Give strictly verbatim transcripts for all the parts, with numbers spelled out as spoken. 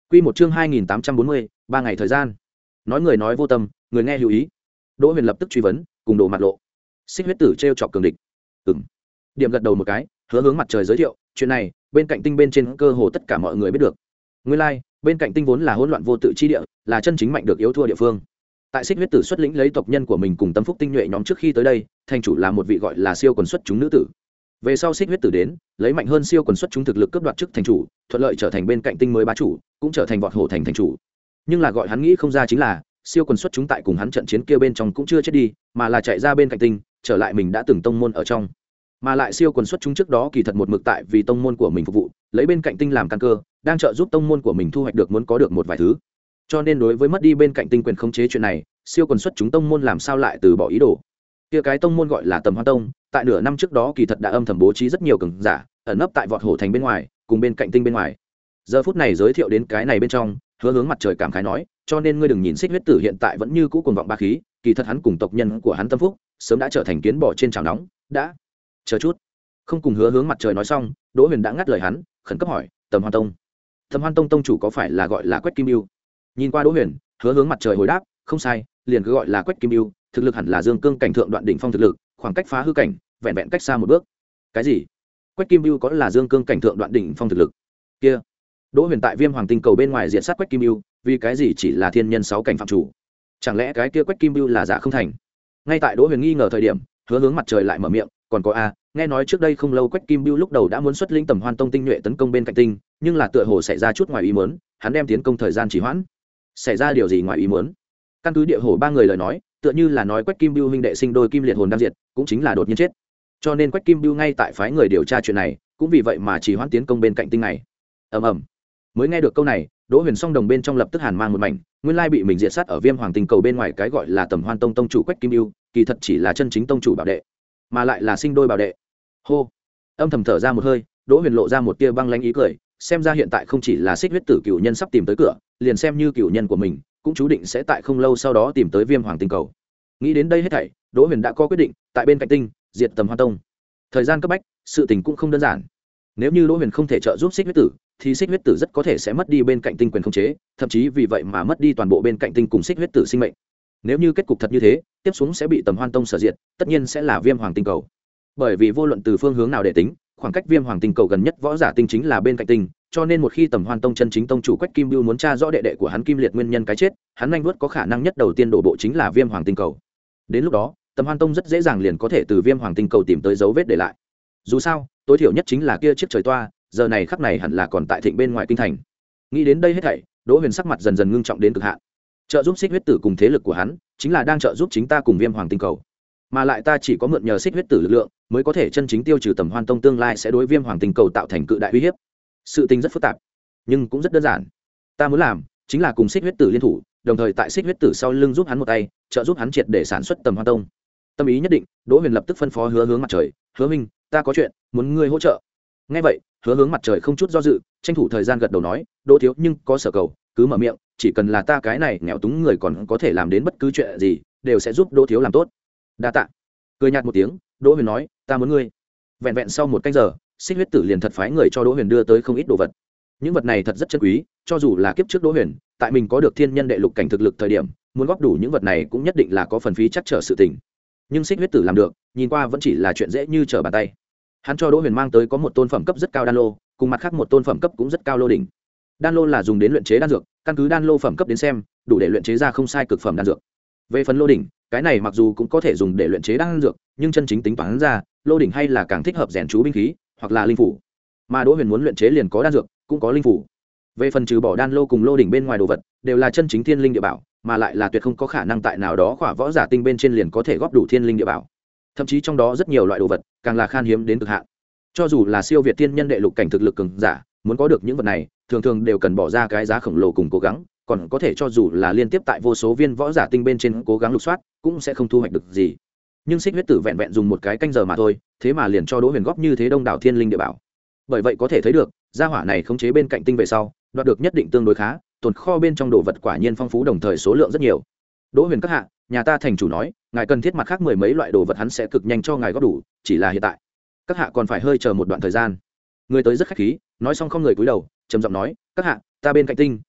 Quy một chương hai nghìn tám trăm bốn mươi, ba ngày thời gian. Nói người nói vô tâm, người nghe lưu ý. Đỗ Huyền lập tức truy vấn, cùng đồ mặt lộ. Xích huyết tử trêu chọc cường địch. Ừm. Điểm gật đầu một cái, hứa hướng mặt trời giới thiệu, chuyện này, bên cạnh tinh bên trên cơ hồ tất cả mọi người biết được. Nguyên lai, like, bên cạnh tinh vốn là hỗn loạn vô tự chi địa, là chân chính mạnh được yếu thua địa phương. Tại Xích huyết tử xuất lĩnh lấy tộc nhân của mình cùng tâm phúc tinh nhuệ nhóm trước khi tới đây, thành chủ là một vị gọi là siêu quần xuất chúng nữ tử. Về sau Xích huyết tử đến, lấy mạnh hơn siêu quần xuất chúng thực lực cướp đoạt chức thành chủ, thuận lợi trở thành bên cạnh tinh mới bá chủ, cũng trở thành vọt hổ thành thành chủ. Nhưng là gọi hắn nghĩ không ra chính là, siêu quần xuất chúng tại cùng hắn trận chiến kia bên trong cũng chưa chết đi, mà là chạy ra bên cạnh tinh, trở lại mình đã từng tông môn ở trong. Mà lại siêu quần xuất chúng trước đó kỳ thật một mực tại vì tông môn của mình phục vụ, lấy bên cạnh tinh làm căn cơ, đang trợ giúp tông môn của mình thu hoạch được muốn có được một vài thứ. Cho nên đối với mất đi bên cạnh tinh quyền khống chế chuyện này, siêu quần xuất chúng tông môn làm sao lại từ bỏ ý đồ. Kia cái tông môn gọi là Tầm Hoan Tông, tại nửa năm trước đó kỳ thật đã âm thầm bố trí rất nhiều cường giả, ẩn nấp tại vọt hổ thành bên ngoài, cùng bên cạnh tinh bên ngoài. Giờ phút này giới thiệu đến cái này bên trong, hứa hướng mặt trời cảm khái nói, cho nên ngươi đừng nhìn Xích huyết tử hiện tại vẫn như cũ cuồng vọng ba khí, kỳ thật hắn cùng tộc nhân của hắn tâm phúc, sớm đã trở thành kiến bò trên chảo nóng, đã. Chờ chút. Không cùng hứa hướng mặt trời nói xong, Đỗ Huyền đã ngắt lời hắn, khẩn cấp hỏi, Tầm Hoan Tông. Tầm Hoan Tông tông chủ có phải là gọi là Quách Kim Bưu? Nhìn qua Đỗ Huyền, hứa hướng mặt trời hồi đáp, không sai, liền cứ gọi là Quách Kim Bưu, thực lực hẳn là dương cương cảnh thượng đoạn đỉnh phong thực lực, khoảng cách phá hư cảnh vẹn vẹn cách xa một bước. Cái gì? Quách Kim Bưu có là dương cương cảnh thượng đoạn đỉnh phong thực lực? Kia. Đỗ Huyền tại Viêm Hoàng Tinh cầu bên ngoài diện sát Quách Kim Bưu, vì cái gì chỉ là thiên nhân sáu cảnh phạm chủ? Chẳng lẽ cái kia Quách Kim Bưu là giả không thành? Ngay tại Đỗ Huyền nghi ngờ thời điểm, hứa hướng mặt trời lại mở miệng, còn có a, nghe nói trước đây không lâu Quách Kim Bưu lúc đầu đã muốn xuất lĩnh Tầm Hoan Tông tinh nhuệ tấn công bên cạnh tinh, nhưng là tựa hồ xảy ra chút ngoài ý muốn, hắn đem tiến công thời gian trì hoãn. Xảy ra điều gì ngoài ý muốn? Căn cứ địa hổ ba người lời nói, tựa như là nói Quách Kim Bưu huynh đệ sinh đôi kim liệt hồn đang diệt, cũng chính là đột nhiên chết. Cho nên Quách Kim Bưu ngay tại phái người điều tra chuyện này, cũng vì vậy mà trì hoãn tiến công bên cạnh tinh này. Ầm ầm. Mới nghe được câu này, Đỗ Huyền song đồng bên trong lập tức hàn mang một mảnh, nguyên lai bị mình diệt sát ở Viêm Hoàng Tinh cầu bên ngoài cái gọi là Tầm Hoan Tông tông chủ Quách Kim Bưu, kỳ thật chỉ là chân chính tông chủ bảo đệ, mà lại là sinh đôi bảo đệ. Hô. Âm thầm thở ra một hơi, Đỗ Huyền lộ ra một tia băng lãnh ý cười, xem ra hiện tại không chỉ là Xích huyết tử cửu nhân sắp tìm tới cửa, liền xem như cửu nhân của mình, cũng chú định sẽ tại không lâu sau đó tìm tới Viêm Hoàng Tinh cầu. Nghĩ đến đây hết thảy, Đỗ Huyền đã có quyết định, tại bên cạnh tinh, diệt Tầm Hoan Tông. Thời gian cấp bách, sự tình cũng không đơn giản. Nếu như Đỗ Huyền không thể trợ giúp Xích huyết tử, thì Xích huyết tử rất có thể sẽ mất đi bên cạnh tinh quyền khống chế, thậm chí vì vậy mà mất đi toàn bộ bên cạnh tinh cùng Xích huyết tử sinh mệnh. Nếu như kết cục thật như thế, tiếp xuống sẽ bị Tầm Hoan Tông sở diệt, tất nhiên sẽ là Viêm Hoàng Tinh cầu. Bởi vì vô luận từ phương hướng nào để tính, khoảng cách Viêm Hoàng Tinh cầu gần nhất võ giả tinh chính là bên cạnh tinh, cho nên một khi Tầm Hoan Tông chân chính tông chủ Quách Kim Bưu muốn tra rõ đệ đệ của hắn Kim Liệt nguyên nhân cái chết, hắn nhanh vuốt có khả năng nhất đầu tiên đổ bộ chính là Viêm Hoàng Tinh cầu. Đến lúc đó, Tầm Hoan Tông rất dễ dàng liền có thể từ Viêm Hoàng Tinh cầu tìm tới dấu vết để lại. Dù sao, tối thiểu nhất chính là kia chiếc trời toa, giờ này khắc này hẳn là còn tại thịnh bên ngoài kinh thành. Nghĩ đến đây hết thảy, Đỗ Huyền sắc mặt dần dần ngưng trọng đến cực hạn. Trợ giúp Xích huyết tử cùng thế lực của hắn, chính là đang trợ giúp chính ta cùng Viêm Hoàng Tinh cầu. Mà lại ta chỉ có mượn nhờ Xích huyết tử lực lượng, mới có thể chân chính tiêu trừ Tầm Hoan Tông tương lai sẽ đối Viêm Hoàng Tinh cầu tạo thành cự đại uy hiếp. Sự tình rất phức tạp, nhưng cũng rất đơn giản. Ta muốn làm, chính là cùng Xích huyết tử liên thủ, đồng thời tại Xích huyết tử sau lưng giúp hắn một tay, trợ giúp hắn triệt để sản xuất Tầm Hoan Tông. Tâm ý nhất định, Đỗ Huyền lập tức phân phó Hứa Hướng mặt trời, "Hứa minh, ta có chuyện, muốn ngươi hỗ trợ." Nghe vậy, Hứa Hướng mặt trời không chút do dự, tranh thủ thời gian gật đầu nói, "Đỗ thiếu nhưng có sở cầu, cứ mở miệng, chỉ cần là ta cái này nghèo túng người còn có thể làm đến bất cứ chuyện gì, đều sẽ giúp Đỗ thiếu làm tốt." Đa tạ. Cười nhạt một tiếng, Đỗ Huyền nói, "Ta muốn ngươi." Vẹn vẹn sau một canh giờ, Xích huyết tử liền thật phái người cho Đỗ Huyền đưa tới không ít đồ vật. Những vật này thật rất chân quý, cho dù là kiếp trước Đỗ Huyền, tại mình có được thiên nhân đệ lục cảnh thực lực thời điểm, muốn góp đủ những vật này cũng nhất định là có phần phí chắc trở sự tình. Nhưng Xích huyết tử làm được, nhìn qua vẫn chỉ là chuyện dễ như trở bàn tay. Hắn cho Đỗ Huyền mang tới có một tôn phẩm cấp rất cao đan lô, cùng mặt khác một tôn phẩm cấp cũng rất cao lô đỉnh. Đan lô là dùng đến luyện chế đan dược, căn cứ đan lô phẩm cấp đến xem, đủ để luyện chế ra không sai cực phẩm đan dược. Về phần lô đỉnh, cái này mặc dù cũng có thể dùng để luyện chế đan dược, nhưng chân chính tính toán ra, lô đỉnh hay là càng thích hợp rèn chú binh khí, hoặc là linh phủ. Mà Đỗ Huyền muốn luyện chế liền có đan dược, cũng có linh phủ. Về phần trừ bỏ đan lô cùng lô đỉnh bên ngoài đồ vật, đều là chân chính thiên linh địa bảo, mà lại là tuyệt không có khả năng tại nào đó khỏa võ giả tinh bên trên liền có thể góp đủ thiên linh địa bảo. Thậm chí trong đó rất nhiều loại đồ vật, càng là khan hiếm đến cực hạn. Cho dù là siêu việt tiên nhân đệ lục cảnh thực lực cường giả, muốn có được những vật này, thường thường đều cần bỏ ra cái giá khổng lồ cùng cố gắng, còn có thể cho dù là liên tiếp tại vô số viên võ giả tinh bên trên cố gắng lục soát, cũng sẽ không thu hoạch được gì. Nhưng Xích huyết tử vẹn vẹn dùng một cái canh giờ mà thôi, thế mà liền cho Đỗ Huyền góp như thế đông đảo thiên linh địa bảo. Bởi vậy có thể thấy được, gia hỏa này khống chế bên cạnh tinh về sau, đoạt được nhất định tương đối khá, tồn kho bên trong đồ vật quả nhiên phong phú đồng thời số lượng rất nhiều. Đỗ Huyền các hạ, nhà ta thành chủ nói, ngài cần thiết mặt khác mười mấy loại đồ vật hắn sẽ cực nhanh cho ngài góp đủ, chỉ là hiện tại, các hạ còn phải hơi chờ một đoạn thời gian. Người tới rất khách khí, nói xong không người cúi đầu, trầm giọng nói, các hạ, ta bên cạnh tinh,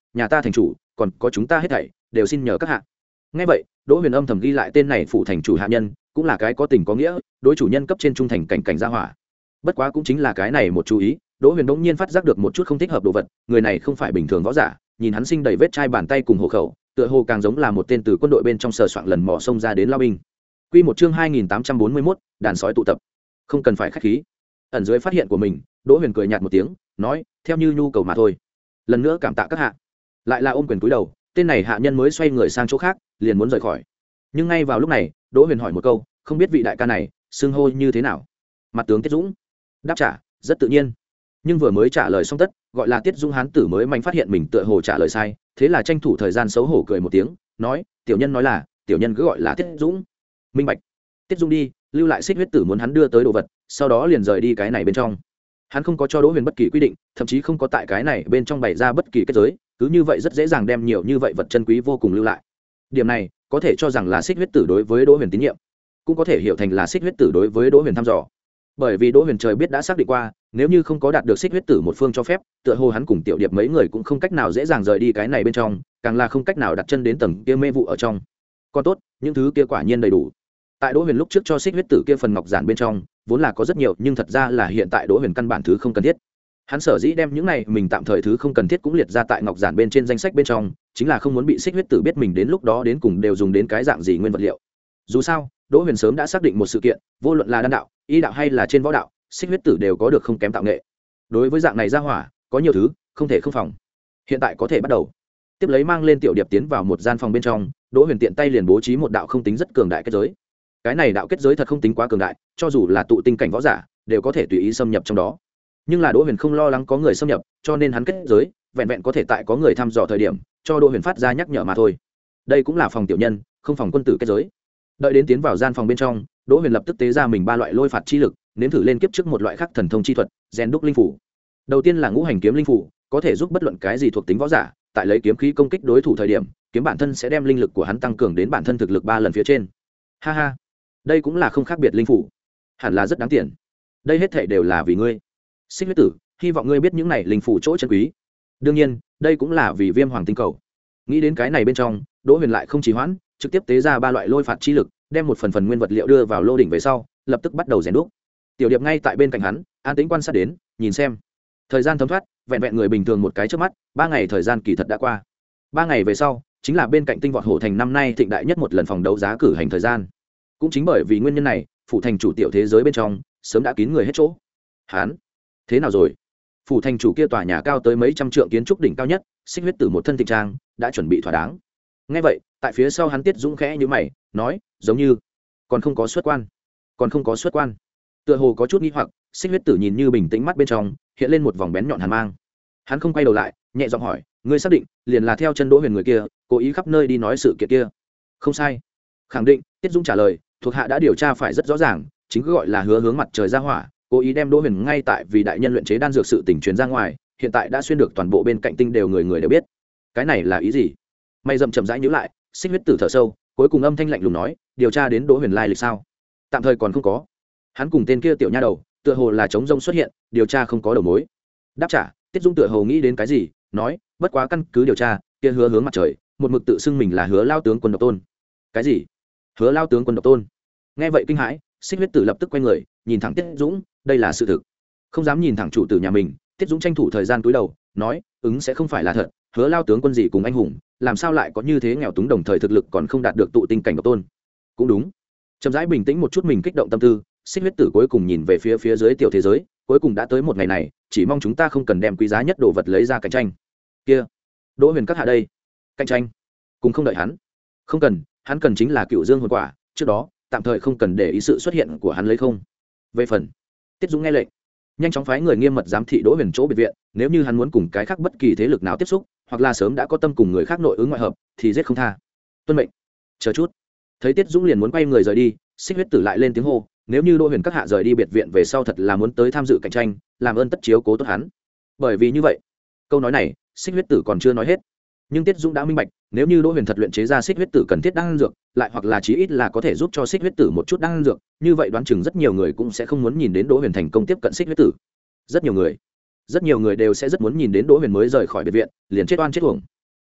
nhà ta thành chủ còn có chúng ta hết thảy đều xin nhờ các hạ. Nghe vậy Đỗ Huyền âm thầm ghi lại tên này phủ thành chủ hạ nhân cũng là cái có tình có nghĩa, đối chủ nhân cấp trên trung thành cảnh cảnh gia hỏa. Bất quá cũng chính là cái này một chú ý, Đỗ Huyền bỗng nhiên phát giác được một chút không thích hợp đồ vật, người này không phải bình thường võ giả, nhìn hắn sinh đầy vết chai bàn tay cùng hộ khẩu, tựa hồ càng giống là một tên từ quân đội bên trong sờ soạng lần mò sông ra đến lao binh. Quy một chương hai nghìn tám trăm bốn mươi mốt, đàn sói tụ tập. Không cần phải khách khí. Ẩn dưới phát hiện của mình, Đỗ Huyền cười nhạt một tiếng, nói, theo như nhu cầu mà thôi. Lần nữa cảm tạ các hạ. Lại là ôm quyền cúi đầu, tên này hạ nhân mới xoay người sang chỗ khác, liền muốn rời khỏi. Nhưng ngay vào lúc này, Đỗ Huyền hỏi một câu, không biết vị đại ca này xưng hô như thế nào? Mặt tướng Tiết Dũng. Đáp trả rất tự nhiên, nhưng vừa mới trả lời xong tất gọi là Tiết Dũng hán tử mới manh phát hiện mình tựa hồ trả lời sai, thế là tranh thủ thời gian xấu hổ cười một tiếng, nói, tiểu nhân nói là tiểu nhân cứ gọi là Tiết Dũng. Minh bạch. Tiết Dũng đi lưu lại xích huyết tử muốn hắn đưa tới đồ vật, sau đó liền rời đi cái này bên trong. Hắn không có cho Đỗ Huyền bất kỳ quy định, thậm chí không có tại cái này bên trong bày ra bất kỳ kết giới, cứ như vậy rất dễ dàng đem nhiều như vậy vật chân quý vô cùng lưu lại. Điểm này có thể cho rằng là xích huyết tử đối với Đỗ Huyền tín nhiệm, cũng có thể hiểu thành là xích huyết tử đối với Đỗ Huyền thăm dò. Bởi vì Đỗ Huyền trời biết đã xác định qua, nếu như không có đạt được xích huyết tử một phương cho phép, tựa hồ hắn cùng tiểu điệp mấy người cũng không cách nào dễ dàng rời đi cái này bên trong, càng là không cách nào đặt chân đến tầng kia mê vụ ở trong. Còn tốt, những thứ kia quả nhiên đầy đủ. Tại Đỗ Huyền lúc trước cho xích huyết tử kia phần ngọc giản bên trong, vốn là có rất nhiều, nhưng thật ra là hiện tại Đỗ Huyền căn bản thứ không cần thiết. Hắn sở dĩ đem những này mình tạm thời thứ không cần thiết cũng liệt ra tại ngọc giản bên trên danh sách bên trong, chính là không muốn bị xích huyết tử biết mình đến lúc đó đến cùng đều dùng đến cái dạng gì nguyên vật liệu. Dù sao, Đỗ Huyền sớm đã xác định một sự kiện, vô luận là đan đạo, y đạo hay là trên võ đạo, xích huyết tử đều có được không kém tạo nghệ. Đối với dạng này ra hỏa, có nhiều thứ không thể không phòng. Hiện tại có thể bắt đầu. Tiếp lấy mang lên tiểu điệp tiến vào một gian phòng bên trong, Đỗ Huyền tiện tay liền bố trí một đạo không tính rất cường đại kết giới. Cái này đạo kết giới thật không tính quá cường đại, cho dù là tụ tinh cảnh võ giả đều có thể tùy ý xâm nhập trong đó. Nhưng là Đỗ Huyền không lo lắng có người xâm nhập, cho nên hắn kết giới vẹn vẹn có thể tại có người thăm dò thời điểm cho Đỗ Huyền phát ra nhắc nhở mà thôi. Đây cũng là phòng tiểu nhân, không phòng quân tử kết giới. Đợi đến tiến vào gian phòng bên trong, Đỗ Huyền lập tức tế ra mình ba loại lôi phạt chi lực, nếm thử lên kiếp trước một loại khác thần thông chi thuật, rèn đúc linh phủ. Đầu tiên là ngũ hành kiếm linh phủ, có thể giúp bất luận cái gì thuộc tính võ giả, tại lấy kiếm khí công kích đối thủ thời điểm, kiếm bản thân sẽ đem linh lực của hắn tăng cường đến bản thân thực lực ba lần phía trên. Ha ha, đây cũng là không khác biệt linh phủ, hẳn là rất đáng tiền. Đây hết thảy đều là vì ngươi, Xích huyết tử, hy vọng ngươi biết những này linh phủ chỗ chân quý. Đương nhiên, đây cũng là vì Viêm Hoàng tinh cầu. Nghĩ đến cái này bên trong, Đỗ Huyền lại không trì hoãn, trực tiếp tế ra ba loại lôi phạt chi lực, đem một phần phần nguyên vật liệu đưa vào lô đỉnh về sau, lập tức bắt đầu rèn đúc. Tiểu điệp ngay tại bên cạnh hắn, an tĩnh quan sát đến, nhìn xem. Thời gian thấm thoát, vẹn vẹn người bình thường một cái trước mắt, ba ngày thời gian kỳ thật đã qua. Ba ngày về sau, chính là bên cạnh Tinh Vọt Hổ Thành năm nay thịnh đại nhất một lần phòng đấu giá cử hành thời gian. Cũng chính bởi vì nguyên nhân này, phủ thành chủ tiểu thế giới bên trong sớm đã kín người hết chỗ. Hán, thế nào rồi? Phủ thành chủ kia tòa nhà cao tới mấy trăm trượng kiến trúc đỉnh cao nhất, Xích huyết tử một thân thịnh trang, đã chuẩn bị thỏa đáng. Nghe vậy, tại phía sau hắn Tiết Dũng khẽ như mày, nói, giống như còn không có xuất quan, còn không có xuất quan. Tựa hồ có chút nghi hoặc, Xích huyết tử nhìn như bình tĩnh mắt bên trong hiện lên một vòng bén nhọn hàn mang. Hắn không quay đầu lại, nhẹ giọng hỏi, ngươi xác định liền là theo chân Đỗ Huyền người kia cố ý khắp nơi đi nói sự kiện kia? Không sai. Khẳng định. Tiết Dũng trả lời, thuộc hạ đã điều tra phải rất rõ ràng, chính cứ gọi là hứa hướng mặt trời ra hỏa, cố ý đem Đỗ Huyền ngay tại vì đại nhân luyện chế đan dược sự tình truyền ra ngoài, hiện tại đã xuyên được toàn bộ bên cạnh tinh đều người người đều biết. Cái này là ý gì? Mày dậm chậm rãi nhíu lại, Xích huyết tử thở sâu, cuối cùng âm thanh lạnh lùng nói, điều tra đến Đỗ Huyền lai lịch sao? Tạm thời còn không có. Hắn cùng tên kia tiểu nha đầu tựa hồ là chống rông xuất hiện, điều tra không có đầu mối. Đáp trả, Tiết Dung tựa hồ nghĩ đến cái gì, nói, bất quá căn cứ điều tra, kia hứa hướng mặt trời một mực tự xưng mình là Hứa lao tướng quân độc tôn. Cái gì? Hứa lao tướng quân độc tôn? Nghe vậy kinh hãi, Xích huyết tử lập tức quay người, nhìn thẳng Tiết Dũng, đây là sự thực. Không dám nhìn thẳng chủ tử nhà mình, Tiết Dũng tranh thủ thời gian cúi đầu, nói, ứng sẽ không phải là thật, Hứa lao tướng quân gì cùng anh hùng, làm sao lại có như thế nghèo túng đồng thời thực lực còn không đạt được tụ tinh cảnh độc tôn? Cũng đúng. Chậm rãi bình tĩnh một chút mình kích động tâm tư, Xích huyết tử cuối cùng nhìn về phía phía dưới tiểu thế giới, cuối cùng đã tới một ngày này, chỉ mong chúng ta không cần đem quý giá nhất đồ vật lấy ra cạnh tranh. Kia, Đỗ Huyền các hạ đây, cạnh tranh, cùng không đợi hắn. Không cần, hắn cần chính là Cựu Dương hồn quả, trước đó, tạm thời không cần để ý sự xuất hiện của hắn lấy không. Về phần, Tiết Dũng nghe lệnh, nhanh chóng phái người nghiêm mật giám thị Đỗ Huyền chỗ biệt viện, nếu như hắn muốn cùng cái khác bất kỳ thế lực nào tiếp xúc, hoặc là sớm đã có tâm cùng người khác nội ứng ngoại hợp, thì giết không tha. Tuân mệnh. Chờ chút. Thấy Tiết Dũng liền muốn quay người rời đi, Xích huyết tử lại lên tiếng hô, nếu như Đỗ Huyền các hạ rời đi biệt viện về sau thật là muốn tới tham dự cạnh tranh, làm ơn tất chiếu cố tốt hắn. Bởi vì như vậy, câu nói này, Xích huyết tử còn chưa nói hết, nhưng Tiết Dũng đã minh bạch, nếu như Đỗ Huyền thật luyện chế ra xích huyết tử cần thiết đan dược, lại hoặc là chí ít là có thể giúp cho xích huyết tử một chút đan dược, như vậy đoán chừng rất nhiều người cũng sẽ không muốn nhìn đến Đỗ Huyền thành công tiếp cận xích huyết tử. Rất nhiều người, rất nhiều người đều sẽ rất muốn nhìn đến Đỗ Huyền mới rời khỏi biệt viện, liền chết oan chết uổng.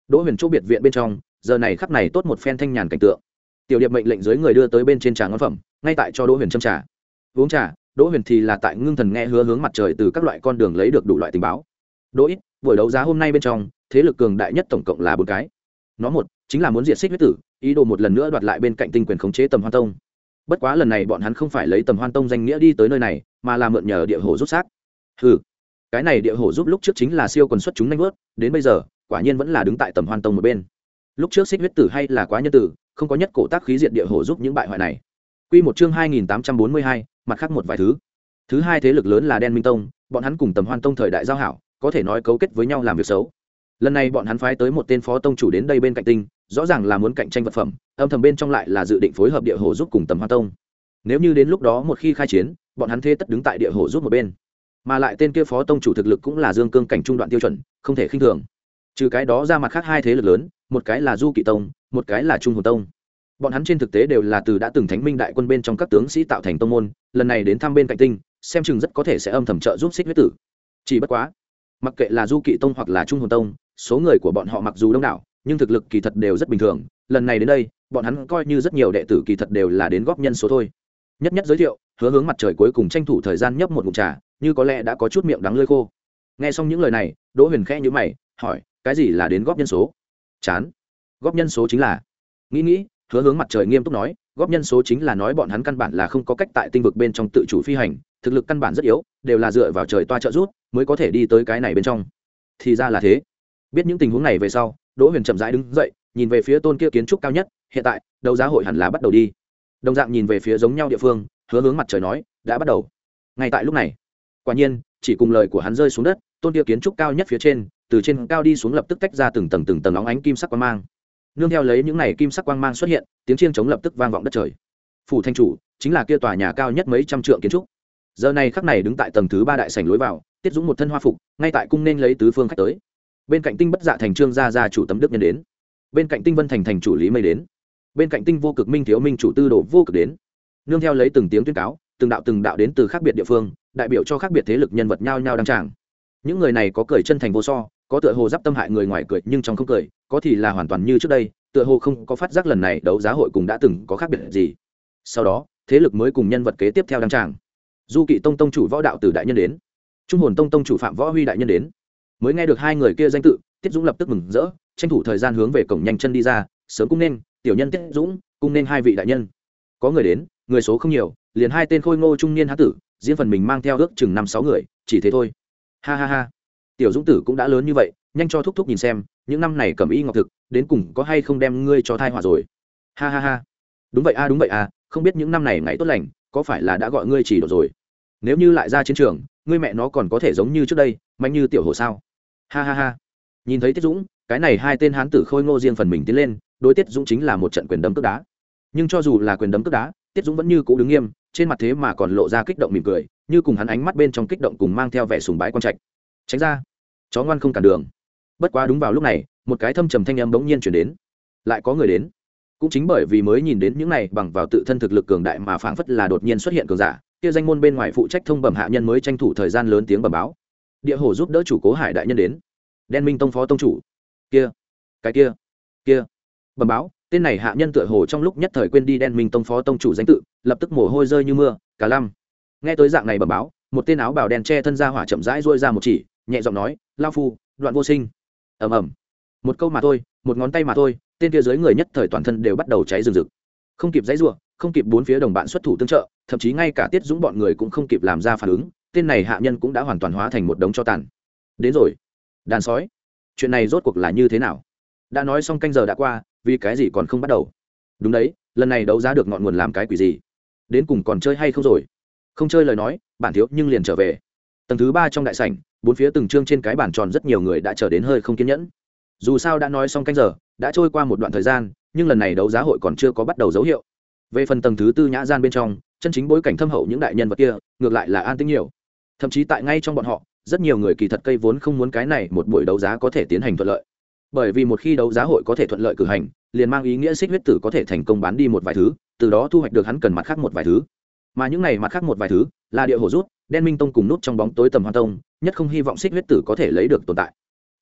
Đỗ Huyền chỗ biệt viện bên trong, giờ này khắc này tốt một phen thanh nhàn cảnh tượng. Tiểu Điệp mệnh lệnh dưới người đưa tới bên trên trà ngon phẩm, ngay tại cho Đỗ Huyền châm trà. Uống trà, Đỗ Huyền thì là tại ngưng thần nghe hứa hướng mặt trời từ các loại con đường lấy được đủ loại tình báo. Đỗ ít, buổi đấu giá hôm nay bên trong, thế lực cường đại nhất tổng cộng là bốn cái. Nó một, chính là muốn diệt Xích huyết tử, ý đồ một lần nữa đoạt lại bên cạnh tinh quyền khống chế Tầm Hoan Tông. Bất quá lần này bọn hắn không phải lấy Tầm Hoan Tông danh nghĩa đi tới nơi này, mà là mượn nhờ địa hổ giúp xác. Hừ, cái này địa hổ giúp lúc trước chính là siêu quần xuất chúng nhanh vớt, đến bây giờ, quả nhiên vẫn là đứng tại Tầm Hoan Tông một bên. Lúc trước Xích huyết tử hay là quá nhân tử, không có nhất cổ tác khí diệt địa hổ giúp những bại hoại này. Quy một chương hai nghìn tám trăm bốn mươi hai, mặt khác một vài thứ. Thứ hai thế lực lớn là Đen Minh Tông, bọn hắn cùng Tầm Hoan Tông thời đại giao hảo, có thể nói cấu kết với nhau làm việc xấu. Lần này bọn hắn phái tới một tên phó tông chủ đến đây bên cạnh tinh, rõ ràng là muốn cạnh tranh vật phẩm, âm thầm bên trong lại là dự định phối hợp địa hổ giúp cùng Tầm Hoan Tông. Nếu như đến lúc đó một khi khai chiến, bọn hắn thế tất đứng tại địa hổ giúp một bên. Mà lại tên kia phó tông chủ thực lực cũng là dương cương cảnh trung đoạn tiêu chuẩn, không thể khinh thường. Trừ cái đó ra mặt khác hai thế lực lớn, một cái là Du Kỵ Tông, một cái là Trung Hồn Tông. Bọn hắn trên thực tế đều là từ đã từng Thánh Minh đại quân bên trong các tướng sĩ tạo thành tông môn, lần này đến thăm bên cạnh tinh, xem chừng rất có thể sẽ âm thầm trợ giúp Xích huyết tử. Chỉ bất quá, mặc kệ là Du Kỵ Tông hoặc là Trung Hồn Tông, số người của bọn họ mặc dù đông đảo, nhưng thực lực kỳ thật đều rất bình thường. Lần này đến đây, bọn hắn coi như rất nhiều đệ tử kỳ thật đều là đến góp nhân số thôi. Nhất nhất giới thiệu, hứa hướng mặt trời cuối cùng tranh thủ thời gian nhấp một ngụm trà, như có lẽ đã có chút miệng đắng lưỡi khô. Nghe xong những lời này, Đỗ Huyền khẽ nhíu mày, hỏi, cái gì là đến góp nhân số? Chán. Góp nhân số chính là. Nghĩ nghĩ, hứa hướng mặt trời nghiêm túc nói, góp nhân số chính là nói bọn hắn căn bản là không có cách tại tinh vực bên trong tự chủ phi hành, thực lực căn bản rất yếu, đều là dựa vào trời toa trợ giúp mới có thể đi tới cái này bên trong. Thì ra là thế. Biết những tình huống này về sau, Đỗ Huyền chậm rãi đứng dậy, nhìn về phía tôn kia kiến trúc cao nhất, hiện tại, đấu giá hội hẳn là bắt đầu đi. Đồng dạng nhìn về phía giống nhau địa phương, hứa hướng mặt trời nói, đã bắt đầu. Ngay tại lúc này, quả nhiên, chỉ cùng lời của hắn rơi xuống đất, tôn kia kiến trúc cao nhất phía trên, từ trên cao đi xuống lập tức tách ra từng tầng từng tầng óng ánh kim sắc quang mang. Nương theo lấy những này kim sắc quang mang xuất hiện, tiếng chiêng trống lập tức vang vọng đất trời. Phủ thanh chủ chính là kia tòa nhà cao nhất mấy trăm trượng kiến trúc. Giờ này khắc này đứng tại tầng thứ ba đại sảnh lối vào, Tiết Dũng một thân hoa phục, ngay tại cung nên lấy tứ phương khách tới. Bên cạnh Tinh Bất Dạ thành Trương gia gia chủ Tấm Đức Nhân đến, bên cạnh Tinh Vân thành thành chủ Lý Mây đến, bên cạnh Tinh Vô Cực Minh thiếu minh chủ Tư Đồ Vô Cực đến. Nương theo lấy từng tiếng tuyên cáo, từng đạo từng đạo đến từ khác biệt địa phương, đại biểu cho khác biệt thế lực nhân vật nhao nhao đăng tràng. Những người này có cười chân thành vô so, có tựa hồ giáp tâm hại người ngoài cười nhưng trong không cười, có thì là hoàn toàn như trước đây, tựa hồ không có phát giác lần này đấu giá hội cùng đã từng có khác biệt gì. Sau đó, thế lực mới cùng nhân vật kế tiếp theo đăng tràng. Du Kỵ Tông tông chủ Võ Đạo Tử đại nhân đến, Trung Hồn Tông tông chủ Phạm Võ Huy đại nhân đến. Mới nghe được hai người kia danh tự, Tiết Dũng lập tức mừng rỡ, tranh thủ thời gian hướng về cổng nhanh chân đi ra, sớm cung nên tiểu nhân Tiết Dũng, cung nên hai vị đại nhân. Có người đến, người số không nhiều, liền hai tên khôi ngô trung niên hán tử, riêng phần mình mang theo ước chừng năm sáu người, chỉ thế thôi. Ha ha ha, tiểu Dũng tử cũng đã lớn như vậy, nhanh cho thúc thúc nhìn xem, những năm này cẩm y ngọc thực, đến cùng có hay không đem ngươi cho thai họa rồi. Ha ha ha, đúng vậy a đúng vậy a, không biết những năm này ngày tốt lành, có phải là đã gọi ngươi chỉ độ rồi. Nếu như lại ra chiến trường, ngươi mẹ nó còn có thể giống như trước đây, mạnh như tiểu hổ sao. Ha ha ha, nhìn thấy Tiết Dũng, cái này hai tên hán tử khôi ngô riêng phần mình tiến lên, đối Tiết Dũng chính là một trận quyền đấm cước đá. Nhưng cho dù là quyền đấm cước đá, Tiết Dũng vẫn như cũ đứng nghiêm, trên mặt thế mà còn lộ ra kích động mỉm cười, như cùng hắn ánh mắt bên trong kích động cùng mang theo vẻ sùng bái quan trạch. Tránh ra, chó ngoan không cản đường. Bất quá đúng vào lúc này, một cái thâm trầm thanh âm bỗng nhiên chuyển đến. Lại có người đến. Cũng chính bởi vì mới nhìn đến những này bằng vào tự thân thực lực cường đại mà phảng phất là đột nhiên xuất hiện cường giả, kia danh môn bên ngoài phụ trách thông bẩm hạ nhân mới tranh thủ thời gian lớn tiếng bẩm báo. Địa hổ giúp đỡ chủ Cố Hải đại nhân đến. Đen Minh Tông phó tông chủ. Kia, cái kia, kia. Bẩm báo, tên này hạ nhân tựa hồ trong lúc nhất thời quên đi Đen Minh Tông phó tông chủ danh tự, lập tức mồ hôi rơi như mưa, cả lăm. Nghe tới dạng này bẩm báo, một tên áo bào đen che thân ra hỏa chậm rãi rôi ra một chỉ, nhẹ giọng nói, lao phu, Đoạn Vô Sinh. Ầm ầm. Một câu mà thôi, một ngón tay mà thôi, tên kia dưới người nhất thời toàn thân đều bắt đầu cháy rừng rực. Không kịp dãy rủa, không kịp bốn phía đồng bạn xuất thủ tương trợ, thậm chí ngay cả Tiết Dũng bọn người cũng không kịp làm ra phản ứng, tên này hạ nhân cũng đã hoàn toàn hóa thành một đống tro tàn. Đến rồi. Đàn sói. Chuyện này rốt cuộc là như thế nào? Đã nói xong canh giờ đã qua, vì cái gì còn không bắt đầu? Đúng đấy, lần này đấu giá được ngọn nguồn làm cái quỷ gì? Đến cùng còn chơi hay không rồi? Không chơi lời nói, bản thiếu nhưng liền trở về. Tầng thứ ba trong đại sảnh, bốn phía từng trương trên cái bàn tròn rất nhiều người đã chờ đến hơi không kiên nhẫn. Dù sao đã nói xong canh giờ, đã trôi qua một đoạn thời gian, nhưng lần này đấu giá hội còn chưa có bắt đầu dấu hiệu. Về phần tầng thứ tư nhã gian bên trong, chân chính bối cảnh thâm hậu những đại nhân vật kia, ngược lại là an tĩnh nhiều. Thậm chí tại ngay trong bọn họ, rất nhiều người kỳ thật cây vốn không muốn cái này một buổi đấu giá có thể tiến hành thuận lợi. Bởi vì một khi đấu giá hội có thể thuận lợi cử hành, liền mang ý nghĩa Xích huyết tử có thể thành công bán đi một vài thứ, từ đó thu hoạch được hắn cần mặt khác một vài thứ. Mà những này mặt khác một vài thứ, là địa hổ rút, Đen Minh Tông cùng nút trong bóng tối Tầm Hoan Tông, nhất không hy vọng Xích huyết tử có thể lấy được tồn tại.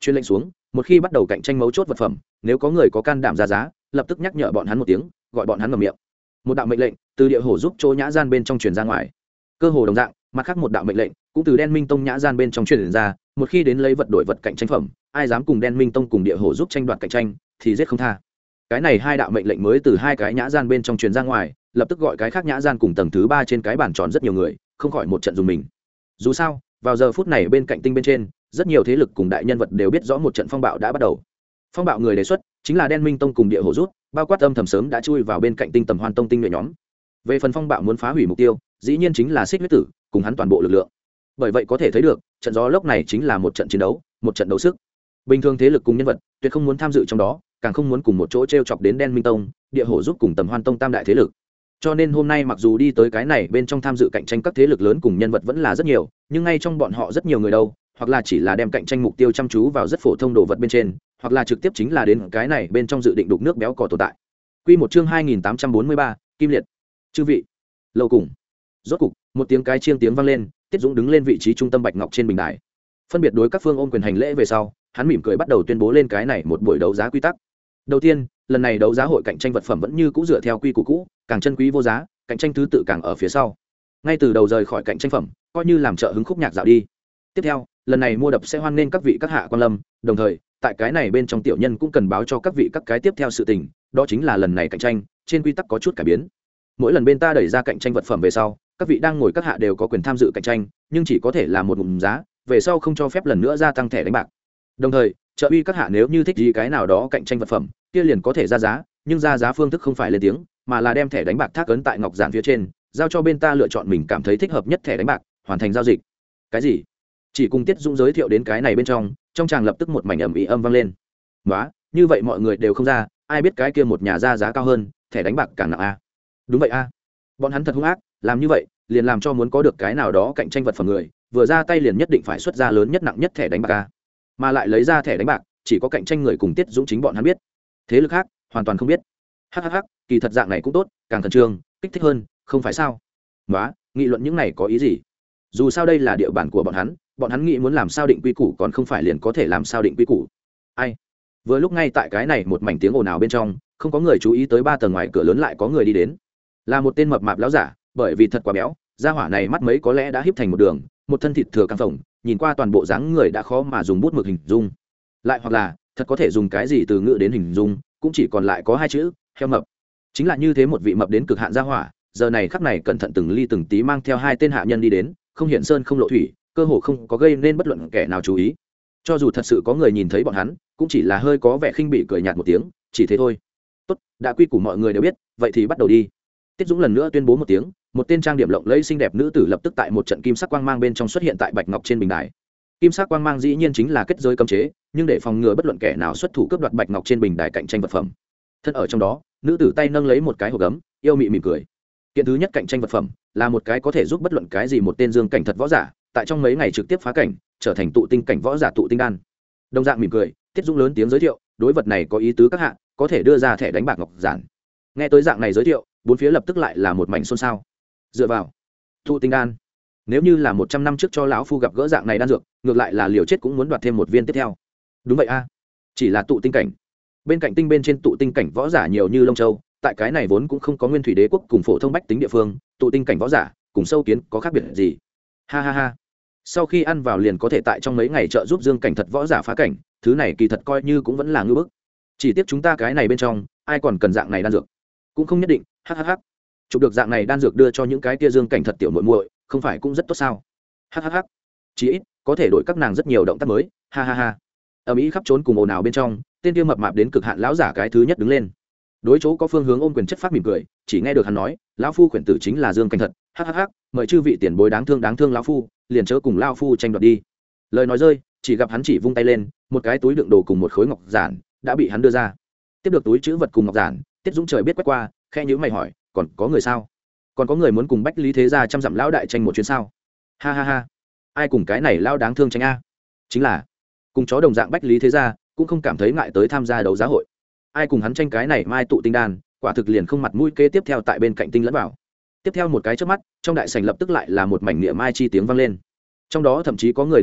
chuyên lệnh xuống, một khi bắt đầu cạnh tranh mấu chốt vật phẩm, nếu có người có can đảm ra giá, lập tức nhắc nhở bọn hắn một tiếng, gọi bọn hắn ngậm miệng. Một đạo mệnh lệnh từ địa hổ giúp chỗ nhã gian bên trong truyền ra ngoài. Cơ hồ đồng dạng, mặt khác một đạo mệnh lệnh cũng từ đen minh tông nhã gian bên trong truyền ra, một khi đến lấy vật đổi vật cạnh tranh phẩm, ai dám cùng đen minh tông cùng địa hổ giúp tranh đoạt cạnh tranh thì giết không tha. Cái này hai đạo mệnh lệnh mới từ hai cái nhã gian bên trong truyền ra ngoài, lập tức gọi cái khác nhã gian cùng tầng thứ ba trên cái bàn tròn rất nhiều người, không khỏi một trận dùng mình. Dù sao, vào giờ phút này bên cạnh tinh bên trên, rất nhiều thế lực cùng đại nhân vật đều biết rõ một trận phong bạo đã bắt đầu. Phong bạo người đề xuất chính là đen minh tông cùng địa hổ rút, bao quát âm thầm sớm đã chui vào bên cạnh tinh tầm hoan tông tinh nhuệ nhóm. Về phần phong bạo muốn phá hủy mục tiêu, dĩ nhiên chính là Xích huyết tử cùng hắn toàn bộ lực lượng. Bởi vậy có thể thấy được, trận gió lốc này chính là một trận chiến đấu, một trận đấu sức. Bình thường thế lực cùng nhân vật tuyệt không muốn tham dự trong đó, càng không muốn cùng một chỗ treo chọc đến đen minh tông, địa hổ giúp cùng tầm hoan tông tam đại thế lực. Cho nên hôm nay mặc dù đi tới cái này bên trong tham dự cạnh tranh các thế lực lớn cùng nhân vật vẫn là rất nhiều, nhưng ngay trong bọn họ rất nhiều người đâu, hoặc là chỉ là đem cạnh tranh mục tiêu chăm chú vào rất phổ thông đồ vật bên trên, hoặc là trực tiếp chính là đến cái này bên trong dự định đục nước béo cò tồn tại. Quy một chương hai nghìn tám trăm bốn mươi ba, Kim Liệt. Chư vị, lâu cùng. Rốt cục, một tiếng cái chiêng tiếng vang lên, Tiết Dũng đứng lên vị trí trung tâm bạch ngọc trên bình đài. Phân biệt đối các phương ôn quyền hành lễ về sau, hắn mỉm cười bắt đầu tuyên bố lên cái này một buổi đấu giá quy tắc. Đầu tiên, lần này đấu giá hội cạnh tranh vật phẩm vẫn như cũ dựa theo quy củ cũ, càng chân quý vô giá, cạnh tranh thứ tự càng ở phía sau. Ngay từ đầu rời khỏi cạnh tranh phẩm, coi như làm trợ hứng khúc nhạc dạo đi. Tiếp theo, lần này mua đập sẽ hoan nghênh các vị các hạ quan lâm, đồng thời, tại cái này bên trong tiểu nhân cũng cần báo cho các vị các cái tiếp theo sự tình, đó chính là lần này cạnh tranh, trên quy tắc có chút cải biến. Mỗi lần bên ta đẩy ra cạnh tranh vật phẩm về sau, các vị đang ngồi các hạ đều có quyền tham dự cạnh tranh, nhưng chỉ có thể là một ngụm giá, về sau không cho phép lần nữa gia tăng thẻ đánh bạc. Đồng thời, trợ uy các hạ nếu như thích gì cái nào đó cạnh tranh vật phẩm, kia liền có thể ra giá, nhưng ra giá phương thức không phải lên tiếng, mà là đem thẻ đánh bạc thác ấn tại ngọc giản phía trên, giao cho bên ta lựa chọn mình cảm thấy thích hợp nhất thẻ đánh bạc, hoàn thành giao dịch. Cái gì? Chỉ cùng Tiết Dũng giới thiệu đến cái này bên trong, trong tràng lập tức một mảnh ầm ĩ âm vang lên. "Nóa, như vậy mọi người đều không ra, ai biết cái kia một nhà ra giá cao hơn, thẻ đánh bạc càng nặng a?" Đúng vậy a. Bọn hắn thật hung ác, làm như vậy, liền làm cho muốn có được cái nào đó cạnh tranh vật phẩm người, vừa ra tay liền nhất định phải xuất ra lớn nhất nặng nhất thẻ đánh bạc a. Mà lại lấy ra thẻ đánh bạc, chỉ có cạnh tranh người cùng Tiết Dũng chính bọn hắn biết. Thế lực khác hoàn toàn không biết. Hắc hắc, kỳ thật dạng này cũng tốt, càng khẩn trương, kích thích hơn, không phải sao? Nóa, nghị luận những này có ý gì? Dù sao đây là địa bàn của bọn hắn, bọn hắn nghĩ muốn làm sao định quy củ còn không phải liền có thể làm sao định quy củ. Ai? Vừa lúc ngay tại cái này một mảnh tiếng ồn ào bên trong, không có người chú ý tới ba tầng ngoài cửa lớn lại có người đi đến. Là một tên mập mạp lão giả, bởi vì thật quá béo, da hỏa này mắt mấy có lẽ đã híp thành một đường, một thân thịt thừa căng phồng, nhìn qua toàn bộ dáng người đã khó mà dùng bút mực hình dung. Lại hoặc là, thật có thể dùng cái gì từ ngữ đến hình dung, cũng chỉ còn lại có hai chữ, heo mập. Chính là như thế một vị mập đến cực hạn gia hỏa, giờ này khắc này cẩn thận từng ly từng tí mang theo hai tên hạ nhân đi đến, không hiện sơn không lộ thủy, cơ hồ không có gây nên bất luận kẻ nào chú ý. Cho dù thật sự có người nhìn thấy bọn hắn, cũng chỉ là hơi có vẻ khinh bỉ cười nhạt một tiếng, chỉ thế thôi. Tốt, đã quy củ mọi người đều biết, vậy thì bắt đầu đi. Tiết Dũng lần nữa tuyên bố một tiếng, một tên trang điểm lộng lẫy xinh đẹp nữ tử lập tức tại một trận kim sắc quang mang bên trong xuất hiện tại bạch ngọc trên bình đài. Kim sắc quang mang dĩ nhiên chính là kết giới cấm chế, nhưng để phòng ngừa bất luận kẻ nào xuất thủ cướp đoạt bạch ngọc trên bình đài cạnh tranh vật phẩm. Thân ở trong đó, nữ tử tay nâng lấy một cái hộp gấm, yêu mị mỉm cười. Kiện thứ nhất cạnh tranh vật phẩm là một cái có thể giúp bất luận cái gì một tên dương cảnh thật võ giả, tại trong mấy ngày trực tiếp phá cảnh, trở thành tụ tinh cảnh võ giả tụ tinh đan. Đồng dạng mỉm cười, Tiết Dũng lớn tiếng giới thiệu, đối vật này có ý tứ các hạ, có thể đưa ra thẻ đánh bạc ngọc giản. Nghe tới dạng này giới thiệu, bốn phía lập tức lại là một mảnh xôn xao. Dựa vào tụ tinh đan, nếu như là một trăm năm trước cho lão phu gặp gỡ dạng này đan dược, ngược lại là liều chết cũng muốn đoạt thêm một viên tiếp theo. Đúng vậy a, chỉ là tụ tinh cảnh. Bên cạnh tinh bên trên tụ tinh cảnh võ giả nhiều như lông châu, tại cái này vốn cũng không có nguyên thủy đế quốc cùng phổ thông bách tính địa phương, tụ tinh cảnh võ giả cùng sâu kiến có khác biệt gì? Ha ha ha. Sau khi ăn vào liền có thể tại trong mấy ngày trợ giúp dương cảnh thật võ giả phá cảnh, thứ này kỳ thật coi như cũng vẫn là ngưỡng bức. Chỉ tiếc chúng ta cái này bên trong, ai còn cần dạng này đan dược? Cũng không nhất định, hắc hắc hắc. Chụp được dạng này đan dược đưa cho những cái kia dương cảnh thật tiểu muội muội, không phải cũng rất tốt sao? Hắc hắc hắc. Chỉ ít có thể đổi các nàng rất nhiều động tác mới, ha ha ha. Ở Mỹ khắp trốn cùng ồn ào bên trong, tên kia mập mạp đến cực hạn lão giả cái thứ nhất đứng lên. Đối chỗ có phương hướng ôm quyền chất phát mỉm cười, chỉ nghe được hắn nói, lão phu khuyển tử chính là dương cảnh thật, hắc hắc hắc, mời chư vị tiền bối đáng thương đáng thương lão phu, liền chớ cùng lão phu tranh đoạt đi. Lời nói rơi, chỉ gặp hắn chỉ vung tay lên, một cái túi đựng đồ cùng một khối ngọc giản đã bị hắn đưa ra. Tiếp được túi chữ vật cùng ngọc giản, Tiết Dũng trời biết quét qua, khe nhíu mày hỏi, còn có người sao? Còn có người muốn cùng Bách Lý Thế Gia trăm dặm lão đại tranh một chuyến sao? Ha ha ha. Ai cùng cái này lão đáng thương tranh a? Chính là cùng chó đồng dạng Bách Lý Thế Gia, cũng không cảm thấy ngại tới tham gia đấu giá hội. Ai cùng hắn tranh cái này mai tụ tinh đan, quả thực liền không mặt mũi kế tiếp theo tại bên cạnh tinh lẫn vào. Tiếp theo một cái chớp mắt, trong đại sảnh lập tức lại là một mảnh niệm mai chi tiếng vang lên. Trong đó thậm chí có người đứng dậy,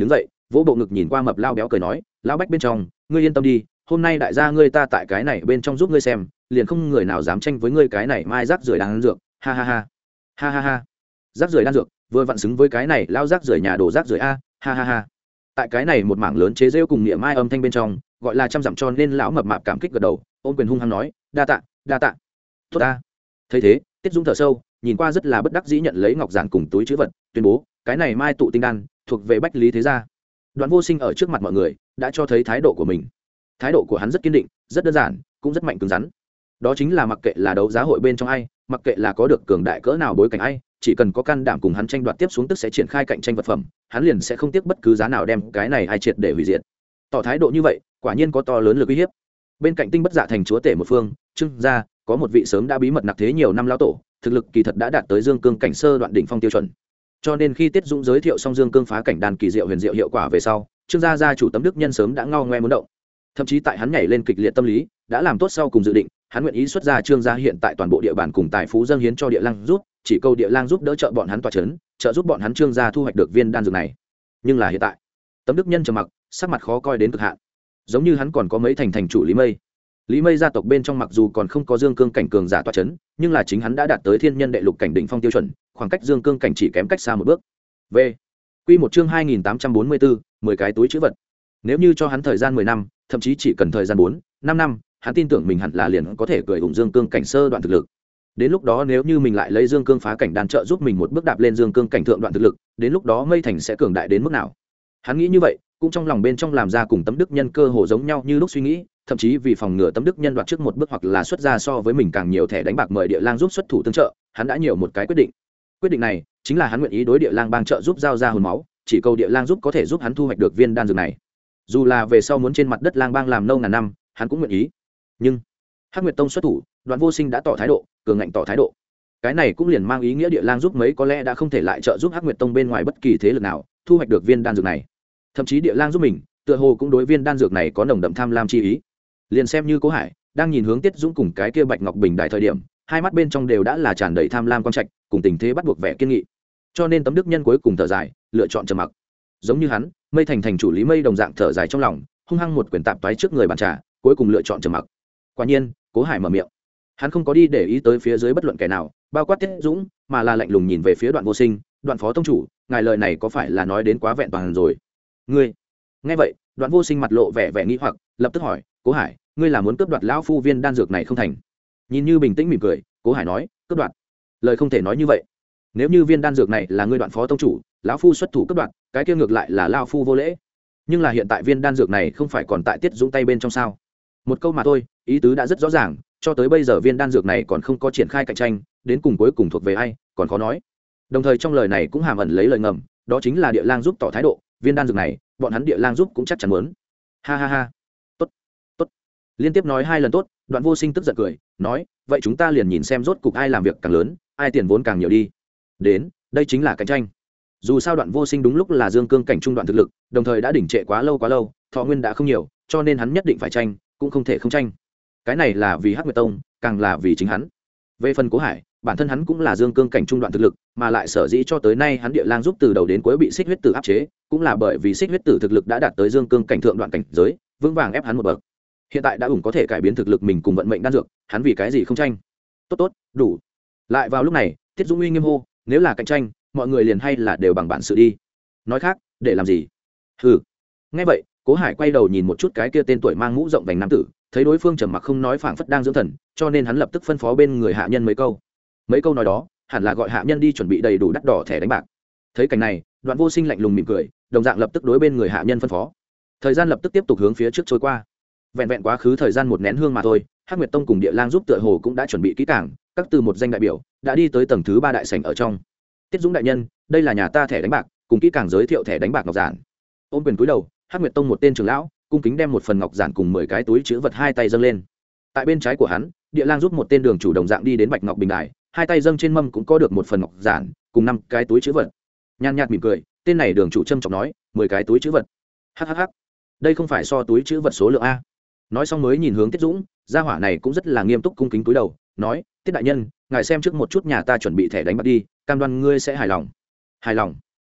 vỗ bộ ngực nhìn qua mập lao béo cười nói, lão Bách bên trong, ngươi yên tâm đi, hôm nay đại gia ngươi ta tại cái này bên trong giúp ngươi xem, liền không người nào dám tranh với ngươi cái này mai rác rưởi đan dược, ha ha ha ha ha ha. Rác rưởi đan dược vừa vặn xứng với cái này lao rác rưởi nhà đồ rác rưởi a, ha ha ha. Tại cái này một mảng lớn chế rêu cùng niệm mai âm thanh bên trong, gọi là trăm dặm cho nên lão mập mạp cảm kích gật đầu, ôm quyền hung hăng nói, đa tạ đa tạ. Tốt ta. Thấy thế, Tiết Dũng thở sâu, nhìn qua rất là bất đắc dĩ nhận lấy ngọc giản cùng túi trữ vật, tuyên bố cái này mai tụ tinh đan thuộc về Bách Lý thế gia. Đoạn Vô Sinh ở trước mặt mọi người đã cho thấy thái độ của mình. Thái độ của hắn rất kiên định, rất đơn giản, cũng rất mạnh cứng rắn. Đó chính là mặc kệ là đấu giá hội bên trong ai, mặc kệ là có được cường đại cỡ nào bối cảnh ai, chỉ cần có can đảm cùng hắn tranh đoạt tiếp xuống tức sẽ triển khai cạnh tranh vật phẩm, hắn liền sẽ không tiếc bất cứ giá nào đem cái này ai triệt để hủy diệt. Tỏ thái độ như vậy, quả nhiên có to lớn lực uy hiếp. Bên cạnh Tinh Bất Dạ thành chúa tể một phương, Trương gia có một vị sớm đã bí mật nặc thế nhiều năm lão tổ, thực lực kỳ thật đã đạt tới dương cương cảnh sơ đoạn đỉnh phong tiêu chuẩn. Cho nên khi Tiết Dũng giới thiệu xong dương cương phá cảnh đàn kỳ diệu huyền diệu hiệu quả về sau, Trương gia gia chủ Tấm Đức Nhân sớm đã ngao ngoe muốn động. Thậm chí tại hắn nhảy lên kịch liệt tâm lý, đã làm tốt sau cùng dự định, hắn nguyện ý xuất ra Trương gia hiện tại toàn bộ địa bàn cùng tài phú dâng hiến cho Địa Lang giúp, chỉ câu Địa Lang giúp đỡ trợ bọn hắn tọa chấn, trợ giúp bọn hắn Trương gia thu hoạch được viên đan dược này. Nhưng là hiện tại, Tấm Đức Nhân trầm mặc, sắc mặt khó coi đến cực hạn. Giống như hắn còn có mấy thành thành chủ Lý Mây. Lý Mây gia tộc bên trong mặc dù còn không có dương cương cảnh cường giả tọa chấn, nhưng là chính hắn đã đạt tới thiên nhân đệ lục cảnh đỉnh phong tiêu chuẩn, khoảng cách dương cương cảnh chỉ kém cách xa một bước. V. Quy một chương hai nghìn tám trăm bốn mươi bốn, mười cái túi trữ vật. Nếu như cho hắn thời gian mười năm, thậm chí chỉ cần thời gian bốn, năm năm, hắn tin tưởng mình hẳn là liền có thể cười ủng dương cương cảnh sơ đoạn thực lực. Đến lúc đó nếu như mình lại lấy dương cương phá cảnh đan trợ giúp mình một bước đạp lên dương cương cảnh thượng đoạn thực lực, đến lúc đó Mây Thành sẽ cường đại đến mức nào? Hắn nghĩ như vậy, cũng trong lòng bên trong làm ra cùng Tấm Đức Nhân cơ hồ giống nhau như lúc suy nghĩ, thậm chí vì phòng ngừa Tấm Đức Nhân đoạt trước một bước hoặc là xuất ra so với mình càng nhiều thẻ đánh bạc mời Địa Lang giúp xuất thủ tương trợ, hắn đã nhiều một cái quyết định. Quyết định này chính là hắn nguyện ý đối Địa Lang bang trợ giúp giao ra hồn máu, chỉ cầu Địa Lang giúp có thể giúp hắn thu hoạch được viên đan dược này. Dù là về sau muốn trên mặt đất Lang bang làm lâu ngàn năm, hắn cũng nguyện ý. Nhưng Hắc Nguyệt Tông xuất thủ, Đoạn Vô Sinh đã tỏ thái độ, cường ngạnh tỏ thái độ. Cái này cũng liền mang ý nghĩa Địa Lang giúp mấy có lẽ đã không thể lại trợ giúp Hắc Nguyệt Tông bên ngoài bất kỳ thế lực nào thu hoạch được viên đan dược này. Thậm chí Địa Lang giúp mình, tựa hồ cũng đối viên đan dược này có nồng đậm tham lam chi ý. Liền xem như Cố Hải đang nhìn hướng Tiết Dũng cùng cái kia Bạch Ngọc Bình đại thời điểm, hai mắt bên trong đều đã là tràn đầy tham lam quan trạch, cùng tình thế bắt buộc vẻ kiên nghị. Cho nên Tấm Đức Nhân cuối cùng thở dài, lựa chọn trầm mặc. Giống như hắn, Mây Thành thành chủ Lý Mây đồng dạng thở dài trong lòng, hung hăng một quyển tạp toái trước người bàn trà, cuối cùng lựa chọn trầm mặc. Quả nhiên, Cố Hải mở miệng. Hắn không có đi để ý tới phía dưới bất luận kẻ nào, bao quát Tiết Dũng, mà là lạnh lùng nhìn về phía Đoạn Vô Sinh, "Đoạn phó tông chủ, ngài lời này có phải là nói đến quá vẹn toàn rồi?" Ngươi. Nghe vậy, Đoạn Vô Sinh mặt lộ vẻ vẻ nghi hoặc, lập tức hỏi, "Cố Hải, ngươi là muốn cướp đoạt lão phu viên đan dược này không thành?" Nhìn như bình tĩnh mỉm cười, Cố Hải nói, "Cướp đoạt? Lời không thể nói như vậy. Nếu như viên đan dược này là ngươi Đoạn phó tông chủ, lão phu xuất thủ cướp đoạt, cái kia ngược lại là lão phu vô lễ. Nhưng là hiện tại viên đan dược này không phải còn tại Tiết Dũng tay bên trong sao?" Một câu mà thôi, ý tứ đã rất rõ ràng, cho tới bây giờ viên đan dược này còn không có triển khai cạnh tranh, đến cùng cuối cùng thuộc về ai, còn khó nói. Đồng thời trong lời này cũng hàm ẩn lấy lời ngầm, đó chính là Địa Lang giúp tỏ thái độ, viên đan dược này, bọn hắn Địa Lang giúp cũng chắc chắn muốn. Ha ha ha. Tốt, tốt. Liên tiếp nói hai lần tốt, Đoạn Vô Sinh tức giận cười, nói, "Vậy chúng ta liền nhìn xem rốt cục ai làm việc càng lớn, ai tiền vốn càng nhiều đi." Đến, đây chính là cạnh tranh. Dù sao Đoạn Vô Sinh đúng lúc là dương cương cảnh trung đoạn thực lực, đồng thời đã đỉnh trệ quá lâu quá lâu, thọ nguyên đã không nhiều, cho nên hắn nhất định phải tranh, cũng không thể không tranh. Cái này là vì Hắc Nguyệt Tông, càng là vì chính hắn. Về phần Cố Hải, bản thân hắn cũng là dương cương cảnh trung đoạn thực lực, mà lại sở dĩ cho tới nay hắn Địa Lang giúp từ đầu đến cuối bị Xích Huyết Tử áp chế, cũng là bởi vì Xích Huyết Tử thực lực đã đạt tới dương cương cảnh thượng đoạn cảnh giới, vững vàng ép hắn một bậc. Hiện tại đã ủng có thể cải biến thực lực mình cùng vận mệnh đan dược, hắn vì cái gì không tranh? Tốt tốt, đủ. Lại vào lúc này, Tiết Dũng uy nghiêm hô, "Nếu là cạnh tranh, mọi người liền hay là đều bằng bản sự đi. Nói khác, để làm gì?" Hừ. Nghe vậy, Cố Hải quay đầu nhìn một chút cái kia tên tuổi mang mũ rộng vành nam tử, thấy đối phương trầm mặc không nói phảng phất đang dưỡng thần, cho nên hắn lập tức phân phó bên người hạ nhân mấy câu. Mấy câu nói đó, hẳn là gọi hạ nhân đi chuẩn bị đầy đủ đắt đỏ thẻ đánh bạc. Thấy cảnh này, Đoạn Vô Sinh lạnh lùng mỉm cười, đồng dạng lập tức đối bên người hạ nhân phân phó. Thời gian lập tức tiếp tục hướng phía trước trôi qua. Vẹn vẹn quá khứ thời gian một nén hương mà thôi, Hắc Nguyệt Tông cùng Địa Lang giúp tựa hồ cũng đã chuẩn bị kỹ càng, các từ một danh đại biểu đã đi tới tầng thứ ba đại sảnh ở trong. "Tiết Dũng đại nhân, đây là nhà ta thẻ đánh bạc, cùng kỹ càng giới thiệu thẻ đánh bạc ngọc giản." Ôm quyền cúi đầu, Hắc Nguyệt Tông một tên trưởng lão cung kính đem một phần ngọc giản cùng mười cái túi chứa vật hai tay dâng lên. Tại bên trái của hắn, Địa Lang giúp một tên đường chủ đồng dạng đi đến Bạch Ngọc bình đài, hai tay dâng trên mâm cũng có được một phần ngọc giản cùng năm cái túi chứa vật. Nhàn nhạt mỉm cười, tên này đường chủ trâm trọng nói, mười cái túi chứa vật. Hhh, đây không phải so túi chứa vật số lượng a? Nói xong mới nhìn hướng Tiết Dũng, gia hỏa này cũng rất là nghiêm túc cung kính cúi đầu, nói, "Tiết đại nhân, ngài xem trước một chút nhà ta chuẩn bị thẻ đánh bạc đi, cam đoan ngươi sẽ hài lòng." Hài lòng?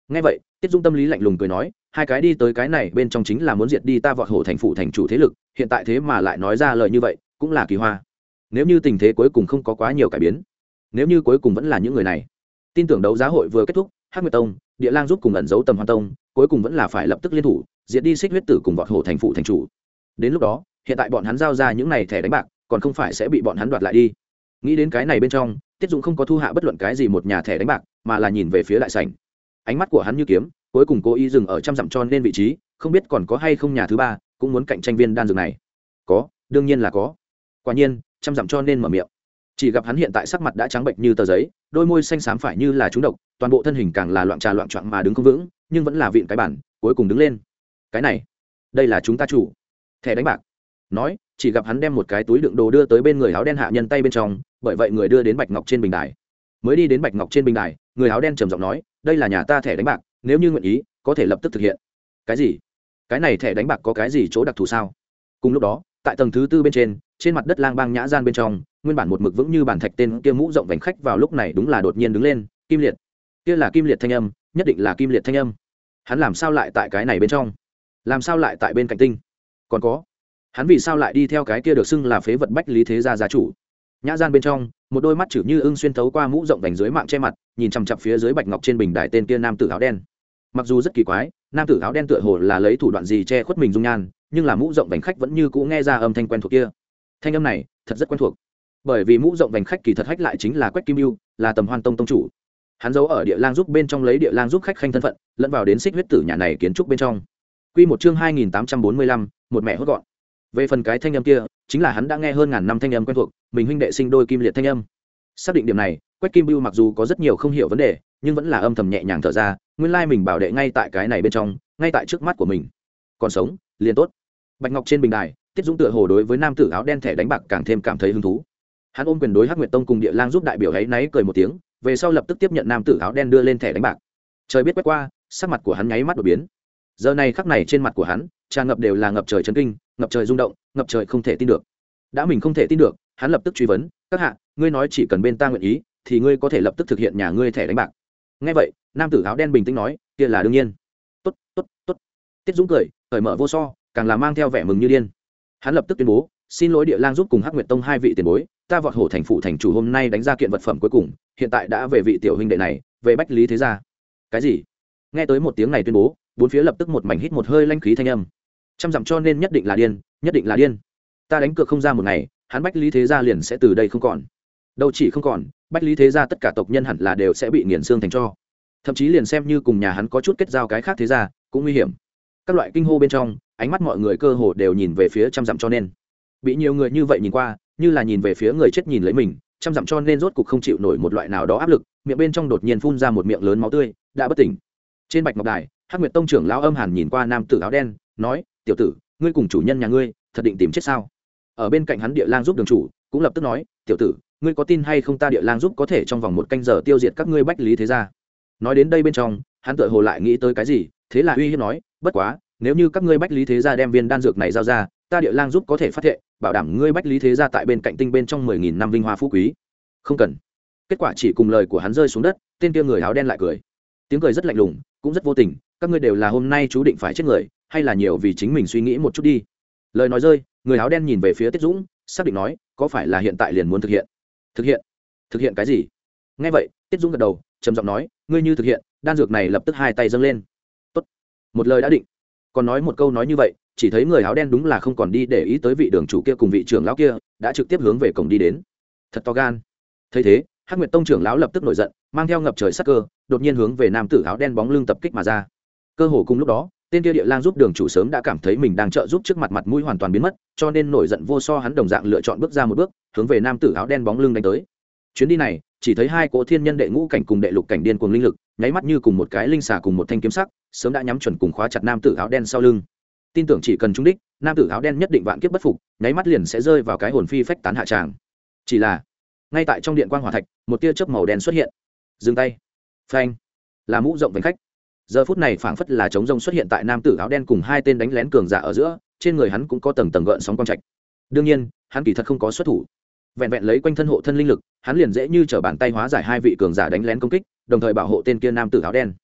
Nghe vậy Tiết Dũng tâm lý lạnh lùng cười nói, hai cái đi tới cái này bên trong chính là muốn diệt đi ta Vọt Hổ thành phủ thành chủ thế lực, hiện tại thế mà lại nói ra lời như vậy cũng là kỳ hoa. Nếu như tình thế cuối cùng không có quá nhiều cải biến, nếu như cuối cùng vẫn là những người này, tin tưởng đấu giá hội vừa kết thúc, Hắc Nguyệt Tông, Địa Lang giúp cùng ẩn giấu Tầm Hoan Tông, cuối cùng vẫn là phải lập tức liên thủ diệt đi Xích Huyết Tử cùng Vọt Hổ thành phủ thành chủ. Đến lúc đó hiện tại bọn hắn giao ra những này thẻ đánh bạc còn không phải sẽ bị bọn hắn đoạt lại đi. Nghĩ đến cái này bên trong, Tiết Dũng không có thu hạ bất luận cái gì một nhà thẻ đánh bạc, mà là nhìn về phía đại sảnh. Ánh mắt của hắn như kiếm, cuối cùng cố ý dừng ở trăm dặm cho nên vị trí, không biết còn có hay không nhà thứ ba cũng muốn cạnh tranh viên đan dược này. Có, đương nhiên là có. Quả nhiên, trăm dặm cho nên mở miệng. Chỉ gặp hắn hiện tại sắc mặt đã trắng bệnh như tờ giấy, đôi môi xanh xám phải như là trúng độc, toàn bộ thân hình càng là loạn trà loạn choạng mà đứng không vững, nhưng vẫn là vịn cái bản, cuối cùng đứng lên. Cái này, đây là chúng ta chủ thẻ đánh bạc. Nói, chỉ gặp hắn đem một cái túi đựng đồ đưa tới bên người áo đen hạ nhân tay bên trong, bởi vậy người đưa đến bạch ngọc trên bình đài. Mới đi đến bạch ngọc trên bình đài, người áo đen trầm giọng nói, đây là nhà ta thẻ đánh bạc, nếu như nguyện ý có thể lập tức thực hiện. Cái gì? Cái này thẻ đánh bạc có cái gì chỗ đặc thù sao? Cùng lúc đó, tại tầng thứ tư bên trên, trên mặt đất lang bang nhã gian bên trong, nguyên bản một mực vững như bản thạch tên kia mũ rộng vành khách vào lúc này đúng là đột nhiên đứng lên, Kim Liệt. Kia là Kim Liệt thanh âm, nhất định là Kim Liệt thanh âm. Hắn làm sao lại tại cái này bên trong? Làm sao lại tại bên cạnh tinh? Còn có, hắn vì sao lại đi theo cái kia được xưng là phế vật bách lý thế gia gia chủ? Nhã gian bên trong, một đôi mắt chử như ưng xuyên thấu qua mũ rộng vành dưới mạng che mặt, nhìn chằm chằm phía dưới bạch ngọc trên bình đài tên kia nam tử áo đen. Mặc dù rất kỳ quái, nam tử áo đen tựa hồ là lấy thủ đoạn gì che khuất mình dung nhan, nhưng là mũ rộng vành khách vẫn như cũ nghe ra âm thanh quen thuộc kia. Thanh âm này thật rất quen thuộc, bởi vì mũ rộng vành khách kỳ thật hách lại chính là Quách Kim Bưu, là Tầm Hoan Tông tông chủ. Hắn giấu ở Địa Lang giúp bên trong lấy Địa Lang giúp khách khanh thân phận, lẫn vào đến Xích Huyết Tử nhà này kiến trúc bên trong. Quy một chương hai nghìn tám trăm bốn mươi lăm, một mẹ hốt gọn. Về phần cái thanh âm kia, chính là hắn đã nghe hơn ngàn năm thanh âm quen thuộc, mình huynh đệ sinh đôi Kim Liệt thanh âm. Xác định điểm này, Quách Kim Bưu mặc dù có rất nhiều không hiểu vấn đề, nhưng vẫn là âm thầm nhẹ nhàng thở ra, nguyên lai mình bảo đệ ngay tại cái này bên trong, ngay tại trước mắt của mình. Còn sống, liền tốt. Bạch ngọc trên bình đài, Tiết Dũng tựa hồ đối với nam tử áo đen thẻ đánh bạc càng thêm cảm thấy hứng thú. Hắn ôm quyền đối Hắc Nguyệt Tông cùng Địa Lang giúp đại biểu ấy náy cười một tiếng, về sau lập tức tiếp nhận nam tử áo đen đưa lên thẻ đánh bạc. Trời biết quét qua, sắc mặt của hắn nháy mắt đổi biến. Giờ này khắc này trên mặt của hắn, tràn ngập đều là ngập trời chấn kinh, ngập trời rung động, ngập trời không thể tin được. Đã mình không thể tin được, hắn lập tức truy vấn, các hạ, ngươi nói chỉ cần bên ta nguyện ý, thì ngươi có thể lập tức thực hiện nhà ngươi thẻ đánh bạc. Nghe vậy, nam tử áo đen bình tĩnh nói, kia là đương nhiên. Tốt, tốt, tốt. Tiết Dũng cười, cởi mở vô so, càng là mang theo vẻ mừng như điên. Hắn lập tức tuyên bố, xin lỗi Địa Lang giúp cùng Hắc Nguyệt Tông hai vị tiền bối, ta Vọt Hổ thành phủ thành chủ hôm nay đánh ra kiện vật phẩm cuối cùng, hiện tại đã về vị tiểu huynh đệ này, về bách lý thế gia. Cái gì? Nghe tới một tiếng này tuyên bố, bốn phía lập tức một mảnh hít một hơi lanh khí thanh âm. Trăm dặm cho nên nhất định là điên, nhất định là điên. Ta đánh cược không ra một ngày, hắn bách lý thế gia liền sẽ từ đây không còn. Đâu chỉ không còn, bách lý thế gia tất cả tộc nhân hẳn là đều sẽ bị nghiền xương thành tro. Thậm chí liền xem như cùng nhà hắn có chút kết giao cái khác thế gia, cũng nguy hiểm. Các loại kinh hô bên trong, ánh mắt mọi người cơ hồ đều nhìn về phía trăm dặm cho nên. Bị nhiều người như vậy nhìn qua, như là nhìn về phía người chết nhìn lấy mình, trăm dặm cho nên rốt cục không chịu nổi một loại nào đó áp lực, miệng bên trong đột nhiên phun ra một miệng lớn máu tươi, đã bất tỉnh. Trên bạch ngọc đài, Hắc Nguyệt Tông trưởng lão Âm Hàn nhìn qua nam tử áo đen, nói, tiểu tử, ngươi cùng chủ nhân nhà ngươi thật định tìm chết sao? Ở bên cạnh hắn Địa Lang giúp đường chủ cũng lập tức nói, tiểu tử, ngươi có tin hay không ta Địa Lang giúp có thể trong vòng một canh giờ tiêu diệt các ngươi bách lý thế gia? Nói đến đây bên trong, hắn tựa hồ lại nghĩ tới cái gì, thế là uy hiếp nói, bất quá, nếu như các ngươi bách lý thế gia đem viên đan dược này giao ra, ta Địa Lang giúp có thể phát thệ, bảo đảm ngươi bách lý thế gia tại bên cạnh tinh bên trong mười nghìn năm vinh hoa phú quý. Không cần. Kết quả chỉ cùng lời của hắn rơi xuống đất, tên kia người áo đen lại cười. Tiếng cười rất lạnh lùng, cũng rất vô tình, các ngươi đều là hôm nay chú định phải chết người, hay là nhiều vì chính mình suy nghĩ một chút đi. Lời nói rơi, người áo đen nhìn về phía Tiết Dũng, xác định nói, có phải là hiện tại liền muốn thực hiện? Thực hiện? Thực hiện cái gì? Nghe vậy, Tiết Dũng gật đầu, trầm giọng nói, ngươi như thực hiện, đan dược này lập tức hai tay dâng lên. Tốt. Một lời đã định. Còn nói một câu nói như vậy, chỉ thấy người áo đen đúng là không còn đi để ý tới vị đường chủ kia cùng vị trưởng lão kia, đã trực tiếp hướng về cổng đi đến. Thật to gan. Thấy thế, Hắc Nguyệt Tông trưởng lão lập tức nổi giận, mang theo ngập trời sắc cơ, đột nhiên hướng về nam tử áo đen bóng lưng tập kích mà ra. Cơ hồ cùng lúc đó, tên kia Địa Lang giúp đường chủ sớm đã cảm thấy mình đang trợ giúp trước mặt mặt mũi hoàn toàn biến mất, cho nên nổi giận vô so hắn đồng dạng lựa chọn bước ra một bước, hướng về nam tử áo đen bóng lưng đánh tới. Chuyến đi này, chỉ thấy hai cỗ thiên nhân đệ ngũ cảnh cùng đệ lục cảnh điên cuồng linh lực, nháy mắt như cùng một cái linh xà cùng một thanh kiếm sắc, sớm đã nhắm chuẩn cùng khóa chặt nam tử áo đen sau lưng. Tin tưởng chỉ cần trúng đích, nam tử áo đen nhất định vạn kiếp bất phục, nháy mắt liền sẽ rơi vào cái hồn phi phách tán hạ tràng. Chỉ là, ngay tại trong điện quang hỏa thạch, một tia chớp màu đen xuất hiện. Dừng tay. Phanh. Là mũ rộng vành khách. Giờ phút này phảng phất là trống rông xuất hiện tại nam tử áo đen cùng hai tên đánh lén cường giả ở giữa, trên người hắn cũng có tầng tầng gợn sóng quang trạch. Đương nhiên, hắn kỳ thật không có xuất thủ. Vẹn vẹn lấy quanh thân hộ thân linh lực, hắn liền dễ như trở bàn tay hóa giải hai vị cường giả đánh lén công kích, đồng thời bảo hộ tên kia nam tử áo đen.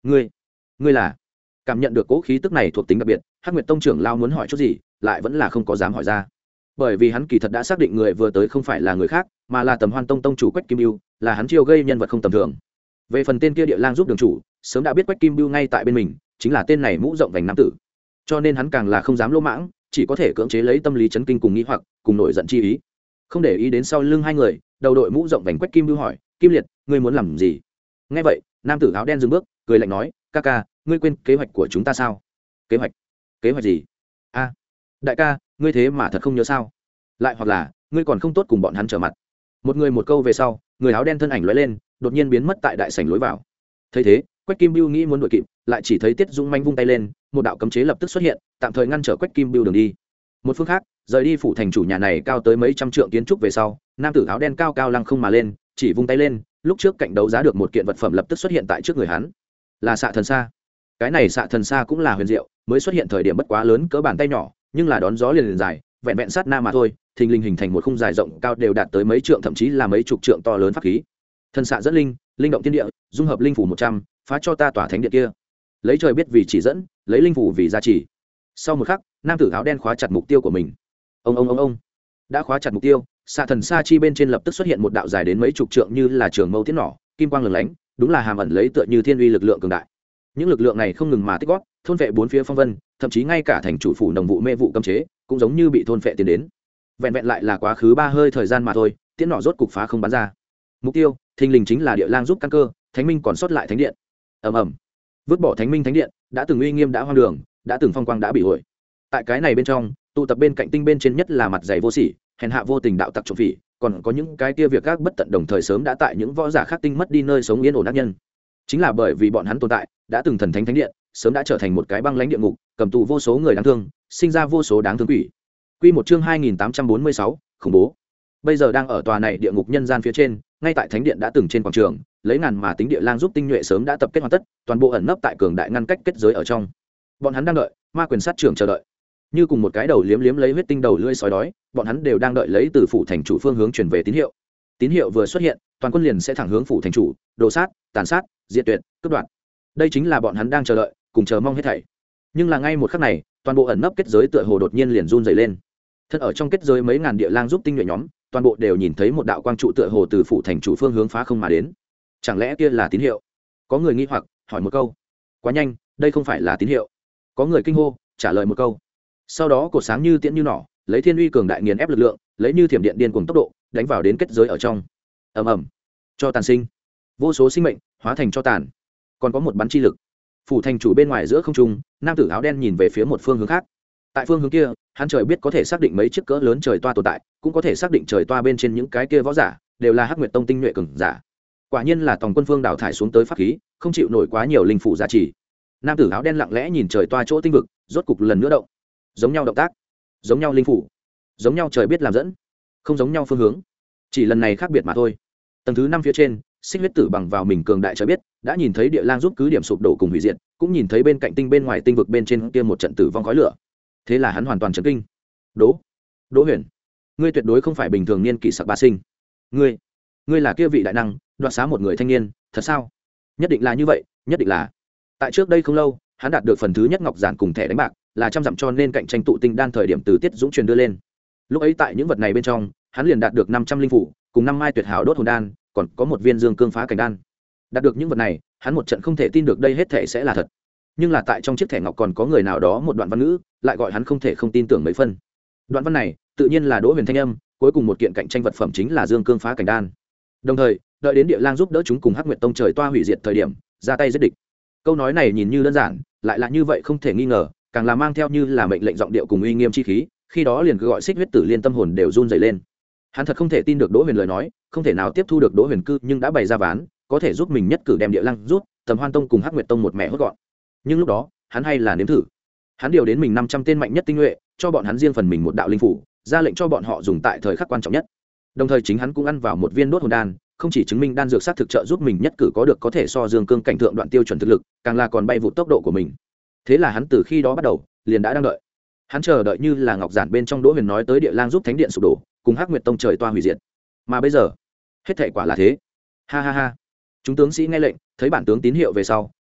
ngươi ngươi là cảm nhận được cỗ khí tức này thuộc tính đặc biệt, Hắc Nguyệt tông trưởng lao muốn hỏi chút gì lại vẫn là không có dám hỏi ra, bởi vì hắn kỳ thật đã xác định người vừa tới không phải là người khác mà là Tầm Hoan tông tông chủ Quách Kim Bưu, là hắn chiêu gây nhân vật không tầm thường. Về phần tên kia địa lang giúp đường chủ, sớm đã biết Quách Kim Bưu ngay tại bên mình, chính là tên này mũ rộng vành nam tử, cho nên hắn càng là không dám lỗ mãng, chỉ có thể cưỡng chế lấy tâm lý chấn kinh cùng nghĩ hoặc cùng nổi giận chi ý, không để ý đến sau lưng hai người. Đầu đội mũ rộng vành Quách Kim Bưu hỏi: Kim Liệt, ngươi muốn làm gì? Nghe vậy, nam tử áo đen dừng bước, cười lạnh nói: ca ca, ngươi quên kế hoạch của chúng ta sao? Kế hoạch? Kế hoạch gì? A, đại ca, ngươi thế mà thật không nhớ sao? Lại hoặc là ngươi còn không tốt cùng bọn hắn trở mặt? Một người một câu về sau, người áo đen thân ảnh lóe lên, đột nhiên biến mất tại đại sảnh lối vào. Thấy thế, Quách Kim Bưu nghĩ muốn đuổi kịp, lại chỉ thấy Tiết Dũng manh vung tay lên, một đạo cấm chế lập tức xuất hiện, tạm thời ngăn trở Quách Kim Bưu đường đi. Một phương khác, rời đi phủ thành chủ nhà này cao tới mấy trăm trượng kiến trúc về sau, nam tử áo đen cao cao lăng không mà lên, chỉ vung tay lên, lúc trước cạnh đấu giá được một kiện vật phẩm lập tức xuất hiện tại trước người hắn, là xạ thần sa. Cái này xạ thần sa cũng là huyền diệu, mới xuất hiện thời điểm bất quá lớn cỡ bàn tay nhỏ, nhưng là đón gió liền liền dài, vẹn vẹn sát na mà thôi, thình lình hình thành một khung dài rộng cao đều đạt tới mấy trượng thậm chí là mấy chục trượng to lớn pháp khí. Thần xạ dẫn linh, linh động thiên địa, dung hợp linh phủ một trăm, phá cho ta tỏa thánh địa kia. Lấy trời biết vì chỉ dẫn, lấy linh phủ vì gia trì. Sau một khắc, nam tử áo đen khóa chặt mục tiêu của mình. Ông ông ông ông. Đã khóa chặt mục tiêu, xạ thần sa chi bên trên lập tức xuất hiện một đạo dài đến mấy chục trượng như là trường mâu tiễn nỏ, kim quang lừng lánh, đúng là hàm ẩn lấy tựa như thiên uy lực lượng cường đại. Những lực lượng này không ngừng mà tích góp, thôn vệ bốn phía phong vân, thậm chí ngay cả thành chủ phủ đồng vụ mê vụ cấm chế cũng giống như bị thôn vệ tiến đến. Vẹn vẹn lại là quá khứ ba hơi thời gian mà thôi, tiễn nỏ rốt cục phá không bắn ra. Mục tiêu thình lình chính là địa lang giúp căn cơ, thánh minh còn sót lại thánh điện. Ầm ầm. Vứt bỏ thánh minh thánh điện, đã từng uy nghiêm đã hoang đường, đã từng phong quang đã bị hủy. Tại cái này bên trong, tụ tập bên cạnh tinh bên trên nhất là mặt dày vô sỉ, hèn hạ vô tình đạo tặc trộm phỉ, còn có những cái kia việc các bất tận đồng thời sớm đã tại những võ giả khác tinh mất đi nơi sống yên ổn ác nhân. Chính là bởi vì bọn hắn tồn tại, đã từng thần thánh thánh điện sớm đã trở thành một cái băng lãnh địa ngục, cầm tù vô số người đáng thương, sinh ra vô số đáng thương quỷ. Quy một chương hai nghìn tám trăm bốn mươi sáu, khủng bố. Bây giờ đang ở tòa này địa ngục nhân gian phía trên, ngay tại thánh điện đã từng trên quảng trường, lấy ngàn mà tính địa lang giúp tinh nhuệ sớm đã tập kết hoàn tất, toàn bộ ẩn nấp tại cường đại ngăn cách kết giới ở trong. Bọn hắn đang đợi, ma quyền sát trưởng chờ đợi. Như cùng một cái đầu liếm liếm lấy huyết tinh đầu lưỡi sói đói, bọn hắn đều đang đợi lấy từ phủ thành chủ phương hướng truyền về tín hiệu. Tín hiệu vừa xuất hiện, toàn quân liền sẽ thẳng hướng phủ thành chủ, đồ sát, tàn sát, diệt tuyệt, cướp đoạt. Đây chính là bọn hắn đang chờ đợi, cùng chờ mong hết thảy. Nhưng là ngay một khắc này, toàn bộ ẩn nấp kết giới tựa hồ đột nhiên liền run rẩy lên. Thân ở trong kết giới mấy ngàn địa lang giúp tinh nhuệ nhóm, toàn bộ đều nhìn thấy một đạo quang trụ tựa hồ từ phủ thành chủ phương hướng phá không mà đến. Chẳng lẽ kia là tín hiệu? Có người nghi hoặc hỏi một câu. Quá nhanh, đây không phải là tín hiệu. Có người kinh hô trả lời một câu. Sau đó cột sáng như tiễn như nỏ, lấy thiên uy cường đại nghiền ép lực lượng, lấy như thiểm điện điên cuồng tốc độ đánh vào đến kết giới ở trong. Ầm ầm, cho tàn sinh, vô số sinh mệnh hóa thành cho tàn. Còn có một bắn chi lực. Phủ thành chủ bên ngoài giữa không trung, nam tử áo đen nhìn về phía một phương hướng khác. Tại phương hướng kia, hắn trời biết có thể xác định mấy chiếc cỡ lớn trời toa tồn tại, cũng có thể xác định trời toa bên trên những cái kia võ giả đều là Hắc Nguyệt tông tinh nhuệ cường giả. Quả nhiên là tòng quân phương đào thải xuống tới pháp khí, không chịu nổi quá nhiều linh phủ giá trị. Nam tử áo đen lặng lẽ nhìn trời toa chỗ tinh vực, rốt cục lần nữa động. Giống nhau động tác, giống nhau linh phủ, giống nhau trời biết làm dẫn, không giống nhau phương hướng, chỉ lần này khác biệt mà thôi. Tầng thứ năm phía trên, Xích Huyết Tử bằng vào mình cường đại trời biết, đã nhìn thấy địa lang giúp cứ điểm sụp đổ cùng hủy diệt, cũng nhìn thấy bên cạnh tinh bên ngoài tinh vực bên trên kia một trận tử vong khói lửa. Thế là hắn hoàn toàn chấn kinh. Đỗ, Đỗ Huyền, ngươi tuyệt đối không phải bình thường niên kỷ sặc ba sinh. Ngươi, ngươi là kia vị đại năng, đoạt xá một người thanh niên, thật sao? Nhất định là như vậy, nhất định là. Tại trước đây không lâu, hắn đạt được phần thứ nhất ngọc giản cùng thẻ đánh bạc, là trăm dặm cho nên cạnh tranh tụ tinh đan thời điểm từ Tiết Dũng truyền đưa lên. Lúc ấy tại những vật này bên trong, hắn liền đạt được năm trăm linh phủ, cùng năm mai tuyệt hảo đốt hồn đan, còn có một viên dương cương phá cảnh đan. Đạt được những vật này, hắn một trận không thể tin được đây hết thể sẽ là thật. Nhưng là tại trong chiếc thẻ ngọc còn có người nào đó một đoạn văn ngữ, lại gọi hắn không thể không tin tưởng mấy phân. Đoạn văn này, tự nhiên là Đỗ Huyền thanh âm, cuối cùng một kiện cạnh tranh vật phẩm chính là dương cương phá cảnh đan. Đồng thời, đợi đến địa lang giúp đỡ chúng cùng Hắc Nguyệt tông trời toa hủy diệt thời điểm, ra tay giết địch. Câu nói này nhìn như đơn giản, lại là như vậy không thể nghi ngờ, càng là mang theo như là mệnh lệnh giọng điệu cùng uy nghiêm chi khí, khi đó liền cứ gọi Xích Huyết Tử liên tâm hồn đều run rẩy lên. Hắn thật không thể tin được Đỗ Huyền lời nói, không thể nào tiếp thu được Đỗ Huyền cư nhưng đã bày ra ván, có thể giúp mình nhất cử đem địa lang rút, Tầm Hoan tông cùng Hắc Nguyệt tông một mẹ hốt gọn. Nhưng lúc đó, hắn hay là nếm thử. Hắn điều đến mình năm trăm tên mạnh nhất tinh nhuệ, cho bọn hắn riêng phần mình một đạo linh phủ, ra lệnh cho bọn họ dùng tại thời khắc quan trọng nhất. Đồng thời chính hắn cũng ăn vào một viên đốt hồn đan, không chỉ chứng minh đan dược sát thực trợ giúp mình nhất cử có được có thể so dương cương cảnh thượng đoạn tiêu chuẩn thực lực, càng là còn bay vụt tốc độ của mình. Thế là hắn từ khi đó bắt đầu, liền đã đang đợi. Hắn chờ đợi như là ngọc giản bên trong Đỗ Huyền nói tới địa lang giúp thánh điện sụp đổ, cùng Hắc Nguyệt tông trời toa hủy diệt. Mà bây giờ, hết thảy quả là thế. Ha ha ha. Chúng tướng sĩ nghe lệnh, thấy bản tướng tín hiệu về sau,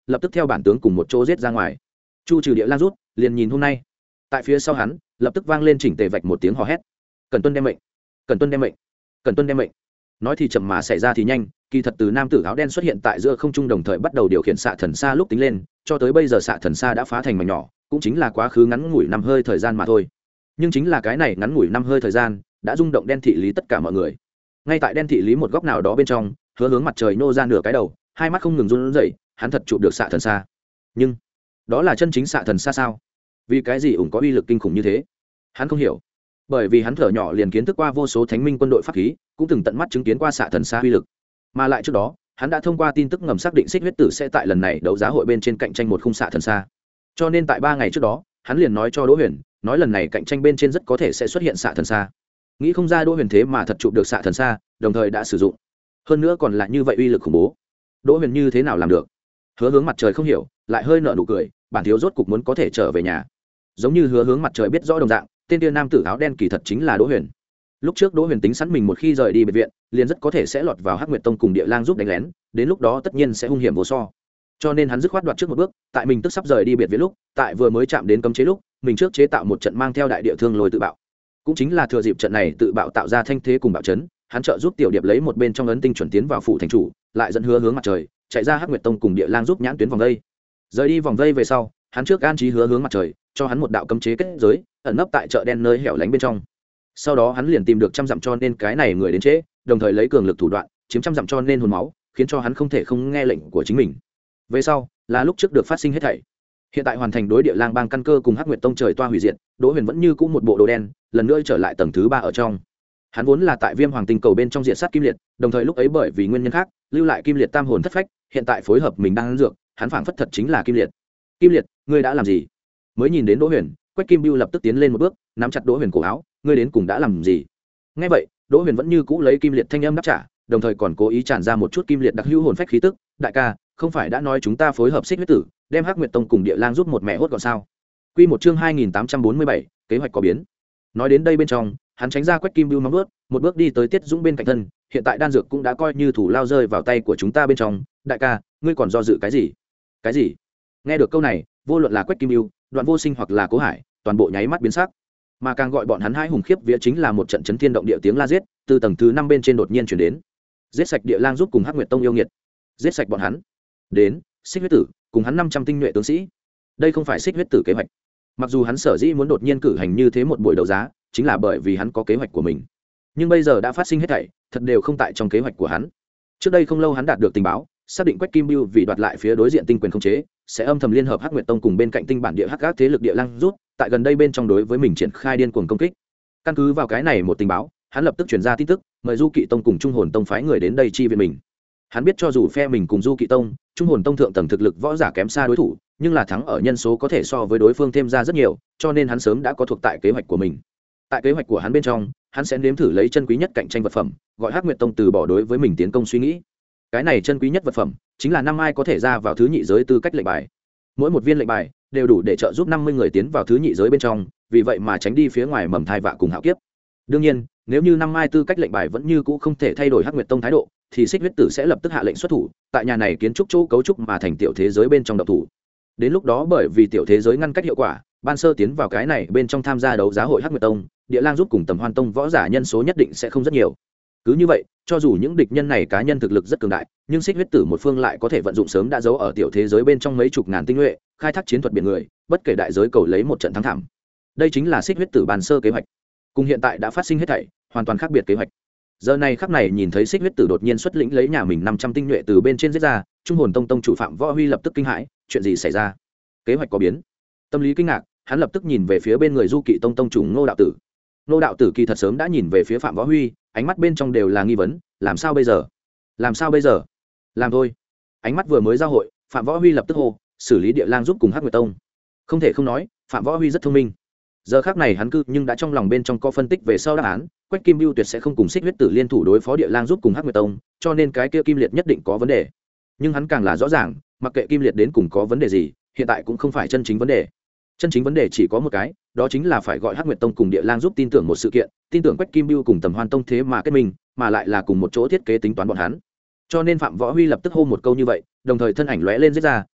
lập tức theo bản tướng cùng một chỗ giết ra ngoài. Chu trừ địa lang rút liền nhìn hôm nay. Tại phía sau hắn lập tức vang lên chỉnh tề vạch một tiếng hò hét: cần tuân đem mệnh, cần tuân đem mệnh, cần tuân đem mệnh. Nói thì chậm mà xảy ra thì nhanh, kỳ thật từ nam tử áo đen xuất hiện tại giữa không trung đồng thời bắt đầu điều khiển xạ thần xa lúc tính lên, cho tới bây giờ xạ thần xa đã phá thành mảnh nhỏ, cũng chính là quá khứ ngắn ngủi năm hơi thời gian mà thôi. Nhưng chính là cái này ngắn ngủi năm hơi thời gian đã rung động đen thị lý tất cả mọi người. Ngay tại đen thị lý một góc nào đó bên trong, Hứa hướng mặt trời nô ra nửa cái đầu, hai mắt không ngừng run rẩy, hắn thật chụp được xạ thần xa. Nhưng đó là chân chính xạ thần xa sao? Vì cái gì ủng có uy lực kinh khủng như thế? Hắn không hiểu. Bởi vì hắn thở nhỏ liền kiến thức qua vô số thánh minh quân đội pháp khí, cũng từng tận mắt chứng kiến qua xạ thần xa uy lực. Mà lại trước đó, hắn đã thông qua tin tức ngầm xác định Xích huyết tử sẽ tại lần này đấu giá hội bên trên cạnh tranh một khung xạ thần xa. Cho nên tại ba ngày trước đó, hắn liền nói cho Đỗ Huyền, nói lần này cạnh tranh bên trên rất có thể sẽ xuất hiện xạ thần xa. Nghĩ không ra Đỗ Huyền thế mà thật chụp được xạ thần xa, đồng thời đã sử dụng. Hơn nữa còn là như vậy uy lực khủng bố. Đỗ Huyền như thế nào làm được? Hứa hướng mặt trời không hiểu, lại hơi nở nụ cười, bản thiếu rốt cục muốn có thể trở về nhà. Giống như Hứa hướng mặt trời biết rõ đồng dạng, tên tiên nam tử áo đen kỳ thật chính là Đỗ Huyền. Lúc trước Đỗ Huyền tính sẵn mình một khi rời đi biệt viện, liền rất có thể sẽ lọt vào Hắc Nguyệt Tông cùng Địa Lang giúp đánh lén, đến lúc đó tất nhiên sẽ hung hiểm vô so. Cho nên hắn dứt khoát đoạt trước một bước, tại mình tức sắp rời đi biệt viện lúc, tại vừa mới chạm đến cấm chế lúc, mình trước chế tạo một trận mang theo đại địa thương lôi tự bạo. Cũng chính là thừa dịp trận này tự bạo tạo ra thanh thế cùng bạo chấn, hắn trợ giúp Tiểu Điệp lấy một bên trong ấn tinh chuẩn tiến vào phủ thành chủ, lại dẫn Hứa hướng mặt trời, chạy ra Hắc Nguyệt Tông cùng Địa Lang giúp nhãn tuyến vòng vây. Rời đi vòng vây về sau, hắn trước an trí Hứa hướng mặt trời, cho hắn một đạo cấm chế kết giới, ẩn nấp tại chợ đen nơi hẻo lánh bên trong. Sau đó hắn liền tìm được trăm dặm cho nên cái này người đến trễ, đồng thời lấy cường lực thủ đoạn chiếm trăm dặm cho nên hồn máu, khiến cho hắn không thể không nghe lệnh của chính mình. Về sau là lúc trước được phát sinh hết thảy. Hiện tại hoàn thành đối Địa Lang bang căn cơ cùng Hắc Nguyệt Tông trời toa hủy diệt, Đỗ Huyền vẫn như cũ một bộ đồ đen, lần nữa trở lại tầng thứ ba ở trong. Hắn vốn là tại Viêm Hoàng Tinh cầu bên trong diệt sát Kim Liệt, đồng thời lúc ấy bởi vì nguyên nhân khác, lưu lại Kim Liệt tam hồn thất phách, hiện tại phối hợp mình đang ăn dược, hắn phảng phất thật chính là Kim Liệt. Kim Liệt, ngươi đã làm gì? Mới nhìn đến Đỗ Huyền, Quách Kim Bưu lập tức tiến lên một bước, nắm chặt Đỗ Huyền cổ áo, ngươi đến cùng đã làm gì? Nghe vậy, Đỗ Huyền vẫn như cũ lấy Kim Liệt thanh âm đáp trả, đồng thời còn cố ý tràn ra một chút Kim Liệt đặc hữu hồn phách khí tức, đại ca, không phải đã nói chúng ta phối hợp Xích huyết tử, đem Hắc Nguyệt Tông cùng Địa Lang giúp một mẹ hốt gọn sao? Quy một chương hai nghìn tám trăm bốn mươi bảy, kế hoạch có biến. Nói đến đây bên trong, hắn tránh ra Quách Kim Bưu móng vuốt, một bước đi tới Tiết Dũng bên cạnh thân, hiện tại đan dược cũng đã coi như thủ lao rơi vào tay của chúng ta bên trong, đại ca, ngươi còn do dự cái gì? Cái gì? Nghe được câu này, vô luận là Quách Kim Bưu, Đoạn Vô Sinh hoặc là Cố Hải, toàn bộ nháy mắt biến sắc. Mà càng gọi bọn hắn hai hùng khiếp vía chính là một trận chấn thiên động địa tiếng la giết, từ tầng thứ năm bên trên đột nhiên chuyển đến. Giết sạch Địa Lang giúp cùng Hắc Nguyệt Tông yêu nghiệt, giết sạch bọn hắn. Đến, Xích huyết tử, cùng hắn năm trăm tinh nhuệ tướng sĩ. Đây không phải Xích huyết tử kế hoạch. Mặc dù hắn sở dĩ muốn đột nhiên cử hành như thế một buổi đấu giá, chính là bởi vì hắn có kế hoạch của mình. Nhưng bây giờ đã phát sinh hết thảy, thật đều không tại trong kế hoạch của hắn. Trước đây không lâu hắn đạt được tình báo, xác định Quách Kim Bưu vì đoạt lại phía đối diện tinh quyền khống chế, sẽ âm thầm liên hợp Hắc Nguyệt Tông cùng bên cạnh tinh bản địa hắc ác thế lực Địa Lang rút, tại gần đây bên trong đối với mình triển khai điên cuồng công kích. Căn cứ vào cái này một tình báo, hắn lập tức truyền ra tin tức, mời Du Kỵ Tông cùng Trung Hồn Tông phái người đến đây chi viện mình. Hắn biết cho dù phe mình cùng Du Kỵ Tông, Trung Hồn Tông thượng tầng thực lực võ giả kém xa đối thủ, nhưng là thắng ở nhân số có thể so với đối phương thêm ra rất nhiều, cho nên hắn sớm đã có thuộc tại kế hoạch của mình. Tại kế hoạch của hắn bên trong, hắn sẽ nếm thử lấy chân quý nhất cạnh tranh vật phẩm, gọi Hắc Nguyệt Tông từ bỏ đối với mình tiến công suy nghĩ. Cái này chân quý nhất vật phẩm chính là năm ai có thể ra vào thứ nhị giới tư cách lệnh bài. Mỗi một viên lệnh bài đều đủ để trợ giúp năm mươi người tiến vào thứ nhị giới bên trong, vì vậy mà tránh đi phía ngoài mầm thai vạ cùng hạo kiếp. Đương nhiên, nếu như năm ai tư cách lệnh bài vẫn như cũ không thể thay đổi Hắc Nguyệt Tông thái độ, thì Xích huyết tử sẽ lập tức hạ lệnh xuất thủ, tại nhà này kiến trúc chỗ cấu trúc mà thành tiểu thế giới bên trong độc thủ. Đến lúc đó bởi vì tiểu thế giới ngăn cách hiệu quả, ban sơ tiến vào cái này bên trong tham gia đấu giá hội Hắc Nguyệt Tông, Địa Lang giúp cùng Tầm Hoan Tông võ giả nhân số nhất định sẽ không rất nhiều. Cứ như vậy, cho dù những địch nhân này cá nhân thực lực rất cường đại, nhưng Xích huyết tử một phương lại có thể vận dụng sớm đã giấu ở tiểu thế giới bên trong mấy chục ngàn tinh nhuệ, khai thác chiến thuật biển người, bất kể đại giới cầu lấy một trận thắng thảm. Đây chính là Xích huyết tử ban sơ kế hoạch. Cùng hiện tại đã phát sinh hết thảy, hoàn toàn khác biệt kế hoạch. Giờ này khắc này nhìn thấy Xích huyết tử đột nhiên xuất lĩnh lấy nhà mình năm trăm tinh nhuệ từ bên trên giết ra, Trung Hồn Tông tông chủ Phạm Võ Huy lập tức kinh hãi, chuyện gì xảy ra? Kế hoạch có biến. Tâm lý kinh ngạc, hắn lập tức nhìn về phía bên người Du Kỵ Tông tông chủ Ngô đạo tử. Ngô đạo tử kỳ thật sớm đã nhìn về phía Phạm Võ Huy, ánh mắt bên trong đều là nghi vấn, làm sao bây giờ? Làm sao bây giờ? Làm thôi. Ánh mắt vừa mới giao hội, Phạm Võ Huy lập tức hô, xử lý Địa Lang giúp cùng Hắc Nguyệt Tông. Không thể không nói, Phạm Võ Huy rất thông minh. Giờ khắc này hắn cư nhưng đã trong lòng bên trong có phân tích về sau đáp án, Quách Kim Bưu tuyệt sẽ không cùng Xích huyết tử liên thủ đối phó Địa Lang giúp cùng Hắc Nguyệt Tông, cho nên cái kia Kim Liệt nhất định có vấn đề. Nhưng hắn càng là rõ ràng, mặc kệ Kim Liệt đến cùng có vấn đề gì, hiện tại cũng không phải chân chính vấn đề. Chân chính vấn đề chỉ có một cái, đó chính là phải gọi Hắc Nguyệt Tông cùng Địa Lang giúp tin tưởng một sự kiện, tin tưởng Quách Kim Bưu cùng Tầm Hoan Tông thế mà kết minh, mà lại là cùng một chỗ thiết kế tính toán bọn hắn. Cho nên Phạm Võ Huy lập tức hô một câu như vậy, đồng thời thân ảnh lóe lên giết ra,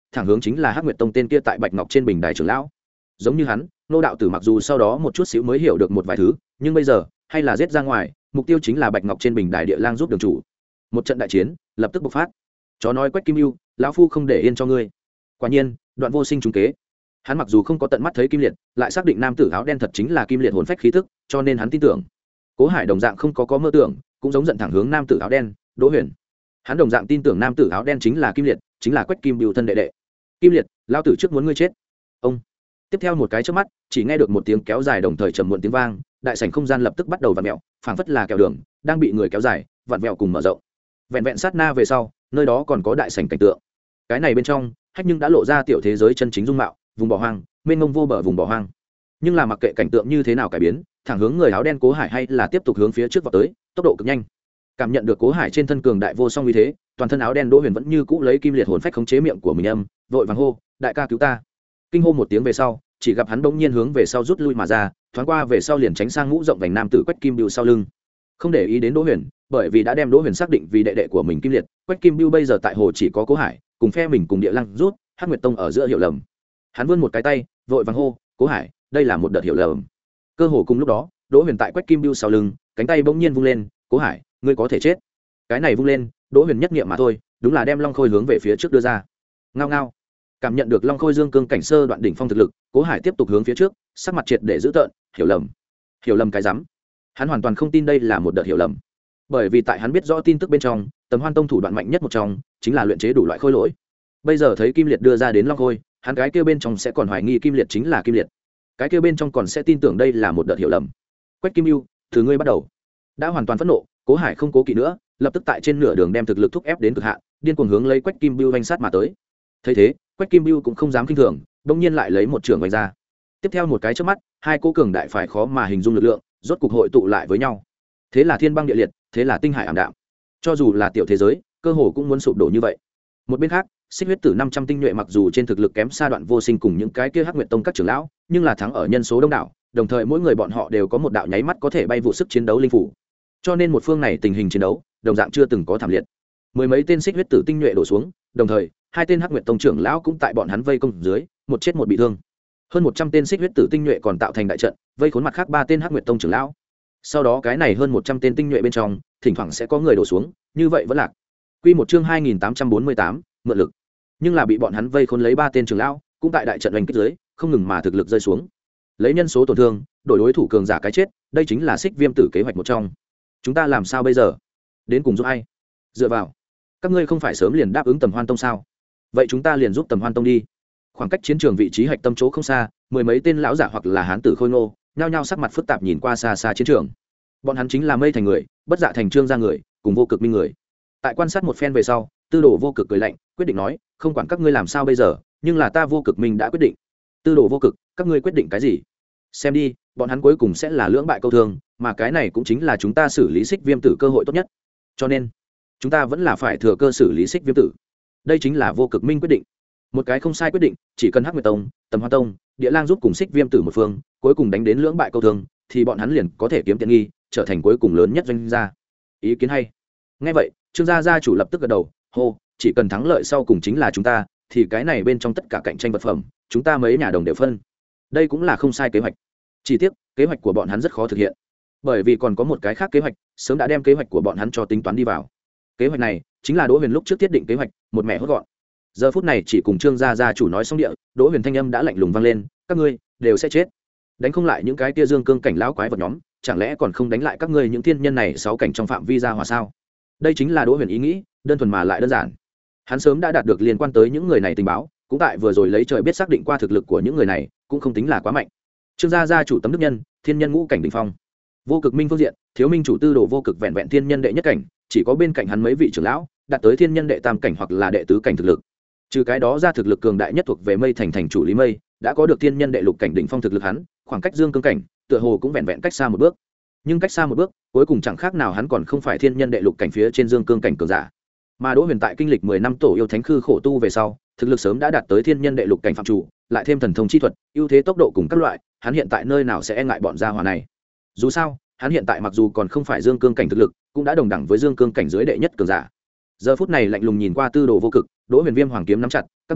thẳng hướng chính là Hắc Nguyệt Tông tên kia tại Bạch Ngọc trên bình đài trưởng lão. Giống như hắn, Nô đạo tử mặc dù sau đó một chút xíu mới hiểu được một vài thứ, nhưng bây giờ hay là giết ra ngoài, mục tiêu chính là Bạch Ngọc trên bình đài địa lang giúp đường chủ. Một trận đại chiến lập tức bộc phát. Chó nói Quách Kim Ưu, lão phu không để yên cho ngươi. Quả nhiên, Đoạn Vô Sinh trúng kế. Hắn mặc dù không có tận mắt thấy Kim Liệt, lại xác định nam tử áo đen thật chính là Kim Liệt hồn phách khí tức, cho nên hắn tin tưởng. Cố Hải đồng dạng không có có mơ tưởng, cũng giống giận thẳng hướng nam tử áo đen, Đỗ Huyền. Hắn đồng dạng tin tưởng nam tử áo đen chính là Kim Liệt, chính là Quách Kim Bưu thân đệ đệ. Kim Liệt, lão tử trước muốn ngươi chết. Ông. Tiếp theo một cái chớp mắt, chỉ nghe được một tiếng kéo dài đồng thời trầm muộn tiếng vang, đại sảnh không gian lập tức bắt đầu vặn vẹo, phảng phất là kẹo đường đang bị người kéo dài, vặn vẹo cùng mở rộng. Vẹn vẹn sát na về sau, nơi đó còn có đại sảnh cảnh tượng. Cái này bên trong, Hách Nhưng đã lộ ra tiểu thế giới chân chính dung mạo, vùng bỏ hoang, mênh mông vô bờ vùng bỏ hoang. Nhưng là mặc kệ cảnh tượng như thế nào cải biến, thẳng hướng người áo đen Cố Hải hay là tiếp tục hướng phía trước vọt tới, tốc độ cực nhanh. Cảm nhận được Cố Hải trên thân cường đại vô song uy thế, toàn thân áo đen Đỗ Huyền vẫn như cũ lấy Kim Liệt hồn phách khống chế miệng của mình âm, vội vàng hô, đại ca cứu ta. Kinh hô một tiếng về sau, chỉ gặp hắn bỗng nhiên hướng về sau rút lui mà ra, thoáng qua về sau liền tránh sang ngũ rộng vành nam tử Quách Kim Bưu sau lưng. Không để ý đến Đỗ Huyền, bởi vì đã đem Đỗ Huyền xác định vì đệ đệ của mình Kim Liệt, Quách Kim Bưu bây giờ tại hồ chỉ có Cố Hải, cùng phe mình cùng địa lăng rút, Hắc Nguyệt Tông ở giữa hiểu lầm. Hắn vươn một cái tay, vội vàng hô, Cố Hải, đây là một đợt hiểu lầm. Cơ hồ cùng lúc đó, Đỗ Huyền tại Quách Kim Bưu sau lưng, cánh tay bỗng nhiên vung lên, Cố Hải, ngươi có thể chết. Cái này vung lên, Đỗ Huyền nhất niệm mà thôi, đúng là đem Long Khôi hướng về phía trước đưa ra. Ngao ngao. Cảm nhận được Long Khôi dương cương cảnh sơ đoạn đỉnh phong thực lực, Cố Hải tiếp tục hướng phía trước, sắc mặt triệt để giữ tợn, hiểu lầm. Hiểu lầm cái rắm. Hắn hoàn toàn không tin đây là một đợt hiểu lầm. Bởi vì tại hắn biết rõ tin tức bên trong, Tầm Hoan Tông thủ đoạn mạnh nhất một trong, chính là luyện chế đủ loại khôi lỗi. Bây giờ thấy Kim Liệt đưa ra đến Long Khôi, hắn cái kia bên trong sẽ còn hoài nghi Kim Liệt chính là Kim Liệt. Cái kia bên trong còn sẽ tin tưởng đây là một đợt hiểu lầm. Quách Kim Bưu, từ ngươi bắt đầu. Đã hoàn toàn phẫn nộ, Cố Hải không cố kỵ nữa, lập tức tại trên nửa đường đem thực lực thúc ép đến cực hạn, điên cuồng hướng lấy Quách Kim Bưu vành sát mà tới. Thấy thế, Quách Kim Bưu cũng không dám kinh thường, bỗng nhiên lại lấy một trường vành ra. Tiếp theo một cái chớp mắt, hai cô cường đại phải khó mà hình dung lực lượng, rốt cục hội tụ lại với nhau. Thế là thiên băng địa liệt, thế là tinh hải ảm đạm. Cho dù là tiểu thế giới, cơ hồ cũng muốn sụp đổ như vậy. Một bên khác, Xích Huyết Tử năm trăm tinh nhuệ mặc dù trên thực lực kém xa Đoạn Vô Sinh cùng những cái kia Hắc Nguyệt Tông các trưởng lão, nhưng là thắng ở nhân số đông đảo, đồng thời mỗi người bọn họ đều có một đạo nháy mắt có thể bay vụ sức chiến đấu linh phủ. Cho nên một phương này tình hình chiến đấu, đồng dạng chưa từng có thảm liệt. Mười mấy tên Xích Huyết Tử tinh nhuệ đổ xuống, đồng thời, hai tên Hắc Nguyệt Tông trưởng lão cũng tại bọn hắn vây công dưới, một chết một bị thương. Hơn một trăm tên Xích Huyết Tử tinh nhuệ còn tạo thành đại trận, vây khốn mặt khác ba tên Hắc Nguyệt Tông trưởng lão. Sau đó cái này hơn một trăm tên tinh nhuệ bên trong, thỉnh thoảng sẽ có người đổ xuống, như vậy vẫn lạc. Quy một chương hai nghìn tám trăm bốn mươi tám, mượn lực. Nhưng là bị bọn hắn vây khốn lấy ba tên trưởng lão, cũng tại đại trận đánh kích dưới, không ngừng mà thực lực rơi xuống. Lấy nhân số tổn thương, đổi đối thủ cường giả cái chết, đây chính là Xích Viêm Tử kế hoạch một trong. Chúng ta làm sao bây giờ? Đến cùng giúp ai? Dựa vào, các ngươi không phải sớm liền đáp ứng Tầm Hoan Tông sao? Vậy chúng ta liền giúp Tầm Hoan Tông đi. Khoảng cách chiến trường vị trí hạch tâm chỗ không xa, mười mấy tên lão giả hoặc là hán tử khôi ngô, nhao nhao sắc mặt phức tạp nhìn qua xa xa chiến trường. Bọn hắn chính là Mây Thành người, Bất Dạ Thành Trương gia người, cùng Vô Cực Minh người. Tại quan sát một phen về sau, Tư Đồ Vô Cực cười lạnh, quyết định nói, không quản các ngươi làm sao bây giờ, nhưng là ta Vô Cực Minh đã quyết định. Tư Đồ Vô Cực, các ngươi quyết định cái gì? Xem đi, bọn hắn cuối cùng sẽ là lưỡng bại câu thương, mà cái này cũng chính là chúng ta xử lý Xích Viêm Tử cơ hội tốt nhất. Cho nên, chúng ta vẫn là phải thừa cơ xử lý Xích Viêm Tử. Đây chính là Vô Cực Minh quyết định. Một cái không sai quyết định, chỉ cần Hắc Nguyệt Tông, Tầm Hoan Tông, Địa Lang giúp cùng Xích Viêm Tử một phương, cuối cùng đánh đến lưỡng bại câu thương, thì bọn hắn liền có thể kiếm tiện nghi, trở thành cuối cùng lớn nhất doanh gia. Ý kiến hay. Nghe vậy, Trương gia gia chủ lập tức gật đầu, hô, chỉ cần thắng lợi sau cùng chính là chúng ta, thì cái này bên trong tất cả cạnh tranh vật phẩm, chúng ta mấy nhà đồng đều phân. Đây cũng là không sai kế hoạch. Chỉ tiếc, kế hoạch của bọn hắn rất khó thực hiện, bởi vì còn có một cái khác kế hoạch, sớm đã đem kế hoạch của bọn hắn cho tính toán đi vào. Kế hoạch này chính là Đỗ Huyền lúc trước thiết định kế hoạch, một mẹ hốt gọn. Giờ phút này chỉ cùng Trương gia gia chủ nói xong địa, Đỗ Huyền thanh âm đã lạnh lùng vang lên, các ngươi đều sẽ chết. Đánh không lại những cái tia dương cương cảnh lão quái vật nhóm, chẳng lẽ còn không đánh lại các ngươi những thiên nhân này sáu cảnh trong phạm vi gia hòa sao? Đây chính là Đỗ Huyền ý nghĩ, đơn thuần mà lại đơn giản. Hắn sớm đã đạt được liên quan tới những người này tình báo, cũng tại vừa rồi lấy trời biết xác định qua thực lực của những người này, cũng không tính là quá mạnh. Trương gia gia chủ tấm đức nhân, thiên nhân ngũ cảnh đỉnh phong. Vô Cực Minh phương diện, thiếu minh chủ Tư Đồ Vô Cực vẹn vẹn thiên nhân đệ nhất cảnh, chỉ có bên cạnh hắn mấy vị trưởng lão đạt tới thiên nhân đệ tam cảnh hoặc là đệ tứ cảnh thực lực. Trừ cái đó ra, thực lực cường đại nhất thuộc về Mây Thành thành chủ Lý Mây, đã có được thiên nhân đệ lục cảnh đỉnh phong thực lực hắn, khoảng cách dương cương cảnh, tựa hồ cũng vẹn vẹn cách xa một bước. Nhưng cách xa một bước, cuối cùng chẳng khác nào hắn còn không phải thiên nhân đệ lục cảnh phía trên dương cương cảnh cường giả. Mà Đỗ Huyền tại kinh lịch mười năm tổ yêu thánh khư khổ tu về sau, thực lực sớm đã đạt tới thiên nhân đệ lục cảnh phạm chủ, lại thêm thần thông chi thuật, ưu thế tốc độ cùng các loại, hắn hiện tại nơi nào sẽ e ngại bọn gia hỏa này. Dù sao, hắn hiện tại mặc dù còn không phải dương cương cảnh thực lực, cũng đã đồng đẳng với dương cương cảnh dưới đệ nhất cường giả. Giờ phút này lạnh lùng nhìn qua Tư Đồ Vô Cực, Đỗ Huyền Viêm hoàng kiếm nắm chặt, các ngươi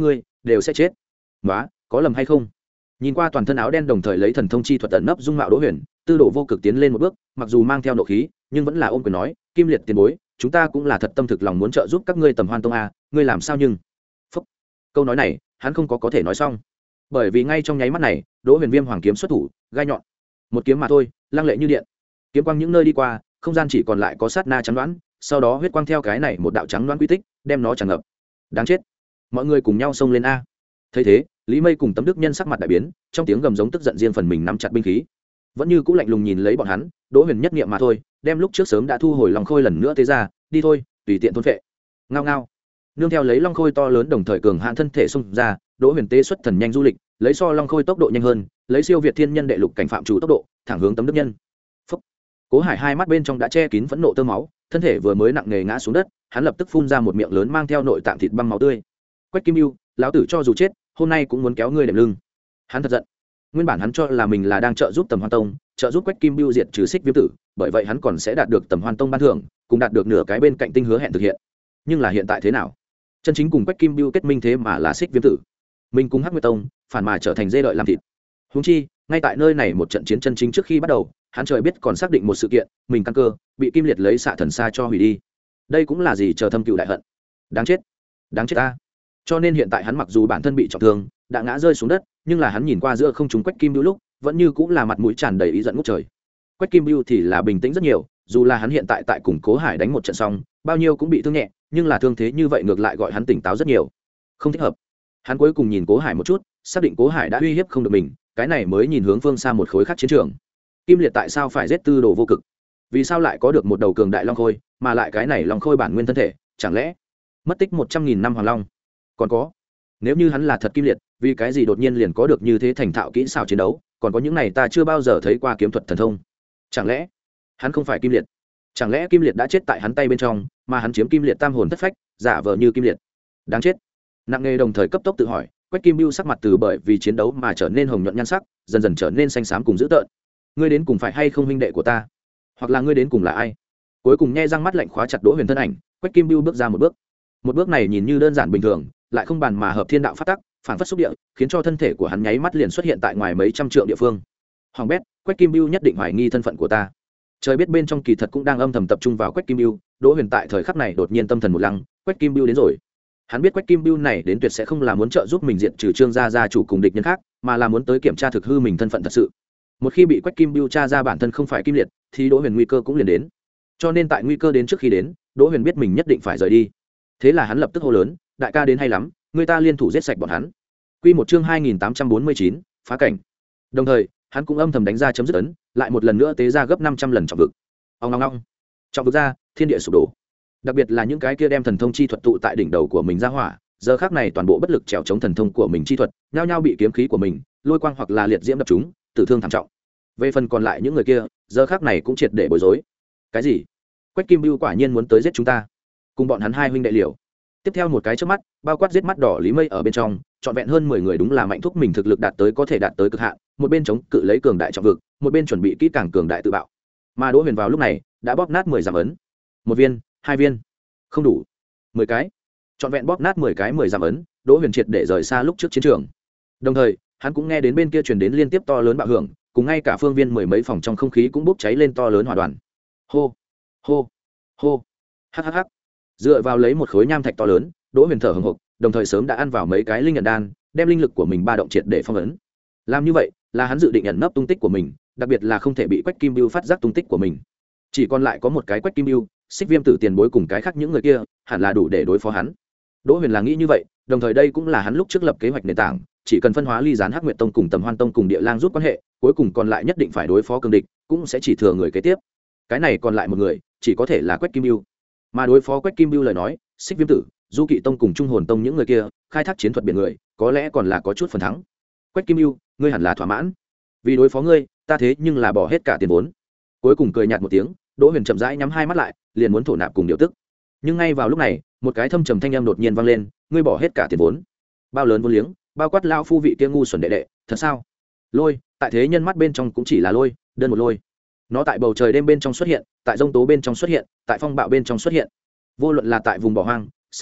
đều sẽ chết. Nói, có lầm hay không? Nhìn qua toàn thân áo đen đồng thời lấy thần thông chi thuật ẩn nấp dung mạo Đỗ Huyền, Tư Đồ Vô Cực tiến lên một bước, mặc dù mang theo nộ khí, nhưng vẫn là ôm quyền nói, Kim Liệt tiền bối, chúng ta cũng là thật tâm thực lòng muốn trợ giúp các ngươi Tầm Hoan Tông a, ngươi làm sao nhưng? Phúc. Câu nói này, hắn không có có thể nói xong, bởi vì ngay trong nháy mắt này, Đỗ Huyền Viêm Hoàng kiếm xuất thủ, gai nhọn, một kiếm mà thôi, lăng lệ như điện, kiếm quang những nơi đi qua, không gian chỉ còn lại có sát na trắng đoán, sau đó huyết quang theo cái này một đạo trắng đoán quy tích, đem nó tràn ngập. Đáng chết! Mọi người cùng nhau xông lên a. Thấy thế, Lý Mây cùng Tấm Đức Nhân sắc mặt đại biến, trong tiếng gầm giống tức giận riêng phần mình nắm chặt binh khí, vẫn như cũ lạnh lùng nhìn lấy bọn hắn. Đỗ Huyền nhất niệm mà thôi, đem lúc trước sớm đã thu hồi Long Khôi lần nữa tế ra, đi thôi, tùy tiện thôn phệ. Ngao ngao. Nương theo lấy Long Khôi to lớn đồng thời cường hãn thân thể xung ra, Đỗ Huyền tế xuất thần nhanh du lịch, lấy so Long Khôi tốc độ nhanh hơn, lấy siêu việt thiên nhân đệ lục cảnh phạm chủ tốc độ, thẳng hướng Tấm Đức Nhân. Phúc. Cố Hải hai mắt bên trong đã che kín phẫn nộ tơ máu, thân thể vừa mới nặng nề ngã xuống đất, hắn lập tức phun ra một miệng lớn mang theo nội tạng thịt băng máu tươi. Quách Kim Bưu, lão tử cho dù chết, hôm nay cũng muốn kéo ngươi đệm lưng. Hắn thật giận. Nguyên bản hắn cho là mình là đang trợ giúp Tầm Hoan Tông, trợ giúp Quách Kim Bưu diệt trừ Xích Viêm Tử, bởi vậy hắn còn sẽ đạt được Tầm Hoan Tông ban thưởng, cùng đạt được nửa cái bên cạnh tinh hứa hẹn thực hiện. Nhưng là hiện tại thế nào? Chân chính cùng Quách Kim Bưu kết minh thế mà là Xích Viêm Tử. Mình cùng Hắc Nguyệt Tông, phản mà trở thành dê đợi làm thịt. Huống chi, ngay tại nơi này một trận chiến chân chính trước khi bắt đầu, hắn trời biết còn xác định một sự kiện, mình căn cơ bị Kim Liệt lấy xạ thần xa cho hủy đi. Đây cũng là gì chờ thâm cựu đại hận. Đáng chết, đáng chết ta. Cho nên hiện tại hắn mặc dù bản thân bị trọng thương, đã ngã rơi xuống đất, nhưng là hắn nhìn qua giữa không trung Quách Kim Bưu lúc, vẫn như cũng là mặt mũi tràn đầy ý giận ngút trời. Quách Kim Bưu thì là bình tĩnh rất nhiều, dù là hắn hiện tại tại cùng Cố Hải đánh một trận xong, bao nhiêu cũng bị thương nhẹ, nhưng là thương thế như vậy ngược lại gọi hắn tỉnh táo rất nhiều. Không thích hợp. Hắn cuối cùng nhìn Cố Hải một chút, xác định Cố Hải đã uy hiếp không được mình, cái này mới nhìn hướng phương xa một khối khác chiến trường. Kim Liệt tại sao phải giết Tư Đồ Vô Cực? Vì sao lại có được một đầu cường đại long khôi, mà lại cái này long khôi bản nguyên thân thể, chẳng lẽ mất tích một trăm nghìn năm hoàng long? Còn có, nếu như hắn là thật Kim Liệt, vì cái gì đột nhiên liền có được như thế thành thạo kỹ xảo chiến đấu, còn có những này ta chưa bao giờ thấy qua kiếm thuật thần thông? Chẳng lẽ hắn không phải Kim Liệt? Chẳng lẽ Kim Liệt đã chết tại hắn tay bên trong, mà hắn chiếm Kim Liệt tam hồn thất phách, giả vờ như Kim Liệt? Đáng chết. Nặng nề đồng thời cấp tốc tự hỏi, Quách Kim Bưu sắc mặt từ bởi vì chiến đấu mà trở nên hồng nhuận nhan sắc, dần dần trở nên xanh xám cùng dữ tợn. Ngươi đến cùng phải hay không huynh đệ của ta, hoặc là ngươi đến cùng là ai? Cuối cùng nhe răng mắt lạnh khóa chặt Đỗ Huyền thân ảnh, Quách Kim Bưu bước ra một bước. Một bước này nhìn như đơn giản bình thường, lại không bàn mà hợp thiên đạo pháp tắc, phản phất xúc địa, khiến cho thân thể của hắn nháy mắt liền xuất hiện tại ngoài mấy trăm trượng địa phương. Hoàng bét, Quách Kim Bưu nhất định hoài nghi thân phận của ta. Trời biết bên trong kỳ thật cũng đang âm thầm tập trung vào Quách Kim Bưu. Đỗ Huyền tại thời khắc này đột nhiên tâm thần một lăng, Quách Kim Bưu đến rồi. Hắn biết Quách Kim Bưu này đến tuyệt sẽ không là muốn trợ giúp mình diện trừ Trương gia gia chủ cùng địch nhân khác, mà là muốn tới kiểm tra thực hư mình thân phận thật sự. Một khi bị Quách Kim Bưu tra ra bản thân không phải Kim Liệt, thì Đỗ Huyền nguy cơ cũng liền đến. Cho nên tại nguy cơ đến trước khi đến, Đỗ Huyền biết mình nhất định phải rời đi. Thế là hắn lập tức hô lớn, đại ca đến hay lắm, người ta liên thủ giết sạch bọn hắn. Quy một chương hai nghìn tám trăm bốn mươi chín, phá cảnh. Đồng thời, hắn cũng âm thầm đánh ra chấm dứt ấn, lại một lần nữa tế ra gấp năm trăm lần trọng vực. Ong ong ong. Trọng vực ra, thiên địa sụp đổ. Đặc biệt là những cái kia đem thần thông chi thuật tụ tại đỉnh đầu của mình ra hỏa, giờ khắc này toàn bộ bất lực trèo chống thần thông của mình chi thuật, nhao nhao bị kiếm khí của mình, lôi quang hoặc là liệt diễm đập chúng, tử thương thảm trọng. Về phần còn lại những người kia, giờ khắc này cũng triệt để bối rối. Cái gì? Quách Kim Bưu quả nhiên muốn tới giết chúng ta? Cùng bọn hắn hai huynh đệ liều. Tiếp theo một cái chớp mắt, bao quát giết mắt đỏ Lý Mây ở bên trong, trọn vẹn hơn mười người đúng là mạnh thúc mình thực lực đạt tới có thể đạt tới cực hạn, một bên chống cự lấy cường đại trọng vực, một bên chuẩn bị kỹ càng cường đại tự bạo. Mà Đỗ Huyền vào lúc này đã bóp nát mười giảm ấn. Một viên, hai viên, không đủ, mười cái. Trọn vẹn bóp nát mười cái mười giảm ấn, Đỗ Huyền triệt để rời xa lúc trước chiến trường. Đồng thời, hắn cũng nghe đến bên kia truyền đến liên tiếp to lớn bạo hưởng, cùng ngay cả phương viên mười mấy phòng trong không khí cũng bốc cháy lên to lớn hỏa đoàn. Hô, hô, hô. Hắc hắc hắc. Dựa vào lấy một khối nham thạch to lớn, Đỗ Huyền thở hổn hộc, đồng thời sớm đã ăn vào mấy cái linh nhận đan, đem linh lực của mình ba động triệt để phong ấn. Làm như vậy, là hắn dự định ẩn nấp tung tích của mình, đặc biệt là không thể bị Quách Kim Bưu phát giác tung tích của mình. Chỉ còn lại có một cái Quách Kim Bưu, Xích Viêm Tử tiền bối cùng cái khác những người kia, hẳn là đủ để đối phó hắn. Đỗ Huyền là nghĩ như vậy, đồng thời đây cũng là hắn lúc trước lập kế hoạch nền tảng, chỉ cần phân hóa ly gián Hắc Nguyệt Tông cùng Tầm Hoan Tông cùng Địa Lang rút quan hệ, cuối cùng còn lại nhất định phải đối phó cường địch, cũng sẽ chỉ thừa người kế tiếp. Cái này còn lại một người, chỉ có thể là Quách Kim Bưu. Mà đối phó Quách Kim Bưu lời nói, Xích Viêm Tử, Du Kỵ Tông cùng Trung Hồn Tông những người kia, khai thác chiến thuật biển người, có lẽ còn là có chút phần thắng. Quách Kim Bưu, ngươi hẳn là thỏa mãn. Vì đối phó ngươi, ta thế nhưng là bỏ hết cả tiền vốn. Cuối cùng cười nhạt một tiếng, Đỗ Huyền chậm rãi nhắm hai mắt lại, liền muốn thổ nạp cùng điều tức. Nhưng ngay vào lúc này, một cái thâm trầm thanh âm đột nhiên vang lên, ngươi bỏ hết cả tiền vốn? Bao lớn vốn liếng, bao quát lao phu vị kia ngu xuẩn đệ đệ, thật sao? Lôi, tại thế nhân mắt bên trong cũng chỉ là lôi, đơn một lôi. Nó tại bầu trời đêm bên trong xuất hiện, tại giông tố bên trong xuất hiện, tại phong bạo bên trong xuất hiện. Vô luận là tại vùng bỏ hoang, sơn lâm,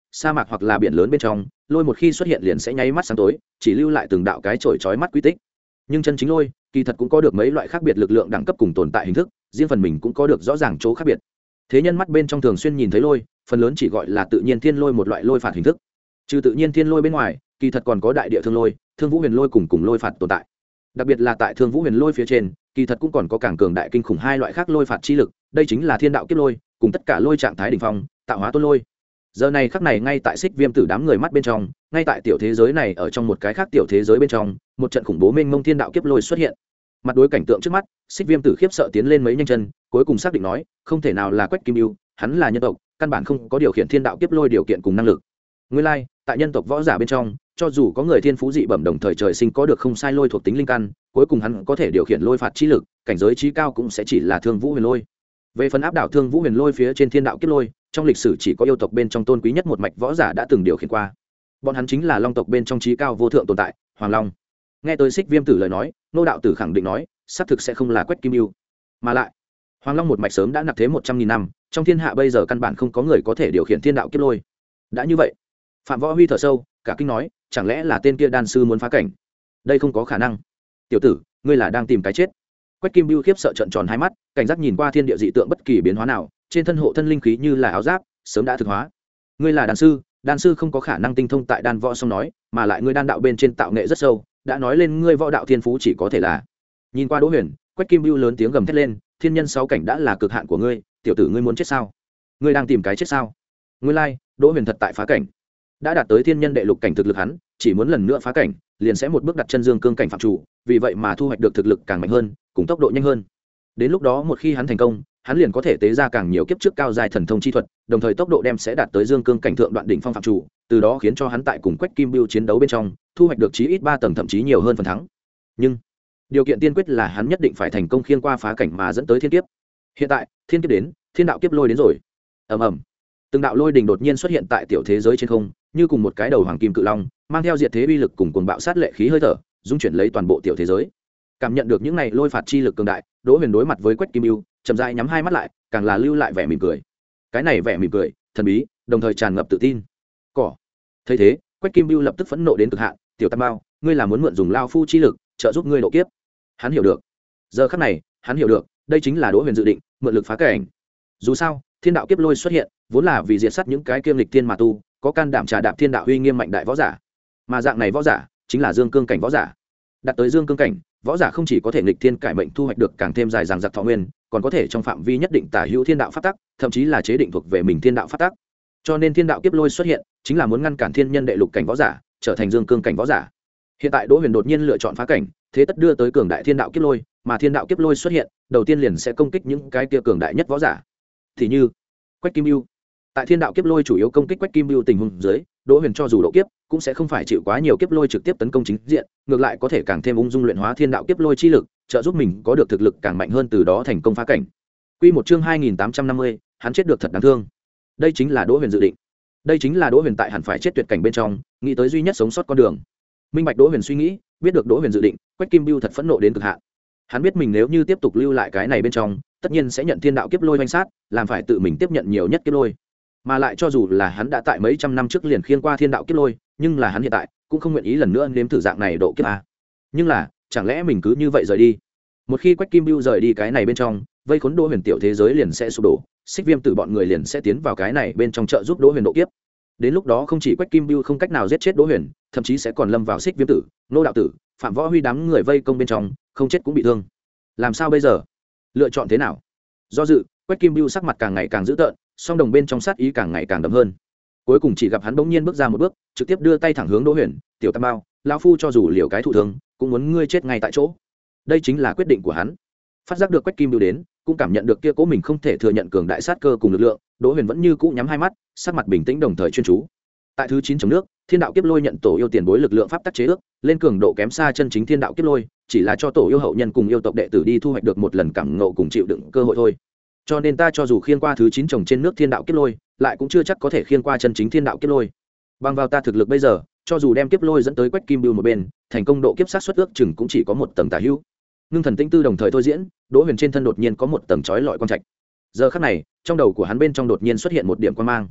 sa mạc hoặc là biển lớn bên trong lôi một khi xuất hiện liền sẽ nháy mắt sáng tối, chỉ lưu lại từng đạo cái chổi chói mắt quy tích. Nhưng chân chính lôi kỳ thật cũng có được mấy loại khác biệt lực lượng đẳng cấp cùng tồn tại hình thức, riêng phần mình cũng có được rõ ràng chỗ khác biệt. Thế nhân mắt bên trong thường xuyên nhìn thấy lôi, phần lớn chỉ gọi là tự nhiên thiên lôi, một loại lôi phạt hình thức. Trừ tự nhiên thiên lôi bên ngoài, kỳ thật còn có đại địa thương lôi, thương vũ huyền lôi cùng cùng lôi phạt tồn tại. Đặc biệt là tại thương vũ huyền lôi phía trên, kỳ thật cũng còn có càng cường đại kinh khủng hai loại khác lôi phạt chi lực, đây chính là thiên đạo kiếp lôi cùng tất cả lôi trạng thái đỉnh phong, tạo hóa tôn lôi. Giờ này khắc này ngay tại Xích Viêm Tử đám người mắt bên trong, ngay tại tiểu thế giới này ở trong một cái khác tiểu thế giới bên trong, một trận khủng bố mênh mông thiên đạo kiếp lôi xuất hiện. Mặt đối cảnh tượng trước mắt, Xích Viêm Tử khiếp sợ tiến lên mấy nhanh chân, cuối cùng xác định nói, không thể nào là Quách Kim Bưu, hắn là nhân tộc, căn bản không có điều khiển thiên đạo kiếp lôi điều kiện cùng năng lực. Nguyên lai, like, tại nhân tộc võ giả bên trong, cho dù có người thiên phú dị bẩm đồng thời trời sinh có được không sai lôi thuộc tính linh căn, cuối cùng hắn có thể điều khiển lôi phạt chi lực, cảnh giới trí cao cũng sẽ chỉ là Thương Vũ Huyền Lôi. Về phần áp đảo Thương Vũ Huyền Lôi phía trên thiên đạo kiếp lôi, trong lịch sử chỉ có yêu tộc bên trong tôn quý nhất một mạch võ giả đã từng điều khiển qua. Bọn hắn chính là long tộc bên trong trí cao vô thượng tồn tại, Hoàng Long. Nghe tới Xích Viêm Tử lời nói, Nô đạo tử khẳng định nói, xác thực sẽ không là Quách Kim Bưu, mà lại Hoàng Long một mạch sớm đã nạp thế một trăm nghìn năm, trong thiên hạ bây giờ căn bản không có người có thể điều khiển thiên đạo kiếp lôi. Đã như vậy, Phạm Võ Huy thở sâu, cả kinh nói, chẳng lẽ là tên kia đan sư muốn phá cảnh? Đây không có khả năng. Tiểu tử, ngươi là đang tìm cái chết. Quách Kim Bưu khiếp sợ trợn tròn hai mắt, cảnh giác nhìn qua thiên địa dị tượng bất kỳ biến hóa nào, trên thân hộ thân linh khí như là áo giáp, sớm đã thực hóa. Ngươi là đan sư, đan sư không có khả năng tinh thông tại đan võ song nói, mà lại ngươi đan đạo bên trên tạo nghệ rất sâu, đã nói lên ngươi võ đạo thiên phú chỉ có thể là. Nhìn qua Đỗ Huyền, Quách Kim Bưu lớn tiếng gầm thét lên, thiên nhân sáu cảnh đã là cực hạn của ngươi, tiểu tử ngươi muốn chết sao? Ngươi đang tìm cái chết sao? Ngươi lai, like, Đỗ Huyền thật tại phá cảnh. Đã đạt tới thiên nhân đệ lục cảnh thực lực hắn, chỉ muốn lần nữa phá cảnh, liền sẽ một bước đặt chân dương cương cảnh phạm chủ, vì vậy mà thu hoạch được thực lực càng mạnh hơn, cùng tốc độ nhanh hơn. Đến lúc đó một khi hắn thành công, hắn liền có thể tế ra càng nhiều kiếp trước cao dài thần thông chi thuật, đồng thời tốc độ đem sẽ đạt tới dương cương cảnh thượng đoạn đỉnh phong phạm chủ, từ đó khiến cho hắn tại cùng Quách Kim Bưu chiến đấu bên trong, thu hoạch được chí ít ba tầng thậm chí nhiều hơn phần thắng. Nhưng điều kiện tiên quyết là hắn nhất định phải thành công khiên qua phá cảnh mà dẫn tới thiên kiếp. Hiện tại, thiên kiếp đến, thiên đạo kiếp lôi đến rồi. Ầm ầm. Từng đạo lôi đình đột nhiên xuất hiện tại tiểu thế giới trên không, như cùng một cái đầu hoàng kim cự long, mang theo diệt thế uy lực cùng cuồng bạo sát lệ khí hơi thở, dung chuyển lấy toàn bộ tiểu thế giới. Cảm nhận được những này lôi phạt chi lực cường đại, Đỗ Huyền đối mặt với Quách Kim Bưu, chậm rãi nhắm hai mắt lại, càng là lưu lại vẻ mỉm cười. Cái này vẻ mỉm cười, thần bí, đồng thời tràn ngập tự tin. Cỏ. Thấy thế, Quách Kim Bưu lập tức phẫn nộ đến cực hạn, "Tiểu Tam Bao, ngươi là muốn mượn dùng lao phu chi lực, trợ giúp ngươi độ kiếp?" Hắn hiểu được. Giờ khắc này, hắn hiểu được, đây chính là Đỗ Huyền dự định, mượn lực phá cảnh. Dù sao, thiên đạo kiếp lôi xuất hiện, vốn là vì diệt sát những cái kiêm lịch thiên mà tu, có can đảm trà đạp thiên đạo uy nghiêm mạnh đại võ giả. Mà dạng này võ giả, chính là dương cương cảnh võ giả. Đạt tới dương cương cảnh, võ giả không chỉ có thể nghịch thiên cải mệnh thu hoạch được càng thêm dài dằng dặc thọ nguyên, còn có thể trong phạm vi nhất định tả hữu thiên đạo pháp tắc, thậm chí là chế định thuộc về mình thiên đạo pháp tắc. Cho nên thiên đạo kiếp lôi xuất hiện, chính là muốn ngăn cản thiên nhân đệ lục cảnh võ giả trở thành dương cương cảnh võ giả. Hiện tại Đỗ Huyền đột nhiên lựa chọn phá cảnh, thế tất đưa tới cường đại thiên đạo kiếp lôi, mà thiên đạo kiếp lôi xuất hiện, đầu tiên liền sẽ công kích những cái kia cường đại nhất võ giả. Thì như Quách Kim Bưu. Tại thiên đạo kiếp lôi chủ yếu công kích Quách Kim Bưu tình huống dưới, Đỗ Huyền cho dù độ kiếp, cũng sẽ không phải chịu quá nhiều kiếp lôi trực tiếp tấn công chính diện, ngược lại có thể càng thêm ung dung luyện hóa thiên đạo kiếp lôi chi lực, trợ giúp mình có được thực lực càng mạnh hơn, từ đó thành công phá cảnh. Quy một chương hai nghìn tám trăm năm mươi, hắn chết được thật đáng thương. Đây chính là Đỗ Huyền dự định. Đây chính là Đỗ Huyền tại hẳn phải chết tuyệt cảnh bên trong, nghĩ tới duy nhất sống sót con đường. Minh bạch Đỗ Huyền suy nghĩ, biết được Đỗ Huyền dự định, Quách Kim Bưu thật phẫn nộ đến cực hạn. Hắn biết mình nếu như tiếp tục lưu lại cái này bên trong, tất nhiên sẽ nhận thiên đạo kiếp lôi oanh sát, làm phải tự mình tiếp nhận nhiều nhất kiếp lôi. Mà lại cho dù là hắn đã tại mấy trăm năm trước liền khiên qua thiên đạo kiếp lôi, nhưng là hắn hiện tại cũng không nguyện ý lần nữa nếm thử dạng này độ kiếp a. Nhưng là, chẳng lẽ mình cứ như vậy rời đi? Một khi Quách Kim Bưu rời đi cái này bên trong, vây khốn Đỗ Huyền tiểu thế giới liền sẽ sụp đổ, Xích Viêm Tử bọn người liền sẽ tiến vào cái này bên trong trợ giúp Đỗ Huyền độ kiếp. Đến lúc đó không chỉ Quách Kim Bưu không cách nào giết chết Đỗ Huyền, thậm chí sẽ còn lâm vào Xích Viêm Tử, Nô đạo tử, Phạm Võ Huy đám người vây công bên trong, không chết cũng bị thương. Làm sao bây giờ? Lựa chọn thế nào? Do dự, Quách Kim Bưu sắc mặt càng ngày càng dữ tợn, song đồng bên trong sát ý càng ngày càng đậm hơn. Cuối cùng chỉ gặp hắn bỗng nhiên bước ra một bước, trực tiếp đưa tay thẳng hướng Đỗ Huyền, "Tiểu Tam Bao, lão phu cho dù liều cái thụ thương, cũng muốn ngươi chết ngay tại chỗ." Đây chính là quyết định của hắn. Phát giác được Quách Kim Bưu đến, cũng cảm nhận được kia cố mình không thể thừa nhận cường đại sát cơ cùng lực lượng, Đỗ Huyền vẫn như cũ nhắm hai mắt, sắc mặt bình tĩnh đồng thời chuyên chú. Tại thứ chín trong nước, thiên đạo kiếp lôi nhận tổ yêu tiền bối lực lượng pháp tắc chế ước, lên cường độ kém xa chân chính thiên đạo kiếp lôi, chỉ là cho tổ yêu hậu nhân cùng yêu tộc đệ tử đi thu hoạch được một lần cảm ngộ cùng chịu đựng cơ hội thôi. Cho nên ta cho dù khiên qua thứ chín trồng trên nước thiên đạo kiếp lôi, lại cũng chưa chắc có thể khiên qua chân chính thiên đạo kiếp lôi. Bằng vào ta thực lực bây giờ, cho dù đem kiếp lôi dẫn tới Quách Kim Bưu một bên, thành công độ kiếp sát suất ước chừng cũng chỉ có một tầng tả hữu. Ngưng thần tinh tư đồng thời thôi diễn, Đỗ Huyền trên thân đột nhiên có một tầng chói lọi quang trạch. Giờ khắc này, trong đầu của hắn bên trong đột nhiên xuất hiện một điểm quang mang.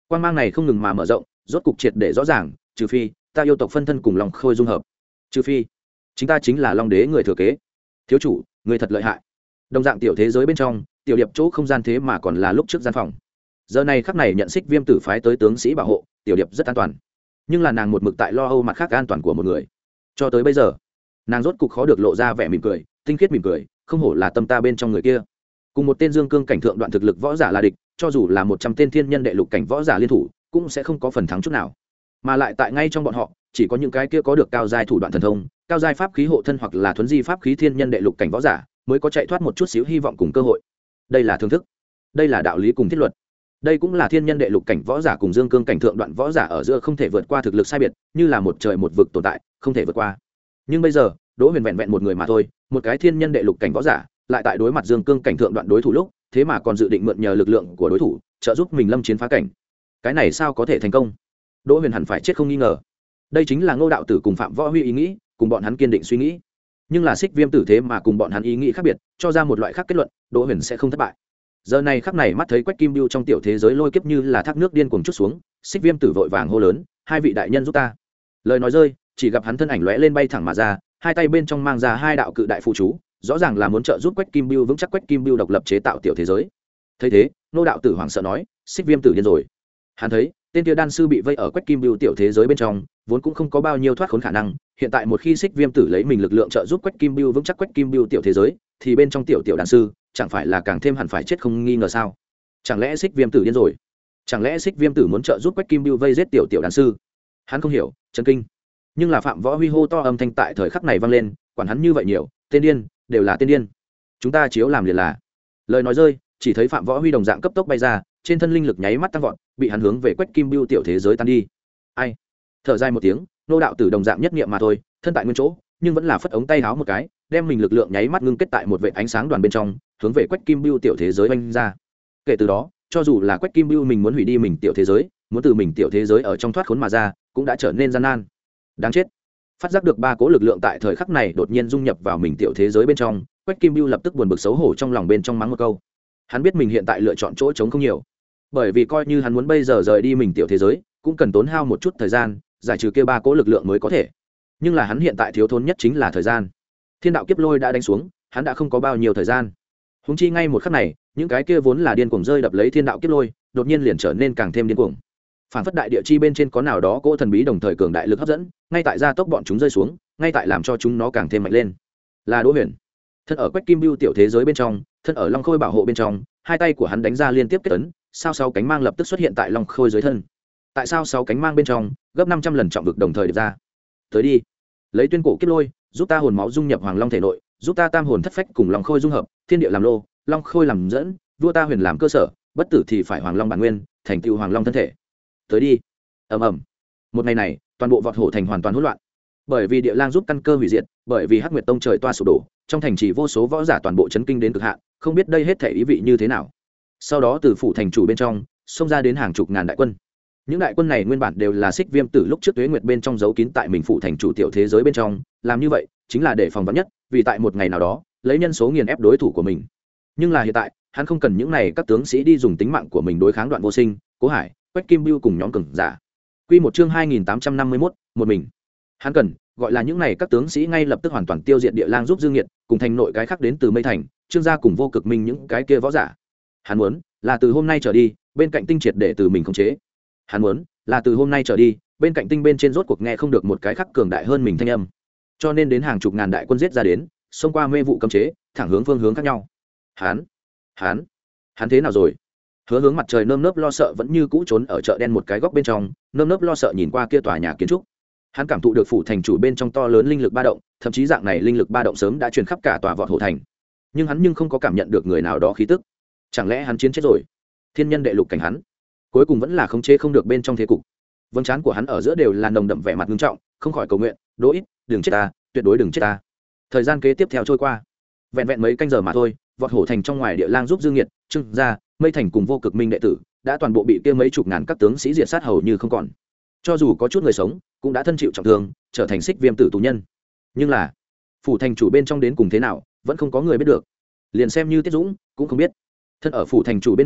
quan mang này không ngừng mà mở rộng, rốt cục triệt để rõ ràng, trừ phi ta yêu tộc phân thân cùng long khôi dung hợp, trừ phi chính ta chính là long đế người thừa kế. Thiếu chủ, người thật lợi hại. Đồng dạng tiểu thế giới bên trong, tiểu điệp chỗ không gian thế mà còn là lúc trước gian phòng. Giờ này khắc này nhận Xích Viêm tử phái tới tướng sĩ bảo hộ, tiểu điệp rất an toàn, nhưng là nàng một mực tại lo âu mặt khác an toàn của một người. Cho tới bây giờ, nàng rốt cục khó được lộ ra vẻ mỉm cười, tinh khiết mỉm cười, không hổ là tâm ta bên trong người kia. Cùng một tên dương cương cảnh thượng đoạn thực lực võ giả là địch, cho dù là một trăm tên thiên nhân đệ lục cảnh võ giả liên thủ, cũng sẽ không có phần thắng chút nào. Mà lại tại ngay trong bọn họ, chỉ có những cái kia có được cao giai thủ đoạn thần thông, cao giai pháp khí hộ thân hoặc là thuấn di pháp khí thiên nhân đệ lục cảnh võ giả, mới có chạy thoát một chút xíu hy vọng cùng cơ hội. Đây là thưởng thức, đây là đạo lý cùng thiết luật. Đây cũng là thiên nhân đệ lục cảnh võ giả cùng dương cương cảnh thượng đoạn võ giả ở giữa không thể vượt qua thực lực sai biệt, như là một trời một vực tồn tại, không thể vượt qua. Nhưng bây giờ, Đỗ Huyền vẹn vẹn một người mà thôi, một cái thiên nhân đệ lục cảnh võ giả, lại tại đối mặt dương cương cảnh thượng đoạn đối thủ lúc, thế mà còn dự định mượn nhờ lực lượng của đối thủ, trợ giúp mình lâm chiến phá cảnh. Cái này sao có thể thành công? Đỗ Huyền hẳn phải chết không nghi ngờ. Đây chính là Ngô đạo tử cùng Phạm Võ Huy ý nghĩ, cùng bọn hắn kiên định suy nghĩ. Nhưng là Xích Viêm tử thế mà cùng bọn hắn ý nghĩ khác biệt, cho ra một loại khác kết luận, Đỗ Huyền sẽ không thất bại. Giờ này khắc này mắt thấy Quách Kim Bưu trong tiểu thế giới lôi kiếp như là thác nước điên cuồng chút xuống, Xích Viêm tử vội vàng hô lớn, hai vị đại nhân giúp ta. Lời nói rơi, chỉ gặp hắn thân ảnh lóe lên bay thẳng mà ra, hai tay bên trong mang ra hai đạo cự đại phụ chú, rõ ràng là muốn trợ giúp Quách Kim Bưu vững chắc Quách Kim Bưu độc lập chế tạo tiểu thế giới. Thấy thế, Ngô đạo tử hoảng sợ nói, Xích Viêm tử điên rồi. Hắn thấy, tên kia đan sư bị vây ở Quách Kim Bưu tiểu thế giới bên trong, vốn cũng không có bao nhiêu thoát khốn khả năng, hiện tại một khi Xích Viêm tử lấy mình lực lượng trợ giúp Quách Kim Bưu vững chắc Quách Kim Bưu tiểu thế giới, thì bên trong tiểu tiểu đan sư, chẳng phải là càng thêm hẳn phải chết không nghi ngờ sao? Chẳng lẽ Xích Viêm tử điên rồi? Chẳng lẽ Xích Viêm tử muốn trợ giúp Quách Kim Bưu vây giết tiểu tiểu đan sư? Hắn không hiểu, chấn kinh. Nhưng là Phạm Võ Huy hô to âm thanh tại thời khắc này vang lên, quản hắn như vậy nhiều, tên điên, đều là tên điên. Chúng ta chiếu làm liền là. Lời nói rơi, chỉ thấy Phạm Võ Huy đồng dạng cấp tốc bay ra, trên thân linh lực nháy mắt tăng vọt, bị hắn hướng về Quách Kim Bưu tiểu thế giới tan đi. Ai? Thở dài một tiếng, Ngô đạo tử đồng dạng nhất niệm mà thôi, thân tại nguyên chỗ, nhưng vẫn là phất ống tay háo một cái, đem mình lực lượng nháy mắt ngưng kết tại một vệt ánh sáng đoàn bên trong, hướng về Quách Kim Bưu tiểu thế giới vung ra. Kể từ đó, cho dù là Quách Kim Bưu mình muốn hủy đi mình tiểu thế giới, muốn từ mình tiểu thế giới ở trong thoát khốn mà ra, cũng đã trở nên gian nan. Đáng chết. Phát giác được ba cỗ lực lượng tại thời khắc này đột nhiên dung nhập vào mình tiểu thế giới bên trong, Quách Kim Bưu lập tức buồn bực xấu hổ trong lòng bên trong mắng một câu. Hắn biết mình hiện tại lựa chọn chỗ trống không nhiều, bởi vì coi như hắn muốn bây giờ rời đi mình tiểu thế giới, cũng cần tốn hao một chút thời gian, giải trừ kia ba cỗ lực lượng mới có thể. Nhưng là hắn hiện tại thiếu thốn nhất chính là thời gian. Thiên đạo kiếp lôi đã đánh xuống, hắn đã không có bao nhiêu thời gian. Huống chi ngay một khắc này, những cái kia vốn là điên cuồng rơi đập lấy thiên đạo kiếp lôi, đột nhiên liền trở nên càng thêm điên cuồng. Phản phất đại địa chi bên trên có nào đó cỗ thần bí đồng thời cường đại lực hấp dẫn, ngay tại gia tốc bọn chúng rơi xuống, ngay tại làm cho chúng nó càng thêm mạnh lên. Là Đỗ Huyền. Thân ở Quách Kim Bưu tiểu thế giới bên trong, thân ở Long Khôi bảo hộ bên trong, hai tay của hắn đánh ra liên tiếp kết ấn, sao sáu cánh mang lập tức xuất hiện tại Long Khôi dưới thân. Tại sao sáu cánh mang bên trong, gấp năm trăm lần trọng vực đồng thời được ra. Tới đi, lấy tuyên cổ kiếp lôi, giúp ta hồn máu dung nhập Hoàng Long thể nội, giúp ta tam hồn thất phách cùng Long Khôi dung hợp, thiên địa làm lô, Long Khôi làm dẫn, vua ta huyền làm cơ sở, bất tử thì phải Hoàng Long bản nguyên, thành tựu Hoàng Long thân thể. Tới đi. Ầm ầm. Một ngày này, toàn bộ Vọt Hổ thành hoàn toàn hỗn loạn. Bởi vì địa lang giúp căn cơ hủy diệt, bởi vì Hắc Nguyệt Tông trời toa sụp đổ, trong thành chỉ vô số võ giả toàn bộ chấn kinh đến cực hạn, không biết đây hết thể ý vị như thế nào. Sau đó từ phủ thành chủ bên trong, xông ra đến hàng chục ngàn đại quân. Những đại quân này nguyên bản đều là Xích Viêm tử lúc trước Tuế Nguyệt bên trong giấu kín tại mình phủ thành chủ tiểu thế giới bên trong, làm như vậy chính là để phòng vắn nhất, vì tại một ngày nào đó, lấy nhân số nghiền ép đối thủ của mình. Nhưng là hiện tại, hắn không cần những này các tướng sĩ đi dùng tính mạng của mình đối kháng Đoạn Vô Sinh, Cố Hải, Quách Kim Bưu cùng nhóm cường giả. Quy một chương hai nghìn tám trăm năm mươi mốt, một mình. Hắn cần, gọi là những này các tướng sĩ ngay lập tức hoàn toàn tiêu diệt địa lang giúp Dương Nghiệt, cùng thành nội cái khác đến từ Mây Thành, Trương gia cùng Vô Cực Minh những cái kia võ giả. Hắn muốn, là từ hôm nay trở đi, bên cạnh Tinh Triệt để từ mình khống chế. Hắn muốn, là từ hôm nay trở đi, bên cạnh Tinh bên trên rốt cuộc nghe không được một cái khác cường đại hơn mình thanh âm. Cho nên đến hàng chục ngàn đại quân giết ra đến, xông qua mê vụ cấm chế, thẳng hướng phương hướng khác nhau. Hắn, hắn, hắn thế nào rồi? Hứa Hướng mặt trời nơm nớp lo sợ vẫn như cũ trốn ở chợ đen một cái góc bên trong, nơm nớp lo sợ nhìn qua kia tòa nhà kiến trúc. Hắn cảm thụ được phủ thành chủ bên trong to lớn linh lực ba động, thậm chí dạng này linh lực ba động sớm đã truyền khắp cả tòa Vọt Hổ thành. Nhưng hắn nhưng không có cảm nhận được người nào đó khí tức. Chẳng lẽ hắn chiến chết rồi? Thiên nhân đệ lục cảnh hắn, cuối cùng vẫn là khống chế không được bên trong thế cục. Vầng trán của hắn ở giữa đều là nồng đậm vẻ mặt nghiêm trọng, không khỏi cầu nguyện, "Đỗ ít, đừng chết ta, tuyệt đối đừng chết ta." Thời gian kế tiếp theo trôi qua, vẹn vẹn mấy canh giờ mà thôi, Vọt Hổ thành trong ngoài địa lang giúp Dương Nghiệt, Trương gia, Mây Thành cùng Vô Cực Minh đệ tử đã toàn bộ bị kia mấy chục ngàn các tướng sĩ diệt sát hầu như không còn. Cho dù có chút người sống, cũng đã thân chịu trọng thương, trở thành Xích Viêm tử tù nhân. Nhưng là, phủ thành chủ bên trong đến cùng thế nào, vẫn không có người biết được. Liền xem như Tiết Dũng cũng không biết. Thân ở phủ thành chủ bên ngoài,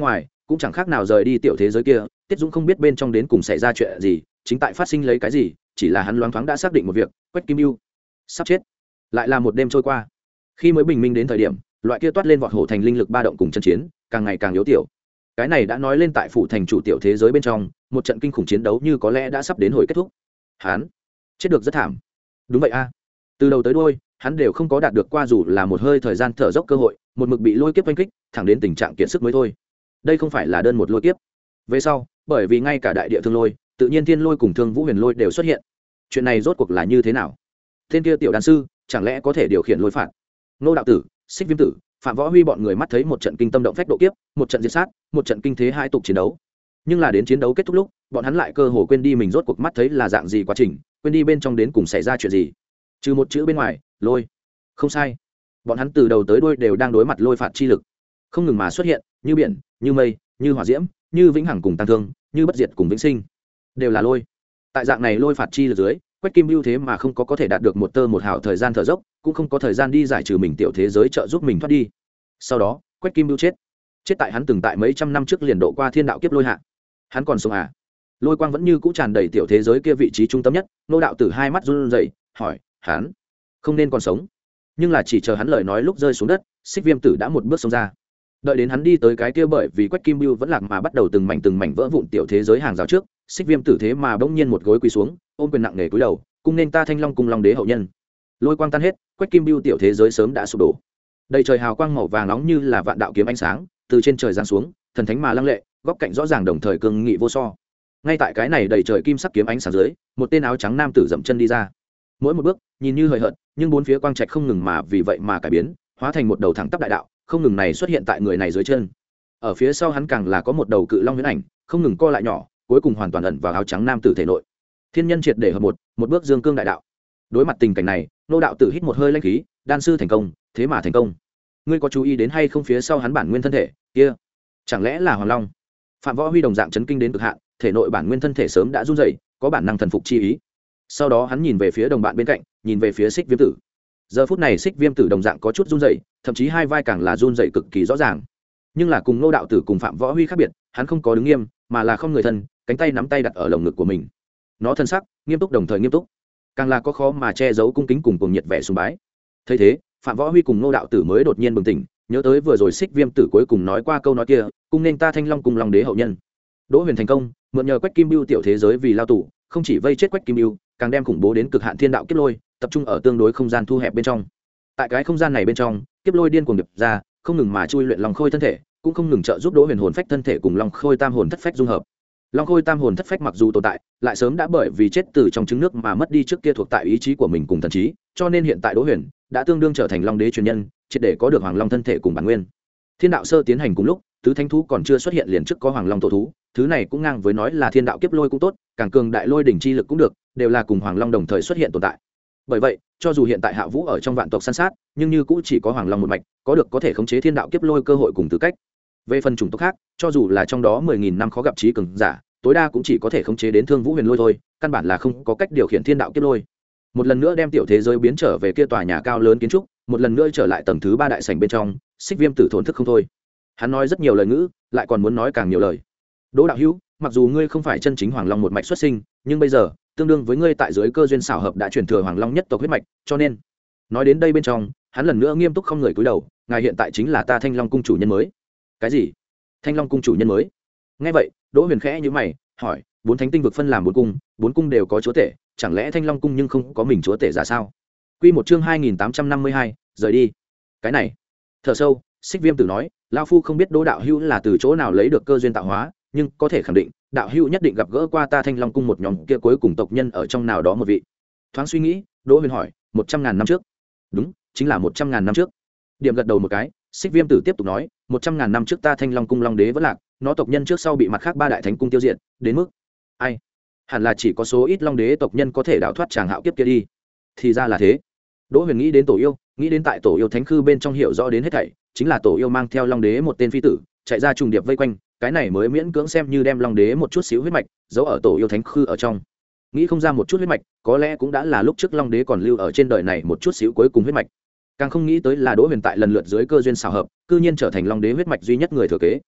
cũng chẳng khác nào rời đi tiểu thế giới kia. Tiết Dũng không biết bên trong đến cùng xảy ra chuyện gì, chính tại phát sinh lấy cái gì, chỉ là hắn loáng thoáng đã xác định một việc, Quách Kim Bưu sắp chết. Lại là một đêm trôi qua, khi mới bình minh đến thời điểm, loại kia toát lên vọt hổ thành linh lực ba động cùng chân chiến càng ngày càng yếu tiểu. Cái này đã nói lên tại phủ thành chủ tiểu thế giới bên trong, một trận kinh khủng chiến đấu như có lẽ đã sắp đến hồi kết thúc. Hắn chết được rất thảm. Đúng vậy a, từ đầu tới đuôi hắn đều không có đạt được qua dù là một hơi thời gian thở dốc cơ hội, một mực bị lôi kiếp oanh kích thẳng đến tình trạng kiệt sức mới thôi. Đây không phải là đơn một lôi kiếp. Về sau, bởi vì ngay cả đại địa thương lôi, tự nhiên thiên lôi cùng thương vũ huyền lôi đều xuất hiện. Chuyện này rốt cuộc là như thế nào? Tên kia tiểu đan sư chẳng lẽ có thể điều khiển lôi phạt? Ngô đạo tử, Xích Viêm tử, Phạm Võ Huy bọn người mắt thấy một trận kinh tâm động phách độ kiếp, một trận diệt sát, một trận kinh thế hai tục chiến đấu. Nhưng là đến chiến đấu kết thúc lúc, bọn hắn lại cơ hồ quên đi mình rốt cuộc mắt thấy là dạng gì quá trình, quên đi bên trong đến cùng xảy ra chuyện gì. Trừ một chữ bên ngoài, lôi. Không sai. Bọn hắn từ đầu tới đuôi đều đang đối mặt lôi phạt chi lực, không ngừng mà xuất hiện, như biển, như mây, như hỏa diễm, như vĩnh hằng cùng tăng thương, như bất diệt cùng vĩnh sinh, đều là lôi. Tại dạng này lôi phạt chi lực dưới, Quách Kim Bưu thế mà không có có thể đạt được một tơ một hào thời gian thở dốc, cũng không có thời gian đi giải trừ mình tiểu thế giới trợ giúp mình thoát đi. Sau đó, Quách Kim Bưu chết. Chết tại hắn từng tại mấy trăm năm trước liền độ qua thiên đạo kiếp lôi hạ. Hắn còn sống à? Lôi quang vẫn như cũ tràn đầy tiểu thế giới kia vị trí trung tâm nhất, Nô đạo tử hai mắt run rẩy, hỏi, hắn không nên còn sống. Nhưng là chỉ chờ hắn lời nói lúc rơi xuống đất, Xích Viêm tử đã một bước xông ra. Đợi đến hắn đi tới cái kia bởi vì Quách Kim Bưu vẫn lạc mà bắt đầu từng mảnh từng mảnh vỡ vụn tiểu thế giới hàng rào trước, Xích Viêm tử thế mà bỗng nhiên một gối quỳ xuống, ôm quyền nặng nề cúi đầu, cung nên ta Thanh Long cùng Long đế hậu nhân. Lôi quang tan hết, Quách Kim Bưu tiểu thế giới sớm đã sụp đổ. Đầy trời hào quang màu vàng nóng như là vạn đạo kiếm ánh sáng, từ trên trời giáng xuống, thần thánh mà lăng lệ, góc cạnh rõ ràng đồng thời cương nghị vô so. Ngay tại cái này đầy trời kim sắc kiếm ánh sáng dưới, một tên áo trắng nam tử dậm chân đi ra. Mỗi một bước, nhìn như hời hợt, nhưng bốn phía quang trạch không ngừng mà vì vậy mà cải biến, hóa thành một đầu thẳng tắp đại đạo, không ngừng này xuất hiện tại người này dưới chân. Ở phía sau hắn càng là có một đầu cự long huyễn ảnh, không ngừng co lại nhỏ, cuối cùng hoàn toàn ẩn vào áo trắng nam tử thể nội. Thiên nhân triệt để hợp một, một bước dương cương đại đạo. Đối mặt tình cảnh này, Nô đạo tử hít một hơi lãnh khí, đan sư thành công, thế mà thành công. Ngươi có chú ý đến hay không phía sau hắn bản nguyên thân thể kia? Chẳng lẽ là Hoàng Long? Phạm Võ Huy đồng dạng chấn kinh đến cực hạn, thể nội bản nguyên thân thể sớm đã run rẩy, có bản năng thần phục chi ý. Sau đó hắn nhìn về phía đồng bạn bên cạnh, nhìn về phía Xích Viêm tử. Giờ phút này Xích Viêm tử đồng dạng có chút run rẩy, thậm chí hai vai càng là run rẩy cực kỳ rõ ràng. Nhưng là cùng Nô đạo tử cùng Phạm Võ Huy khác biệt, hắn không có đứng nghiêm, mà là không người thân, cánh tay nắm tay đặt ở lồng ngực của mình. Nó thân sắc nghiêm túc đồng thời nghiêm túc, càng là có khó mà che giấu cung kính cùng cùng nhiệt vẻ sùng bái. Thấy thế, Phạm Võ Huy cùng Nô đạo tử mới đột nhiên bừng tỉnh, nhớ tới vừa rồi Xích Viêm tử cuối cùng nói qua câu nói kia, cung nên ta Thanh Long cùng Long đế hậu nhân. Đỗ Huyền thành công, mượn nhờ Quách Kim Bưu tiểu thế giới vì lao tù, không chỉ vây chết Quách Kim Bưu, càng đem khủng bố đến cực hạn thiên đạo kiếp lôi tập trung ở tương đối không gian thu hẹp bên trong. Tại cái không gian này bên trong, kiếp lôi điên cuồng điệp ra, không ngừng mà chui luyện Long Khôi thân thể, cũng không ngừng trợ giúp Đỗ Huyền hồn phách thân thể cùng Long Khôi tam hồn thất phách dung hợp. Long Khôi tam hồn thất phách mặc dù tồn tại, lại sớm đã bởi vì chết từ trong trứng nước mà mất đi trước kia thuộc tại ý chí của mình cùng thần trí, cho nên hiện tại Đỗ Huyền đã tương đương trở thành Long đế truyền nhân, triệt để có được Hoàng Long thân thể cùng bản nguyên. Thiên đạo sơ tiến hành cùng lúc, tứ thánh thú còn chưa xuất hiện liền trước có Hoàng Long tổ thú, thứ này cũng ngang với nói là thiên đạo kiếp lôi cũng tốt, càng cường đại lôi đỉnh chi lực cũng được, đều là cùng Hoàng Long đồng thời xuất hiện tồn tại. Bởi vậy, cho dù hiện tại Hạ Vũ ở trong vạn tộc săn sát, nhưng như cũng chỉ có Hoàng Long một mạch, có được có thể khống chế thiên đạo kiếp lôi cơ hội cùng tư cách. Về phần chủng tộc khác, cho dù là trong đó mười nghìn năm khó gặp chí cường giả, tối đa cũng chỉ có thể khống chế đến Thương Vũ Huyền Lôi thôi, căn bản là không có cách điều khiển thiên đạo kiếp lôi. Một lần nữa đem tiểu thế giới biến trở về kia tòa nhà cao lớn kiến trúc, một lần nữa trở lại tầng thứ ba đại sảnh bên trong, Xích Viêm tử thổn thức không thôi. Hắn nói rất nhiều lời ngữ, lại còn muốn nói càng nhiều lời. Đỗ đạo hữu, mặc dù ngươi không phải chân chính Hoàng Long một mạch xuất sinh, nhưng bây giờ, tương đương với ngươi tại dưới cơ duyên xảo hợp đã truyền thừa Hoàng Long nhất tộc huyết mạch, cho nên, nói đến đây bên trong, hắn lần nữa nghiêm túc không người cúi đầu, ngài hiện tại chính là ta Thanh Long cung chủ nhân mới. Cái gì? Thanh Long cung chủ nhân mới? Nghe vậy, Đỗ Huyền khẽ nhíu mày, hỏi, bốn thánh tinh vực phân làm bốn cung, bốn cung đều có chúa tể, chẳng lẽ Thanh Long cung nhưng không có mình chúa tể ra sao? Quy một chương hai nghìn tám trăm năm mươi hai, rời đi. Cái này, thở sâu, Xích Viêm tử nói, lão phu không biết Đỗ đạo hữu là từ chỗ nào lấy được cơ duyên tạo hóa, nhưng có thể khẳng định, đạo hữu nhất định gặp gỡ qua ta Thanh Long cung một nhóm kia cuối cùng tộc nhân ở trong nào đó một vị. Thoáng suy nghĩ, Đỗ Huyền hỏi, một trăm ngàn năm trước? Đúng, chính là một trăm ngàn năm trước. Điểm gật đầu một cái, Xích Viêm tử tiếp tục nói, một trăm ngàn năm trước ta Thanh Long cung Long đế vẫn lạc, nó tộc nhân trước sau bị mặt khác ba đại thánh cung tiêu diệt, đến mức ai? Hẳn là chỉ có số ít Long đế tộc nhân có thể đào thoát tràng hạo kiếp kia đi. Thì ra là thế. Đỗ Huyền nghĩ đến tổ yêu, nghĩ đến tại tổ yêu thánh khư bên trong hiểu rõ đến hết thảy, chính là tổ yêu mang theo Long đế một tên phi tử, chạy ra trùng điệp vây quanh, cái này mới miễn cưỡng xem như đem Long đế một chút xíu huyết mạch giấu ở tổ yêu thánh khư ở trong. Nghĩ không ra một chút huyết mạch, có lẽ cũng đã là lúc trước Long đế còn lưu ở trên đời này một chút xíu cuối cùng huyết mạch. Càng không nghĩ tới là Đỗ Huyền tại lần lượt dưới cơ duyên xảo hợp, cư nhiên trở thành Long đế huyết mạch duy nhất người thừa kế.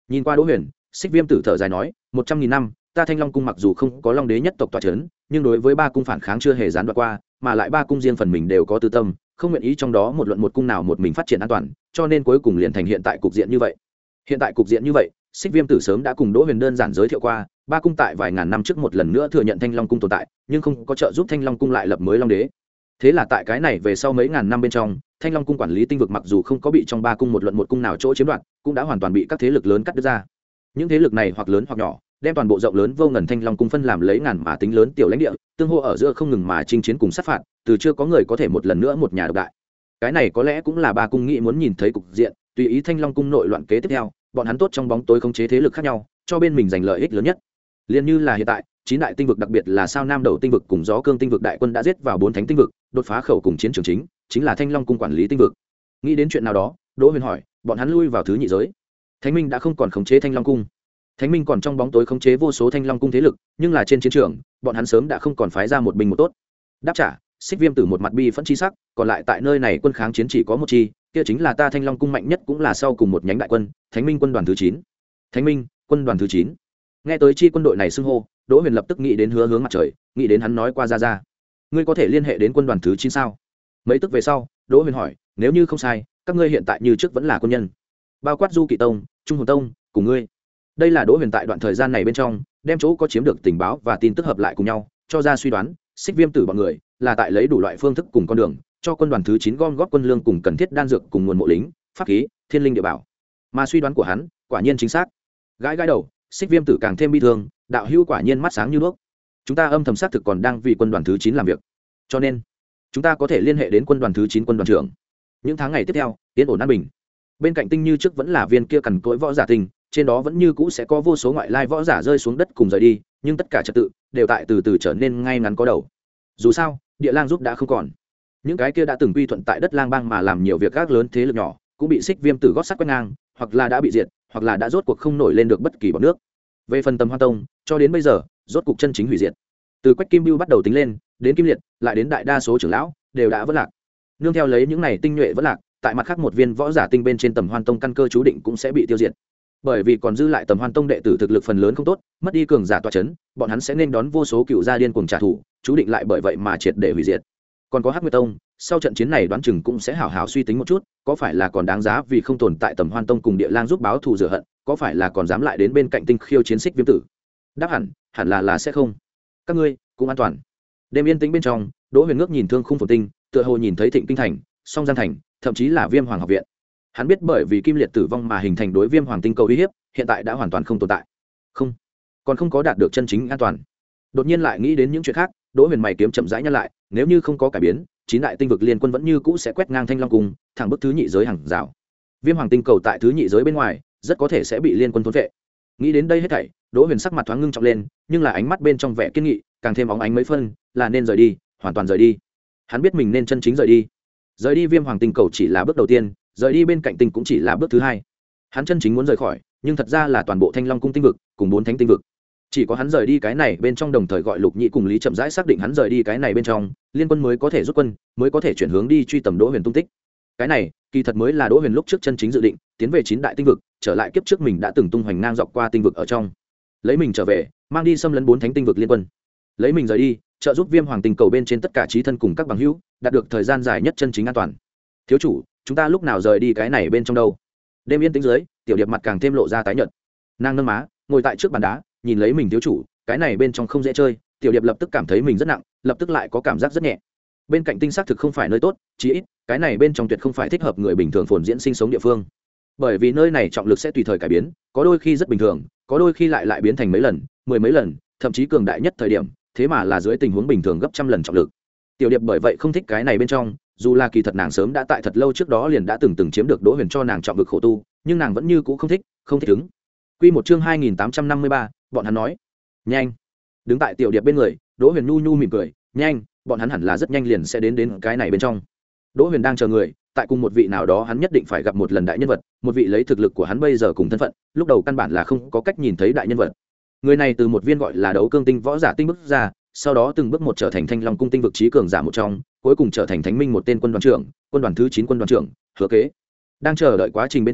Nhìn qua Đỗ Huyền, Xích Viêm Tử thở dài nói, một trăm nghìn năm, ta Thanh Long cung mặc dù không có Long đế nhất tộc tọa chấn, nhưng đối với ba cung phản kháng chưa hề gián đoạn qua, mà lại ba cung riêng phần mình đều có tư tâm, không nguyện ý trong đó một luận một cung nào một mình phát triển an toàn, cho nên cuối cùng liền thành hiện tại cục diện như vậy. Hiện tại cục diện như vậy, Xích Viêm Tử sớm đã cùng Đỗ Huyền đơn giản giới thiệu qua, ba cung tại vài ngàn năm trước một lần nữa thừa nhận Thanh Long cung tồn tại, nhưng không có trợ giúp Thanh Long cung lại lập mới Long đế. Thế là tại cái này về sau mấy ngàn năm bên trong, Thanh Long cung quản lý tinh vực mặc dù không có bị trong ba cung một luận một cung nào chỗ chiếm đoạt, cũng đã hoàn toàn bị các thế lực lớn cắt đứt ra. Những thế lực này hoặc lớn hoặc nhỏ, đem toàn bộ rộng lớn vô ngần Thanh Long cung phân làm lấy ngàn mà tính lớn tiểu lãnh địa, tương hô ở giữa không ngừng mà chinh chiến cùng sát phạt, từ chưa có người có thể một lần nữa một nhà độc đại. Cái này có lẽ cũng là ba cung nghĩ muốn nhìn thấy cục diện, tùy ý Thanh Long cung nội loạn kế tiếp theo, bọn hắn tốt trong bóng tối khống chế thế lực khác nhau, cho bên mình giành lợi ích lớn nhất. Liên như là hiện tại, chín đại tinh vực đặc biệt là sao Nam Đầu tinh vực cùng Gió Cương tinh vực đại quân đã giết vào bốn thánh tinh vực, đột phá khẩu cùng chiến trường chính, chính là Thanh Long cung quản lý tinh vực. Nghĩ đến chuyện nào đó, Đỗ Huyền hỏi, bọn hắn lui vào thứ nhị giới. Thánh Minh đã không còn khống chế Thanh Long cung. Thánh Minh còn trong bóng tối khống chế vô số Thanh Long cung thế lực, nhưng là trên chiến trường, bọn hắn sớm đã không còn phái ra một binh một tốt. Đáp trả, Xích Viêm Tử một mặt bi phẫn chi sắc, còn lại tại nơi này quân kháng chiến chỉ có một chi, kia chính là ta Thanh Long cung mạnh nhất cũng là sau cùng một nhánh đại quân, Thánh Minh quân đoàn thứ chín. Thánh Minh, quân đoàn thứ chín. Nghe tới chi quân đội này xưng hô, Đỗ Huyền lập tức nghĩ đến Hứa Hướng mặt trời, nghĩ đến hắn nói qua ra ra. Ngươi có thể liên hệ đến quân đoàn thứ chín sao? Mấy tức về sau, Đỗ Huyền hỏi, nếu như không sai, các ngươi hiện tại như trước vẫn là quân nhân, bao quát Du Kỵ Tông, Trung Hồn Tông, cùng ngươi. Đây là Đỗ Huyền tại đoạn thời gian này bên trong, đem chỗ có chiếm được tình báo và tin tức hợp lại cùng nhau, cho ra suy đoán, Xích Viêm Tử bọn người là tại lấy đủ loại phương thức cùng con đường, cho quân đoàn thứ chín gom góp quân lương cùng cần thiết đan dược cùng nguồn mộ lính, pháp khí, thiên linh địa bảo. Mà suy đoán của hắn, quả nhiên chính xác. Gãi gãi đầu, Xích Viêm Tử càng thêm bi thương, đạo hữu quả nhiên mắt sáng như đuốc. Chúng ta âm thầm xác thực còn đang vì quân đoàn thứ chín làm việc, cho nên chúng ta có thể liên hệ đến quân đoàn thứ chín quân đoàn trưởng. Những tháng ngày tiếp theo, yên ổn an bình. Bên cạnh Tinh Như trước vẫn là viên kia cằn cỗi võ giả tinh, trên đó vẫn như cũ sẽ có vô số ngoại lai võ giả rơi xuống đất cùng rời đi, nhưng tất cả trật tự đều tại từ từ trở nên ngay ngắn có đầu. Dù sao, Địa Lang giúp đã không còn. Những cái kia đã từng quy thuận tại đất Lang Bang mà làm nhiều việc các lớn thế lực nhỏ, cũng bị Xích Viêm Tử gót sắt quét ngang, hoặc là đã bị diệt, hoặc là đã rốt cuộc không nổi lên được bất kỳ bọt nước. Về phần Tầm Hoan Tông, cho đến bây giờ, rốt cuộc chân chính hủy diệt. Từ Quách Kim Bưu bắt đầu tính lên, đến Kim Liệt, lại đến đại đa số trưởng lão, đều đã vỡ lạc. Nương theo lấy những này tinh nhuệ vỡ lạc, tại mặt khác một viên võ giả tinh bên trên Tầm Hoan Tông căn cơ chú định cũng sẽ bị tiêu diệt. Bởi vì còn dư lại Tầm Hoan Tông đệ tử thực lực phần lớn không tốt, mất đi cường giả tọa chấn, bọn hắn sẽ nên đón vô số cựu gia điên cuồng trả thù, chú định lại bởi vậy mà triệt để hủy diệt. Còn có Hắc Nguyệt Tông, sau trận chiến này đoán chừng cũng sẽ hảo hảo suy tính một chút, có phải là còn đáng giá vì không tồn tại Tầm Hoan Tông cùng Địa Lang giúp báo thù rửa hận, có phải là còn dám lại đến bên cạnh Tinh khiêu chiến Xích Viêm Tử? Đáp hẳn, hẳn là là sẽ không. Các ngươi cũng an toàn. Đêm yên tĩnh bên trong, Đỗ Huyền ngước nhìn Thương Khung Phồn Tinh, tựa hồ nhìn thấy Thịnh Kinh thành, Song Giang thành, thậm chí là Viêm Hoàng học viện. Hắn biết bởi vì Kim Liệt tử vong mà hình thành đối Viêm Hoàng tinh cầu uy hiếp, hiện tại đã hoàn toàn không tồn tại. Không, còn không có đạt được chân chính an toàn. Đột nhiên lại nghĩ đến những chuyện khác, Đỗ Huyền mày kiếm chậm rãi nhăn lại, nếu như không có cải biến, chín đại tinh vực liên quân vẫn như cũ sẽ quét ngang Thanh Long cung, thẳng bức thứ nhị giới hàng rào. Viêm Hoàng tinh cầu tại thứ nhị giới bên ngoài, rất có thể sẽ bị liên quân thôn vệ. Nghĩ đến đây hết thảy, Đỗ Huyền sắc mặt thoáng ngưng trọng lên, nhưng là ánh mắt bên trong vẻ kiên nghị càng thêm óng ánh mấy phân, là nên rời đi, hoàn toàn rời đi. Hắn biết mình nên chân chính rời đi. Rời đi Viêm Hoàng tinh cầu chỉ là bước đầu tiên, rời đi bên cạnh tinh cũng chỉ là bước thứ hai. Hắn chân chính muốn rời khỏi, nhưng thật ra là toàn bộ Thanh Long cung tinh vực, cùng bốn thánh tinh vực. Chỉ có hắn rời đi cái này bên trong, đồng thời gọi Lục Nhĩ cùng Lý Chậm rãi xác định hắn rời đi cái này bên trong, liên quân mới có thể rút quân, mới có thể chuyển hướng đi truy tầm Đỗ Huyền tung tích. Cái này, kỳ thật mới là Đỗ Huyền lúc trước chân chính dự định, tiến về chín đại tinh vực, trở lại kiếp trước mình đã từng tung hoành ngang dọc qua tinh vực ở trong. Lấy mình trở về, mang đi xâm lấn bốn thánh tinh vực liên quân. Lấy mình rời đi, trợ giúp Viêm Hoàng tinh cầu bên trên tất cả chí thân cùng các bằng hữu, đạt được thời gian dài nhất chân chính an toàn. Thiếu chủ, chúng ta lúc nào rời đi cái này bên trong đâu? Đêm yên tĩnh dưới, Tiểu Điệp mặt càng thêm lộ ra tái nhợt. Nàng nâng má, ngồi tại trước bàn đá, nhìn lấy mình thiếu chủ, cái này bên trong không dễ chơi. Tiểu Điệp lập tức cảm thấy mình rất nặng, lập tức lại có cảm giác rất nhẹ. Bên cạnh tinh xác thực không phải nơi tốt, chí ít cái này bên trong tuyệt không phải thích hợp người bình thường phồn diễn sinh sống địa phương. Bởi vì nơi này trọng lực sẽ tùy thời cải biến, có đôi khi rất bình thường, có đôi khi lại lại biến thành mấy lần, mười mấy lần, thậm chí cường đại nhất thời điểm, thế mà là dưới tình huống bình thường gấp trăm lần trọng lực. Tiểu Điệp bởi vậy không thích cái này bên trong, dù là kỳ thật nàng sớm đã tại thật lâu trước đó liền đã từng từng chiếm được Đỗ Huyền cho nàng trọng vực khổ tu, nhưng nàng vẫn như cũ không thích, không thích ứng. Quy một chương hai nghìn tám trăm năm mươi ba, bọn hắn nói, nhanh. Đứng tại Tiểu Điệp bên người, Đỗ Huyền nhu nhu mỉm cười, nhanh, bọn hắn hẳn là rất nhanh liền sẽ đến đến cái này bên trong. Đỗ Huyền đang chờ người, tại cùng một vị nào đó hắn nhất định phải gặp một lần đại nhân vật, một vị lấy thực lực của hắn bây giờ cùng thân phận, lúc đầu căn bản là không có cách nhìn thấy đại nhân vật. Người này từ một viên gọi là Đấu Cương tinh võ giả tinh bước ra, sau đó từng bước một trở thành Thanh Long cung tinh vực trí cường giả một trong, cuối cùng trở thành Thánh Minh một tên quân đoàn trưởng, quân đoàn thứ chín quân đoàn trưởng, Hứa Kế. Đang chờ đợi quá trình bên trong,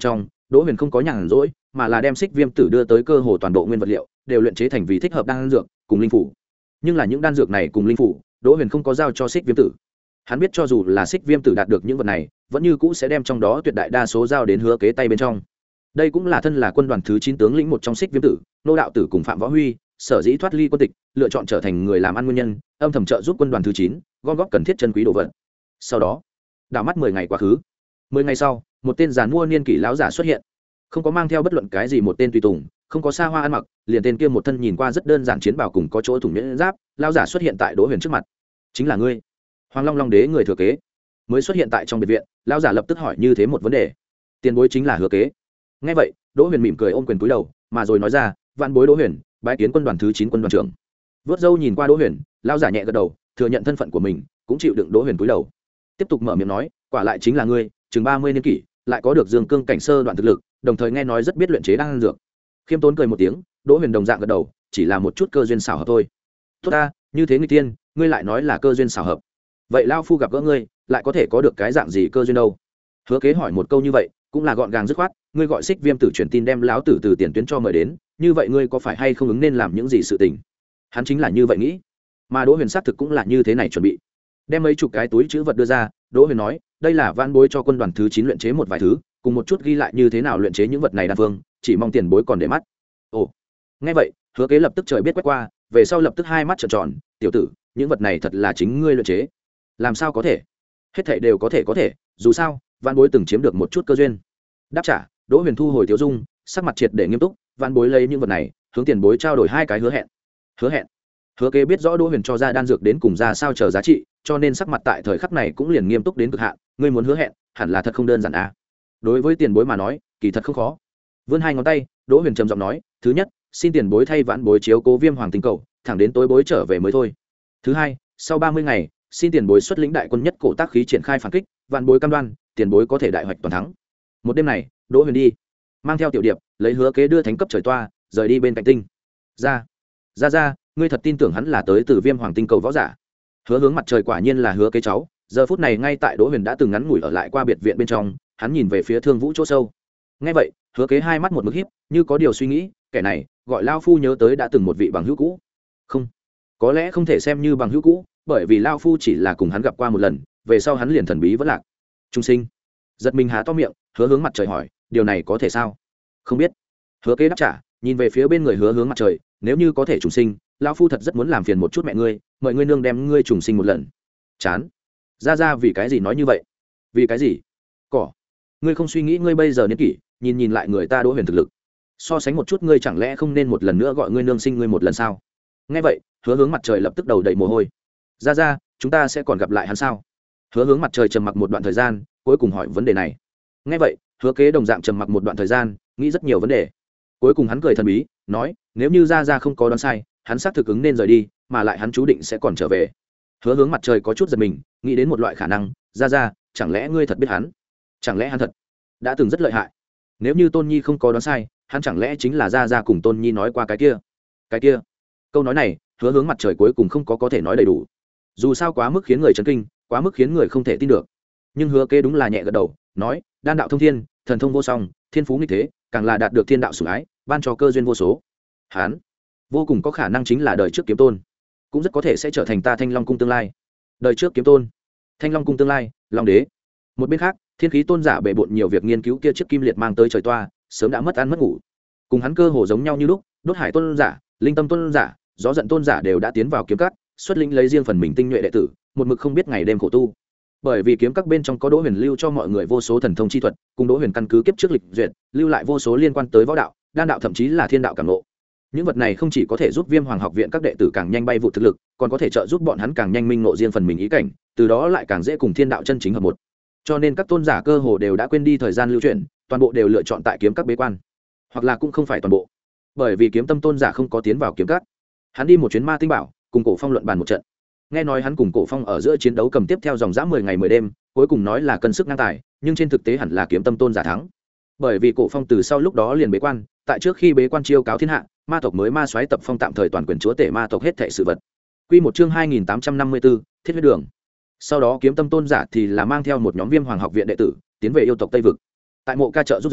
Đỗ Huyền không có nhàn rỗi, mà là đem xích viêm tử đưa tới cơ hồ toàn bộ nguyên vật liệu đều luyện chế thành vì thích hợp đan dược cùng linh phủ. Nhưng là những đan dược này cùng linh phủ, Đỗ Huyền không có giao cho xích viêm tử. Hắn biết cho dù là xích viêm tử đạt được những vật này, vẫn như cũ sẽ đem trong đó tuyệt đại đa số giao đến Hứa Kế tay bên trong. Đây cũng là thân là quân đoàn thứ chín tướng lĩnh một trong xích viêm tử, Nô đạo tử cùng Phạm Võ Huy, sở dĩ thoát ly quân tịch, lựa chọn trở thành người làm ăn nguyên nhân, âm thầm trợ giúp quân đoàn thứ chín, gom góp cần thiết chân quý đồ vật. Sau đó, đảo mắt mười ngày quá khứ. Mười ngày sau, một tên giàn mua niên kỷ lão giả xuất hiện, không có mang theo bất luận cái gì một tên tùy tùng, không có xa hoa ăn mặc, liền tên kia một thân nhìn qua rất đơn giản chiến bào cùng có chỗ thủng nhuyễn giáp, lão giả xuất hiện tại Đỗ Huyền trước mặt. Chính là ngươi, Hoàng Long Long đế người thừa kế. Mới xuất hiện tại trong biệt viện, lão giả lập tức hỏi như thế một vấn đề. Tiền bối chính là Hứa Kế. Nghe vậy, Đỗ Huyền mỉm cười ôm quyền cúi đầu, mà rồi nói ra, vạn bối Đỗ Huyền, bái kiến quân đoàn thứ chín quân đoàn trưởng. Vớt râu nhìn qua Đỗ Huyền, lão giả nhẹ gật đầu, thừa nhận thân phận của mình, cũng chịu đựng Đỗ Huyền cúi đầu. Tiếp tục mở miệng nói, quả lại chính là ngươi, chừng ba mươi niên kỷ, lại có được dương cương cảnh sơ đoạn thực lực, đồng thời nghe nói rất biết luyện chế đan dược. Khiêm tốn cười một tiếng, Đỗ Huyền đồng dạng gật đầu, chỉ là một chút cơ duyên xảo hợp thôi. Tốt ta, như thế người tiên, ngươi lại nói là cơ duyên xảo hợp. Vậy lão phu gặp gỡ ngươi, lại có thể có được cái dạng gì cơ duyên đâu? Hứa Kế hỏi một câu như vậy, cũng là gọn gàng dứt khoát, ngươi gọi xích viêm tử truyền tin đem lão tử từ tiền tuyến cho mời đến, như vậy ngươi có phải hay không ứng nên làm những gì sự tình? Hắn chính là như vậy nghĩ, mà Đỗ Huyền xác thực cũng là như thế này chuẩn bị. Đem mấy chục cái túi chữ vật đưa ra, Đỗ Huyền nói, đây là van bối cho quân đoàn thứ chín luyện chế một vài thứ, cùng một chút ghi lại như thế nào luyện chế những vật này đan phương, chỉ mong tiền bối còn để mắt. Ồ, nghe vậy, Hứa Kế lập tức trời biết quét qua, về sau lập tức hai mắt trợn tròn, tiểu tử, những vật này thật là chính ngươi luyện chế? Làm sao có thể? Hết thảy đều có thể có thể, dù sao, van bối từng chiếm được một chút cơ duyên. Đáp trả, Đỗ Huyền thu hồi tiểu dung, sắc mặt triệt để nghiêm túc, van bối lấy những vật này, hướng tiền bối trao đổi hai cái hứa hẹn. Hứa hẹn? Hứa Kế biết rõ Đỗ Huyền cho ra đan dược đến cùng ra sao chờ giá trị, cho nên sắc mặt tại thời khắc này cũng liền nghiêm túc đến cực hạn. Ngươi muốn hứa hẹn, hẳn là thật không đơn giản à? Đối với tiền bối mà nói, kỳ thật không khó. Vươn hai ngón tay, Đỗ Huyền trầm giọng nói, thứ nhất, xin tiền bối thay vãn bối chiếu cố Viêm Hoàng tinh cầu, thẳng đến tối bối trở về mới thôi. Thứ hai, sau ba mươi ngày, xin tiền bối xuất lĩnh đại quân nhất cổ tác khí triển khai phản kích, vạn bối cam đoan, tiền bối có thể đại hoạch toàn thắng. Một đêm này, Đỗ Huyền đi, mang theo tiểu điệp, lấy Hứa Kế đưa thánh cấp trời toa, rời đi bên cạnh tinh. Ra, ra ra, ngươi thật tin tưởng hắn là tới từ Viêm Hoàng tinh cầu võ giả? Hứa Hướng mặt trời quả nhiên là Hứa Kế cháu, giờ phút này ngay tại Đỗ Huyền đã từng ngắn ngủi ở lại qua biệt viện bên trong, hắn nhìn về phía Thương Vũ chỗ sâu. Nghe vậy, Hứa Kế hai mắt một mực híp, như có điều suy nghĩ, kẻ này, gọi lao phu nhớ tới đã từng một vị bằng hữu cũ. Không, có lẽ không thể xem như bằng hữu cũ, bởi vì lao phu chỉ là cùng hắn gặp qua một lần, về sau hắn liền thần bí vẫn lạc. Trung sinh. Giật mình há to miệng, Hứa Hướng mặt trời hỏi, điều này có thể sao? Không biết. Hứa Kế đáp trả, nhìn về phía bên người Hứa Hướng mặt trời, nếu như có thể trùng sinh, lao phu thật rất muốn làm phiền một chút mẹ ngươi, mời ngươi nương đem ngươi trùng sinh một lần. Chán. Ra ra vì cái gì nói như vậy? Vì cái gì? Cỏ. Ngươi không suy nghĩ ngươi bây giờ niên kỷ, nhìn nhìn lại người ta Đỗ Huyền thực lực, so sánh một chút, ngươi chẳng lẽ không nên một lần nữa gọi ngươi nương sinh ngươi một lần sao? Nghe vậy, Hứa Hướng mặt trời lập tức đầu đầy mồ hôi. Ra ra, chúng ta sẽ còn gặp lại hắn sao? Hứa Hướng mặt trời trầm mặc một đoạn thời gian, cuối cùng hỏi vấn đề này. Nghe vậy, Hứa Kế đồng dạng trầm mặc một đoạn thời gian, nghĩ rất nhiều vấn đề. Cuối cùng hắn cười thần bí, nói, nếu như ra ra không có đoán sai, hắn xác thực ứng nên rời đi, mà lại hắn chú định sẽ còn trở về. Hứa Hướng mặt trời có chút giật mình, nghĩ đến một loại khả năng, ra ra, chẳng lẽ ngươi thật biết hắn? Chẳng lẽ hắn thật đã từng rất lợi hại? Nếu như Tôn Nhi không có đoán sai, hắn chẳng lẽ chính là ra ra cùng Tôn Nhi nói qua cái kia? Cái kia? Câu nói này, Hứa Hướng mặt trời cuối cùng không có có thể nói đầy đủ. Dù sao quá mức khiến người chấn kinh, quá mức khiến người không thể tin được. Nhưng Hứa Kế đúng là nhẹ gật đầu, nói, đan đạo thông thiên, thần thông vô song, thiên phú nghịch thế, càng là đạt được thiên đạo sủng ái, ban cho cơ duyên vô số. Hắn vô cùng có khả năng chính là đời trước kiếm tôn, cũng rất có thể sẽ trở thành ta Thanh Long cung tương lai. Đời trước kiếm tôn, Thanh Long cung tương lai, Long đế. Một bên khác, Thiên Khí tôn giả bệ bội nhiều việc nghiên cứu kia chiếc kim liệt mang tới trời toa, sớm đã mất ăn mất ngủ. Cùng hắn cơ hồ giống nhau như lúc, Đốt Hải tôn giả, Linh Tâm tôn giả, Gió Giận tôn giả đều đã tiến vào kiếm cắt, xuất lĩnh lấy riêng phần mình tinh nhuệ đệ tử, một mực không biết ngày đêm khổ tu. Bởi vì kiếm các bên trong có Đỗ Huyền lưu cho mọi người vô số thần thông chi thuật, cùng Đỗ Huyền căn cứ kiếp trước lịch duyệt, lưu lại vô số liên quan tới võ đạo, đan đạo thậm chí là thiên đạo cảm ngộ. Những vật này không chỉ có thể giúp Viêm Hoàng học viện các đệ tử càng nhanh bay vụ thực lực, còn có thể trợ giúp bọn hắn càng nhanh minh ngộ riêng phần mình ý cảnh, từ đó lại càng dễ cùng thiên đạo chân chính hợp một. Cho nên các tôn giả cơ hồ đều đã quên đi thời gian lưu chuyển, toàn bộ đều lựa chọn tại kiếm các bế quan, hoặc là cũng không phải toàn bộ, bởi vì Kiếm Tâm tôn giả không có tiến vào kiếm các, hắn đi một chuyến Ma Tinh Bảo, cùng Cổ Phong luận bàn một trận. Nghe nói hắn cùng Cổ Phong ở giữa chiến đấu cầm tiếp theo dòng dã mười ngày mười đêm, cuối cùng nói là cân sức ngang tài, nhưng trên thực tế hẳn là Kiếm Tâm tôn giả thắng. Bởi vì Cổ Phong từ sau lúc đó liền bế quan, tại trước khi bế quan chiêu cáo thiên hạ, ma tộc mới ma soái tập phong tạm thời toàn quyền chúa tể ma tộc hết thảy sự vật. Quy một chương hai nghìn tám trăm năm mươi tư, Thiết huyết đường. Sau đó Kiếm Tâm tôn giả thì là mang theo một nhóm Viêm Hoàng học viện đệ tử, tiến về yêu tộc Tây vực. Tại Mộ Ca trợ giúp dưới,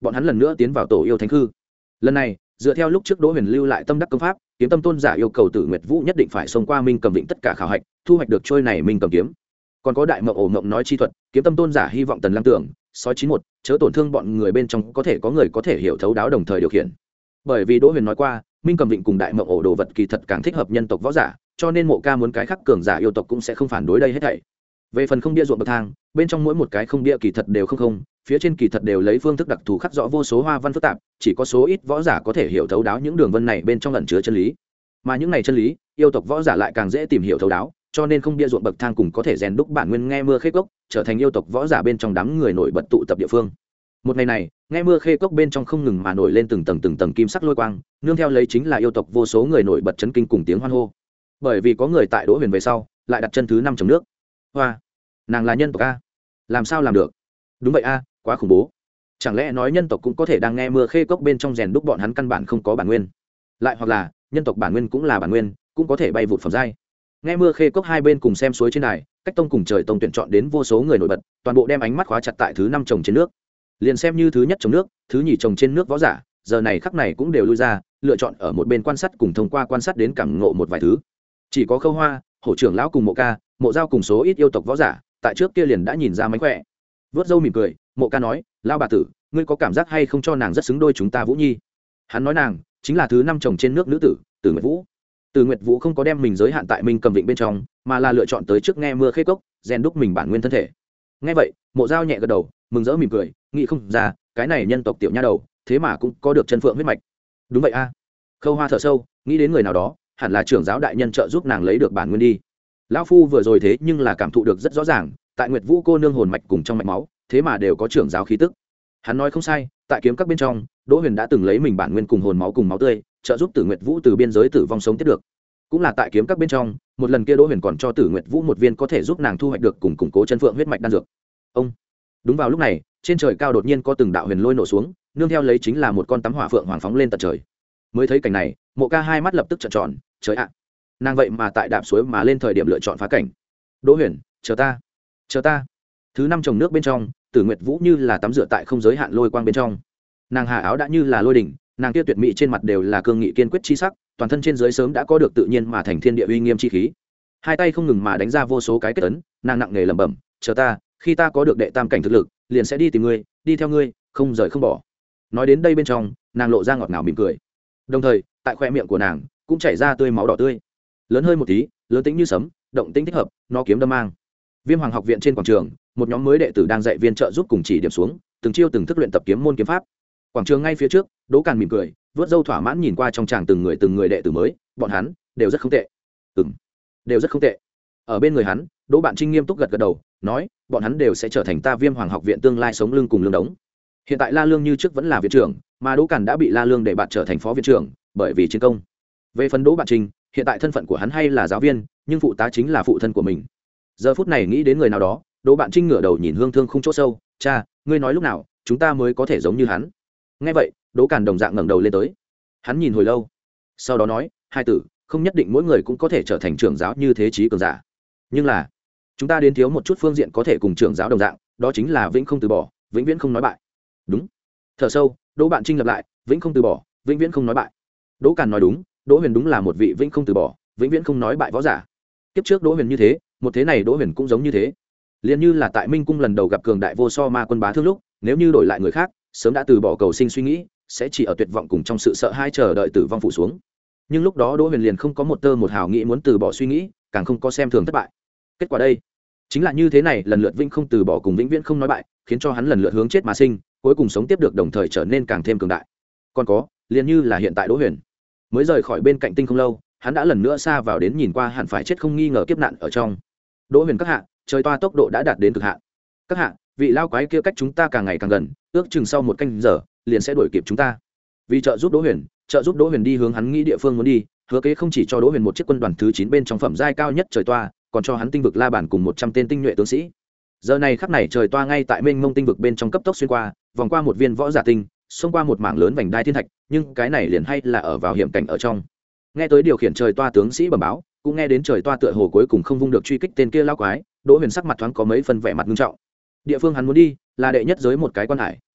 bọn hắn lần nữa tiến vào tổ yêu thánh hư. Lần này dựa theo lúc trước Đỗ Huyền lưu lại tâm đắc công pháp, kiếm tâm tôn giả yêu cầu Tử Nguyệt Vũ nhất định phải xông qua Minh Cầm Vịnh tất cả khảo hạch, thu hoạch được trôi này Minh Cầm kiếm. Còn có đại mộng ổ mộng nói chi thuật, kiếm tâm tôn giả hy vọng Tần Lăng Tưởng, sói chín một, chớ tổn thương bọn người bên trong có thể có người có thể hiểu thấu đáo đồng thời điều khiển. Bởi vì Đỗ Huyền nói qua, Minh Cầm Vịnh cùng đại mộng ổ đồ vật kỳ thật càng thích hợp nhân tộc võ giả, cho nên Mộ Ca muốn cái khắc cường giả yêu tộc cũng sẽ không phản đối đây hết thảy. Về phần không bia ruộng bậc thang, bên trong mỗi một cái không bia kỳ thật đều không không, phía trên kỳ thật đều lấy phương thức đặc thù khắc rõ vô số hoa văn phức tạp, chỉ có số ít võ giả có thể hiểu thấu đáo những đường vân này bên trong ẩn chứa chân lý. Mà những này chân lý, yêu tộc võ giả lại càng dễ tìm hiểu thấu đáo, cho nên không bia ruộng bậc thang cùng có thể rèn đúc bản nguyên nghe mưa khê cốc, trở thành yêu tộc võ giả bên trong đám người nổi bật tụ tập địa phương. Một ngày này, nghe mưa khê cốc bên trong không ngừng mà nổi lên từng tầng từng tầng kim sắc lôi quang, nương theo lấy chính là yêu tộc vô số người nổi bật chấn kinh cùng tiếng hoan hô. Bởi vì có người tại Đỗ Huyền về sau, lại đặt chân thứ năm trong nước. Hoa, nàng là nhân tộc a? Làm sao làm được? Đúng vậy a, quá khủng bố. Chẳng lẽ nói nhân tộc cũng có thể đang nghe mưa khê cốc bên trong rèn đúc bọn hắn căn bản không có bản nguyên? Lại hoặc là, nhân tộc bản nguyên cũng là bản nguyên, cũng có thể bay vụt phẩm giai. Nghe mưa khê cốc hai bên cùng xem suối trên này, cách tông cùng trời tông tuyển chọn đến vô số người nổi bật, toàn bộ đem ánh mắt khóa chặt tại thứ năm trồng trên nước. Liền xem như thứ nhất trồng nước, thứ nhì trồng trên nước võ giả, giờ này khắc này cũng đều lui ra, lựa chọn ở một bên quan sát cùng thông qua quan sát đến cảm ngộ một vài thứ. Chỉ có Khâu Hoa, Hổ trưởng lão cùng Mộ Ca, Mộ Giao cùng số ít yêu tộc võ giả, tại trước kia liền đã nhìn ra mánh khỏe. Vớt râu mỉm cười, Mộ Ca nói, lão bà tử, ngươi có cảm giác hay không cho nàng rất xứng đôi chúng ta Vũ Nhi? Hắn nói nàng chính là thứ năm trồng trên nước nữ tử, Tử Nguyệt Vũ. Tử Nguyệt Vũ không có đem mình giới hạn tại Minh Cầm Vịnh bên trong, mà là lựa chọn tới trước nghe mưa khê cốc, rèn đúc mình bản nguyên thân thể. Nghe vậy, Mộ Giao nhẹ gật đầu, mừng rỡ mỉm cười, nghĩ không ra, cái này nhân tộc tiểu nha đầu, thế mà cũng có được chân phượng huyết mạch. Đúng vậy a. À. Khâu Hoa thở sâu, nghĩ đến người nào đó, hẳn là trưởng giáo đại nhân trợ giúp nàng lấy được bản nguyên đi. Lão phu vừa rồi thế nhưng là cảm thụ được rất rõ ràng, tại Nguyệt Vũ cô nương hồn mạch cùng trong mạch máu, thế mà đều có trưởng giáo khí tức. Hắn nói không sai, tại kiếm các bên trong, Đỗ Huyền đã từng lấy mình bản nguyên cùng hồn máu cùng máu tươi, trợ giúp Tử Nguyệt Vũ từ biên giới tử vong sống tiếp được. Cũng là tại kiếm các bên trong, một lần kia Đỗ Huyền còn cho Tử Nguyệt Vũ một viên có thể giúp nàng thu hoạch được cùng củng cố chân phượng huyết mạch đan dược. Ông. Đúng vào lúc này, trên trời cao đột nhiên có từng đạo huyền lôi nổ xuống, nương theo lấy chính là một con tắm hỏa phượng hoàng phóng lên tận trời. Mới thấy cảnh này, Mộ Ca hai mắt lập tức trợn tròn, trời ạ. Nàng vậy mà tại đạp suối mà lên thời điểm lựa chọn phá cảnh. Đỗ Huyền, chờ ta, chờ ta. Thứ năm trồng nước bên trong, Tử Nguyệt Vũ như là tắm rửa tại không giới hạn lôi quang bên trong. Nàng hạ áo đã như là lôi đỉnh, nàng kia tuyệt mỹ trên mặt đều là cương nghị kiên quyết chi sắc, toàn thân trên dưới sớm đã có được tự nhiên mà thành thiên địa uy nghiêm chi khí. Hai tay không ngừng mà đánh ra vô số cái kết ấn, nàng nặng nề lẩm bẩm, chờ ta, khi ta có được đệ tam cảnh thực lực, liền sẽ đi tìm ngươi, đi theo ngươi, không rời không bỏ. Nói đến đây bên trong, nàng lộ ra ngọt ngào mỉm cười. Đồng thời, tại khoe miệng của nàng cũng chảy ra tươi máu đỏ tươi. Lớn hơn một tí, lớn tính như sấm, động tĩnh thích hợp, nó kiếm đâm mang. Viêm Hoàng học viện trên quảng trường, một nhóm mới đệ tử đang dạy viên trợ giúp cùng chỉ điểm xuống, từng chiêu từng thức luyện tập kiếm môn kiếm pháp. Quảng trường ngay phía trước, Đỗ Càn mỉm cười, vớt râu thỏa mãn nhìn qua trong tràng từng người từng người đệ tử mới, bọn hắn đều rất không tệ. Ừm, đều rất không tệ. Ở bên người hắn, Đỗ Bạn Trinh nghiêm túc gật gật đầu, nói, bọn hắn đều sẽ trở thành ta Viêm Hoàng học viện tương lai sống lưng cùng lương đống. Hiện tại La Lương như trước vẫn là viện trưởng, mà Đỗ Càn đã bị La Lương để bạn trở thành phó viện trưởng, bởi vì chiến công. Về phần Đỗ Bạn Trinh, hiện tại thân phận của hắn hay là giáo viên, nhưng phụ tá chính là phụ thân của mình. Giờ phút này nghĩ đến người nào đó, Đỗ Bạn Trinh ngửa đầu nhìn Hương Thương không chỗ sâu, cha, ngươi nói lúc nào chúng ta mới có thể giống như hắn? Nghe vậy, Đỗ Càn đồng dạng ngẩng đầu lên tới. Hắn nhìn hồi lâu, sau đó nói, hai tử, không nhất định mỗi người cũng có thể trở thành trưởng giáo như thế trí cường giả, nhưng là chúng ta đến thiếu một chút phương diện có thể cùng trưởng giáo đồng dạng, đó chính là vĩnh không từ bỏ, vĩnh viễn không nói bại. Đúng. Thở sâu, Đỗ Bạn Trinh lặp lại, vĩnh không từ bỏ, vĩnh viễn không nói bại. Đỗ Càn nói đúng, Đỗ Huyền đúng là một vị vĩnh không từ bỏ, vĩnh viễn không nói bại võ giả. Kiếp trước Đỗ Huyền như thế, một thế này Đỗ Huyền cũng giống như thế. Liên như là tại Minh cung lần đầu gặp cường đại vô so ma quân bá thương lúc, nếu như đổi lại người khác, sớm đã từ bỏ cầu sinh suy nghĩ, sẽ chỉ ở tuyệt vọng cùng trong sự sợ hãi chờ đợi tử vong phủ xuống. Nhưng lúc đó Đỗ Huyền liền không có một tơ một hào nghĩ muốn từ bỏ suy nghĩ, càng không có xem thường thất bại. Kết quả đây, chính là như thế này, lần lượt vĩnh không từ bỏ cùng vĩnh viễn không nói bại, khiến cho hắn lần lượt hướng chết mà sinh, cuối cùng sống tiếp được, đồng thời trở nên càng thêm cường đại. Còn có, liền như là hiện tại Đỗ Huyền, mới rời khỏi bên cạnh tinh không lâu, hắn đã lần nữa xa vào đến nhìn qua hẳn phải chết không nghi ngờ kiếp nạn ở trong. Đỗ Huyền các hạ, trời toa tốc độ đã đạt đến cực hạn. Các hạ, vị lao quái kia cách chúng ta càng ngày càng gần, ước chừng sau một canh giờ liền sẽ đuổi kịp chúng ta. Vì trợ giúp Đỗ Huyền, trợ giúp Đỗ Huyền đi hướng hắn nghĩ địa phương muốn đi, Hứa Kế không chỉ cho Đỗ Huyền một chiếc quân đoàn thứ chín bên trong phẩm giai cao nhất trời toa, còn cho hắn tinh vực La Bản cùng một trăm tên tinh nhuệ tướng sĩ. Giờ này khắc này trời toa ngay tại mênh mông tinh vực bên trong cấp tốc xuyên qua, vòng qua một viên võ giả tinh, xông qua một mảng lớn vành đai thiên thạch, nhưng cái này liền hay là ở vào hiểm cảnh ở trong. Nghe tới điều khiển trời toa tướng sĩ bẩm báo, cũng nghe đến trời toa tựa hồ cuối cùng không vung được truy kích tên kia lao quái, Đỗ Huyền sắc mặt thoáng có mấy phần vẻ mặt nghiêm trọng. Địa phương hắn muốn đi là đệ nhất giới một cái quan hải,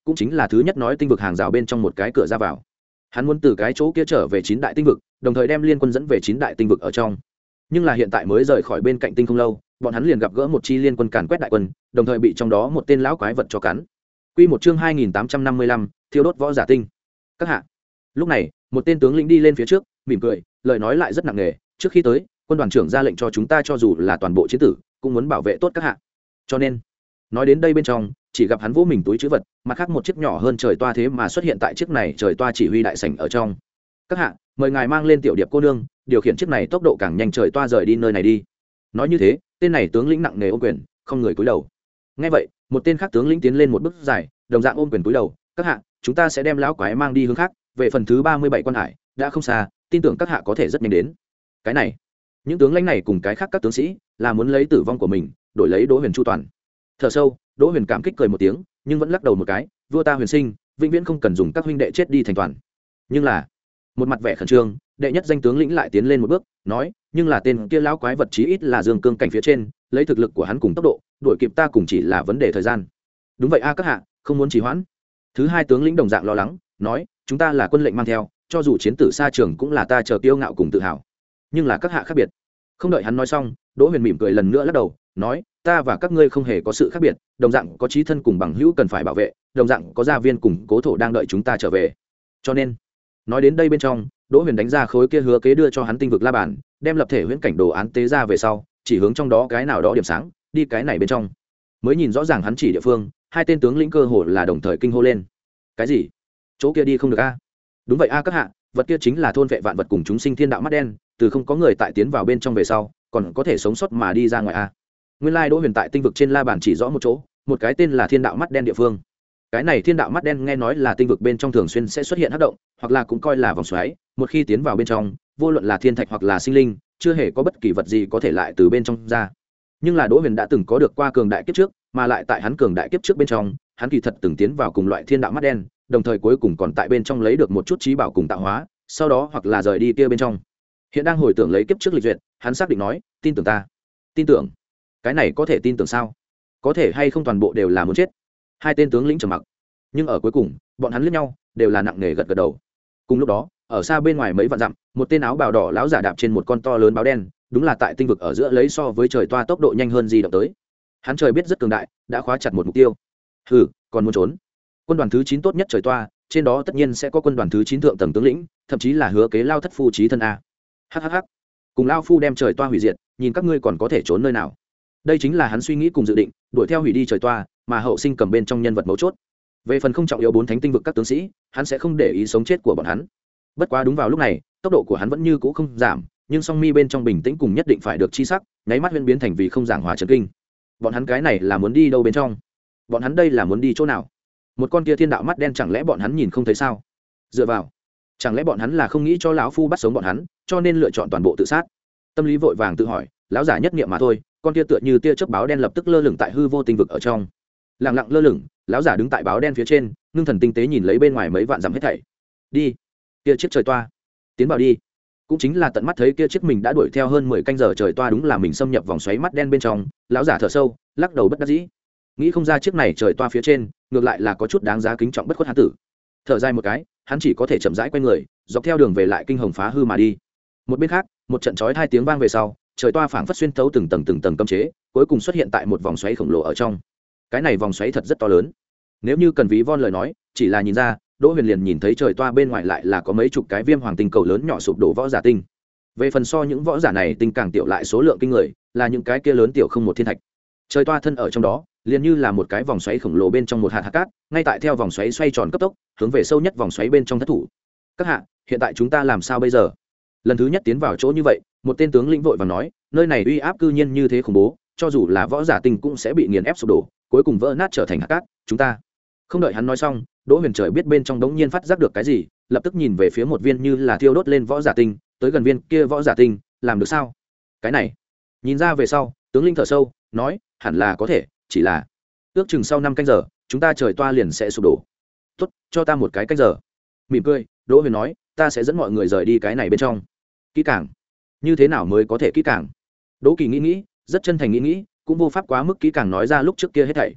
cũng chính là thứ nhất nói tinh vực hàng rào bên trong một cái cửa ra vào. Hắn muốn từ cái chỗ kia trở về chín đại tinh vực, đồng thời đem liên quân dẫn về chín đại tinh vực ở trong. Nhưng là hiện tại mới rời khỏi bên cạnh tinh không lâu, bọn hắn liền gặp gỡ một chi liên quân càn quét đại quân, đồng thời bị trong đó một tên lão quái vật cho cắn. Quy một chương hai nghìn tám trăm năm mươi lăm, thiêu đốt võ giả tinh. Các hạ. Lúc này, một tên tướng lĩnh đi lên phía trước, mỉm cười, lời nói lại rất nặng nề, trước khi tới, quân đoàn trưởng ra lệnh cho chúng ta cho dù là toàn bộ chiến tử, cũng muốn bảo vệ tốt các hạ. Cho nên, nói đến đây bên trong, chỉ gặp hắn vỗ mình túi trữ vật, mặt khác một chiếc nhỏ hơn trời toa thế mà xuất hiện tại chiếc này trời toa chỉ huy đại sảnh ở trong. Các hạ, mời ngài mang lên tiểu điệp cô nương, điều khiển chiếc này tốc độ càng nhanh trời toa rời đi nơi này đi. Nói như thế, tên này tướng lĩnh nặng nề ôm quyền, không người cúi đầu. Nghe vậy, một tên khác tướng lĩnh tiến lên một bước dài, đồng dạng ôm quyền cúi đầu, các hạ, chúng ta sẽ đem lão quái mang đi hướng khác, về phần thứ ba mươi bảy quan hải, đã không xa, tin tưởng các hạ có thể rất nhanh đến. Cái này, những tướng lãnh này cùng cái khác các tướng sĩ, là muốn lấy tử vong của mình, đổi lấy Đỗ Huyền chu toàn. Thở sâu, Đỗ Huyền cảm kích cười một tiếng, nhưng vẫn lắc đầu một cái, vua ta huyền sinh, vĩnh viễn không cần dùng các huynh đệ chết đi thành toàn. Nhưng là, một mặt vẻ khẩn trương, đệ nhất danh tướng lĩnh lại tiến lên một bước, nói, nhưng là tên kia lão quái vật chí ít là dương cương cảnh phía trên, lấy thực lực của hắn cùng tốc độ, đuổi kịp ta cùng chỉ là vấn đề thời gian. Đúng vậy a các hạ, không muốn trì hoãn. Thứ hai tướng lĩnh đồng dạng lo lắng, nói, chúng ta là quân lệnh mang theo, cho dù chiến tử xa trường cũng là ta chờ kiêu ngạo cùng tự hào. Nhưng là các hạ khác biệt. Không đợi hắn nói xong, Đỗ Huyền mỉm cười lần nữa lắc đầu, nói, ta và các ngươi không hề có sự khác biệt, đồng dạng có chí thân cùng bằng hữu cần phải bảo vệ, đồng dạng có gia viên cùng cố thổ đang đợi chúng ta trở về. Cho nên, nói đến đây bên trong, Đỗ Huyền đánh ra khối kia hứa kế đưa cho hắn tinh vực la bàn, đem lập thể huyễn cảnh đồ án tế ra về sau, chỉ hướng trong đó cái nào đó điểm sáng, đi cái này bên trong. Mới nhìn rõ ràng hắn chỉ địa phương, hai tên tướng lĩnh cơ hồ là đồng thời kinh hô lên. Cái gì? Chỗ kia đi không được a? Đúng vậy a các hạ, vật kia chính là thôn vệ vạn vật cùng chúng sinh thiên đạo mắt đen, từ không có người tại tiến vào bên trong về sau, còn có thể sống sót mà đi ra ngoài a. Nguyên lai Đỗ Huyền tại tinh vực trên la bàn chỉ rõ một chỗ, một cái tên là thiên đạo mắt đen địa phương. Cái này thiên đạo mắt đen nghe nói là tinh vực bên trong thường xuyên sẽ xuất hiện hắc động, hoặc là cũng coi là vòng xoáy, một khi tiến vào bên trong, vô luận là thiên thạch hoặc là sinh linh, chưa hề có bất kỳ vật gì có thể lại từ bên trong ra. Nhưng là Đỗ Huyền đã từng có được qua cường đại kiếp trước, mà lại tại hắn cường đại kiếp trước bên trong, hắn kỳ thật từng tiến vào cùng loại thiên đạo mắt đen, đồng thời cuối cùng còn tại bên trong lấy được một chút trí bảo cùng tạo hóa, sau đó hoặc là rời đi kia bên trong. Hiện đang hồi tưởng lấy kiếp trước lịch duyệt, hắn xác định nói, tin tưởng ta. Tin tưởng? Cái này có thể tin tưởng sao? Có thể hay không toàn bộ đều là muốn chết? Hai tên tướng lĩnh trầm mặc, nhưng ở cuối cùng, bọn hắn liếc nhau, đều là nặng nề gật gật đầu. Cùng lúc đó, ở xa bên ngoài mấy vạn dặm, một tên áo bào đỏ lão giả đạp trên một con to lớn báo đen, đúng là tại tinh vực ở giữa lấy so với trời toa tốc độ nhanh hơn di động tới. Hắn trời biết rất cường đại, đã khóa chặt một mục tiêu. Hừ, còn muốn trốn? Quân đoàn thứ chín tốt nhất trời toa, trên đó tất nhiên sẽ có quân đoàn thứ chín thượng tầng tướng lĩnh, thậm chí là hứa kế lao thất phu chí thân a. Hắc cùng lao phu đem trời toa hủy diệt, nhìn các ngươi còn có thể trốn nơi nào? Đây chính là hắn suy nghĩ cùng dự định, đuổi theo hủy đi trời toa, mà hậu sinh cầm bên trong nhân vật mấu chốt. Về phần không trọng yếu bốn thánh tinh vực các tướng sĩ, hắn sẽ không để ý sống chết của bọn hắn. Bất quá đúng vào lúc này, tốc độ của hắn vẫn như cũ không giảm, nhưng song mi bên trong bình tĩnh cùng nhất định phải được chi sắc, nháy mắt huyễn biến thành vì không giảng hòa chấn kinh. Bọn hắn cái này là muốn đi đâu bên trong? Bọn hắn đây là muốn đi chỗ nào? Một con kia thiên đạo mắt đen chẳng lẽ bọn hắn nhìn không thấy sao? Dựa vào, chẳng lẽ bọn hắn là không nghĩ cho lão phu bắt sống bọn hắn, cho nên lựa chọn toàn bộ tự sát? Tâm lý vội vàng tự hỏi, lão giả nhất niệm mà thôi, con kia tựa như tia chớp báo đen lập tức lơ lửng tại hư vô tinh vực ở trong. Lặng lặng lơ lửng, lão giả đứng tại báo đen phía trên, ngưng thần tinh tế nhìn lấy bên ngoài mấy vạn dặm hết thảy. Đi, kia chiếc trời toa, tiến vào đi. Cũng chính là tận mắt thấy kia chiếc mình đã đuổi theo hơn mười canh giờ trời toa đúng là mình xâm nhập vòng xoáy mắt đen bên trong, lão giả thở sâu, lắc đầu bất đắc dĩ. Nghĩ không ra chiếc này trời toa phía trên, ngược lại là có chút đáng giá kính trọng bất khuất hắn tử. Thở dài một cái, hắn chỉ có thể chậm rãi quay người, dọc theo đường về lại kinh hồng phá hư mà đi. Một bên khác, một trận chói hai tiếng vang về sau, trời toa phảng phất xuyên thấu từng tầng từng tầng cấm chế, cuối cùng xuất hiện tại một vòng xoáy khổng lồ ở trong. Cái này vòng xoáy thật rất to lớn. Nếu như cần ví von lời nói, chỉ là nhìn ra, Đỗ Huyền liền nhìn thấy trời toa bên ngoài lại là có mấy chục cái viêm hoàng tinh cầu lớn nhỏ sụp đổ võ giả tinh. Về phần so những võ giả này tinh càng tiểu lại số lượng kinh người, là những cái kia lớn tiểu không một thiên thạch. Trời toa thân ở trong đó, liền như là một cái vòng xoáy khổng lồ bên trong một hạt hạt cát, ngay tại theo vòng xoáy xoay tròn cấp tốc, hướng về sâu nhất vòng xoáy bên trong thất thủ. Các hạ, hiện tại chúng ta làm sao bây giờ? Lần thứ nhất tiến vào chỗ như vậy, một tên tướng lĩnh vội vàng nói, nơi này uy áp cư nhiên như thế khủng bố, cho dù là võ giả tinh cũng sẽ bị nghiền ép sụp đổ, cuối cùng vỡ nát trở thành hạt cát. Chúng ta không đợi hắn nói xong, Đỗ Huyền trời biết bên trong đống nhiên phát giác được cái gì, lập tức nhìn về phía một viên như là thiêu đốt lên võ giả tinh, tới gần viên kia võ giả tinh, làm được sao? Cái này, nhìn ra về sau, tướng lĩnh thở sâu, nói, hẳn là có thể, chỉ là ước chừng sau năm canh giờ, chúng ta trời toa liền sẽ sụp đổ. Tốt, cho ta một cái canh giờ. Mỉm cười, Đỗ Huyền nói, ta sẽ dẫn mọi người rời đi cái này bên trong. Kỹ càng? Như thế nào mới có thể kỹ càng? Đỗ Kỳ nghĩ nghĩ, rất chân thành nghĩ nghĩ, cũng vô pháp quá mức kỹ càng nói ra lúc trước kia hết thảy.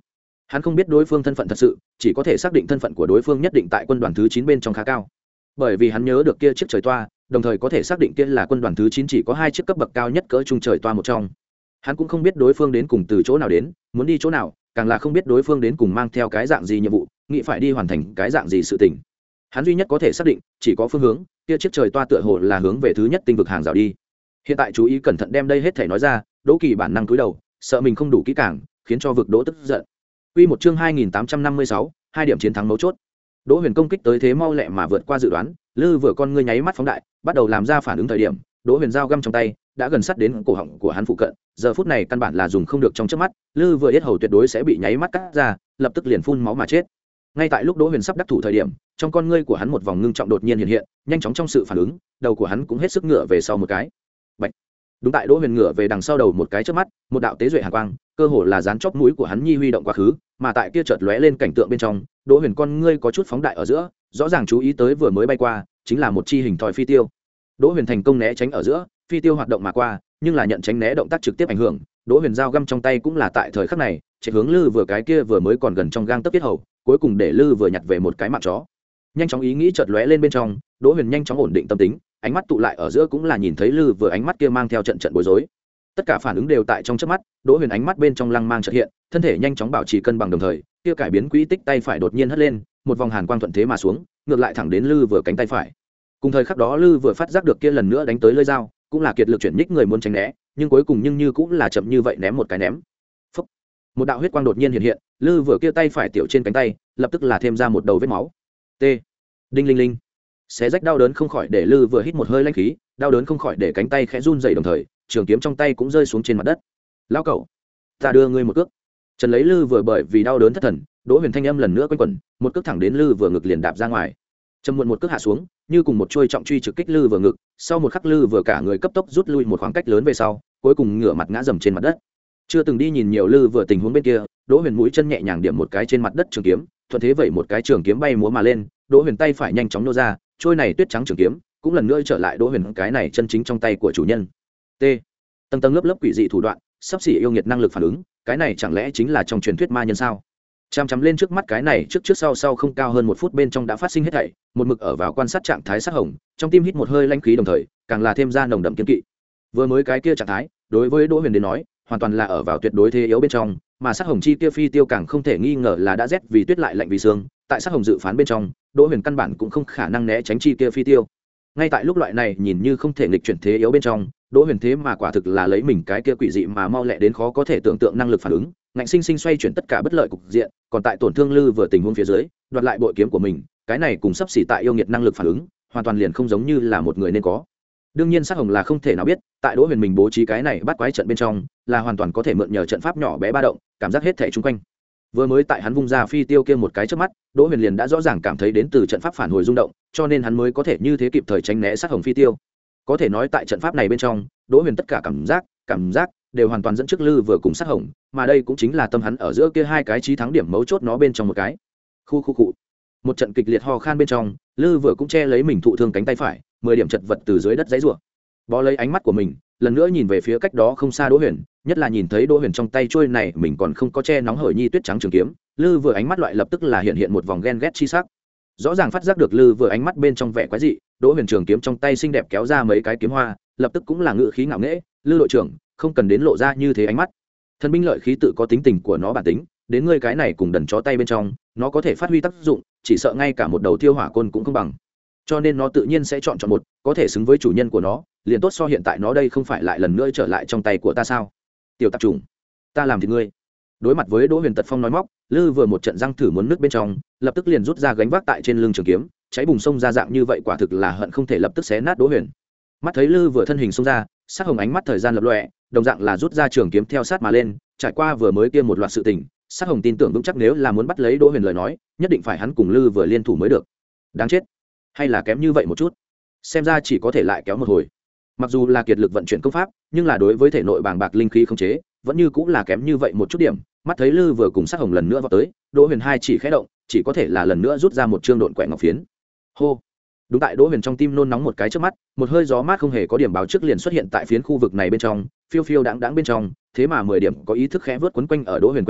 hắn không biết đối phương thân phận thật sự, chỉ có thể xác định thân phận của đối phương nhất định tại quân đoàn thứ chín bên trong khá cao, bởi vì hắn nhớ được kia chiếc trời toa, đồng thời có thể xác định kia là quân đoàn thứ chín chỉ có hai chiếc cấp bậc cao nhất cỡ trung trời toa một trong. Hắn cũng không biết đối phương đến cùng từ chỗ nào đến, muốn đi chỗ nào, càng là không biết đối phương đến cùng mang theo cái dạng gì nhiệm vụ, nghĩ phải đi hoàn thành cái dạng gì sự tình. Hắn duy nhất có thể xác định chỉ có phương hướng, kia chiếc trời toa tựa hồ là hướng về thứ nhất tinh vực hàng rào đi. Hiện tại chú ý cẩn thận đem đây hết thể nói ra, Đỗ Kỳ bản năng cúi đầu, sợ mình không đủ kỹ càng, khiến cho vực Đỗ tức giận. Quy một chương hai nghìn tám trăm năm mươi sáu, hai điểm chiến thắng mấu chốt. Đỗ Huyền công kích tới thế mau lẹ mà vượt qua dự đoán, Lư vừa con ngươi nháy mắt phóng đại, bắt đầu làm ra phản ứng thời điểm, Đỗ Huyền dao găm trong tay đã gần sát đến cổ họng của hắn phụ cận, giờ phút này căn bản là dùng không được trong chớp mắt, Lư vừa yết hầu tuyệt đối sẽ bị nháy mắt cắt ra, lập tức liền phun máu mà chết. Ngay tại lúc Đỗ Huyền sắp đắc thủ thời điểm, trong con ngươi của hắn một vòng ngưng trọng đột nhiên hiện hiện, nhanh chóng trong sự phản ứng, đầu của hắn cũng hết sức ngửa về sau một cái. Bạch. Đúng tại Đỗ Huyền ngửa về đằng sau đầu một cái chớp mắt, một đạo tế duệ hàn quang, cơ hồ là dán chóp mũi của hắn nhi huy động quá khứ, mà tại kia chợt lóe lên cảnh tượng bên trong, Đỗ Huyền con ngươi có chút phóng đại ở giữa, rõ ràng chú ý tới vừa mới bay qua, chính là một chi hình thoi phi tiêu. Đỗ Huyền thành công né tránh ở giữa, phi tiêu hoạt động mà qua, nhưng là nhận tránh né động tác trực tiếp ảnh hưởng, Đỗ Huyền dao găm trong tay cũng là tại thời khắc này, chạy hướng Lư vừa cái kia vừa mới còn gần trong gang tấc tiết hầu, cuối cùng để Lư vừa nhặt về một cái mạng chó. Nhanh chóng ý nghĩ chợt lóe lên bên trong, Đỗ Huyền nhanh chóng ổn định tâm tính, ánh mắt tụ lại ở giữa cũng là nhìn thấy Lư vừa ánh mắt kia mang theo trận trận bối rối. Tất cả phản ứng đều tại trong chớp mắt, Đỗ Huyền ánh mắt bên trong lăng mang chợt hiện, thân thể nhanh chóng bảo trì cân bằng đồng thời, kia cải biến quỹ tích tay phải đột nhiên hất lên, một vòng hàn quang thuận thế mà xuống, ngược lại thẳng đến Lư vừa cánh tay phải. Cùng thời khắc đó Lư vừa phát giác được kia lần nữa đánh tới lưỡi dao, cũng là kiệt lực chuyển nhích người muốn tránh né, nhưng cuối cùng nhưng như cũng là chậm như vậy ném một cái ném. Phốc. Một đạo huyết quang đột nhiên hiện hiện, Lư vừa kia tay phải tiểu trên cánh tay, lập tức là thêm ra một đầu vết máu. T. Đinh linh linh. Xé rách đau đớn không khỏi để Lư vừa hít một hơi lãnh khí, đau đớn không khỏi để cánh tay khẽ run rẩy đồng thời, trường kiếm trong tay cũng rơi xuống trên mặt đất. Lão cẩu, ta đưa ngươi một cước. Trần lấy Lư vừa bởi vì đau đớn thất thần, Đỗ Huyền thanh âm lần nữa quanh quẩn, một cước thẳng đến Lư vừa ngực liền đạp ra ngoài. Trầm muộn một cước hạ xuống, như cùng một chuôi trọng truy trực kích Lư vừa ngực, sau một khắc Lư vừa cả người cấp tốc rút lui một khoảng cách lớn về sau, cuối cùng ngửa mặt ngã dầm trên mặt đất. Chưa từng đi nhìn nhiều Lư vừa tình huống bên kia, Đỗ Huyền mũi chân nhẹ nhàng điểm một cái trên mặt đất trường kiếm, thuận thế vậy một cái trường kiếm bay múa mà lên, Đỗ Huyền tay phải nhanh chóng nô ra, trôi này tuyết trắng trường kiếm, cũng lần nữa trở lại Đỗ Huyền cái này chân chính trong tay của chủ nhân. T. Tầng tầng lớp lớp quỷ dị thủ đoạn, sắp xỉ yêu nghiệt năng lực phản ứng, cái này chẳng lẽ chính là trong truyền thuyết ma nhân sao? Chăm chăm lên trước mắt cái này trước trước sau sau không cao hơn một phút bên trong đã phát sinh hết thảy, một mực ở vào quan sát trạng thái sắc hồng, trong tim hít một hơi lãnh khí đồng thời, càng là thêm ra nồng đậm kiên kỵ. Vừa mới cái kia trạng thái, đối với Đỗ Huyền đến nói, hoàn toàn là ở vào tuyệt đối thế yếu bên trong, mà sắc hồng chi kia phi tiêu càng không thể nghi ngờ là đã rét vì tuyết lại lạnh vì sương, tại sắc hồng dự phán bên trong, Đỗ Huyền căn bản cũng không khả năng né tránh chi kia phi tiêu. Ngay tại lúc loại này nhìn như không thể nghịch chuyển thế yếu bên trong, Đỗ Huyền thế mà quả thực là lấy mình cái kia quỷ dị mà mau lẹ đến khó có thể tưởng tượng năng lực phản ứng, ngạnh sinh sinh xoay chuyển tất cả bất lợi cục diện, còn tại tổn thương Lư vừa tình huống phía dưới, đoạt lại bội kiếm của mình, cái này cùng sắp xỉ tại yêu nghiệt năng lực phản ứng, hoàn toàn liền không giống như là một người nên có. Đương nhiên sắc hồng là không thể nào biết, tại Đỗ Huyền mình bố trí cái này bắt quái trận bên trong, là hoàn toàn có thể mượn nhờ trận pháp nhỏ bé ba động, cảm giác hết thảy xung quanh. Vừa mới tại hắn vung ra phi tiêu kia một cái chớp mắt, Đỗ Huyền liền đã rõ ràng cảm thấy đến từ trận pháp phản hồi rung động, cho nên hắn mới có thể như thế kịp thời tránh né sắc hồng phi tiêu. Có thể nói tại trận pháp này bên trong, Đỗ Huyền tất cả cảm giác, cảm giác đều hoàn toàn dẫn trước Lư vừa cùng sắc hồng, mà đây cũng chính là tâm hắn ở giữa kia hai cái chí thắng điểm mấu chốt nó bên trong một cái. Khu khu cụ. Một trận kịch liệt ho khan bên trong, Lư vừa cũng che lấy mình thụ thương cánh tay phải, mười điểm chật vật từ dưới đất giãy giụa. Bó lấy ánh mắt của mình, lần nữa nhìn về phía cách đó không xa Đỗ Huyền, nhất là nhìn thấy Đỗ Huyền trong tay trôi này mình còn không có che nóng hởi nhi tuyết trắng trường kiếm, Lư vừa ánh mắt loại lập tức là hiện hiện một vòng ghen ghét chi sắc. Rõ ràng phát giác được Lư vừa ánh mắt bên trong vẻ quái dị, Đỗ Huyền trường kiếm trong tay xinh đẹp kéo ra mấy cái kiếm hoa, lập tức cũng là ngự khí ngạo nghễ, "Lư đội trưởng, không cần đến lộ ra như thế ánh mắt. Thần binh lợi khí tự có tính tình của nó bản tính, đến ngươi cái này cùng đần chó tay bên trong, nó có thể phát huy tác dụng, chỉ sợ ngay cả một đầu thiêu hỏa côn cũng không bằng. Cho nên nó tự nhiên sẽ chọn chọn một, có thể xứng với chủ nhân của nó, liền tốt so hiện tại nó đây không phải lại lần nữa trở lại trong tay của ta sao? Tiểu tạp chủng, ta làm thì ngươi." Đối mặt với Đỗ Huyền tật phong nói móc, Lư vừa một trận răng thử muốn nước bên trong, lập tức liền rút ra gánh vác tại trên lưng trường kiếm, cháy bùng sông ra dạng như vậy quả thực là hận không thể lập tức xé nát Đỗ Huyền. Mắt thấy Lư vừa thân hình xông ra, sắc hồng ánh mắt thời gian lập lòe, đồng dạng là rút ra trường kiếm theo sát mà lên, trải qua vừa mới kia một loạt sự tình, sắc hồng tin tưởng vững chắc nếu là muốn bắt lấy Đỗ Huyền lời nói, nhất định phải hắn cùng Lư vừa liên thủ mới được. Đáng chết, hay là kém như vậy một chút, xem ra chỉ có thể lại kéo một hồi. Mặc dù là kiệt lực vận chuyển công pháp, nhưng là đối với thể nội bàng bạc linh khí không chế, vẫn như cũng là kém như vậy một chút điểm. Mắt thấy Lư vừa cùng sắc hồng lần nữa vào tới, Đỗ Huyền hai chỉ khẽ động, chỉ có thể là lần nữa rút ra một trương độn quẻ ngọc phiến. Hô. Đúng tại Đỗ Huyền trong tim nôn nóng một cái trước mắt, một hơi gió mát không hề có điểm báo trước liền xuất hiện tại phiến khu vực này bên trong, phiêu phiêu đãng đãng bên trong, thế mà mười điểm có ý thức khẽ vớt quấn quanh ở Đỗ Huyền quanh thân,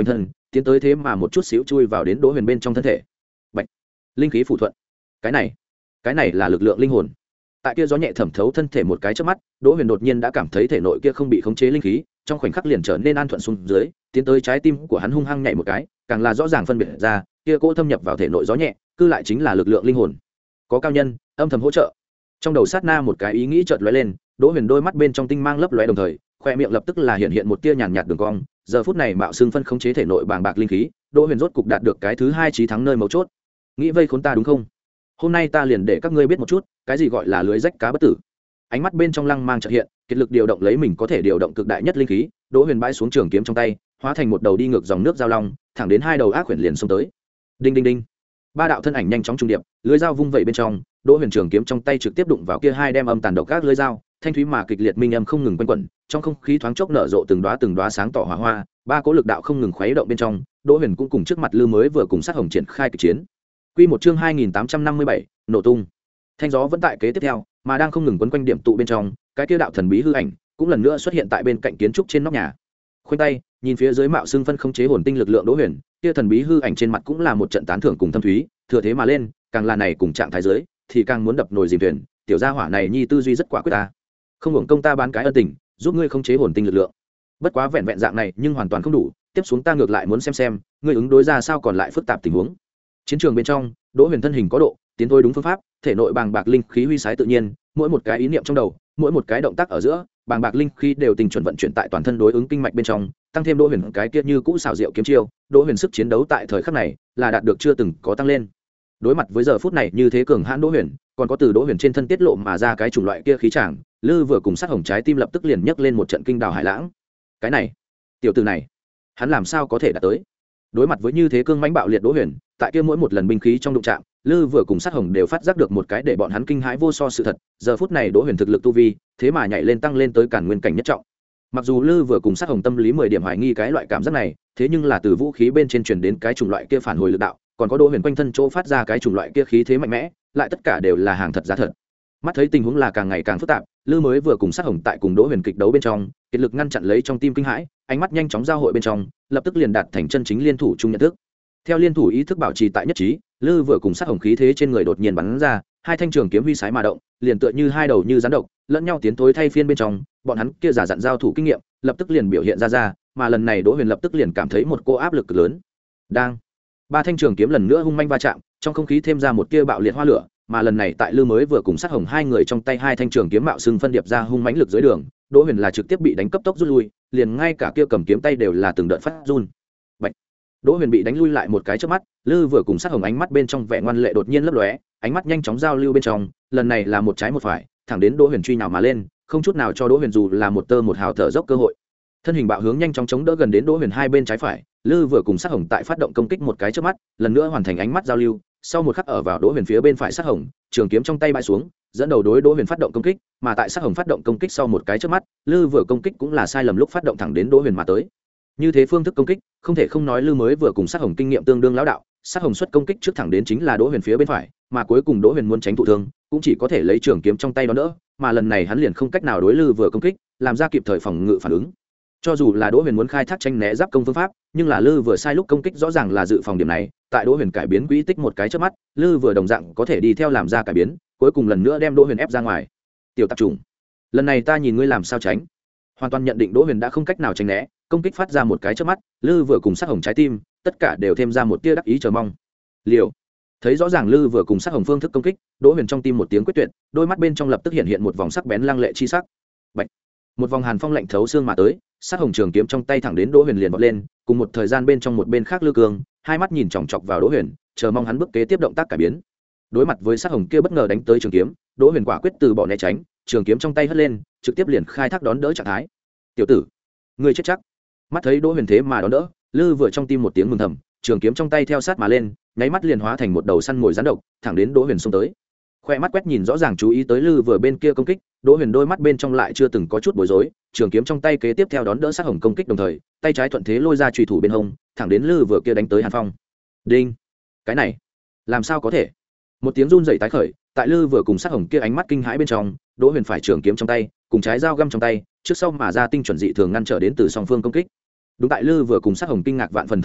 tiến tới thế mà một chút xíu chui vào đến đỗ huyền bên trong thân thể. Bạch, linh khí phủ thuận. Cái này, cái này là lực lượng linh hồn. Tại kia gió nhẹ thẩm thấu thân thể một cái chớp mắt, đỗ huyền đột nhiên đã cảm thấy thể nội kia không bị khống chế linh khí trong khoảnh khắc liền trở nên an thuận xuống dưới, tiến tới trái tim của hắn hung hăng nhảy một cái, càng là rõ ràng phân biệt ra kia cỗ thâm nhập vào thể nội gió nhẹ cư lại chính là lực lượng linh hồn. Có cao nhân âm thầm hỗ trợ. Trong đầu sát na một cái ý nghĩ chợt lóe lên, đỗ huyền đôi mắt bên trong tinh mang lấp lóe, đồng thời khoe miệng lập tức là hiện hiện một tia nhàn nhạt đường cong. Giờ phút này mạo xương phân khống chế thể nội bàng bạc linh khí, đỗ huyền rốt cục đạt được cái thứ hai chí thắng nơi mấu chốt. Nghĩ vây khốn ta đúng không? Hôm nay ta liền để các ngươi biết một chút cái gì gọi là lưới rách cá bất tử. Ánh mắt bên trong lăng mang chợt hiện, kiệt lực điều động lấy mình có thể điều động cực đại nhất linh khí, đỗ huyền bãi xuống trường kiếm trong tay, hóa thành một đầu đi ngược dòng nước giao long, thẳng đến hai đầu ác quyển liền xông tới. Đinh đinh đinh, ba đạo thân ảnh nhanh chóng trung điệp, lưới dao vung vẩy bên trong, đỗ huyền trường kiếm trong tay trực tiếp đụng vào kia hai đem âm tàn độc các lưới dao, thanh thúy mà kịch liệt minh âm không ngừng quanh quẩn, trong không khí thoáng chốc nở rộ từng đóa từng đóa sáng tỏ hỏa hoa, ba cỗ lực đạo không ngừng khuấy động bên trong, đỗ huyền cũng cùng trước mặt lư mới vừa cùng sát hồng triển khai kịch chiến. Quy một chương hai nghìn tám trăm năm mươi bảy, nổ tung. Thanh gió vẫn tại kế tiếp theo, mà đang không ngừng quấn quanh điểm tụ bên trong, cái kia đạo thần bí hư ảnh cũng lần nữa xuất hiện tại bên cạnh kiến trúc trên nóc nhà. Khoanh tay, nhìn phía dưới mạo xương phân không chế hồn tinh lực lượng đỗ huyền, kia thần bí hư ảnh trên mặt cũng là một trận tán thưởng cùng thâm thúy, thừa thế mà lên, càng là này cùng trạng thái dưới, thì càng muốn đập nồi dìm thuyền, tiểu gia hỏa này nhi tư duy rất quả quyết ta. Không hưởng công ta bán cái ân tình, giúp ngươi không chế hồn tinh lực lượng. Bất quá vẹn vẹn dạng này nhưng hoàn toàn không đủ, tiếp xuống ta ngược lại muốn xem xem, ngươi ứng đối ra sao còn lại phức tạp tình huống. Chiến trường bên trong, đỗ huyền thân hình có độ, tiến thôi đúng phương pháp, thể nội bàng bạc linh khí huy sái tự nhiên, mỗi một cái ý niệm trong đầu, mỗi một cái động tác ở giữa, bàng bạc linh khí đều tình chuẩn vận chuyển tại toàn thân đối ứng kinh mạch bên trong, tăng thêm đỗ huyền cái kia như cũ xảo diệu kiếm chiêu, đỗ huyền sức chiến đấu tại thời khắc này là đạt được chưa từng có tăng lên. Đối mặt với giờ phút này như thế cường hãn đỗ huyền, còn có từ đỗ huyền trên thân tiết lộ mà ra cái chủng loại kia khí tràng, lư vừa cùng sát hồng trái tim lập tức liền nhấc lên một trận kinh đào hải lãng. Cái này, tiểu tử này, hắn làm sao có thể đạt tới? Đối mặt với như thế cương mãnh bạo liệt đỗ huyền, tại kia mỗi một lần binh khí trong đụng chạm, lư vừa cùng sát hồng đều phát giác được một cái để bọn hắn kinh hãi vô so sự thật. Giờ phút này đỗ huyền thực lực tu vi thế mà nhảy lên tăng lên tới cản nguyên cảnh nhất trọng. Mặc dù lư vừa cùng sát hồng tâm lý mười điểm hoài nghi cái loại cảm giác này, thế nhưng là từ vũ khí bên trên truyền đến cái chủng loại kia phản hồi lực đạo, còn có đỗ huyền quanh thân chỗ phát ra cái chủng loại kia khí thế mạnh mẽ, lại tất cả đều là hàng thật giá thật. Mắt thấy tình huống là càng ngày càng phức tạp, lư mới vừa cùng sát hồng tại cùng đỗ huyền kịch đấu bên trong, kiệt lực ngăn chặn lấy trong tim kinh hãi, ánh mắt nhanh chóng giao hội bên trong, lập tức liền đạt thành chân chính liên thủ chung nhận thức. Theo liên thủ ý thức bảo trì tại nhất trí, lư vừa cùng sát hồng khí thế trên người đột nhiên bắn ra, hai thanh trường kiếm huy sái mà động, liền tựa như hai đầu như rắn độc, lẫn nhau tiến thối thay phiên bên trong, bọn hắn kia giả dặn giao thủ kinh nghiệm, lập tức liền biểu hiện ra ra, mà lần này đỗ huyền lập tức liền cảm thấy một cô áp lực cực lớn. Đang ba thanh trường kiếm lần nữa hung manh va chạm, trong không khí thêm ra một tia bạo liệt hoa lửa, mà lần này tại lư mới vừa cùng sát hồng hai người trong tay hai thanh trường kiếm mạo xưng phân điệp ra hung mãnh lực dưới đường, đỗ huyền là trực tiếp bị đánh cấp tốc rút lui, liền ngay cả kia cầm kiếm tay đều là từng đợt phát run. Bạch. Đỗ huyền bị đánh lui lại một cái trước mắt, lư vừa cùng sát hồng ánh mắt bên trong vẻ ngoan lệ đột nhiên lấp lóe, ánh mắt nhanh chóng giao lưu bên trong, lần này là một trái một phải, thẳng đến đỗ huyền truy nào mà lên, không chút nào cho đỗ huyền dù là một tơ một hào thở dốc cơ hội. Thân hình bạo hướng nhanh chóng chống đỡ gần đến đỗ huyền hai bên trái phải, lư vừa cùng sát hồng tại phát động công kích một cái trước mắt, lần nữa hoàn thành ánh mắt giao lưu, sau một khắc ở vào đỗ huyền phía bên phải sát hồng, trường kiếm trong tay bãi xuống, dẫn đầu đối đỗ huyền phát động công kích, mà tại sát hồng phát động công kích sau một cái trước mắt, lư vừa công kích cũng là sai lầm lúc phát động thẳng đến đỗ huyền mà tới. Như thế phương thức công kích, không thể không nói lư mới vừa cùng sát hồng kinh nghiệm tương đương lão đạo, sát hồng xuất công kích trước thẳng đến chính là đỗ huyền phía bên phải, mà cuối cùng đỗ huyền muốn tránh thụ thương, cũng chỉ có thể lấy trường kiếm trong tay đó đỡ, mà lần này hắn liền không cách nào đối lư vừa công kích, làm ra kịp thời phòng ngự phản ứng. Cho dù là đỗ huyền muốn khai thác tranh né giáp công phương pháp, nhưng là lư vừa sai lúc công kích rõ ràng là dự phòng điểm này, tại đỗ huyền cải biến quỹ tích một cái trước mắt, lư vừa đồng dạng có thể đi theo làm ra cải biến, cuối cùng lần nữa đem đỗ huyền ép ra ngoài. Tiểu tạp trùng, lần này ta nhìn ngươi làm sao tránh. Hoàn toàn nhận định đỗ huyền đã không cách nào tránh né, công kích phát ra một cái trước mắt, lư vừa cùng sát hồng trái tim tất cả đều thêm ra một tia đắc ý chờ mong. Liều. Thấy rõ ràng lư vừa cùng sát hồng phương thức công kích, đỗ huyền trong tim một tiếng quyết tuyệt, đôi mắt bên trong lập tức hiện hiện một vòng sắc bén lăng lệ chi sắc. Bạch. Một vòng hàn phong lạnh thấu xương mà tới, sát hồng trường kiếm trong tay thẳng đến đỗ huyền liền vọt lên, cùng một thời gian bên trong một bên khác lư cương hai mắt nhìn chòng chọc vào đỗ huyền, chờ mong hắn bước kế tiếp động tác cải biến. Đối mặt với sát hồng kia bất ngờ đánh tới trường kiếm, đỗ huyền quả quyết từ bỏ né tránh, trường kiếm trong tay hất lên, trực tiếp liền khai thác đón đỡ trạng thái. Tiểu tử, ngươi chết chắc. Mắt thấy đỗ huyền thế mà đón đỡ, lư vừa trong tim một tiếng mừng thầm, trường kiếm trong tay theo sát mà lên, nháy mắt liền hóa thành một đầu săn mồi rắn độc, thẳng đến đỗ huyền xông tới. Khoe mắt quét nhìn rõ ràng chú ý tới lư vừa bên kia công kích, đỗ huyền đôi mắt bên trong lại chưa từng có chút bối rối, trường kiếm trong tay kế tiếp theo đón đỡ sát hồng công kích, đồng thời tay trái thuận thế lôi ra chùy thủ bên hông, thẳng đến lư vừa kia đánh tới hàn phong. Đinh. Cái này làm sao có thể? Một tiếng run rẩy tái khởi, tại lư vừa cùng sát hồng kia ánh mắt kinh hãi bên trong, đỗ huyền phải trường kiếm trong tay cùng trái dao găm trong tay, trước sau mà ra tinh chuẩn dị thường ngăn trở đến từ song phương công kích. Đúng tại lư vừa cùng sát hồng kinh ngạc vạn phần thời điểm,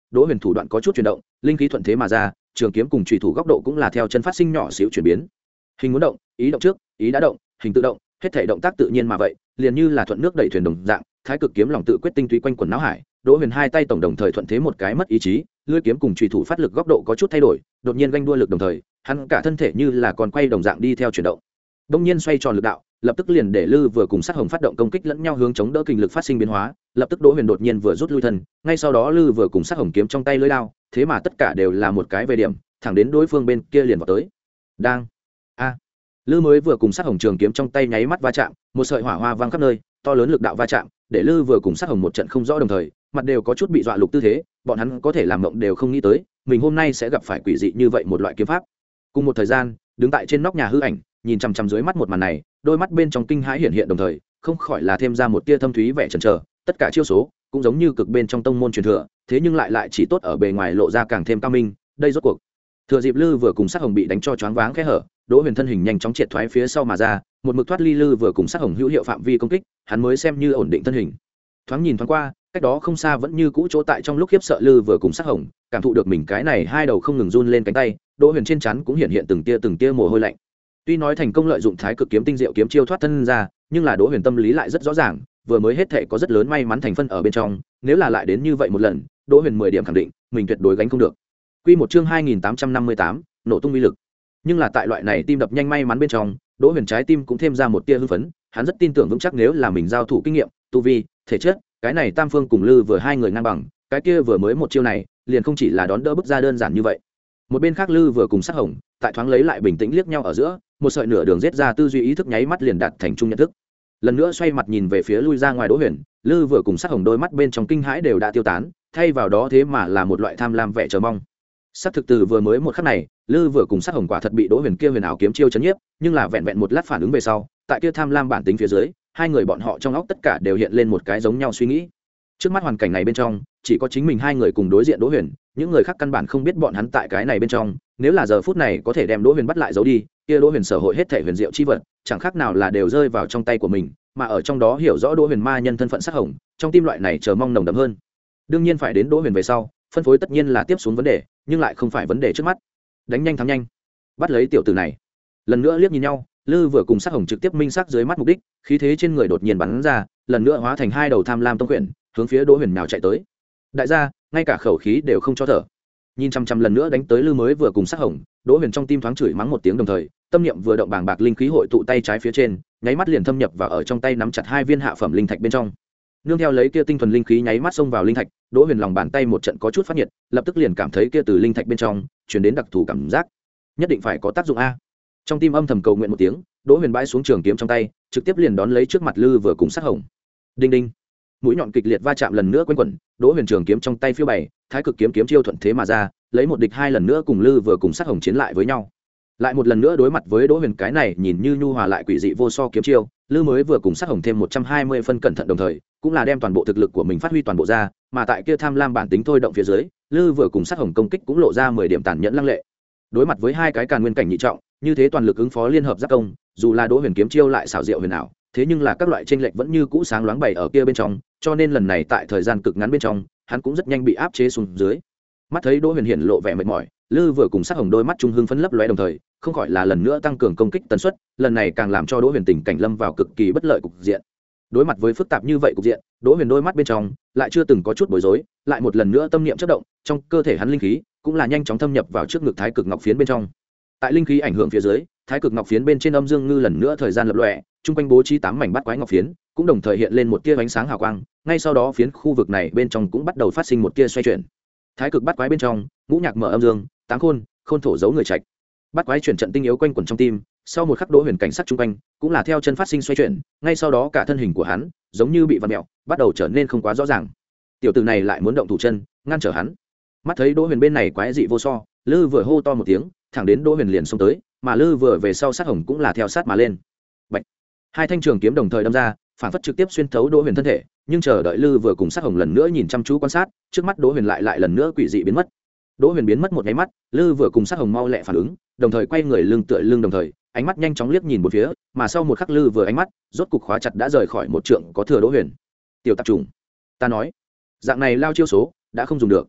đỗ huyền thủ đoạn có chút chuyển động, linh khí thuận thế mà ra, trường kiếm cùng chủy thủ góc độ cũng là theo chân phát sinh nhỏ xíu chuyển biến. Hình muốn động, ý động trước, ý đã động, hình tự động, hết thể động tác tự nhiên mà vậy, liền như là thuận nước đẩy thuyền đồng dạng, thái cực kiếm lòng tự quyết tinh túy quanh quần não hải. Đỗ Huyền hai tay tổng đồng thời thuận thế một cái mất ý chí, lưỡi kiếm cùng chủy thủ phát lực góc độ có chút thay đổi, đột nhiên ganh đua lực đồng thời, hắn cả thân thể như là còn quay đồng dạng đi theo chuyển động. Đông nhiên xoay tròn lực đạo, lập tức liền để Lư Vừa cùng Sát Hồng phát động công kích lẫn nhau hướng chống đỡ kình lực phát sinh biến hóa, lập tức Đỗ Huyền đột nhiên vừa rút lui thân, ngay sau đó Lư Vừa cùng Sát Hồng kiếm trong tay lưỡi đao, thế mà tất cả đều là một cái về điểm, thẳng đến đối phương bên kia liền vào tới. Đang a Lư mới vừa cùng Sát Hồng trường kiếm trong tay nháy mắt va chạm, một sợi hỏa hoa vang khắp nơi, to lớn lực đạo va chạm, để Lư vừa cùng Sát Hồng một trận không rõ đồng thời, mặt đều có chút bị dọa lục tư thế, bọn hắn có thể làm mộng đều không nghĩ tới, mình hôm nay sẽ gặp phải quỷ dị như vậy một loại kiếm pháp. Cùng một thời gian, đứng tại trên nóc nhà hư ảnh, nhìn chằm chằm dưới mắt một màn này, đôi mắt bên trong kinh hãi hiện hiện đồng thời, không khỏi là thêm ra một tia thâm thúy vẻ chần chờ, tất cả chiêu số cũng giống như cực bên trong tông môn truyền thừa, thế nhưng lại lại chỉ tốt ở bề ngoài lộ ra càng thêm cao minh, đây rốt cuộc. Thừa dịp Lư vừa cùng Sát Hồng bị đánh cho choáng váng khe hở, Đỗ Huyền thân hình nhanh chóng triệt thoái phía sau mà ra, một mực thoát ly Lư vừa cùng Sát Hồng hữu hiệu phạm vi công kích, hắn mới xem như ổn định thân hình. Thoáng nhìn thoáng qua, cách đó không xa vẫn như cũ chỗ tại trong lúc khiếp sợ Lư vừa cùng Sát Hồng, cảm thụ được mình cái này hai đầu không ngừng run lên cánh tay, Đỗ Huyền trên trán cũng hiện hiện từng tia từng tia mồ hôi lạnh. Tuy nói thành công lợi dụng thái cực kiếm tinh diệu kiếm chiêu thoát thân ra, nhưng là Đỗ Huyền tâm lý lại rất rõ ràng, vừa mới hết thảy có rất lớn may mắn thành phân ở bên trong, nếu là lại đến như vậy một lần, Đỗ Huyền mười điểm khẳng định, mình tuyệt đối gánh không được. Quy một chương hai nghìn tám trăm năm mươi tám, nổ tung uy lực. Nhưng là tại loại này tim đập nhanh may mắn bên trong, Đỗ Huyền trái tim cũng thêm ra một tia hưng phấn, hắn rất tin tưởng vững chắc nếu là mình giao thủ kinh nghiệm, tu vi, thể chất, cái này Tam Phương cùng Lư vừa hai người ngang bằng, cái kia vừa mới một chiêu này, liền không chỉ là đón đỡ bức ra đơn giản như vậy. Một bên khác Lư vừa cùng Sát Hồng, tại thoáng lấy lại bình tĩnh liếc nhau ở giữa, một sợi nửa đường giết ra tư duy ý thức nháy mắt liền đạt thành chung nhận thức. Lần nữa xoay mặt nhìn về phía lui ra ngoài Đỗ Huyền, Lư vừa cùng Sát Hồng đôi mắt bên trong kinh hãi đều đã tiêu tán, thay vào đó thế mà là một loại tham lam vẻ chờ mong. Sắc thực từ vừa mới một khắc này, Lư vừa cùng Sát Hồng quả thật bị Đỗ Huyền kia huyền ảo kiếm chiêu chấn nhiếp, nhưng là vẹn vẹn một lát phản ứng về sau, tại kia tham lam bản tính phía dưới, hai người bọn họ trong óc tất cả đều hiện lên một cái giống nhau suy nghĩ. Trước mắt hoàn cảnh này bên trong, chỉ có chính mình hai người cùng đối diện Đỗ Huyền, những người khác căn bản không biết bọn hắn tại cái này bên trong, nếu là giờ phút này có thể đem Đỗ Huyền bắt lại giấu đi, kia Đỗ Huyền sở hội hết thể huyền diệu chi vật, chẳng khác nào là đều rơi vào trong tay của mình, mà ở trong đó hiểu rõ Đỗ Huyền ma nhân thân phận Sát Hồng, trong tim loại này chờ mong nồng đậm hơn. Đương nhiên phải đến Đỗ Huyền về sau, phân phối tất nhiên là tiếp xuống vấn đề, nhưng lại không phải vấn đề trước mắt. Đánh nhanh thắng nhanh, bắt lấy tiểu tử này. Lần nữa liếc nhìn nhau, Lư vừa cùng Sát Hồng trực tiếp minh xác dưới mắt mục đích, khí thế trên người đột nhiên bắn ra, lần nữa hóa thành hai đầu tham lam tông quyển, hướng phía Đỗ Huyền nào chạy tới. Đại gia, ngay cả khẩu khí đều không cho thở. Nhìn chăm chăm lần nữa đánh tới Lư mới vừa cùng Sát Hồng, Đỗ Huyền trong tim thoáng chửi mắng một tiếng đồng thời, tâm niệm vừa động bàng bạc linh khí hội tụ tay trái phía trên, nháy mắt liền thâm nhập vào ở trong tay nắm chặt hai viên hạ phẩm linh thạch bên trong. Nương theo lấy kia tinh thuần linh khí nháy mắt xông vào linh thạch, Đỗ Huyền lòng bàn tay một trận có chút phát nhiệt, lập tức liền cảm thấy kia từ linh thạch bên trong truyền đến đặc thù cảm giác, nhất định phải có tác dụng a. Trong tim âm thầm cầu nguyện một tiếng, Đỗ Huyền bãi xuống trường kiếm trong tay, trực tiếp liền đón lấy trước mặt Lư vừa cùng Sát Hồng. Đinh đinh, mũi nhọn kịch liệt va chạm lần nữa quanh quẩn, Đỗ Huyền trường kiếm trong tay phiêu bày, thái cực kiếm kiếm chiêu thuận thế mà ra, lấy một địch hai lần nữa cùng Lư vừa cùng Sát Hồng chiến lại với nhau. Lại một lần nữa đối mặt với Đỗ Huyền cái này nhìn như nhu hòa lại quỷ dị vô so kiếm chiêu, Lư mới vừa cùng Sát Hồng thêm một trăm hai mươi phân cẩn thận đồng thời, cũng là đem toàn bộ thực lực của mình phát huy toàn bộ ra, mà tại kia tham lam bản tính thôi động phía dưới, Lư vừa cùng Sát Hồng công kích cũng lộ ra mười điểm tàn nhẫn lăng lệ. Đối mặt với hai cái càn nguyên cảnh nhị trọng, như thế toàn lực ứng phó liên hợp giáp công, dù là Đỗ Huyền kiếm chiêu lại xảo diệu huyền ảo, thế nhưng là các loại chênh lệch vẫn như cũ sáng loáng bày ở kia bên trong, cho nên lần này tại thời gian cực ngắn bên trong, hắn cũng rất nhanh bị áp chế xuống dưới. Mắt thấy Đỗ Huyền hiện lộ vẻ mệt mỏi, Lư vừa cùng Sát Hồng đôi mắt trung hưng phấn lấp lóe đồng thời, không khỏi là lần nữa tăng cường công kích tần suất, lần này càng làm cho Đỗ Huyền tình cảnh lâm vào cực kỳ bất lợi cục diện. Đối mặt với phức tạp như vậy cục diện, Đỗ Huyền đôi mắt bên trong lại chưa từng có chút bối rối, lại một lần nữa tâm niệm chớp động, trong cơ thể hắn linh khí cũng là nhanh chóng thâm nhập vào trước ngực thái cực ngọc phiến bên trong. Tại linh khí ảnh hưởng phía dưới, thái cực ngọc phiến bên trên âm dương ngư lần nữa thời gian lập lòe, trung quanh bố trí tám mảnh bát quái ngọc phiến, cũng đồng thời hiện lên một tia ánh sáng hào quang, ngay sau đó phiến khu vực này bên trong cũng bắt đầu phát sinh một tia xoay chuyển. Thái cực bát quái bên trong, ngũ nhạc mở âm dương, táng khôn, khôn thổ giấu người trạch. Bát quái chuyển trận tinh yếu quanh quẩn trong tim, sau một khắc Đỗ Huyền cảnh sắc trung quanh, cũng là theo chân phát sinh xoay chuyển, ngay sau đó cả thân hình của hắn, giống như bị vặn mèo, bắt đầu trở nên không quá rõ ràng. Tiểu tử này lại muốn động thủ chân, ngăn trở hắn. Mắt thấy Đỗ Huyền bên này quái dị vô so, Lư vừa hô to một tiếng, thẳng đến Đỗ Huyền liền xông tới, mà Lư vừa về sau Sát Hồng cũng là theo sát mà lên. Bạch. Hai thanh trường kiếm đồng thời đâm ra, phản phất trực tiếp xuyên thấu Đỗ Huyền thân thể, nhưng chờ đợi Lư vừa cùng Sát Hồng lần nữa nhìn chăm chú quan sát, trước mắt Đỗ Huyền lại lại lần nữa quỷ dị biến mất. Đỗ Huyền biến mất một cái mắt, Lư vừa cùng Sát Hồng mau lẹ phản ứng, đồng thời quay người lưng tựa lưng đồng thời, ánh mắt nhanh chóng liếc nhìn một phía, mà sau một khắc Lư vừa ánh mắt, rốt cục khóa chặt đã rời khỏi một trượng có thừa Đỗ Huyền. Tiểu tạp trùng, ta nói, dạng này lao chiêu số, đã không dùng được.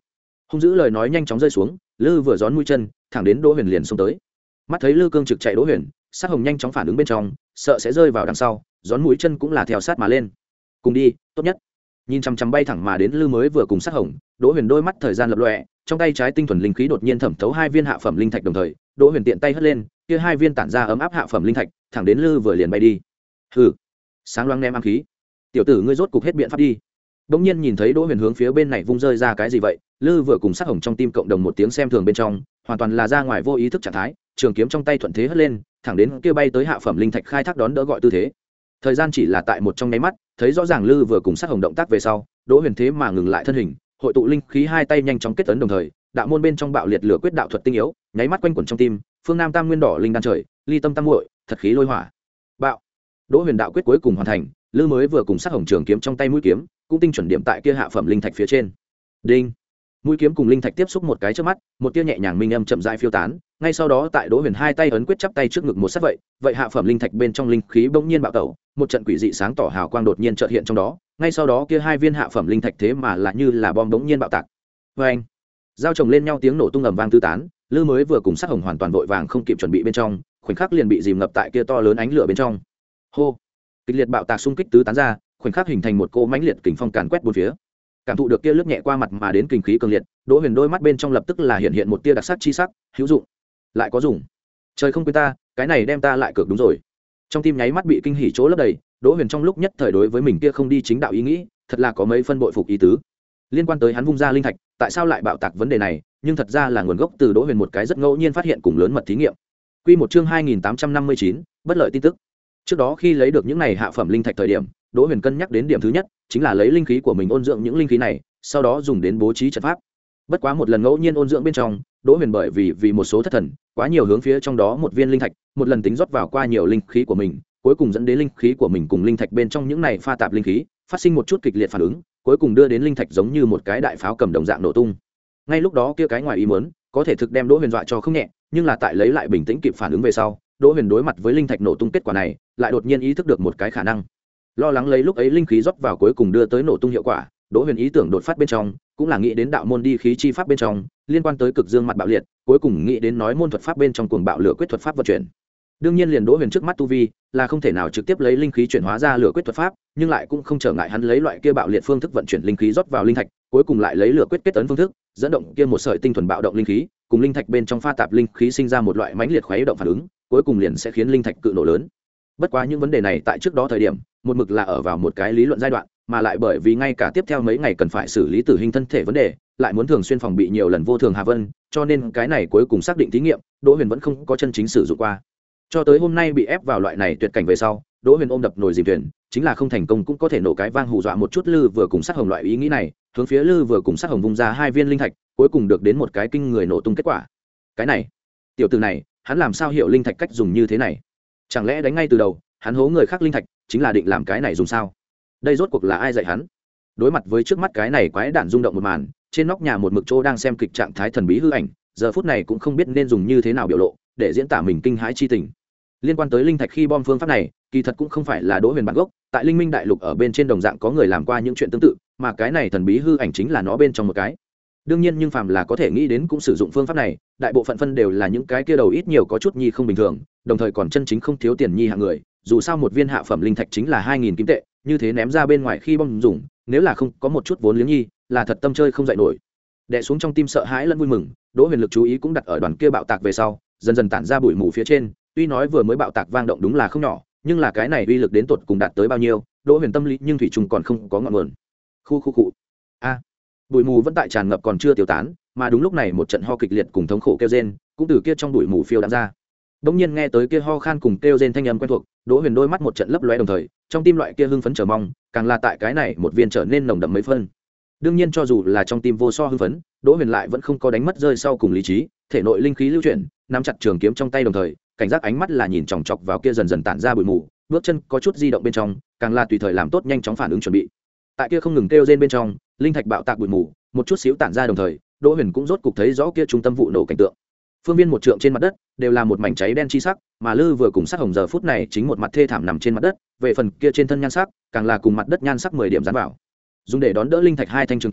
Hung dữ lời nói nhanh chóng rơi xuống, lư vừa gión mũi chân thẳng đến Đỗ Huyền liền xông tới. Mắt thấy lư cương trực chạy Đỗ Huyền, sát hồng nhanh chóng phản ứng bên trong, sợ sẽ rơi vào đằng sau, gión mũi chân cũng là theo sát mà lên. Cùng đi tốt nhất. Nhìn chằm chằm bay thẳng mà đến lư mới vừa cùng sát hồng, Đỗ Huyền đôi mắt thời gian lập lòe, trong tay trái tinh thuần linh khí đột nhiên thẩm thấu hai viên hạ phẩm linh thạch đồng thời, Đỗ Huyền tiện tay hất lên, kia hai viên tản ra ấm áp hạ phẩm linh thạch, thẳng đến lư vừa liền bay đi. Hừ, sáng loáng ném ám khí. Tiểu tử ngươi rốt cục hết biện pháp đi. Đống nhiên nhìn thấy Đỗ Huyền hướng phía bên này vung rơi ra cái gì vậy, lư vừa cùng sát hồng trong tim cộng đồng một tiếng xem thường bên trong, hoàn toàn là ra ngoài vô ý thức trạng thái, trường kiếm trong tay thuận thế hất lên, thẳng đến kia bay tới hạ phẩm linh thạch khai thác đón đỡ gọi tư thế. Thời gian chỉ là tại một trong nháy mắt, thấy rõ ràng lư vừa cùng sát hồng động tác về sau, Đỗ Huyền thế mà ngừng lại thân hình, hội tụ linh khí hai tay nhanh chóng kết ấn đồng thời, đạo môn bên trong bạo liệt lửa quyết đạo thuật tinh yếu, nháy mắt quanh quẩn trong tim, phương nam tam nguyên đỏ linh đan trời, ly tâm tam muội, thật khí lôi hỏa. Bạo. Đỗ Huyền đạo quyết cuối cùng hoàn thành, lư mới vừa cùng sát hồng trường kiếm trong tay mũi kiếm, cũng tinh chuẩn điểm tại kia hạ phẩm linh thạch phía trên. Đinh. Mũi kiếm cùng linh thạch tiếp xúc một cái trước mắt, một tia nhẹ nhàng minh âm chậm rãi phiêu tán, ngay sau đó tại Đỗ Huyền hai tay ấn quyết chắp tay trước ngực một sát vậy, vậy hạ phẩm linh thạch bên trong linh khí bỗng nhiên bạo tẩu, một trận quỷ dị sáng tỏ hào quang đột nhiên chợt hiện trong đó, ngay sau đó kia hai viên hạ phẩm linh thạch thế mà là như là bom bỗng nhiên bạo tạc. Oeng! Giao chồng lên nhau tiếng nổ tung ầm vang tứ tán, lư mới vừa cùng sát hồng hoàn toàn vội vàng không kịp chuẩn bị bên trong, khoảnh khắc liền bị dìm ngập tại kia to lớn ánh lửa bên trong. Hô! Kịch liệt bạo tạc xung kích tứ tán ra, khoảnh khắc hình thành một cô mãnh liệt kình phong càn quét bốn phía. Cảm thụ được kia lướt nhẹ qua mặt mà đến kinh khí cường liệt, Đỗ Huyền đôi mắt bên trong lập tức là hiện hiện một tia đặc sắc chi sắc, hữu dụng, lại có dùng. Trời không quên ta, cái này đem ta lại cược đúng rồi. Trong tim nháy mắt bị kinh hỉ chỗ lấp đầy, Đỗ Huyền trong lúc nhất thời đối với mình kia không đi chính đạo ý nghĩ, thật là có mấy phân bội phục ý tứ. Liên quan tới hắn vung ra linh thạch, tại sao lại bạo tạc vấn đề này, nhưng thật ra là nguồn gốc từ Đỗ Huyền một cái rất ngẫu nhiên phát hiện cùng lớn mật thí nghiệm. Quy một chương hai nghìn tám trăm năm mươi chín, bất lợi tin tức. Trước đó khi lấy được những này hạ phẩm linh thạch thời điểm, Đỗ Huyền cân nhắc đến điểm thứ nhất, chính là lấy linh khí của mình ôn dưỡng những linh khí này, sau đó dùng đến bố trí trận pháp. Bất quá một lần ngẫu nhiên ôn dưỡng bên trong, Đỗ Huyền bởi vì vì một số thất thần, quá nhiều hướng phía trong đó một viên linh thạch, một lần tính rót vào qua nhiều linh khí của mình, cuối cùng dẫn đến linh khí của mình cùng linh thạch bên trong những này pha tạp linh khí, phát sinh một chút kịch liệt phản ứng, cuối cùng đưa đến linh thạch giống như một cái đại pháo cầm đồng dạng nổ tung. Ngay lúc đó kia cái ngoài ý muốn, có thể thực đem Đỗ Huyền dọa cho không nhẹ, nhưng là tại lấy lại bình tĩnh kịp phản ứng về sau, Đỗ Huyền đối mặt với linh thạch nổ tung kết quả này, lại đột nhiên ý thức được một cái khả năng. Lo lắng lấy lúc ấy linh khí rót vào cuối cùng đưa tới nổ tung hiệu quả, Đỗ Huyền ý tưởng đột phát bên trong, cũng là nghĩ đến đạo môn đi khí chi pháp bên trong, liên quan tới cực dương mặt bạo liệt, cuối cùng nghĩ đến nói môn thuật pháp bên trong cuồng bạo lửa quyết thuật pháp vận chuyển. Đương nhiên liền Đỗ Huyền trước mắt tu vi, là không thể nào trực tiếp lấy linh khí chuyển hóa ra lửa quyết thuật pháp, nhưng lại cũng không trở ngại hắn lấy loại kia bạo liệt phương thức vận chuyển linh khí rót vào linh thạch, cuối cùng lại lấy lửa quyết kết ấn phương thức, dẫn động kia một sợi tinh thuần bạo động linh khí, cùng linh thạch bên trong pha tạp linh khí sinh ra một loại mãnh liệt khuấy động phản ứng, cuối cùng liền sẽ khiến linh thạch cự nổ lớn. Bất quá những vấn đề này tại trước đó thời điểm, một mực là ở vào một cái lý luận giai đoạn, mà lại bởi vì ngay cả tiếp theo mấy ngày cần phải xử lý tử hình thân thể vấn đề, lại muốn thường xuyên phòng bị nhiều lần vô thường Hà Vân, cho nên cái này cuối cùng xác định thí nghiệm, Đỗ Huyền vẫn không có chân chính sử dụng qua. Cho tới hôm nay bị ép vào loại này tuyệt cảnh về sau, Đỗ Huyền ôm đập nồi dìm thuyền, chính là không thành công cũng có thể nổ cái vang hù dọa một chút lư vừa cùng sát hồng loại ý nghĩ này, hướng phía lư vừa cùng sát hồng vung ra hai viên linh thạch, cuối cùng được đến một cái kinh người nổ tung kết quả. Cái này, tiểu tử này, hắn làm sao hiểu linh thạch cách dùng như thế này? Chẳng lẽ đánh ngay từ đầu, hắn hố người khác linh thạch, chính là định làm cái này dùng sao? Đây rốt cuộc là ai dạy hắn? Đối mặt với trước mắt cái này quái đản rung động một màn, trên nóc nhà một mực chỗ đang xem kịch trạng thái thần bí hư ảnh, giờ phút này cũng không biết nên dùng như thế nào biểu lộ để diễn tả mình kinh hãi chi tình. Liên quan tới linh thạch khi bom phương pháp này, kỳ thật cũng không phải là Đỗ Huyền bản gốc, tại Linh Minh đại lục ở bên trên đồng dạng có người làm qua những chuyện tương tự, mà cái này thần bí hư ảnh chính là nó bên trong một cái. Đương nhiên nhưng phàm là có thể nghĩ đến cũng sử dụng phương pháp này, đại bộ phận phân đều là những cái kia đầu ít nhiều có chút nhi không bình thường, đồng thời còn chân chính không thiếu tiền nhi hạng người, dù sao một viên hạ phẩm linh thạch chính là hai nghìn kim tệ, như thế ném ra bên ngoài khi bom dùng, nếu là không có một chút vốn liếng nhi, là thật tâm chơi không dậy nổi. Đè xuống trong tim sợ hãi lẫn vui mừng, Đỗ Huyền lực chú ý cũng đặt ở đoàn kia bạo tạc về sau, dần dần tản ra bụi mù phía trên, tuy nói vừa mới bạo tạc vang động đúng là không nhỏ, nhưng là cái này uy lực đến tột cùng đạt tới bao nhiêu, Đỗ Huyền tâm lý nhưng thủy trùng còn không có ngọn nguồn. Khu khu cụ. A. Bụi mù vẫn tại tràn ngập còn chưa tiêu tán, mà đúng lúc này một trận ho kịch liệt cùng thống khổ kêu rên, cũng từ kia trong bụi mù phiêu đãng ra. Đống nhiên nghe tới kia ho khan cùng kêu rên thanh âm quen thuộc, Đỗ Huyền đôi mắt một trận lấp lóe đồng thời, trong tim loại kia hưng phấn chờ mong, càng là tại cái này một viên trở nên nồng đậm mấy phân. Đương nhiên cho dù là trong tim vô so hưng phấn, Đỗ Huyền lại vẫn không có đánh mất rơi sau cùng lý trí, thể nội linh khí lưu chuyển, nắm chặt trường kiếm trong tay đồng thời, cảnh giác ánh mắt là nhìn chòng chọc vào kia dần dần tản ra bụi mù, bước chân có chút di động bên trong, càng là tùy thời làm tốt nhanh chóng phản ứng chuẩn bị. Tại kia không ngừng kêu rên bên trong, linh thạch bạo tạc bụi mù, một chút xíu tản ra đồng thời, Đỗ Huyền cũng rốt cục thấy rõ kia trung tâm vụ nổ cảnh tượng. Phương viên một trượng trên mặt đất đều là một mảnh cháy đen chi sắc, mà lư vừa cùng sát hồng giờ phút này chính một mặt thê thảm nằm trên mặt đất, về phần kia trên thân nhan sắc, càng là cùng mặt đất nhan sắc mười điểm dán vào. Dùng để đón đỡ linh thạch hai thanh trường kiếm,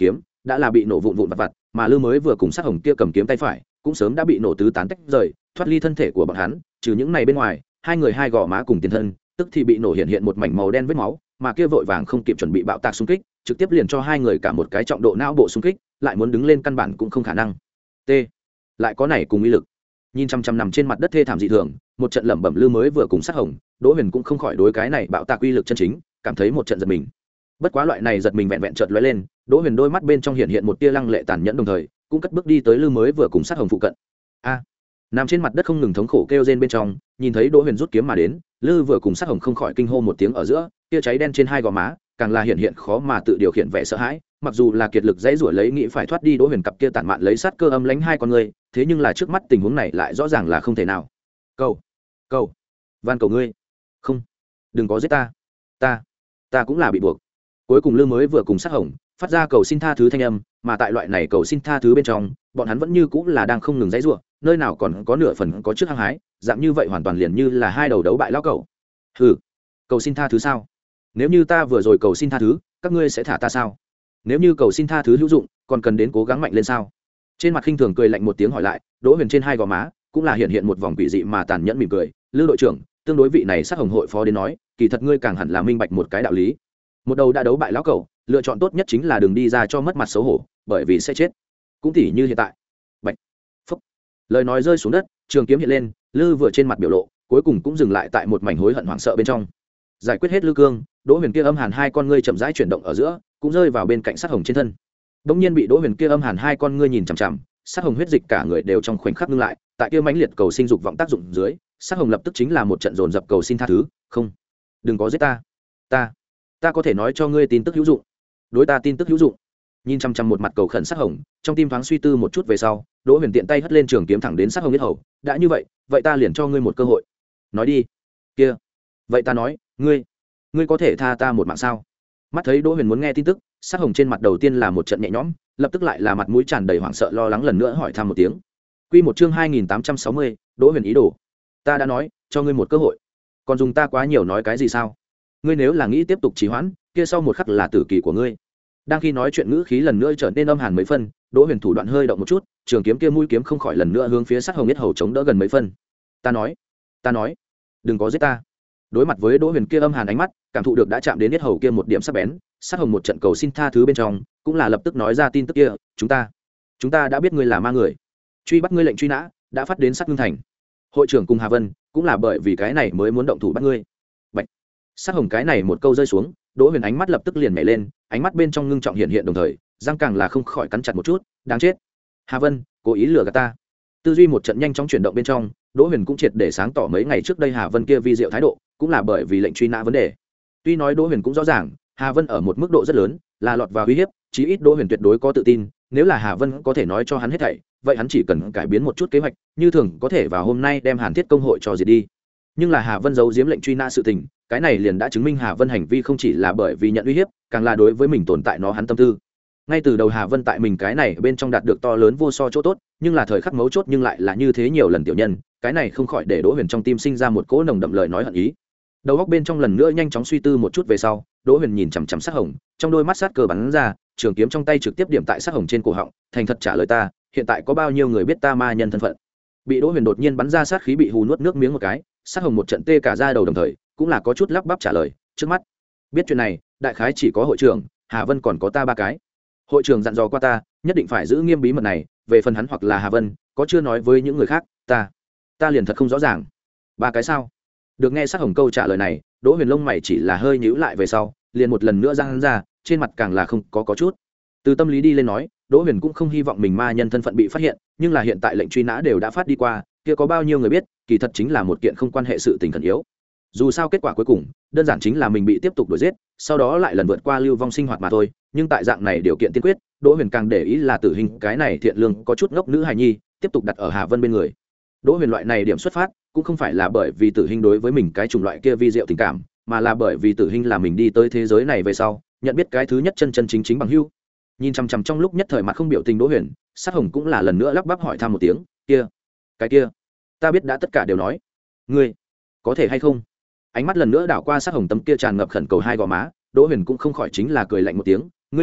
đã là bị nổ vụn vụn vặt vặt, mà lư mới vừa cùng sát hồng kia cầm kiếm tay phải cũng sớm đã bị nổ tứ tán tách rời thoát ly thân thể của bọn hắn. Trừ những này bên ngoài, hai người hai gò má cùng tiền thân tức thì bị nổ hiện hiện một mảnh màu đen vết máu, mà kia vội vàng không kịp chuẩn bị bạo tạc xung kích trực tiếp liền cho hai người cả một cái trọng độ não bộ xung kích, lại muốn đứng lên căn bản cũng không khả năng. T lại có này cùng uy lực. Nhìn chăm chăm nằm trên mặt đất thê thảm dị thường, một trận lẩm bẩm lư mới vừa cùng sát hồng, Đỗ Huyền cũng không khỏi đối cái này bạo tạc uy lực chân chính cảm thấy một trận giật mình. Bất quá loại này giật mình vẹn vẹn chợt lóe lên, Đỗ Huyền đôi mắt bên trong hiện hiện một tia lăng lệ tàn nhẫn, đồng thời cũng cất bước đi tới lư mới vừa cùng sát hồng phụ cận. A nằm trên mặt đất không ngừng thống khổ kêu rên bên trong, nhìn thấy Đỗ Huyền rút kiếm mà đến, lư vừa cùng sát hồng không khỏi kinh hô một tiếng, ở giữa tia cháy đen trên hai gò má càng là hiện hiện khó mà tự điều khiển vẻ sợ hãi. Mặc dù là kiệt lực dãy rủa lấy nghĩ phải thoát đi, Đỗ Huyền cặp kia tản mạn lấy sát cơ âm lãnh hai con người, thế nhưng là trước mắt tình huống này lại rõ ràng là không thể nào. Cầu, cầu, van cầu ngươi, không, đừng có giết ta, ta, ta cũng là bị buộc. Cuối cùng lư mới vừa cùng sát hồng phát ra cầu xin tha thứ thanh âm, mà tại loại này cầu xin tha thứ bên trong, bọn hắn vẫn như cũng là đang không ngừng dãy rủa, nơi nào còn có nửa phần có trước hăng hái, dạng như vậy hoàn toàn liền như là hai đầu đấu bại lão cẩu. Hừ, cầu xin tha thứ sao? Nếu như ta vừa rồi cầu xin tha thứ, các ngươi sẽ thả ta sao? Nếu như cầu xin tha thứ hữu dụng, còn cần đến cố gắng mạnh lên sao? Trên mặt khinh thường cười lạnh một tiếng hỏi lại, Đỗ Huyền trên hai gò má cũng là hiện hiện một vòng quỷ dị mà tàn nhẫn mỉm cười. Lư đội trưởng, tương đối vị này sát hồng hội phó đến nói, kỳ thật ngươi càng hẳn là minh bạch một cái đạo lý. Một đầu đã đấu bại lão cẩu, lựa chọn tốt nhất chính là đừng đi ra cho mất mặt xấu hổ, bởi vì sẽ chết. Cũng tỉ như hiện tại. Bạch. Phúc. Lời nói rơi xuống đất, trường kiếm hiện lên, Lư vừa trên mặt biểu lộ, cuối cùng cũng dừng lại tại một mảnh hối hận hoảng sợ bên trong. Giải quyết hết Lư Cương, Đỗ Huyền kia âm hàn hai con ngươi chậm rãi chuyển động ở giữa, cũng rơi vào bên cạnh sát hồng trên thân. Đống nhiên bị Đỗ Huyền kia âm hàn hai con ngươi nhìn chằm chằm, sát hồng huyết dịch cả người đều trong khoảnh khắc ngưng lại, tại kia mãnh liệt cầu sinh dục vọng tác dụng dưới, sát hồng lập tức chính là một trận dồn dập cầu xin tha thứ, "Không, đừng có giết ta. Ta, ta có thể nói cho ngươi tin tức hữu dụng. Đối ta tin tức hữu dụng." Nhìn chằm chằm một mặt cầu khẩn sát hồng, trong tim thoáng suy tư một chút về sau, Đỗ Huyền tiện tay hất lên trường kiếm thẳng đến sát hồng huyết hầu, "Đã như vậy, vậy ta liền cho ngươi một cơ hội. Nói đi." "Kia, vậy ta nói, ngươi, ngươi có thể tha ta một mạng sao?" Mắt thấy Đỗ Huyền muốn nghe tin tức, sát hồng trên mặt đầu tiên là một trận nhẹ nhõm, lập tức lại là mặt mũi tràn đầy hoảng sợ lo lắng lần nữa hỏi thăm một tiếng. Quy một chương hai nghìn tám trăm sáu mươi, Đỗ Huyền ý đồ. "Ta đã nói, cho ngươi một cơ hội. Còn dùng ta quá nhiều nói cái gì sao? Ngươi nếu là nghĩ tiếp tục trì hoãn, kia sau một khắc là tử kỳ của ngươi." Đang khi nói chuyện ngữ khí lần nữa trở nên âm hàn mấy phân, Đỗ Huyền thủ đoạn hơi động một chút, trường kiếm kia mũi kiếm không khỏi lần nữa hướng phía sát hồng huyết hầu chống đỡ gần mấy phân. "Ta nói, ta nói, đừng có giết ta." Đối mặt với Đỗ Huyền kia âm hàn ánh mắt, cảm thụ được đã chạm đến huyết hầu kia một điểm sắc bén, sát hồng một trận cầu xin tha thứ bên trong, cũng là lập tức nói ra tin tức kia, "Chúng ta, chúng ta đã biết ngươi là ma người, truy bắt ngươi lệnh truy nã đã phát đến Sát Ngưng Thành. Hội trưởng cùng Hà Vân cũng là bởi vì cái này mới muốn động thủ bắt ngươi." Bạch. Sát hồng cái này một câu rơi xuống, Đỗ Huyền ánh mắt lập tức liền nhảy lên, ánh mắt bên trong ngưng trọng hiện hiện, đồng thời răng càng là không khỏi cắn chặt một chút, "Đáng chết, Hà Vân cố ý lừa gạt ta." Tư duy một trận nhanh chóng chuyển động bên trong, Đỗ Huyền cũng triệt để sáng tỏ mấy ngày trước đây Hà Vân kia vi diệu thái độ, cũng là bởi vì lệnh truy nã vấn đề. Tuy nói Đỗ Huyền cũng rõ ràng, Hà Vân ở một mức độ rất lớn là lọt vào uy hiếp, chí ít Đỗ Huyền tuyệt đối có tự tin, nếu là Hà Vân có thể nói cho hắn hết thảy, vậy hắn chỉ cần cải biến một chút kế hoạch, như thường có thể vào hôm nay đem Hàn Thiết công hội cho diệt đi. Nhưng là Hà Vân giấu giếm lệnh truy nã sự tình, cái này liền đã chứng minh Hà Vân hành vi không chỉ là bởi vì nhận uy hiếp, càng là đối với mình tồn tại nó hắn tâm tư. Ngay từ đầu Hà Vân tại mình cái này bên trong đạt được to lớn vô so chỗ tốt, nhưng là thời khắc mấu chốt nhưng lại là như thế nhiều lần tiểu nhân, cái này không khỏi để Đỗ Huyền trong tim sinh ra một cỗ nồng đậm lời nói hận ý. Đầu óc bên trong lần nữa nhanh chóng suy tư một chút về sau, Đỗ Huyền nhìn chằm chằm sát hồng, trong đôi mắt sát cơ bắn ra, trường kiếm trong tay trực tiếp điểm tại sát hồng trên cổ họng, thành thật trả lời ta, hiện tại có bao nhiêu người biết ta ma nhân thân phận? Bị Đỗ Huyền đột nhiên bắn ra sát khí bị hù nuốt nước miếng một cái, sát hồng một trận tê cả da đầu, đồng thời cũng là có chút lắp bắp trả lời, trước mắt biết chuyện này, đại khái chỉ có hội trưởng Hà Vân, còn có ta ba cái. Hội trưởng dặn dò qua ta, nhất định phải giữ nghiêm bí mật này, về phần hắn hoặc là Hà Vân, có chưa nói với những người khác, ta, ta liền thật không rõ ràng. Ba cái sao? Được nghe sát hồng câu trả lời này, Đỗ Huyền lông mày chỉ là hơi nhíu lại về sau, liền một lần nữa giang ra, trên mặt càng là không có có chút. Từ tâm lý đi lên nói, Đỗ Huyền cũng không hy vọng mình ma nhân thân phận bị phát hiện, nhưng là hiện tại lệnh truy nã đều đã phát đi qua, kia có bao nhiêu người biết, kỳ thật chính là một kiện không quan hệ sự tình khẩn yếu. Dù sao kết quả cuối cùng, đơn giản chính là mình bị tiếp tục đuổi giết, sau đó lại lần vượt qua lưu vong sinh hoạt mà thôi, nhưng tại dạng này điều kiện tiên quyết, Đỗ Huyền càng để ý là tử hình cái này thiện lương có chút ngốc nữ hài nhi, tiếp tục đặt ở Hà Vân bên người. Đỗ Huyền loại này điểm xuất phát, cũng không phải là bởi vì tử hình đối với mình cái chủng loại kia vi diệu tình cảm, mà là bởi vì tử hình là mình đi tới thế giới này về sau, nhận biết cái thứ nhất chân chân chính chính bằng hữu. Nhìn chằm chằm trong lúc nhất thời mặt không biểu tình Đỗ Huyền, sát hồng cũng là lần nữa lắp bắp hỏi thăm một tiếng, kia, cái kia, ta biết đã tất cả đều nói, ngươi có thể hay không? Ánh mắt lần nữa đảo qua sát hồng tấm kia tràn ngập khẩn cầu hai gò má, Đỗ Huyền cũng không khỏi chính là cười lạnh một tiếng, ngươi cảm thấy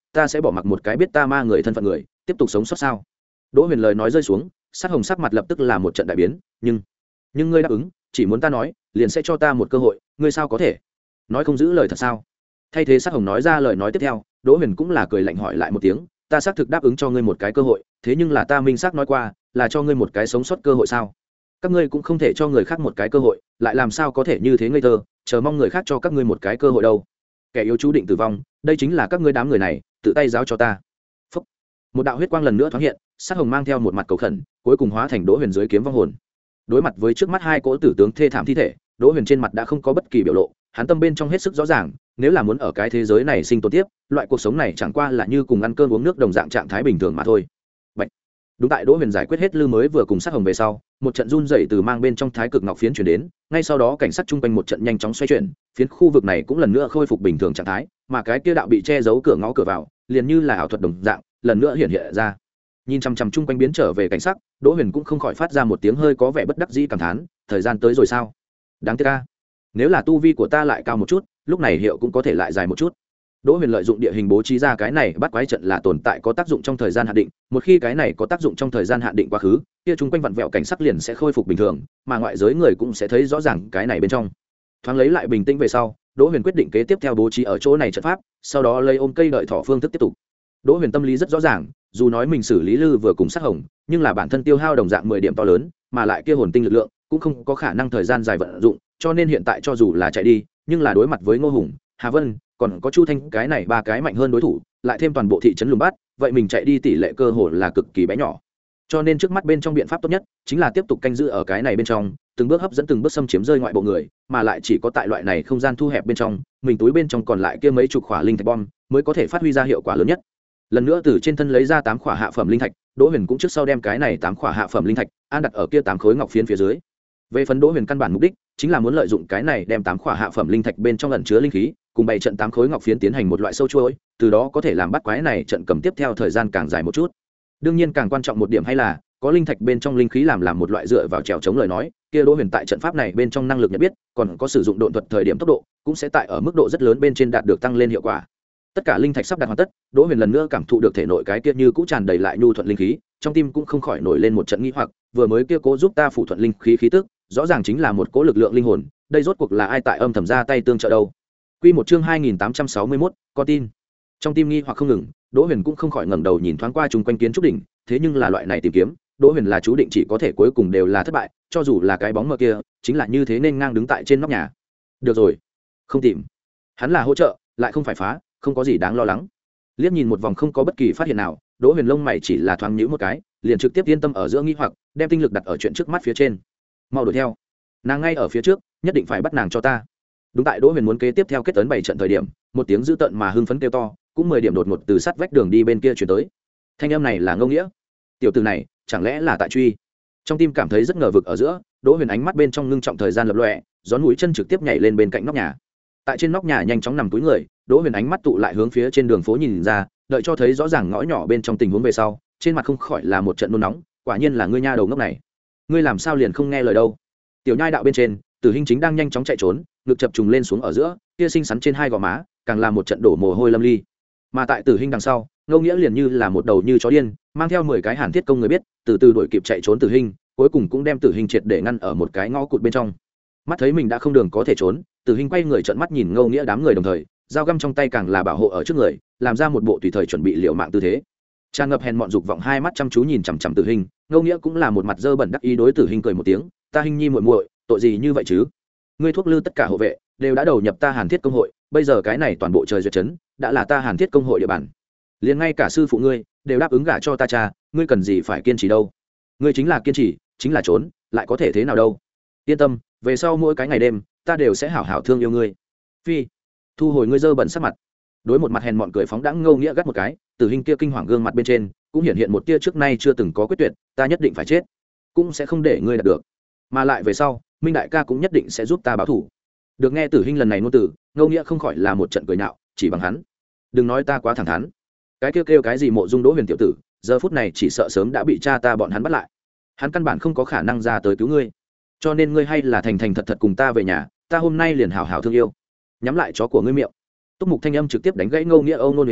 ta sẽ bỏ mặc một cái biết ta ma người thân phận người tiếp tục sống sót sao? Đỗ Huyền lời nói rơi xuống, Sát Hồng sắc mặt lập tức là một trận đại biến, nhưng nhưng ngươi đáp ứng, chỉ muốn ta nói, liền sẽ cho ta một cơ hội, ngươi sao có thể? Nói không giữ lời thật sao? Thay thế Sát Hồng nói ra lời nói tiếp theo, Đỗ Huyền cũng là cười lạnh hỏi lại một tiếng, ta xác thực đáp ứng cho ngươi một cái cơ hội, thế nhưng là ta minh xác nói qua, là cho ngươi một cái sống sót cơ hội sao? Các ngươi cũng không thể cho người khác một cái cơ hội, lại làm sao có thể như thế ngây thơ, chờ mong người khác cho các ngươi một cái cơ hội đâu? Kẻ yếu chú định tử vong, đây chính là các ngươi đám người này, tự tay giáo cho ta. Phúc. Một đạo huyết quang lần nữa thoáng hiện, Sát Hồng mang theo một mặt cầu khẩn, cuối cùng hóa thành Đỗ Huyền dưới kiếm vong hồn. Đối mặt với trước mắt hai cỗ tử tướng thê thảm thi thể, Đỗ Huyền trên mặt đã không có bất kỳ biểu lộ, hắn tâm bên trong hết sức rõ ràng, nếu là muốn ở cái thế giới này sinh tồn tiếp, loại cuộc sống này chẳng qua là như cùng ăn cơm uống nước đồng dạng trạng thái bình thường mà thôi. Bạch. Đúng tại Đỗ Huyền giải quyết hết lư mới vừa cùng Sát Hồng về sau, một trận run rẩy từ mang bên trong thái cực ngọc phiến chuyển đến, ngay sau đó cảnh sát chung quanh một trận nhanh chóng xoay chuyển, phiến khu vực này cũng lần nữa khôi phục bình thường trạng thái, mà cái kia đạo bị che giấu cửa ngõ cửa vào, liền như là ảo thuật đồng dạng, lần nữa hiện hiện ra. Nhìn chằm chằm chung quanh biến trở về cảnh sát, Đỗ Huyền cũng không khỏi phát ra một tiếng hơi có vẻ bất đắc dĩ cảm thán, thời gian tới rồi sao? Đáng tiếc a. Nếu là tu vi của ta lại cao một chút, lúc này hiệu cũng có thể lại dài một chút. Đỗ Huyền lợi dụng địa hình bố trí ra cái này bắt quái trận là tồn tại có tác dụng trong thời gian hạn định, một khi cái này có tác dụng trong thời gian hạn định quá khứ, kia chung quanh vặn vẹo cảnh sắc liền sẽ khôi phục bình thường, mà ngoại giới người cũng sẽ thấy rõ ràng cái này bên trong. Thoáng lấy lại bình tĩnh về sau, Đỗ Huyền quyết định kế tiếp theo bố trí ở chỗ này trận pháp, sau đó lấy ôm cây đợi thỏ phương thức tiếp tục. Đỗ Huyền tâm lý rất rõ ràng, dù nói mình xử lý lư vừa cùng Sát Hồng, nhưng là bản thân tiêu hao đồng dạng mười điểm to lớn, mà lại kia hồn tinh lực lượng cũng không có khả năng thời gian dài vận dụng, cho nên hiện tại cho dù là chạy đi, nhưng là đối mặt với Ngô Hùng, Hà Vân, còn có Chu Thanh cái này ba cái mạnh hơn đối thủ, lại thêm toàn bộ thị trấn lùng bát, vậy mình chạy đi tỷ lệ cơ hội là cực kỳ bé nhỏ. Cho nên trước mắt bên trong biện pháp tốt nhất chính là tiếp tục canh giữ ở cái này bên trong, từng bước hấp dẫn từng bước xâm chiếm rơi ngoại bộ người, mà lại chỉ có tại loại này không gian thu hẹp bên trong, mình túi bên trong còn lại kia mấy chục khỏa linh thạch bom mới có thể phát huy ra hiệu quả lớn nhất. Lần nữa từ trên thân lấy ra tám khỏa hạ phẩm linh thạch, Đỗ Huyền cũng trước sau đem cái này tám khỏa hạ phẩm linh thạch an đặt ở kia tám khối ngọc phiến phía dưới. Về phần Đỗ Huyền căn bản mục đích chính là muốn lợi dụng cái này đem tám khỏa hạ phẩm linh thạch bên trong ẩn chứa linh khí, cùng bày trận tám khối ngọc phiến tiến hành một loại sâu chuỗi, từ đó có thể làm bắt quái này trận cầm tiếp theo thời gian càng dài một chút. Đương nhiên càng quan trọng một điểm hay là có linh thạch bên trong linh khí làm làm một loại dựa vào trèo chống lời nói, kia Đỗ Huyền tại trận pháp này bên trong năng lực nhận biết, còn có sử dụng độn thuật thời điểm tốc độ, cũng sẽ tại ở mức độ rất lớn bên trên đạt được tăng lên hiệu quả. Tất cả linh thạch sắp đặt hoàn tất, Đỗ Huyền lần nữa cảm thụ được thể nội cái kia như cũ tràn đầy lại nhu thuận linh khí, trong tim cũng không khỏi nổi lên một trận nghi hoặc, vừa mới kia cố giúp ta phủ thuận linh khí khí tức, rõ ràng chính là một cố lực lượng linh hồn, đây rốt cuộc là ai tại âm thầm ra tay tương trợ đâu? Quy một chương hai nghìn tám trăm sáu mươi mốt, con tin. Trong tim nghi hoặc không ngừng, Đỗ Huyền cũng không khỏi ngẩng đầu nhìn thoáng qua chung quanh kiến trúc đỉnh, thế nhưng là loại này tìm kiếm, Đỗ Huyền là chú định chỉ có thể cuối cùng đều là thất bại, cho dù là cái bóng mờ kia, chính là như thế nên ngang đứng tại trên nóc nhà. Được rồi, không tìm. Hắn là hỗ trợ, lại không phải phá, không có gì đáng lo lắng. Liếc nhìn một vòng không có bất kỳ phát hiện nào, Đỗ Huyền lông mày chỉ là thoáng nhíu một cái, liền trực tiếp yên tâm ở giữa nghi hoặc, đem tinh lực đặt ở chuyện trước mắt phía trên. Mau đuổi theo, nàng ngay ở phía trước, nhất định phải bắt nàng cho ta. Đúng tại Đỗ Huyền muốn kế tiếp theo kết tấn bảy trận thời điểm, một tiếng dữ tợn mà hưng phấn kêu to, cũng mười điểm đột ngột từ sát vách đường đi bên kia truyền tới. Thanh âm này là Ngô Nghĩa. Tiểu tử này, chẳng lẽ là tại truy? Trong tim cảm thấy rất ngờ vực ở giữa, Đỗ Huyền ánh mắt bên trong ngưng trọng thời gian lập lòe, gión mũi chân trực tiếp nhảy lên bên cạnh nóc nhà. Tại trên nóc nhà nhanh chóng nằm túi người, Đỗ Huyền ánh mắt tụ lại hướng phía trên đường phố nhìn ra, đợi cho thấy rõ ràng ngõ nhỏ bên trong tình huống về sau, trên mặt không khỏi là một trận nôn nóng, quả nhiên là ngươi nha đầu ngốc này. Ngươi làm sao liền không nghe lời đâu? Tiểu nhai đạo bên trên, Tử Hinh chính đang nhanh chóng chạy trốn, ngực chập trùng lên xuống ở giữa, kia xinh xắn trên hai gò má, càng là một trận đổ mồ hôi lâm ly. Mà tại Tử Hinh đằng sau, Ngô Nghĩa liền như là một đầu như chó điên, mang theo mười cái Hàn Thiết công người biết, từ từ đuổi kịp chạy trốn Tử Hinh, cuối cùng cũng đem Tử Hinh triệt để ngăn ở một cái ngõ cụt bên trong. Mắt thấy mình đã không đường có thể trốn, Tử Hinh quay người trợn mắt nhìn Ngô Nghĩa đám người đồng thời, dao găm trong tay càng là bảo hộ ở trước người, làm ra một bộ tùy thời chuẩn bị liều mạng tư thế. Tràn ngập hèn mọn dục vọng hai mắt chăm chú nhìn chằm chằm Tử Hinh, Ngô Nghĩa cũng là một mặt dơ bẩn đắc ý đối Tử Hinh cười một tiếng, ta Hinh nhi muội muội, tội gì như vậy chứ? Ngươi thuốc lư tất cả hộ vệ đều đã đầu nhập ta Hàn Thiết công hội, bây giờ cái này toàn bộ trời duyệt trấn đã là ta Hàn Thiết công hội địa bàn, liền ngay cả sư phụ ngươi đều đáp ứng gả cho ta cha, ngươi cần gì phải kiên trì đâu? Ngươi chính là kiên trì, chính là trốn, lại có thể thế nào đâu? Yên tâm, về sau mỗi cái ngày đêm, ta đều sẽ hảo hảo thương yêu ngươi. Phi, thu hồi ngươi dơ bẩn sắc mặt. Đối một mặt hèn mọn cười phóng đãng Ngô Nghĩa gắt một cái, Tử Hinh kia kinh hoàng gương mặt bên trên cũng hiện hiện một tia trước nay chưa từng có quyết tuyệt, ta nhất định phải chết, cũng sẽ không để ngươi đạt được, mà lại về sau Minh đại ca cũng nhất định sẽ giúp ta báo thù. Được nghe Tử Hinh lần này ngôn từ, Ngô Nghĩa không khỏi là một trận cười nhạo, chỉ bằng hắn, đừng nói ta quá thẳng thắn, cái kêu kêu cái gì Mộ Dung Đỗ Huyền tiểu tử, giờ phút này chỉ sợ sớm đã bị cha ta bọn hắn bắt lại, hắn căn bản không có khả năng ra tới cứu ngươi, cho nên ngươi hay là thành thành thật thật cùng ta về nhà, ta hôm nay liền hảo hảo thương yêu. Nhắm lại chó của ngươi miệng. Túc Mục thanh âm trực tiếp đánh gãy Ngô Nghĩa âu nôn huế ngữ,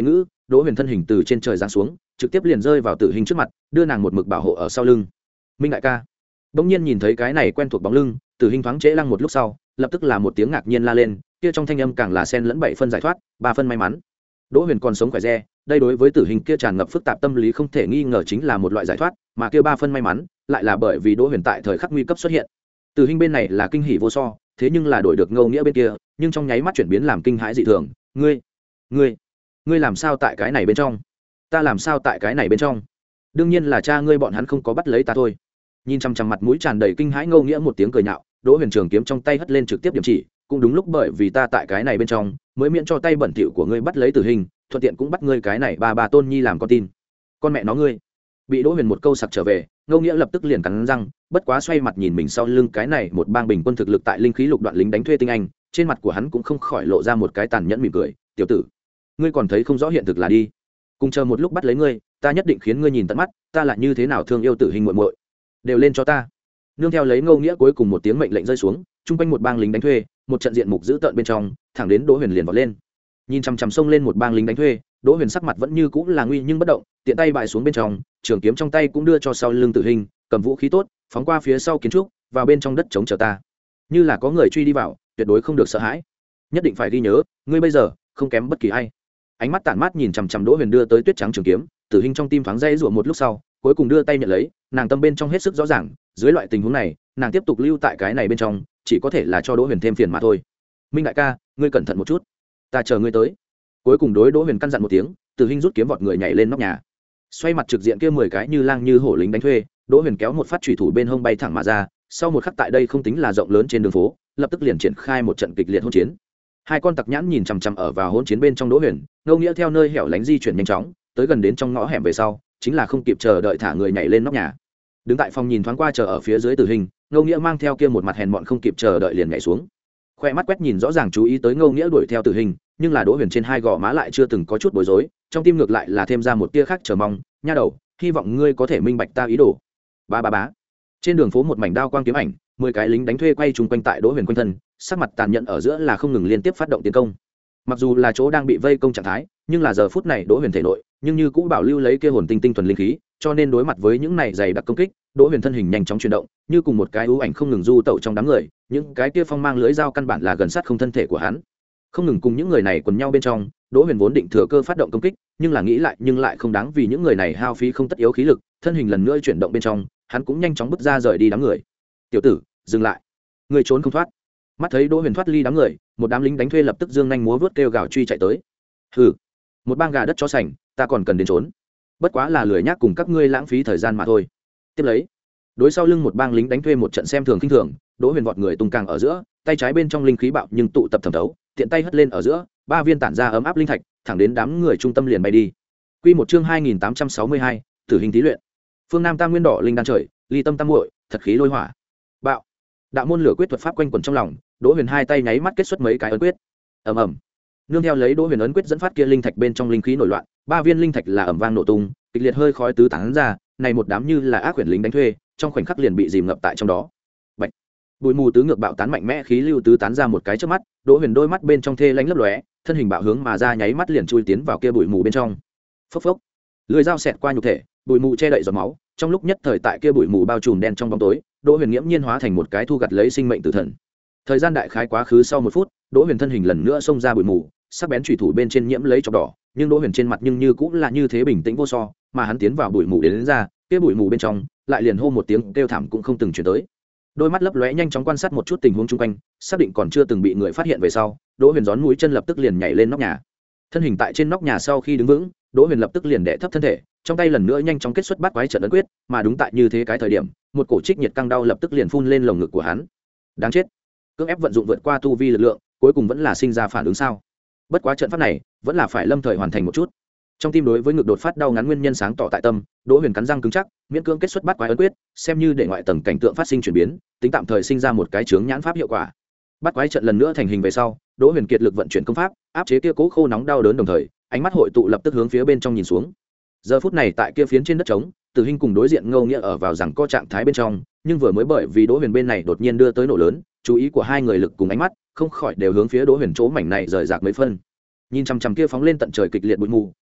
đỗ huyền thân hình từ trên trời giáng xuống trực tiếp liền rơi vào tử hình trước mặt đưa nàng một mực bảo hộ ở sau lưng. Minh đại ca. Bỗng nhiên nhìn thấy cái này quen thuộc bóng lưng, tử hình thoáng trễ lăng một lúc sau lập tức là một tiếng ngạc nhiên la lên, kia trong thanh âm càng là sen lẫn bảy phân giải thoát, ba phân may mắn. Đỗ huyền còn sống khỏe re, đây đối với tử hình kia tràn ngập phức tạp tâm lý không thể nghi ngờ chính là một loại giải thoát, mà kia ba phân may mắn lại là bởi vì đỗ huyền tại thời khắc nguy cấp xuất hiện. Tử hình bên này là kinh hỉ vô so, thế nhưng là đổi được ngâu nghĩa bên kia nhưng trong nháy mắt chuyển biến làm kinh hãi dị thường. Ngươi ngươi ngươi làm sao tại cái này bên trong? Ta làm sao tại cái này bên trong? Đương nhiên là cha ngươi bọn hắn không có bắt lấy ta thôi. Nhìn chằm chằm mặt mũi tràn đầy kinh hãi ngâu nghĩa một tiếng cười nhạo, đỗ huyền trường kiếm trong tay hất lên trực tiếp điểm chỉ, cũng đúng lúc bởi vì ta tại cái này bên trong mới miễn cho tay bẩn thỉu của ngươi bắt lấy tử hình, thuận tiện cũng bắt ngươi cái này ba bà tôn nhi làm con tin. Con mẹ nó ngươi. Bị đỗ huyền một câu sặc trở về, ngâu nghĩa lập tức liền cắn răng, bất quá xoay mặt nhìn mình sau lưng cái này một bang bình quân thực lực tại linh khí lục đoạn lính đánh thuê tinh anh, trên mặt của hắn cũng không khỏi lộ ra một cái tàn nhẫn mỉm cười. Tiểu tử, ngươi còn thấy không rõ hiện thực là đi, cùng chờ một lúc bắt lấy ngươi, ta nhất định khiến ngươi nhìn tận mắt ta là như thế nào thương yêu tử hình muội muội. Đều lên cho ta. Nương theo lấy ngâu nghĩa cuối cùng một tiếng mệnh lệnh rơi xuống, chung quanh một bang lính đánh thuê, một trận diện mục dữ tợn bên trong, thẳng đến đỗ huyền liền vọt lên. Nhìn chằm chằm xông lên một bang lính đánh thuê, đỗ huyền sắc mặt vẫn như cũ là nguy nhưng bất động, tiện tay bại xuống bên trong, trường kiếm trong tay cũng đưa cho sau lưng tử hình, cầm vũ khí tốt, phóng qua phía sau kiến trúc, vào bên trong đất chống chờ ta. Như là có người truy đi vào, tuyệt đối không được sợ hãi, nhất định phải ghi nhớ, ngươi bây giờ không kém bất kỳ ai. Ánh mắt tản mát nhìn chằm chằm đỗ huyền đưa tới tuyết trắng trường kiếm, tử hình trong tim thoáng dây rủa một lúc sau, cuối cùng đưa tay nhận lấy, nàng tâm bên trong hết sức rõ ràng, dưới loại tình huống này, nàng tiếp tục lưu tại cái này bên trong, chỉ có thể là cho đỗ huyền thêm phiền mà thôi. Minh đại ca, ngươi cẩn thận một chút, ta chờ ngươi tới. Cuối cùng đối đỗ huyền căn dặn một tiếng, tử hình rút kiếm vọt người nhảy lên nóc nhà, xoay mặt trực diện kia mười cái như lang như hổ lính đánh thuê, đỗ huyền kéo một phát chủy thủ bên hông bay thẳng mà ra, sau một khắc tại đây không tính là rộng lớn trên đường phố, lập tức liền triển khai một trận kịch liệt hỗn chiến. Hai con tặc nhãn nhìn chằm chằm ở vào hỗn chiến bên trong đỗ huyền, ngâu nghĩa theo nơi hẻo lánh di chuyển nhanh chóng, tới gần đến trong ngõ hẻm về sau, chính là không kịp chờ đợi thả người nhảy lên nóc nhà. Đứng tại phòng nhìn thoáng qua chờ ở phía dưới tử hình, ngâu nghĩa mang theo kia một mặt hèn mọn không kịp chờ đợi liền nhảy xuống. Khoe mắt quét nhìn rõ ràng chú ý tới ngâu nghĩa đuổi theo tử hình, nhưng là đỗ huyền trên hai gò má lại chưa từng có chút bối rối, trong tim ngược lại là thêm ra một tia khác chờ mong. Nha đầu, hy vọng ngươi có thể minh bạch ta ý đồ. Ba ba bá. Trên đường phố một mảnh đao quang kiếm ảnh, mười cái lính đánh thuê quay chung quanh tại đỗ huyền quanh thân, sắc mặt tàn nhẫn ở giữa là không ngừng liên tiếp phát động tiến công. Mặc dù là chỗ đang bị vây công trạng thái, nhưng là giờ phút này đỗ huyền thể nội nhưng như cũ bảo lưu lấy kia hồn tinh tinh thuần linh khí, cho nên đối mặt với những này dày đặc công kích, đỗ huyền thân hình nhanh chóng chuyển động, như cùng một cái ưu ảnh không ngừng du tẩu trong đám người, những cái kia phong mang lưới dao căn bản là gần sát không thân thể của hắn, không ngừng cùng những người này quần nhau bên trong. Đỗ huyền vốn định thừa cơ phát động công kích, nhưng là nghĩ lại nhưng lại không đáng, vì những người này hao phí không tất yếu khí lực, thân hình lần nữa chuyển động bên trong, hắn cũng nhanh chóng bước ra rời đi đám người. Tiểu tử, dừng lại, người trốn không thoát. Mắt thấy đỗ huyền thoát ly đám người, một đám lính đánh thuê lập tức dương nhanh múa vớt kêu gào truy chạy tới. Hừ, một bang gà đất chó sành, ta còn cần đến trốn, bất quá là lười nhác cùng các ngươi lãng phí thời gian mà thôi. Tiếp lấy, đối sau lưng một bang lính đánh thuê một trận xem thường khinh thường, đỗ huyền vọt người tung càng ở giữa, tay trái bên trong linh khí bạo nhưng tụ tập thẩm thấu, tiện tay hất lên ở giữa, ba viên tản ra ấm áp linh thạch, thẳng đến đám người trung tâm liền bay đi. Quy một chương hai nghìn tám trăm sáu mươi hai, tử hình thí luyện. Phương Nam Tam Nguyên Đỏ linh đan trời, ly tâm tam muội, thật khí lôi hỏa. Bạo. Đạo môn lửa quyết thuật pháp quanh quẩn trong lòng, Đỗ Huyền hai tay nháy mắt kết xuất mấy cái ấn quyết. Ầm ầm. Nương theo lấy Đỗ Huyền ấn quyết dẫn phát kia linh thạch bên trong linh khí nổi loạn, ba viên linh thạch là ầm vang nổ tung, kịch liệt hơi khói tứ tán ra, này một đám như là ác quyển lính đánh thuê, trong khoảnh khắc liền bị dìm ngập tại trong đó. Bạch. Bụi mù tứ ngược bạo tán mạnh mẽ khí lưu tứ tán ra một cái chớp mắt, Đỗ Huyền đôi mắt bên trong thê lánh lấp lóe, thân hình bạo hướng mà ra nháy mắt liền chui tiến vào kia bụi mù bên trong. Phốc phốc. Lưỡi dao xẹt qua nhục thể, bụi mù che đậy giọt máu, trong lúc nhất thời tại kia bụi mù bao trùm đen trong bóng tối, Đỗ Huyền nghiễm nhiên hóa thành một cái thu gặt lấy sinh mệnh tử thần. Thời gian đại khái quá khứ sau một phút, Đỗ Huyền thân hình lần nữa xông ra bụi mù, sắc bén chủy thủ bên trên nhiễm lấy chọc đỏ, nhưng Đỗ Huyền trên mặt nhưng như cũng là như thế bình tĩnh vô so, mà hắn tiến vào bụi mù đến, đến ra, kia bụi mù bên trong, lại liền hô một tiếng kêu thảm cũng không từng truyền tới. Đôi mắt lấp lóe nhanh chóng quan sát một chút tình huống xung quanh, xác định còn chưa từng bị người phát hiện về sau, Đỗ Huyền gión mũi chân lập tức liền nhảy lên nóc nhà. Thân hình tại trên nóc nhà sau khi đứng vững, Đỗ Huyền lập tức liền đè thấp thân thể, trong tay lần nữa nhanh chóng kết xuất bát quái trận ấn quyết, mà đúng tại như thế cái thời điểm, một cổ trích nhiệt căng đau lập tức liền phun lên lồng ngực của hắn. Đáng chết, cưỡng ép vận dụng vượt qua tu vi lực lượng, cuối cùng vẫn là sinh ra phản ứng sao? Bất quá trận pháp này, vẫn là phải lâm thời hoàn thành một chút. Trong tim đối với ngực đột phát đau ngắn nguyên nhân sáng tỏ tại tâm, Đỗ Huyền cắn răng cứng chắc, miễn cưỡng kết xuất bát quái ấn quyết, xem như để ngoại tầng cảnh tượng phát sinh chuyển biến, tính tạm thời sinh ra một cái chướng nhãn pháp hiệu quả. Bát quái trận lần nữa thành hình về sau, Đỗ Huyền kiệt lực vận chuyển công pháp, áp chế kia cố khô nóng đau đớn đồng thời, ánh mắt hội tụ lập tức hướng phía bên trong nhìn xuống. Giờ phút này tại kia phiến trên đất trống, Tử Hinh cùng đối diện Ngô Nghĩa ở vào rằng co trạng thái bên trong, nhưng vừa mới bởi vì Đỗ Huyền bên này đột nhiên đưa tới nổ lớn, chú ý của hai người lực cùng ánh mắt, không khỏi đều hướng phía Đỗ Huyền chỗ mảnh này rời rạc mấy phân. Nhìn chằm chằm kia phóng lên tận trời kịch liệt bụi mù,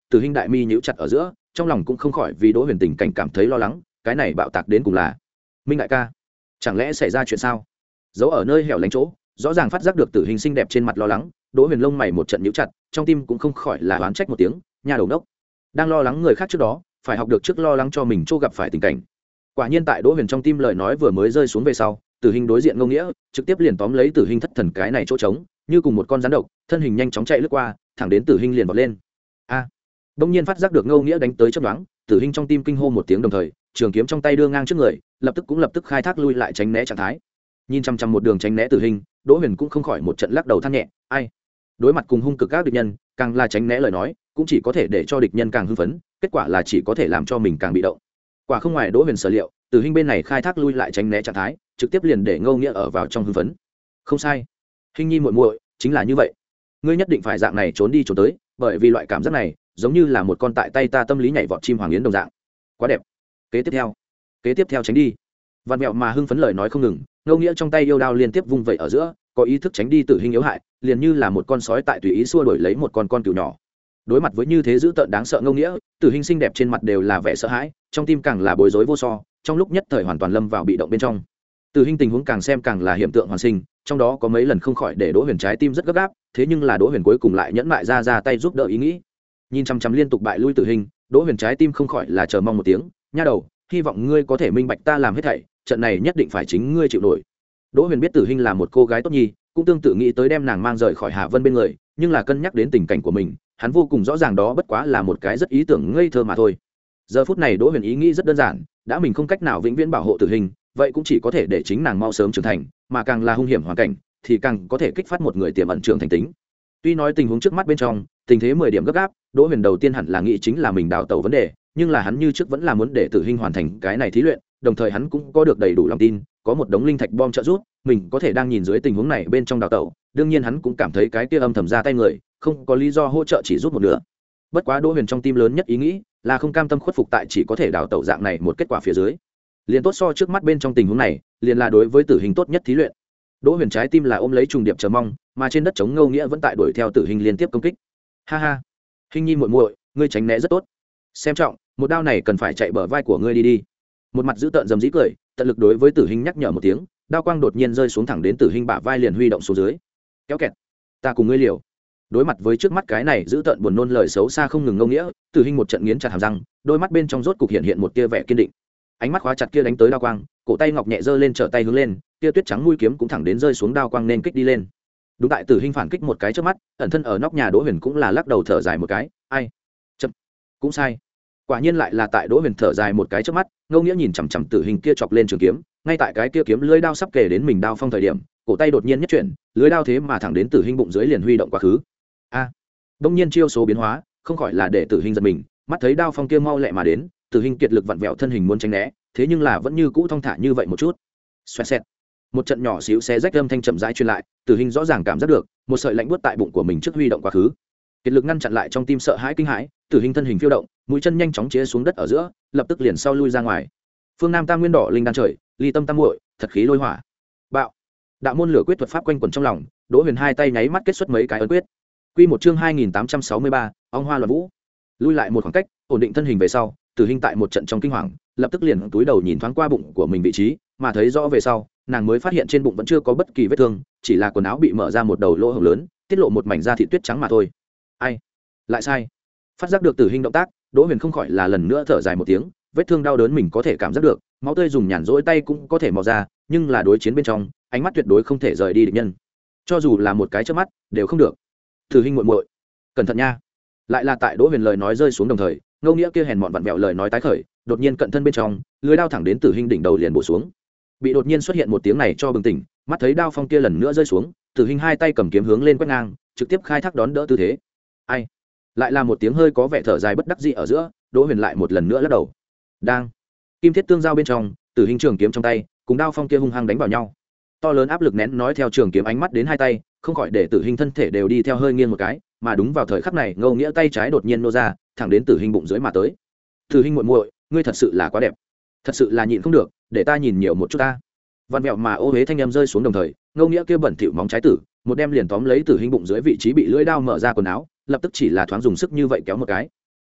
tử hình đại mi nhíu chặt ở giữa, trong lòng cũng không khỏi vì Đỗ Huyền tình cảnh cảm thấy lo lắng, cái này bạo tạc đến cùng là Minh đại ca, chẳng lẽ xảy ra chuyện sao? Giấu ở nơi hẻo lánh chỗ, rõ ràng phát giác được tử hình xinh đẹp trên mặt lo lắng, Đỗ Huyền lông mày một trận nhíu chặt, trong tim cũng không khỏi là oán trách một tiếng, nhà đầu đốc, đang lo lắng người khác trước đó, phải học được trước lo lắng cho mình chỗ gặp phải tình cảnh. Quả nhiên tại Đỗ Huyền trong tim lời nói vừa mới rơi xuống về sau, tử hình đối diện Ngô Nghĩa trực tiếp liền tóm lấy tử hình thất thần cái này chỗ trống, như cùng một con rắn độc, thân hình nhanh chóng chạy lướt qua, thẳng đến tử hình liền vọt lên. A! Đông nhiên phát giác được Ngô Nghĩa đánh tới chớp nhoáng, tử hình trong tim kinh hô một tiếng, đồng thời trường kiếm trong tay đưa ngang trước người, lập tức cũng lập tức khai thác lui lại tránh né trạng thái. Nhìn chăm chăm một đường tránh né tử hình, Đỗ Huyền cũng không khỏi một trận lắc đầu than nhẹ, ai? Đối mặt cùng hung cực các địch nhân, càng là tránh né lời nói, cũng chỉ có thể để cho địch nhân càng hưng phấn, kết quả là chỉ có thể làm cho mình càng bị động. Quả không ngoài Đỗ Huyền sở liệu, tử hình bên này khai thác lui lại tránh né trạng thái, trực tiếp liền để Ngô Nghĩa ở vào trong hưng phấn. Không sai, hình nhi muội muội chính là như vậy, ngươi nhất định phải dạng này trốn đi trốn tới, bởi vì loại cảm giác này giống như là một con tại tay ta tâm lý nhảy vọt chim hoàng yến đồng dạng, quá đẹp. Kế tiếp theo, kế tiếp theo tránh đi. Vạn mẹo mà hưng phấn lời nói không ngừng, Ngô Nghĩa trong tay yêu đao liên tiếp vung vẩy ở giữa, có ý thức tránh đi tử hình yếu hại, liền như là một con sói tại tùy ý xua đuổi lấy một con con cừu nhỏ. Đối mặt với như thế dữ tợn đáng sợ Ngô Nghĩa, tử hình xinh đẹp trên mặt đều là vẻ sợ hãi, trong tim càng là bối rối vô so, trong lúc nhất thời hoàn toàn lâm vào bị động bên trong. Tử hình tình huống càng xem càng là hiện tượng hoàn sinh, trong đó có mấy lần không khỏi để Đỗ Huyền trái tim rất gấp gáp, thế nhưng là Đỗ Huyền cuối cùng lại nhẫn mại ra ra tay giúp đỡ ý nghĩ. Nhìn chăm chăm liên tục bại lui tử hình, Đỗ Huyền trái tim không khỏi là chờ mong một tiếng, nha đầu, hy vọng ngươi có thể minh bạch ta làm hết thảy, trận này nhất định phải chính ngươi chịu nổi. Đỗ Huyền biết tử hình là một cô gái tốt nhi, cũng tương tự nghĩ tới đem nàng mang rời khỏi Hạ Vân bên người, nhưng là cân nhắc đến tình cảnh của mình, hắn vô cùng rõ ràng đó bất quá là một cái rất ý tưởng ngây thơ mà thôi. Giờ phút này Đỗ Huyền ý nghĩ rất đơn giản, đã mình không cách nào vĩnh viễn bảo hộ tử hình, vậy cũng chỉ có thể để chính nàng mau sớm trưởng thành, mà càng là hung hiểm hoàn cảnh thì càng có thể kích phát một người tiềm ẩn trưởng thành tính. Tuy nói tình huống trước mắt bên trong tình thế mười điểm gấp gáp, Đỗ Huyền đầu tiên hẳn là nghĩ chính là mình đào tẩu vấn đề, nhưng là hắn như trước vẫn là muốn để tử hình hoàn thành cái này thí luyện, đồng thời hắn cũng có được đầy đủ lòng tin, có một đống linh thạch bom trợ giúp, mình có thể đang nhìn dưới tình huống này bên trong đào tẩu, đương nhiên hắn cũng cảm thấy cái kia âm thầm ra tay người không có lý do hỗ trợ chỉ giúp một nửa. Bất quá Đỗ Huyền trong tim lớn nhất ý nghĩ là không cam tâm khuất phục tại chỉ có thể đào tẩu dạng này một kết quả phía dưới, liền tốt so trước mắt bên trong tình huống này, liền là đối với tử hình tốt nhất thí luyện. Đỗ Huyền trái tim là ôm lấy trùng điệp chờ mong, mà trên đất chống Ngô Nghĩa vẫn tại đuổi theo tử hình liên tiếp công kích. Ha ha, hình nhi muội muội, ngươi tránh né rất tốt, xem trọng, một đao này cần phải chạy bờ vai của ngươi đi đi. Một mặt giữ tợn dầm dĩ cười, tận lực đối với tử hình nhắc nhở một tiếng, đao quang đột nhiên rơi xuống thẳng đến tử hình bả vai liền huy động xuống dưới. Kéo kẹt, ta cùng ngươi liều. Đối mặt với trước mắt cái này giữ tợn buồn nôn lời xấu xa không ngừng Ngô Nghĩa, tử hình một trận nghiến chặt hàm răng, đôi mắt bên trong rốt cục hiện hiện một tia vẻ kiên định. Ánh mắt khóa chặt kia đánh tới đao quang, cổ tay ngọc nhẹ giơ lên trở tay hướng lên, kia tuyết trắng mũi kiếm cũng thẳng đến rơi xuống đao quang nên kích đi lên. Đúng tại tử hình phản kích một cái trước mắt, ẩn thân ở nóc nhà Đỗ Huyền cũng là lắc đầu thở dài một cái, ai, chậm, cũng sai. Quả nhiên lại là tại Đỗ Huyền thở dài một cái trước mắt, Ngô Nghĩa nhìn chằm chằm tử hình kia chọc lên trường kiếm, ngay tại cái kia kiếm lưỡi đao sắp kề đến mình đao phong thời điểm, cổ tay đột nhiên nhất chuyển, lưỡi đao thế mà thẳng đến tử hình bụng dưới liền huy động quá khứ. A, à, đông nhiên chiêu số biến hóa, không khỏi là để tử hình giật mình, mắt thấy đao phong kia mau lẹ mà đến, tử hình kiệt lực vặn vẹo thân hình muốn tránh né, thế nhưng là vẫn như cũ thong thả như vậy một chút. Xoẹt xẹt, một trận nhỏ xíu xé rách âm thanh chậm rãi truyền lại, tử hình rõ ràng cảm giác được một sợi lạnh buốt tại bụng của mình trước huy động quá khứ, kiệt lực ngăn chặn lại trong tim sợ hãi kinh hãi, tử hình thân hình phiêu động, mũi chân nhanh chóng chế xuống đất ở giữa, lập tức liền sau lui ra ngoài. Phương Nam Tam Nguyên Đỏ linh đan trời, ly tâm tam muội, thật khí lôi hỏa. Bạo. Đạo môn lửa quyết thuật pháp quanh quẩn trong lòng, Đỗ Huyền hai tay nháy mắt kết xuất mấy cái ấn quyết. Quy một chương hai nghìn tám trăm sáu mươi ba, ong hoa loạn vũ. Lui lại một khoảng cách, ổn định thân hình về sau, tử hình tại một trận trong kinh hoàng, lập tức liền túi đầu nhìn thoáng qua bụng của mình vị trí, mà thấy rõ về sau, nàng mới phát hiện trên bụng vẫn chưa có bất kỳ vết thương, chỉ là quần áo bị mở ra một đầu lỗ hổng lớn, tiết lộ một mảnh da thịt tuyết trắng mà thôi. Ai? Lại sai. Phát giác được tử hình động tác, Đỗ Huyền không khỏi là lần nữa thở dài một tiếng, vết thương đau đớn mình có thể cảm giác được, máu tươi dùng nhàn rỗi tay cũng có thể mò ra, nhưng là đối chiến bên trong, ánh mắt tuyệt đối không thể rời đi địch nhân, cho dù là một cái chớp mắt đều không được. Tử hình muội muội, cẩn thận nha. Lại là tại Đỗ Huyền lời nói rơi xuống đồng thời, Ngô Nghĩa kia hèn mọn vặn vẹo lời nói tái khởi, đột nhiên cận thân bên trong, lưỡi đao thẳng đến tử hình đỉnh đầu liền bổ xuống. Bị đột nhiên xuất hiện một tiếng này cho bừng tỉnh, mắt thấy đao phong kia lần nữa rơi xuống, tử hình hai tay cầm kiếm hướng lên quét ngang, trực tiếp khai thác đón đỡ tư thế. Ai? Lại là một tiếng hơi có vẻ thở dài bất đắc dĩ ở giữa, Đỗ Huyền lại một lần nữa lắc đầu. Đang kim thiết tương giao bên trong, tử hình trường kiếm trong tay cùng đao phong kia hung hăng đánh vào nhau, to lớn áp lực nén nói theo trường kiếm ánh mắt đến hai tay, không khỏi để tử hình thân thể đều đi theo hơi nghiêng một cái, mà đúng vào thời khắc này Ngô Nghĩa tay trái đột nhiên nô ra, thẳng đến tử hình bụng dưới mà tới. Tử hình muội muội, ngươi thật sự là quá đẹp, thật sự là nhịn không được, để ta nhìn nhiều một chút ta. Văn mẹo mà ô huế thanh em rơi xuống đồng thời, Ngô Nghĩa kia bẩn thỉu móng trái tử, một đem liền tóm lấy tử hình bụng dưới vị trí bị lưỡi đao mở ra quần áo, lập tức chỉ là thoáng dùng sức như vậy kéo một cái,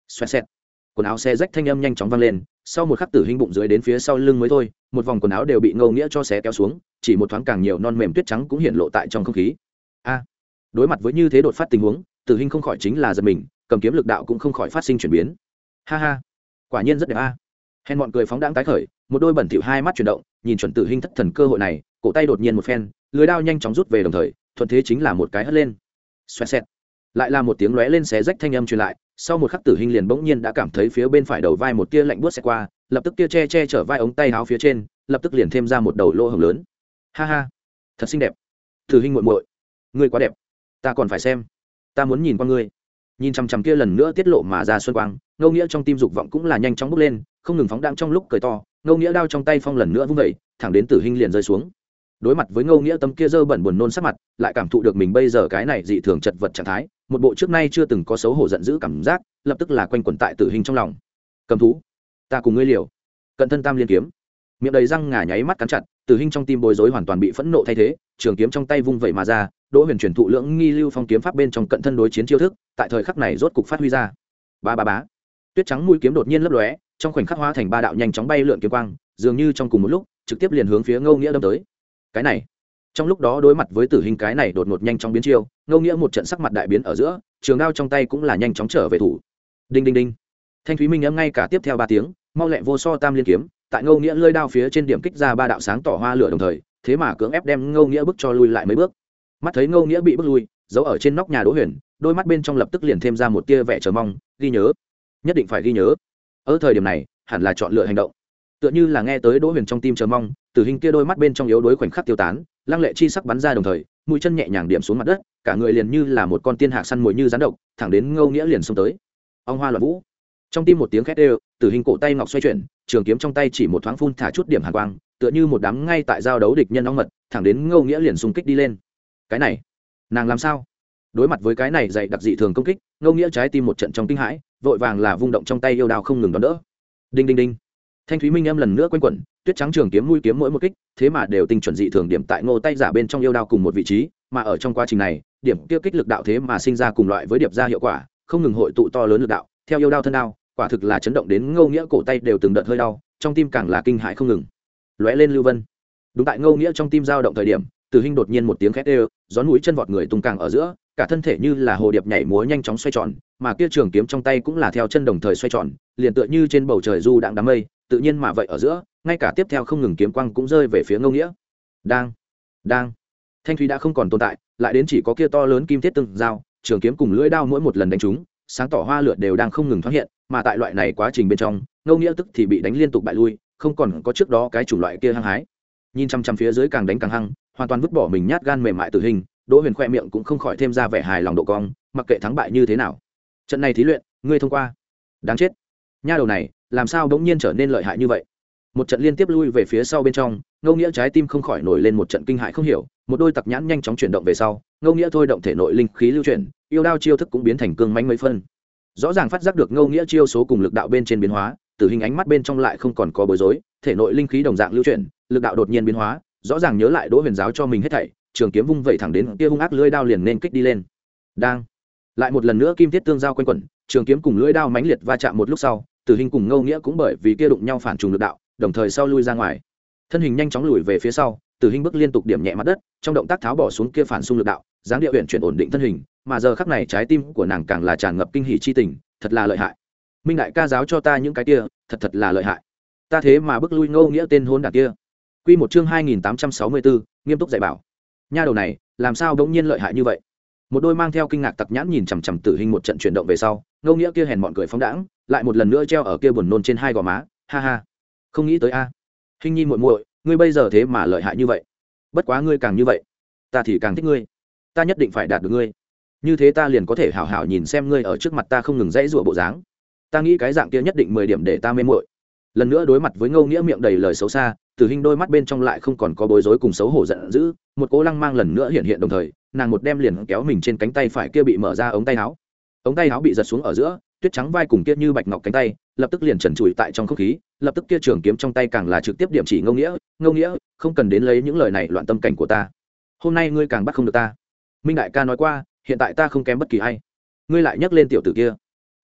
xoẹt xẹt, quần áo xé rách thanh âm nhanh chóng vang lên, sau một khắc tử hình bụng dưới đến phía sau lưng mới thôi, một vòng quần áo đều bị ngâu nghĩa cho xé kéo xuống, chỉ một thoáng càng nhiều non mềm tuyết trắng cũng hiện lộ tại trong không khí. A, đối mặt với như thế đột phát tình huống, tử hình không khỏi chính là giật mình, cầm kiếm lực đạo cũng không khỏi phát sinh chuyển biến. Ha ha, quả nhiên rất đẹp a. Hèn bọn cười phóng đãng tái khởi, một đôi bẩn thỉu hai mắt chuyển động, nhìn chuẩn tử hình thất thần cơ hội này, cổ tay đột nhiên một phen, lưỡi đao nhanh chóng rút về đồng thời, thuận thế chính là một cái hất lên. Xoẹt xẹt, lại là một tiếng lóe lên xé rách thanh âm truyền lại, sau một khắc tử hình liền bỗng nhiên đã cảm thấy phía bên phải đầu vai một tia lạnh buốt xẹt qua, lập tức tia che che chở vai ống tay áo phía trên, lập tức liền thêm ra một đầu lỗ hổng lớn. Ha ha, thật xinh đẹp. Tử hình muội muội, ngươi quá đẹp, ta còn phải xem, ta muốn nhìn qua ngươi. Nhìn chằm chằm kia lần nữa tiết lộ mà ra xuân quang, ngâu nghĩa trong tim dục vọng cũng là nhanh chóng bốc lên, không ngừng phóng đãng trong lúc cười to, ngâu nghĩa đao trong tay phong lần nữa vung vẩy, thẳng đến tử hình liền rơi xuống. Đối mặt với ngâu nghĩa tấm kia dơ bẩn buồn nôn sắc mặt, lại cảm thụ được mình bây giờ cái này dị thường chật vật trạng thái, một bộ trước nay chưa từng có xấu hổ giận dữ cảm giác, lập tức là quanh quẩn tại tử hình trong lòng. Cầm thú, ta cùng ngươi liều. Cận thân tam liên kiếm, miệng đầy răng ngà nháy mắt cắn chặt, tử hình trong tim bối rối hoàn toàn bị phẫn nộ thay thế, trường kiếm trong tay vung vẩy mà ra, Đỗ Huyền truyền thụ lưỡng nghi lưu phong kiếm pháp bên trong cận thân đối chiến chiêu thức, tại thời khắc này rốt cục phát huy ra. Ba ba bá, tuyết trắng mũi kiếm đột nhiên lấp lóe, trong khoảnh khắc hóa thành ba đạo nhanh chóng bay lượn kiếm quang, dường như trong cùng một lúc, trực tiếp liền hướng phía Ngâu Nghĩa đâm tới. Cái này, trong lúc đó đối mặt với tử hình cái này đột ngột nhanh chóng biến chiêu, Ngâu Nghĩa một trận sắc mặt đại biến ở giữa, trường đao trong tay cũng là nhanh chóng trở về thủ. Đinh đinh đinh, thanh thúy minh âm ngay cả tiếp theo ba tiếng, mau lẹ vô so tam liên kiếm, tại Ngâu Nghĩa lưỡi đao phía trên điểm kích ra ba đạo sáng tỏ hoa lửa đồng thời, thế mà cưỡng ép đem Ngâu Nghĩa bức cho lui lại mấy bước. Mắt thấy Ngâu Nghĩa bị bức lui, giấu ở trên nóc nhà Đỗ Huyền, đôi mắt bên trong lập tức liền thêm ra một tia vẻ chờ mong, ghi nhớ, nhất định phải ghi nhớ. Ở thời điểm này, hẳn là chọn lựa hành động. Tựa như là nghe tới Đỗ Huyền trong tim chờ mong, tử hình kia đôi mắt bên trong yếu đuối khoảnh khắc tiêu tán, lăng lệ chi sắc bắn ra đồng thời, mũi chân nhẹ nhàng điểm xuống mặt đất, cả người liền như là một con tiên hạc săn mồi như rắn độc, thẳng đến Ngâu Nghĩa liền xông tới. Ong hoa loạn vũ, trong tim một tiếng khét đều, tử hình cổ tay ngọc xoay chuyển, trường kiếm trong tay chỉ một thoáng phun thả chút điểm hàn quang, tựa như một đám ngay tại giao đấu địch nhân ong mật, thẳng đến Ngâu Nghĩa liền xung kích đi lên. Cái này, nàng làm sao? Đối mặt với cái này dày đặc dị thường công kích, Ngâu Nghĩa trái tim một trận trong kinh hãi, vội vàng là vung động trong tay yêu đao không ngừng đón đỡ. Đinh đinh đinh, thanh thúy minh âm lần nữa quanh quẩn, tuyết trắng trường kiếm mũi kiếm mỗi một kích, thế mà đều tinh chuẩn dị thường điểm tại Ngô tay giả bên trong yêu đao cùng một vị trí, mà ở trong quá trình này, điểm kia kích lực đạo thế mà sinh ra cùng loại với điệp ra hiệu quả, không ngừng hội tụ to lớn lực đạo, theo yêu đao thân đao, quả thực là chấn động đến Ngâu Nghĩa cổ tay đều từng đợt hơi đau, trong tim càng là kinh hãi không ngừng. Lóe lên lưu vân. Đúng tại Ngâu Nghĩa trong tim dao động thời điểm, Tử hình đột nhiên một tiếng khét đều, gió núi chân vọt người tung càng ở giữa, cả thân thể như là hồ điệp nhảy múa nhanh chóng xoay tròn, mà kia trường kiếm trong tay cũng là theo chân đồng thời xoay tròn, liền tựa như trên bầu trời du đãng đám mây, tự nhiên mà vậy ở giữa, ngay cả tiếp theo không ngừng kiếm quang cũng rơi về phía Ngâu Nghĩa. Đang, đang, thanh thúy đã không còn tồn tại, lại đến chỉ có kia to lớn kim thiết từng dao, trường kiếm cùng lưỡi đao mỗi một lần đánh trúng, sáng tỏ hoa lửa đều đang không ngừng thoáng hiện, mà tại loại này quá trình bên trong, Ngâu Nghĩa tức thì bị đánh liên tục bại lui, không còn có trước đó cái chủng loại kia hăng hái. Nhìn chăm chăm phía dưới càng đánh càng hăng, hoàn toàn vứt bỏ mình nhát gan mềm mại tử hình, Đỗ Huyền khoe miệng cũng không khỏi thêm ra vẻ hài lòng độ cong, mặc kệ thắng bại như thế nào, trận này thí luyện, ngươi thông qua. Đáng chết, nha đầu này, làm sao bỗng nhiên trở nên lợi hại như vậy? Một trận liên tiếp lui về phía sau bên trong, Ngâu Nghĩa trái tim không khỏi nổi lên một trận kinh hãi không hiểu, một đôi tặc nhãn nhanh chóng chuyển động về sau, Ngâu Nghĩa thôi động thể nội linh khí lưu chuyển, yêu đao chiêu thức cũng biến thành cương mãnh mấy phân. Rõ ràng phát giác được Ngâu Nghĩa chiêu số cùng lực đạo bên trên biến hóa, tử hình ánh mắt bên trong lại không còn có bối rối, thể nội linh khí đồng dạng lưu chuyển, lực đạo đột nhiên biến hóa, rõ ràng nhớ lại Đỗ Huyền giáo cho mình hết thảy, trường kiếm vung vẩy thẳng đến kia hung ác lưỡi đao liền nên kích đi lên. Đang, lại một lần nữa kim thiết tương giao quanh quẩn, trường kiếm cùng lưỡi đao mãnh liệt va chạm một lúc sau, tử hình cùng Ngâu Nghĩa cũng bởi vì kia đụng nhau phản trùng lực đạo, đồng thời sau lui ra ngoài. Thân hình nhanh chóng lùi về phía sau, tử hình bước liên tục điểm nhẹ mặt đất, trong động tác tháo bỏ xuống kia phản xung lực đạo, dáng địa uyển chuyển ổn định thân hình, mà giờ khắc này trái tim của nàng càng là tràn ngập kinh hỉ chi tình, thật là lợi hại. Minh đại ca giáo cho ta những cái kia, thật thật là lợi hại. Ta thế mà bước lui Ngâu Nghĩa tên hôn đản kia. Quy một chương hai nghìn tám trăm sáu mươi tư, nghiêm túc dạy bảo. Nha đầu này, làm sao đống nhiên lợi hại như vậy? Một đôi mang theo kinh ngạc tặc nhãn nhìn chằm chằm tử hình một trận chuyển động về sau, Ngâu Nghĩa kia hèn mọn cười phóng đãng, lại một lần nữa treo ở kia buồn nôn trên hai gò má, ha ha. Không nghĩ tới a. À. Hình nhi muội muội, ngươi bây giờ thế mà lợi hại như vậy. Bất quá ngươi càng như vậy, ta thì càng thích ngươi. Ta nhất định phải đạt được ngươi. Như thế ta liền có thể hảo hảo nhìn xem ngươi ở trước mặt ta không ngừng dãy rủa bộ dáng. Ta nghĩ cái dạng kia nhất định mười điểm để ta mê muội. Lần nữa đối mặt với Ngâu Nghĩa miệng đầy lời xấu xa, Tử hình đôi mắt bên trong lại không còn có bối rối cùng xấu hổ giận dữ, một cố lăng mang lần nữa hiện hiện đồng thời, nàng một đem liền kéo mình trên cánh tay phải kia bị mở ra ống tay áo. Ống tay áo bị giật xuống ở giữa, tuyết trắng vai cùng kia như bạch ngọc cánh tay, lập tức liền trần trụi tại trong không khí, lập tức kia trường kiếm trong tay càng là trực tiếp điểm chỉ Ngâu Nghĩa, Ngâu Nghĩa, không cần đến lấy những lời này loạn tâm cảnh của ta. Hôm nay ngươi càng bắt không được ta. Minh đại ca nói qua, hiện tại ta không kém bất kỳ ai. Ngươi lại nhắc lên tiểu tử kia,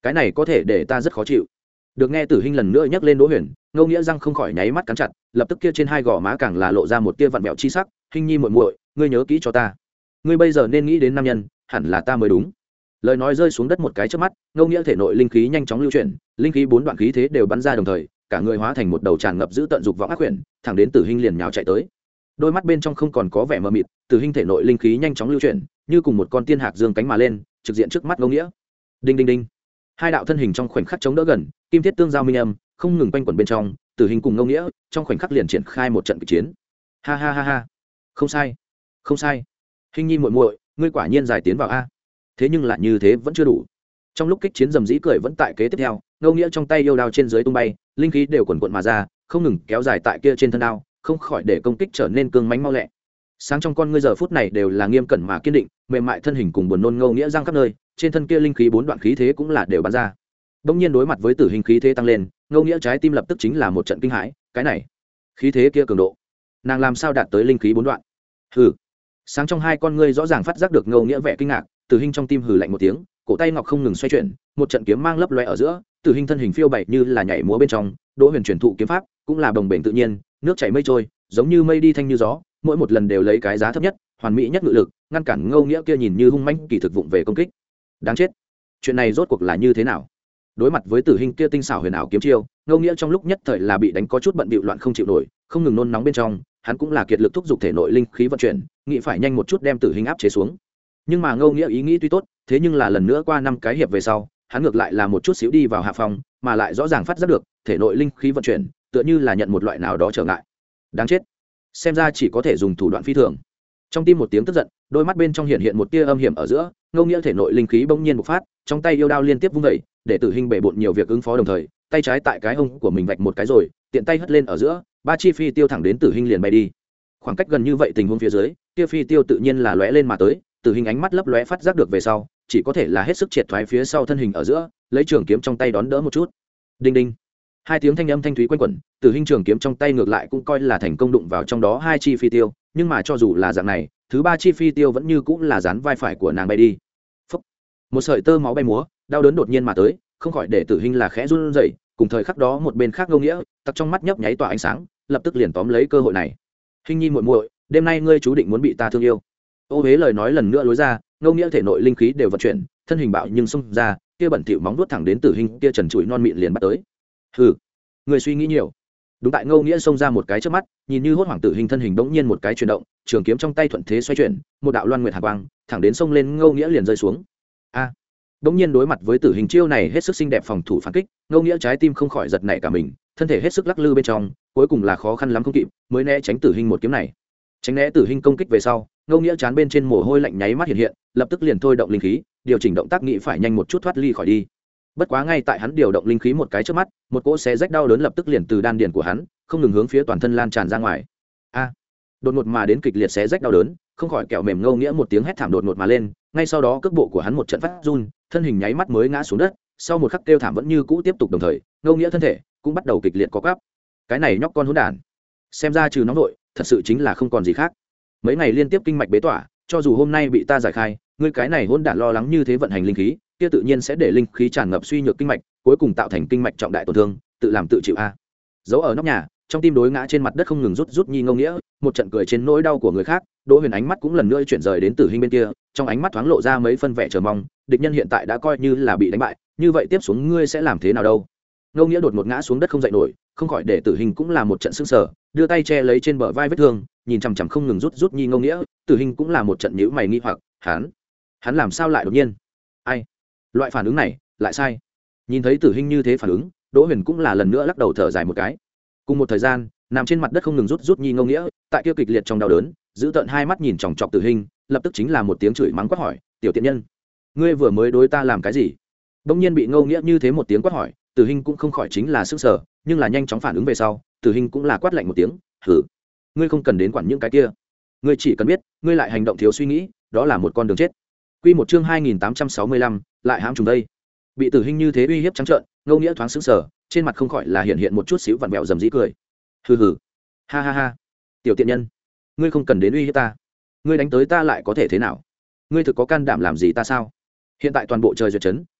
cái này có thể để ta rất khó chịu. Được nghe Tử Hinh lần nữa nhắc lên Đỗ Huyền, Ngô Nghĩa răng không khỏi nháy mắt cắn chặt, lập tức kia trên hai gò má càng là lộ ra một tia vặn vẹo chi sắc. Hinh nhi muội muội, ngươi nhớ kỹ cho ta, ngươi bây giờ nên nghĩ đến nam nhân, hẳn là ta mới đúng. Lời nói rơi xuống đất một cái chớp mắt, Ngô Nghĩa thể nội linh khí nhanh chóng lưu chuyển, linh khí bốn đoạn khí thế đều bắn ra đồng thời, cả người hóa thành một đầu tràn ngập giữ tận dục vọng ác quyển, thẳng đến Tử Hinh liền nhào chạy tới. Đôi mắt bên trong không còn có vẻ mờ mịt, Tử Hinh thể nội linh khí nhanh chóng lưu chuyển, như cùng một con tiên hạc dương cánh mà lên, trực diện trước mắt Ngô Nghĩa. Đinh đinh đinh. Hai đạo thân hình trong khoảnh khắc chống đỡ gần, kim thiết tương giao minh âm, không ngừng quanh quẩn bên trong, Tử Hinh cùng Ngô Nghĩa, trong khoảnh khắc liền triển khai một trận kịch chiến. Ha ha ha ha. Không sai, không sai. Hinh nhi muội muội, ngươi quả nhiên giải tiến vào a. Thế nhưng lại như thế vẫn chưa đủ. Trong lúc kích chiến rầm rĩ cười vẫn tại kế tiếp theo, Ngô Nghĩa trong tay yêu đao trên dưới tung bay, linh khí đều quần quật mà ra, không ngừng kéo dài tại kia trên thân đao, không khỏi để công kích trở nên cương mãnh mau lẹ. Sáng trong con ngươi giờ phút này đều là nghiêm cẩn mà kiên định, mềm mại thân hình cùng buồn nôn Ngô Nghĩa giang khắp nơi, trên thân kia linh khí bốn đoạn khí thế cũng là đều bắn ra. Đông nhiên đối mặt với Tử Hinh khí thế tăng lên, Ngô Nghĩa trái tim lập tức chính là một trận kinh hãi, cái này, khí thế kia cường độ, nàng làm sao đạt tới linh khí bốn đoạn? Hừ. Sáng trong hai con ngươi rõ ràng phát giác được Ngô Nghĩa vẻ kinh ngạc, Tử Hinh trong tim hừ lạnh một tiếng, cổ tay ngọc không ngừng xoay chuyển, một trận kiếm mang lấp loé ở giữa, Tử Hinh thân hình phiêu bày như là nhảy múa bên trong, Đỗ Huyền truyền thụ kiếm pháp, cũng là bồng bềnh tự nhiên, nước chảy mây trôi, giống như mây đi thanh như gió, mỗi một lần đều lấy cái giá thấp nhất, hoàn mỹ nhất ngự lực, ngăn cản Ngô Nghĩa kia nhìn như hung mãnh kỳ thực vụng về công kích. Đáng chết. Chuyện này rốt cuộc là như thế nào? Đối mặt với Tử Hinh kia tinh xảo huyền ảo kiếm chiêu, Ngô Nghĩa trong lúc nhất thời là bị đánh có chút bận bịu loạn không chịu nổi, không ngừng nôn nóng bên trong, hắn cũng là kiệt lực thúc giục thể nội linh khí vận chuyển, nghĩ phải nhanh một chút đem Tử Hinh áp chế xuống. Nhưng mà Ngô Nghĩa ý nghĩ tuy tốt, thế nhưng là lần nữa qua năm cái hiệp về sau, hắn ngược lại là một chút xíu đi vào hạ phòng, mà lại rõ ràng phát giác được thể nội linh khí vận chuyển, tựa như là nhận một loại nào đó trở ngại. Đáng chết, xem ra chỉ có thể dùng thủ đoạn phi thường. Trong tim một tiếng tức giận, đôi mắt bên trong hiện hiện một tia âm hiểm ở giữa, Ngô Nghĩa thể nội linh khí bỗng nhiên bộc phát, trong tay yêu đao liên tiếp vung dậy, để Tử Hinh bể bộn nhiều việc ứng phó đồng thời, tay trái tại cái hông của mình vạch một cái rồi, tiện tay hất lên ở giữa, ba chi phi tiêu thẳng đến Tử Hinh liền bay đi. Khoảng cách gần như vậy tình huống phía dưới, kia phi tiêu tự nhiên là lóe lên mà tới, Tử Hinh ánh mắt lấp lóe phát giác được về sau, chỉ có thể là hết sức triệt thoái phía sau thân hình ở giữa, lấy trường kiếm trong tay đón đỡ một chút. Đinh đinh. Hai tiếng thanh âm thanh thúy quanh quẩn, Tử Hinh trường kiếm trong tay ngược lại cũng coi là thành công đụng vào trong đó hai chi phi tiêu, nhưng mà cho dù là dạng này, thứ ba chi phi tiêu vẫn như cũng là dán vai phải của nàng bay đi. Phốc. Một sợi tơ máu bay múa, đau đớn đột nhiên mà tới, không khỏi để Tử Hinh là khẽ run rẩy, cùng thời khắc đó một bên khác Ngô Nghĩa, tặc trong mắt nhấp nháy tỏa ánh sáng, lập tức liền tóm lấy cơ hội này. Hinh nhi muội muội, đêm nay ngươi chú định muốn bị ta thương yêu. Ô Hế lời nói lần nữa lối ra, Ngô Nghĩa thể nội linh khí đều vận chuyển, thân hình bạo nhưng xông ra, kia bẩn thỉu móng vuốt thẳng đến Tử Hinh kia trần trụi non mịn liền bắt tới. Hừ, người suy nghĩ nhiều. Đúng tại Ngô Nghĩa xông ra một cái chớp mắt, nhìn như hốt hoảng Tử Hinh thân hình bỗng nhiên một cái chuyển động, trường kiếm trong tay thuận thế xoay chuyển, một đạo loan nguyệt hàn quang, thẳng đến xông lên Ngô Nghĩa liền rơi xuống. A! À, bỗng nhiên đối mặt với Tử Hinh chiêu này hết sức xinh đẹp phòng thủ phản kích, Ngô Nghĩa trái tim không khỏi giật nảy cả mình, thân thể hết sức lắc lư bên trong, cuối cùng là khó khăn lắm không kịp, mới né tránh Tử Hinh một kiếm này. Tránh né Tử Hinh công kích về sau, Ngô Nghĩa chán bên trên mồ hôi lạnh nháy mắt hiện hiện, lập tức liền thôi động linh khí, điều chỉnh động tác nghĩ phải nhanh một chút thoát ly khỏi đi. Bất quá ngay tại hắn điều động linh khí một cái trước mắt, một cỗ xé rách đau đớn lập tức liền từ đan điền của hắn, không ngừng hướng phía toàn thân lan tràn ra ngoài. A! Đột ngột mà đến kịch liệt xé rách đau đớn, không khỏi kẹo mềm Ngô Nghĩa một tiếng hét thảm đột ngột mà lên, ngay sau đó cước bộ của hắn một trận phát run, thân hình nháy mắt mới ngã xuống đất, sau một khắc kêu thảm vẫn như cũ tiếp tục đồng thời, Ngô Nghĩa thân thể cũng bắt đầu kịch liệt co quắp. Cái này nhóc con hỗn đản, xem ra trừ nóng nội, thật sự chính là không còn gì khác. Mấy ngày liên tiếp kinh mạch bế tỏa, cho dù hôm nay bị ta giải khai, ngươi cái này hỗn đản lo lắng như thế vận hành linh khí, kia tự nhiên sẽ để linh khí tràn ngập suy nhược kinh mạch, cuối cùng tạo thành kinh mạch trọng đại tổn thương, tự làm tự chịu a. Giấu ở nóc nhà, trong tim đối ngã trên mặt đất không ngừng rút rút nhi Ngô Nghĩa, một trận cười trên nỗi đau của người khác, Đỗ Huyền ánh mắt cũng lần nữa chuyển rời đến Tử Hinh bên kia, trong ánh mắt thoáng lộ ra mấy phân vẻ chờ mong, địch nhân hiện tại đã coi như là bị đánh bại, như vậy tiếp xuống ngươi sẽ làm thế nào đâu? Ngô Nghĩa đột ngột ngã xuống đất không dậy nổi, không khỏi để Tử Hinh cũng là một trận sững sờ, đưa tay che lấy trên bờ vai vết thương, nhìn chằm chằm không ngừng rút rút nhi Ngô Nghĩa, Tử Hinh cũng là một trận nhíu mày nghi hoặc, hắn, hắn làm sao lại đột nhiên? Ai? Loại phản ứng này, lại sai. Nhìn thấy Tử Hinh như thế phản ứng, Đỗ Huyền cũng là lần nữa lắc đầu thở dài một cái. Cùng một thời gian, nằm trên mặt đất không ngừng rút rút nhi Ngô Nghĩa, tại kia kịch liệt trong đau đớn, giữ tận hai mắt nhìn chòng chọc Tử Hinh, lập tức chính là một tiếng chửi mắng quát hỏi, "Tiểu tiện nhân, ngươi vừa mới đối ta làm cái gì?" Bỗng nhiên bị Ngô Nghĩa như thế một tiếng quát hỏi, Tử Hinh cũng không khỏi chính là sững sờ, nhưng là nhanh chóng phản ứng về sau, Tử Hinh cũng là quát lạnh một tiếng, "Hử, ngươi không cần đến quản những cái kia, ngươi chỉ cần biết, ngươi lại hành động thiếu suy nghĩ, đó là một con đường chết." Quy một chương hai nghìn tám trăm sáu mươi lăm, lại hãm trùng đây. Bị Tử Hinh như thế uy hiếp trắng trợn, Ngô Nghĩa thoáng sững sờ, trên mặt không khỏi là hiện hiện một chút xíu vặn vẹo dầm dĩ cười. Hừ hừ, ha ha ha, tiểu tiện nhân, ngươi không cần đến uy hiếp ta, ngươi đánh tới ta lại có thể thế nào? Ngươi thực có can đảm làm gì ta sao? Hiện tại toàn bộ trời duyệt chấn,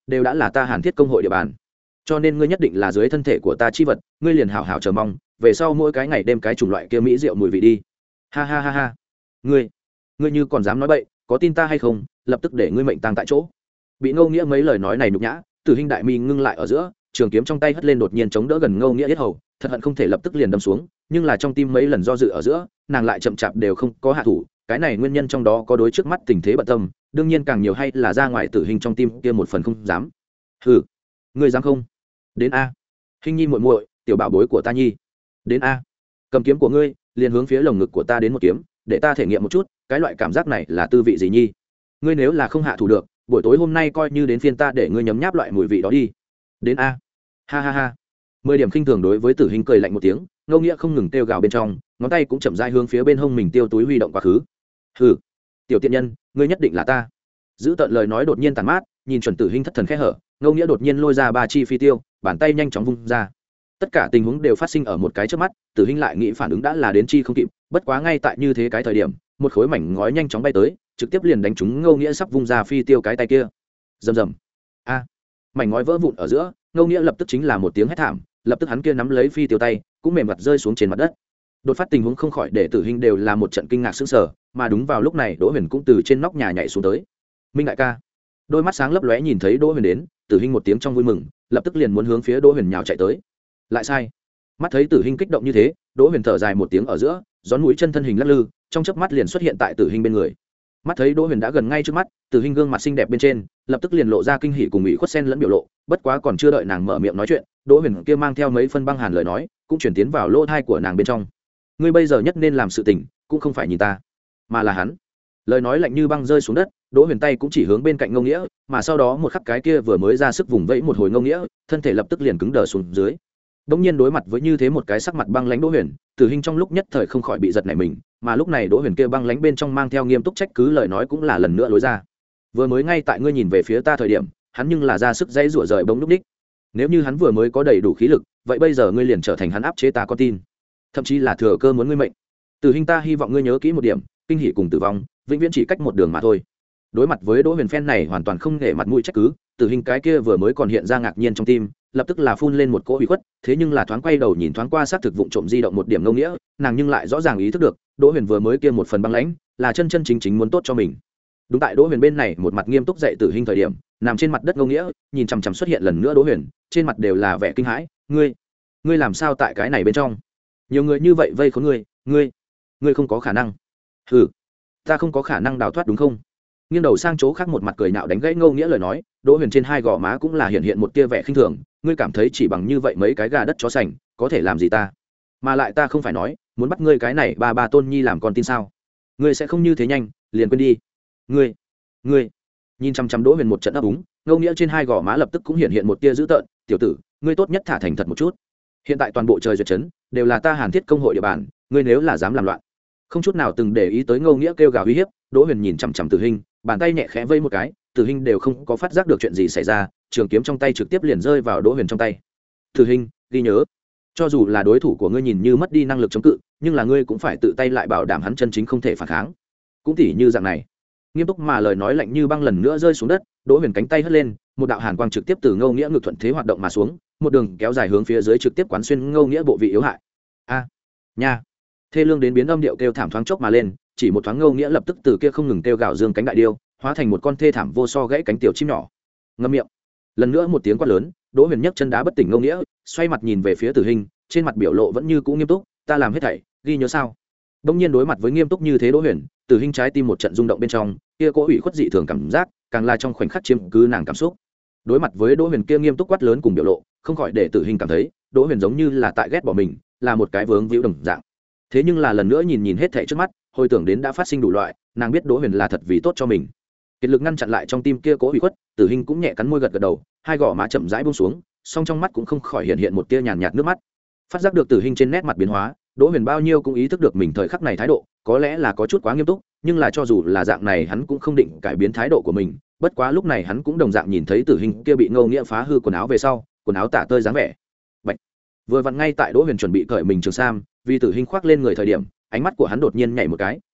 đều đã là ta Hàn Thiết công hội địa bàn, cho nên ngươi nhất định là dưới thân thể của ta chi vật, ngươi liền hảo hảo chờ mong về sau mỗi cái ngày đêm cái chủng loại kia mỹ rượu mùi vị đi. Ha ha ha ha, ngươi ngươi như còn dám nói bậy, có tin ta hay không, lập tức để ngươi mệnh tang tại chỗ. Bị Ngô Nghĩa mấy lời nói này nhục nhã, Tử Hinh đại mi ngưng lại ở giữa, trường kiếm trong tay hất lên đột nhiên chống đỡ gần Ngô Nghĩa yết hầu, thật hận không thể lập tức liền đâm xuống, nhưng là trong tim mấy lần do dự ở giữa, nàng lại chậm chạp đều không có hạ thủ, cái này nguyên nhân trong đó có đối trước mắt tình thế bận tâm, đương nhiên càng nhiều hay là ra ngoài Tử Hinh trong tim kia một phần không dám. Hừ, ngươi dám không? Đến a. Hinh nhi muội muội, tiểu bảo bối của ta nhi. Đến a. Cầm kiếm của ngươi, liền hướng phía lồng ngực của ta đến một kiếm, để ta thể nghiệm một chút, cái loại cảm giác này là tư vị gì nhi. Ngươi nếu là không hạ thủ được, buổi tối hôm nay coi như đến phiên ta để ngươi nhấm nháp loại mùi vị đó đi. Đến a. Ha ha ha. Mười điểm khinh thường đối với Tử Hinh cười lạnh một tiếng, Ngô Nghĩa không ngừng kêu gào bên trong, ngón tay cũng chậm rãi hướng phía bên hông mình tiêu túi huy động quá khứ. Hừ, tiểu tiện nhân, ngươi nhất định là ta. Giữ tận lời nói đột nhiên tàn mát, nhìn chuẩn Tử Hinh thất thần khẽ hở, Ngô Nghĩa đột nhiên lôi ra ba chi phi tiêu, bàn tay nhanh chóng vung ra. Tất cả tình huống đều phát sinh ở một cái chớp mắt, Tử Hinh lại nghĩ phản ứng đã là đến chi không kịp, bất quá ngay tại như thế cái thời điểm, một khối mảnh ngói nhanh chóng bay tới, trực tiếp liền đánh trúng Ngô Nghĩa sắp vung ra phi tiêu cái tay kia. Rầm rầm. A. Mảnh ngói vỡ vụn ở giữa, Ngô Nghĩa lập tức chính là một tiếng hét thảm, lập tức hắn kia nắm lấy phi tiêu tay, cũng mềm mặt rơi xuống trên mặt đất. Đột phát tình huống không khỏi để Tử Hinh đều là một trận kinh ngạc sững sờ, mà đúng vào lúc này Đỗ Huyền cũng từ trên nóc nhà nhảy xuống tới. Minh đại ca. Đôi mắt sáng lấp lóe nhìn thấy Đỗ Huyền đến, Tử Hinh một tiếng trong vui mừng, lập tức liền muốn hướng phía Đỗ Huyền nhào chạy tới. Lại sai. Mắt thấy Tử Hinh kích động như thế, Đỗ Huyền thở dài một tiếng ở giữa, gión mũi chân thân hình lắc lư, trong chớp mắt liền xuất hiện tại Tử Hinh bên người. Mắt thấy Đỗ Huyền đã gần ngay trước mắt, Tử Hinh gương mặt xinh đẹp bên trên lập tức liền lộ ra kinh hỉ cùng ủy khuất xen lẫn biểu lộ, bất quá còn chưa đợi nàng mở miệng nói chuyện, Đỗ Huyền kia mang theo mấy phân băng hàn lời nói cũng chuyển tiến vào lỗ tai của nàng bên trong. Ngươi bây giờ nhất nên làm sự tình cũng không phải nhìn ta, mà là hắn. Lời nói lạnh như băng rơi xuống đất, Đỗ Huyền tay cũng chỉ hướng bên cạnh Ngô Nghĩa, mà sau đó một khắc cái kia vừa mới ra sức vùng vẫy một hồi Ngô Nghĩa, thân thể lập tức liền cứng đờ xuống dưới. Đống nhiên đối mặt với như thế một cái sắc mặt băng lãnh Đỗ Huyền, Tử Hinh trong lúc nhất thời không khỏi bị giật nảy mình, mà lúc này Đỗ Huyền kia băng lãnh bên trong mang theo nghiêm túc trách cứ lời nói cũng là lần nữa lối ra. Vừa mới ngay tại ngươi nhìn về phía ta thời điểm, hắn nhưng là ra sức dãy rủa rời bóng lúc đích. Nếu như hắn vừa mới có đầy đủ khí lực, vậy bây giờ ngươi liền trở thành hắn áp chế ta con tin, thậm chí là thừa cơ muốn ngươi mệnh. Tử Hinh ta hy vọng ngươi nhớ kỹ một điểm, kinh hỉ cùng tử vong, vĩnh viễn chỉ cách một đường mà thôi. Đối mặt với Đỗ Huyền phen này hoàn toàn không nể mặt mũi trách cứ, Tử Hinh cái kia vừa mới còn hiện ra ngạc nhiên trong tim, lập tức là phun lên một cỗ ủy khuất, thế nhưng là thoáng quay đầu nhìn thoáng qua sát thực vụng trộm di động một điểm Ngô Nghĩa, nàng nhưng lại rõ ràng ý thức được, Đỗ Huyền vừa mới kia một phần băng lãnh, là chân chân chính chính muốn tốt cho mình. Đúng tại Đỗ Huyền bên này một mặt nghiêm túc dạy Tử Hinh thời điểm, nằm trên mặt đất Ngô Nghĩa, nhìn chằm chằm xuất hiện lần nữa Đỗ Huyền, trên mặt đều là vẻ kinh hãi, "Ngươi, ngươi làm sao tại cái này bên trong? Nhiều người như vậy vây khốn ngươi, ngươi, ngươi không có khả năng." "Hừ, ta không có khả năng đào thoát đúng không?" Nghiêng đầu sang chỗ khác một mặt cười nhạo đánh gãy Ngô Nghĩa lời nói, Đỗ Huyền trên hai gò má cũng là hiện hiện một tia vẻ khinh thường, "Ngươi cảm thấy chỉ bằng như vậy mấy cái gà đất chó sành, có thể làm gì ta? Mà lại ta không phải nói, muốn bắt ngươi cái này ba ba tôn nhi làm con tin sao? Ngươi sẽ không như thế nhanh, liền quên đi." "Ngươi, ngươi." Nhìn chăm chăm Đỗ Huyền một trận ấp úng, Ngô Nghĩa trên hai gò má lập tức cũng hiện hiện một tia dữ tợn, "Tiểu tử, ngươi tốt nhất thả thành thật một chút. Hiện tại toàn bộ trời duyệt trấn đều là ta Hàn Thiết công hội địa bàn, ngươi nếu là dám làm loạn." Không chút nào từng để ý tới Ngô Nghĩa kêu gào uy hiếp, Đỗ Huyền nhìn chằm chằm Tử Hinh, bàn tay nhẹ khẽ vây một cái, Tử Hinh đều không có phát giác được chuyện gì xảy ra, trường kiếm trong tay trực tiếp liền rơi vào Đỗ Huyền trong tay. "Tử Hinh, ghi nhớ, cho dù là đối thủ của ngươi nhìn như mất đi năng lực chống cự, nhưng là ngươi cũng phải tự tay lại bảo đảm hắn chân chính không thể phản kháng. Cũng tỉ như dạng này." Nghiêm túc mà lời nói lạnh như băng lần nữa rơi xuống đất, Đỗ Huyền cánh tay hất lên, một đạo hàn quang trực tiếp từ Ngô Nghĩa ngực thuận thế hoạt động mà xuống, một đường kéo dài hướng phía dưới trực tiếp quán xuyên Ngô Nghĩa bộ vị yếu hại. "A, nha." Thê lương đến biến âm điệu kêu thảm thoáng chốc mà lên, chỉ một thoáng Ngô Nghĩa lập tức từ kia không ngừng kêu gào dương cánh đại điêu, hóa thành một con thê thảm vô so gãy cánh tiểu chim nhỏ. Ngậm miệng. Lần nữa một tiếng quát lớn, Đỗ Huyền nhấc chân đá bất tỉnh Ngô Nghĩa, xoay mặt nhìn về phía Tử Hinh, trên mặt biểu lộ vẫn như cũ nghiêm túc, "Ta làm hết thảy, ghi nhớ sao?" Đông nhiên đối mặt với nghiêm túc như thế Đỗ Huyền, Tử Hinh trái tim một trận rung động bên trong, kia cố ủy khuất dị thường cảm giác, càng là trong khoảnh khắc chiếm cứ nàng cảm xúc. Đối mặt với Đỗ Huyền kia nghiêm túc quát lớn cùng biểu lộ, không khỏi để Tử Hinh cảm thấy, Đỗ Huyền giống như là tại ghét bỏ mình, là một cái vướng víu đồng dạng. Thế nhưng là lần nữa nhìn nhìn hết thảy trước mắt, hồi tưởng đến đã phát sinh đủ loại, nàng biết Đỗ Huyền là thật vì tốt cho mình. Kiệt lực ngăn chặn lại trong tim kia cố ủy khuất, Tử Hinh cũng nhẹ cắn môi gật gật đầu, hai gò má chậm rãi buông xuống, song trong mắt cũng không khỏi hiện hiện một tia nhàn nhạt nước mắt. Phát giác được Tử Hinh trên nét mặt biến hóa, Đỗ Huyền bao nhiêu cũng ý thức được mình thời khắc này thái độ, có lẽ là có chút quá nghiêm túc, nhưng là cho dù là dạng này hắn cũng không định cải biến thái độ của mình, bất quá lúc này hắn cũng đồng dạng nhìn thấy Tử Hinh kia bị Ngô Nghĩa phá hư quần áo về sau, quần áo tả tơi dáng vẻ. Bạch. Vừa vặn ngay tại Đỗ Huyền chuẩn bị cởi mình trường sam, vì Tử Hinh khoác lên người thời điểm, ánh mắt của hắn đột nhiên nhảy một cái,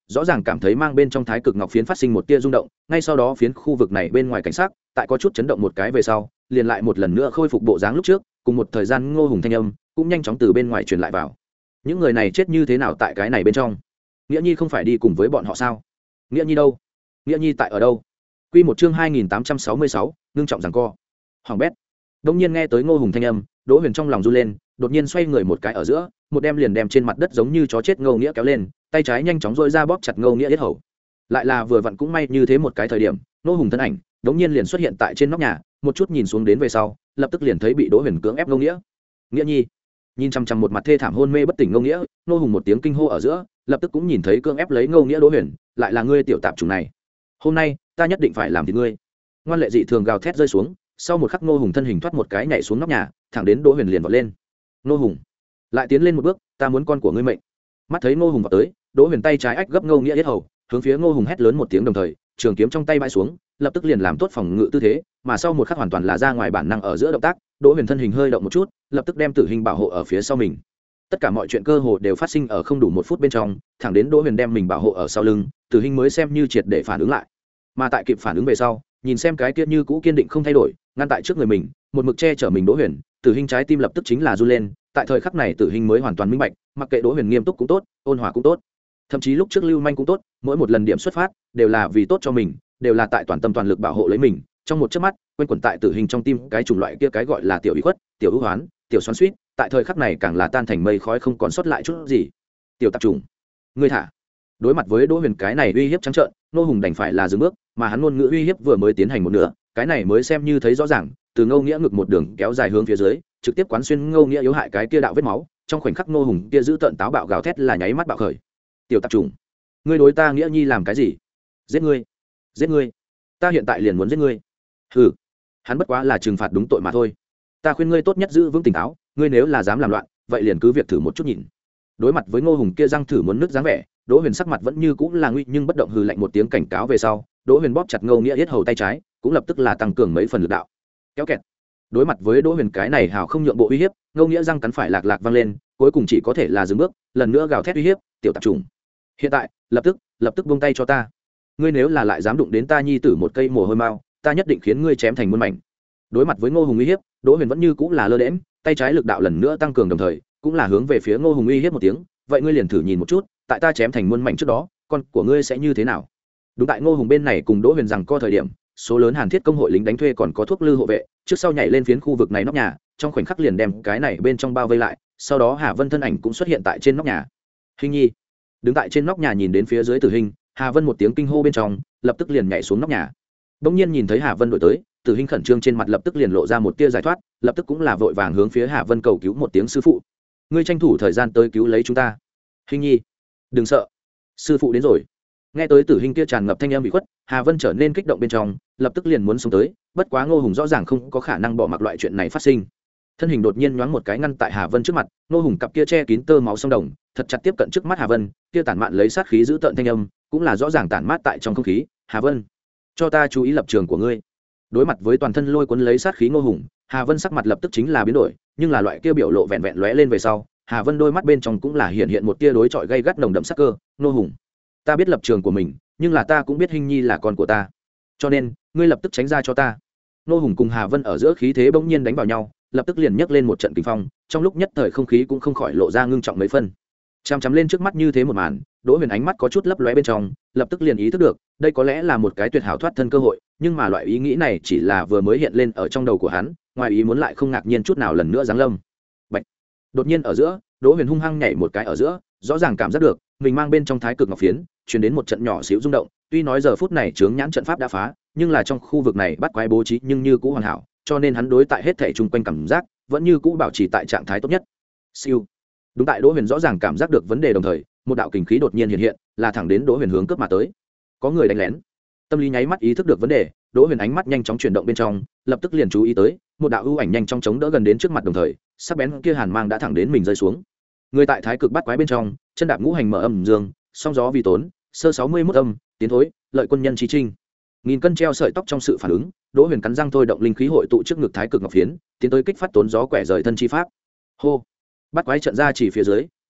rõ ràng cảm thấy mang bên trong thái cực ngọc phiến phát sinh một tia rung động, ngay sau đó phiến khu vực này bên ngoài cảnh sắc tại có chút chấn động một cái về sau liền lại một lần nữa khôi phục bộ dáng lúc trước, cùng một thời gian Ngô Hùng thanh âm cũng nhanh chóng từ bên ngoài truyền lại vào. Những người này chết như thế nào tại cái này bên trong? Nghĩa Nhi không phải đi cùng với bọn họ sao? Nghĩa Nhi đâu? Nghĩa Nhi tại ở đâu? Quy một chương hai nghìn tám trăm sáu mươi sáu, ngưng trọng giằng co. Hoàng bét. Đông nhiên nghe tới Ngô Hùng thanh âm, Đỗ Huyền trong lòng run lên, đột nhiên xoay người một cái ở giữa, một đem liền đem trên mặt đất giống như chó chết Ngô Nghĩa kéo lên, tay trái nhanh chóng dội ra bóp chặt Ngô Nghĩa yết hầu. Lại là vừa vặn cũng may như thế một cái thời điểm, Ngô Hùng thân ảnh đống nhiên liền xuất hiện tại trên nóc nhà, một chút nhìn xuống đến về sau, lập tức liền thấy bị Đỗ Huyền cưỡng ép Ngô Nghĩa. Nghĩa Nhi. Nhìn chằm chằm một mặt thê thảm hôn mê bất tỉnh Ngô Nghĩa, Ngô Hùng một tiếng kinh hô ở giữa, lập tức cũng nhìn thấy cưỡng ép lấy Ngô Nghĩa Đỗ Huyền, lại là ngươi tiểu tạp chủng này. Hôm nay, ta nhất định phải làm thịt ngươi. Ngoan lệ dị thường gào thét rơi xuống, sau một khắc Ngô Hùng thân hình thoát một cái nhảy xuống nóc nhà, thẳng đến Đỗ Huyền liền vọt lên. Ngô Hùng lại tiến lên một bước, ta muốn con của ngươi mệnh. Mắt thấy Ngô Hùng vọt tới, Đỗ Huyền tay trái ách gấp Ngô Nghĩa yết hầu, hướng phía Ngô Hùng hét lớn một tiếng đồng thời, trường kiếm trong tay bãi xuống, lập tức liền làm tốt phòng ngự tư thế, mà sau một khắc hoàn toàn là ra ngoài bản năng ở giữa động tác, Đỗ Huyền thân hình hơi động một chút, lập tức đem Tử Hình bảo hộ ở phía sau mình. Tất cả mọi chuyện cơ hồ đều phát sinh ở không đủ một phút bên trong, thẳng đến Đỗ Huyền đem mình bảo hộ ở sau lưng, Tử Hình mới xem như triệt để phản ứng lại. Mà tại kịp phản ứng về sau, nhìn xem cái kia như cũ kiên định không thay đổi, ngăn tại trước người mình, một mực che chở mình Đỗ Huyền, Tử Hình trái tim lập tức chính là run lên. Tại thời khắc này Tử Hình mới hoàn toàn minh bạch, mặc kệ Đỗ Huyền nghiêm túc cũng tốt, ôn hòa cũng tốt, thậm chí lúc trước lưu manh cũng tốt, mỗi một lần điểm xuất phát đều là vì tốt cho mình, đều là tại toàn tâm toàn lực bảo hộ lấy mình. Trong một chớp mắt, quanh quẩn tại Tử Hình trong tim cái chủng loại kia cái gọi là tiểu ủy khuất, tiểu ưu hoán, tiểu xoắn xuýt, tại thời khắc này càng là tan thành mây khói, không còn sót lại chút gì. Tiểu tạp trùng, ngươi thả. Đối mặt với Đỗ Huyền cái này uy hiếp trắng trợn, Ngô Hùng đành phải là dừng bước, mà hắn ngôn ngữ uy hiếp vừa mới tiến hành một nửa, cái này mới xem như thấy rõ ràng, từ Ngô Nghĩa ngực một đường kéo dài hướng phía dưới, trực tiếp quán xuyên Ngô Nghĩa yếu hại cái kia đạo vết máu. Trong khoảnh khắc Ngô Hùng kia giữ tợn táo bạo gào thét là nháy mắt bạo khởi. Tiểu tạp trùng, ngươi đối ta Nghĩa Nhi làm cái gì? Giết ngươi, giết ngươi, ta hiện tại liền muốn giết ngươi. Hừ, hắn bất quá là trừng phạt đúng tội mà thôi. Ta khuyên ngươi tốt nhất giữ vững tỉnh táo, ngươi nếu là dám làm loạn, vậy liền cứ việc thử một chút nhìn. Đối mặt với Ngô Hùng kia răng thử muốn nứt dáng vẻ, Đỗ Huyền sắc mặt vẫn như cũng là nguy nhưng bất động, hừ lạnh một tiếng cảnh cáo về sau, Đỗ Huyền bóp chặt Ngô Nghĩa yết hầu tay trái, cũng lập tức là tăng cường mấy phần lực đạo. Kéo kẹt. Đối mặt với Đỗ Huyền cái này hào không nhượng bộ uy hiếp, Ngô Nghĩa răng cắn phải lạc lạc vang lên, cuối cùng chỉ có thể là dừng bước, lần nữa gào thét uy hiếp, tiểu tạp trùng. Hiện tại, lập tức, lập tức buông tay cho ta. Ngươi nếu là lại dám đụng đến ta nhi tử một cây mồ hôi mao, ta nhất định khiến ngươi chém thành muôn mảnh. Đối mặt với Ngô Hùng uy hiếp, Đỗ Huyền vẫn như cũng là lơ đễnh, tay trái lực đạo lần nữa tăng cường đồng thời, cũng là hướng về phía Ngô Hùng uy hiếp một tiếng, vậy ngươi liền thử nhìn một chút, tại ta chém thành muôn mảnh trước đó, con của ngươi sẽ như thế nào? Đúng tại Ngô Hùng bên này cùng Đỗ Huyền rằng co thời điểm, số lớn Hàn Thiết công hội lính đánh thuê còn có thuốc lư hộ vệ, trước sau nhảy lên phiến khu vực này nóc nhà, trong khoảnh khắc liền đem cái này bên trong bao vây lại, sau đó Hà Vân thân ảnh cũng xuất hiện tại trên nóc nhà. Hình Nhi đứng tại trên nóc nhà nhìn đến phía dưới Tử Hình, Hà Vân một tiếng kinh hô bên trong, lập tức liền nhảy xuống nóc nhà. Bỗng nhiên nhìn thấy Hà Vân đổi tới, Tử Hình khẩn trương trên mặt lập tức liền lộ ra một tia giải thoát, lập tức cũng là vội vàng hướng phía Hà Vân cầu cứu một tiếng sư phụ. Ngươi tranh thủ thời gian tới cứu lấy chúng ta. Hình Nhi, đừng sợ, sư phụ đến rồi. Nghe tới Tử Hình kia tràn ngập thanh âm bị khuất, Hà Vân trở nên kích động bên trong, lập tức liền muốn xuống tới, bất quá Ngô Hùng rõ ràng không có khả năng bỏ mặc loại chuyện này phát sinh. Thân hình đột nhiên nhoáng một cái ngăn tại Hà Vân trước mặt, Ngô Hùng cặp kia che kín tơ máu sông đồng, thật chặt tiếp cận trước mắt Hà Vân, kia tản mạn lấy sát khí giữ tợn thanh âm, cũng là rõ ràng tản mát tại trong không khí. Hà Vân, cho ta chú ý lập trường của ngươi. Đối mặt với toàn thân lôi cuốn lấy sát khí Ngô Hùng, Hà Vân sắc mặt lập tức chính là biến đổi, nhưng là loại kia biểu lộ vẹn vẹn lóe lên về sau, Hà Vân đôi mắt bên trong cũng là hiện hiện một tia đối chọi gay gắt nồng đậm sắc cơ. Ngô Hùng, ta biết lập trường của mình, nhưng là ta cũng biết Hình Nhi là con của ta, cho nên ngươi lập tức tránh ra cho ta. Ngô Hùng cùng Hà Vân ở giữa khí thế bỗng nhiên đánh vào nhau, lập tức liền nhấc lên một trận kinh phong, trong lúc nhất thời không khí cũng không khỏi lộ ra ngưng trọng mấy phân. Chằm chằm lên trước mắt như thế một màn, Đỗ Huyền ánh mắt có chút lấp lóe bên trong, lập tức liền ý thức được, đây có lẽ là một cái tuyệt hảo thoát thân cơ hội, nhưng mà loại ý nghĩ này chỉ là vừa mới hiện lên ở trong đầu của hắn, ngoài ý muốn lại không ngạc nhiên chút nào lần nữa giáng lâm. Bạch. Đột nhiên ở giữa, Đỗ Huyền hung hăng nhảy một cái ở giữa, rõ ràng cảm giác được, mình mang bên trong thái cực ngọc phiến, truyền đến một trận nhỏ xíu rung động, tuy nói giờ phút này chướng nhãn trận pháp đã phá, nhưng là trong khu vực này bắt quái bố trí nhưng như cũ hoàn hảo, cho nên hắn đối tại hết thảy chung quanh cảm giác vẫn như cũ bảo trì tại trạng thái tốt nhất. Siêu. Đúng tại Đỗ Huyền rõ ràng cảm giác được vấn đề đồng thời, một đạo kình khí đột nhiên hiện hiện, là thẳng đến Đỗ Huyền hướng cướp mà tới. Có người đánh lén. Tâm lý nháy mắt ý thức được vấn đề, Đỗ Huyền ánh mắt nhanh chóng chuyển động bên trong, lập tức liền chú ý tới, một đạo ưu ảnh nhanh chóng chống đỡ gần đến trước mặt đồng thời, sắc bén kia hàn mang đã thẳng đến mình rơi xuống. Người tại thái cực bắt quái bên trong, chân đạp ngũ hành mở âm dương, song gió vì tốn, sơ sáu mươi mốt âm, tiến thối, lợi quân nhân chí trinh. Nghìn cân treo sợi tóc trong sự phản ứng, Đỗ Huyền cắn răng thôi động linh khí hội tụ trước ngực thái cực ngọc phiến, tiến tới kích phát tốn gió quẻ rời thân chi pháp. Hô. Bắt quái trận ra chỉ phía dưới,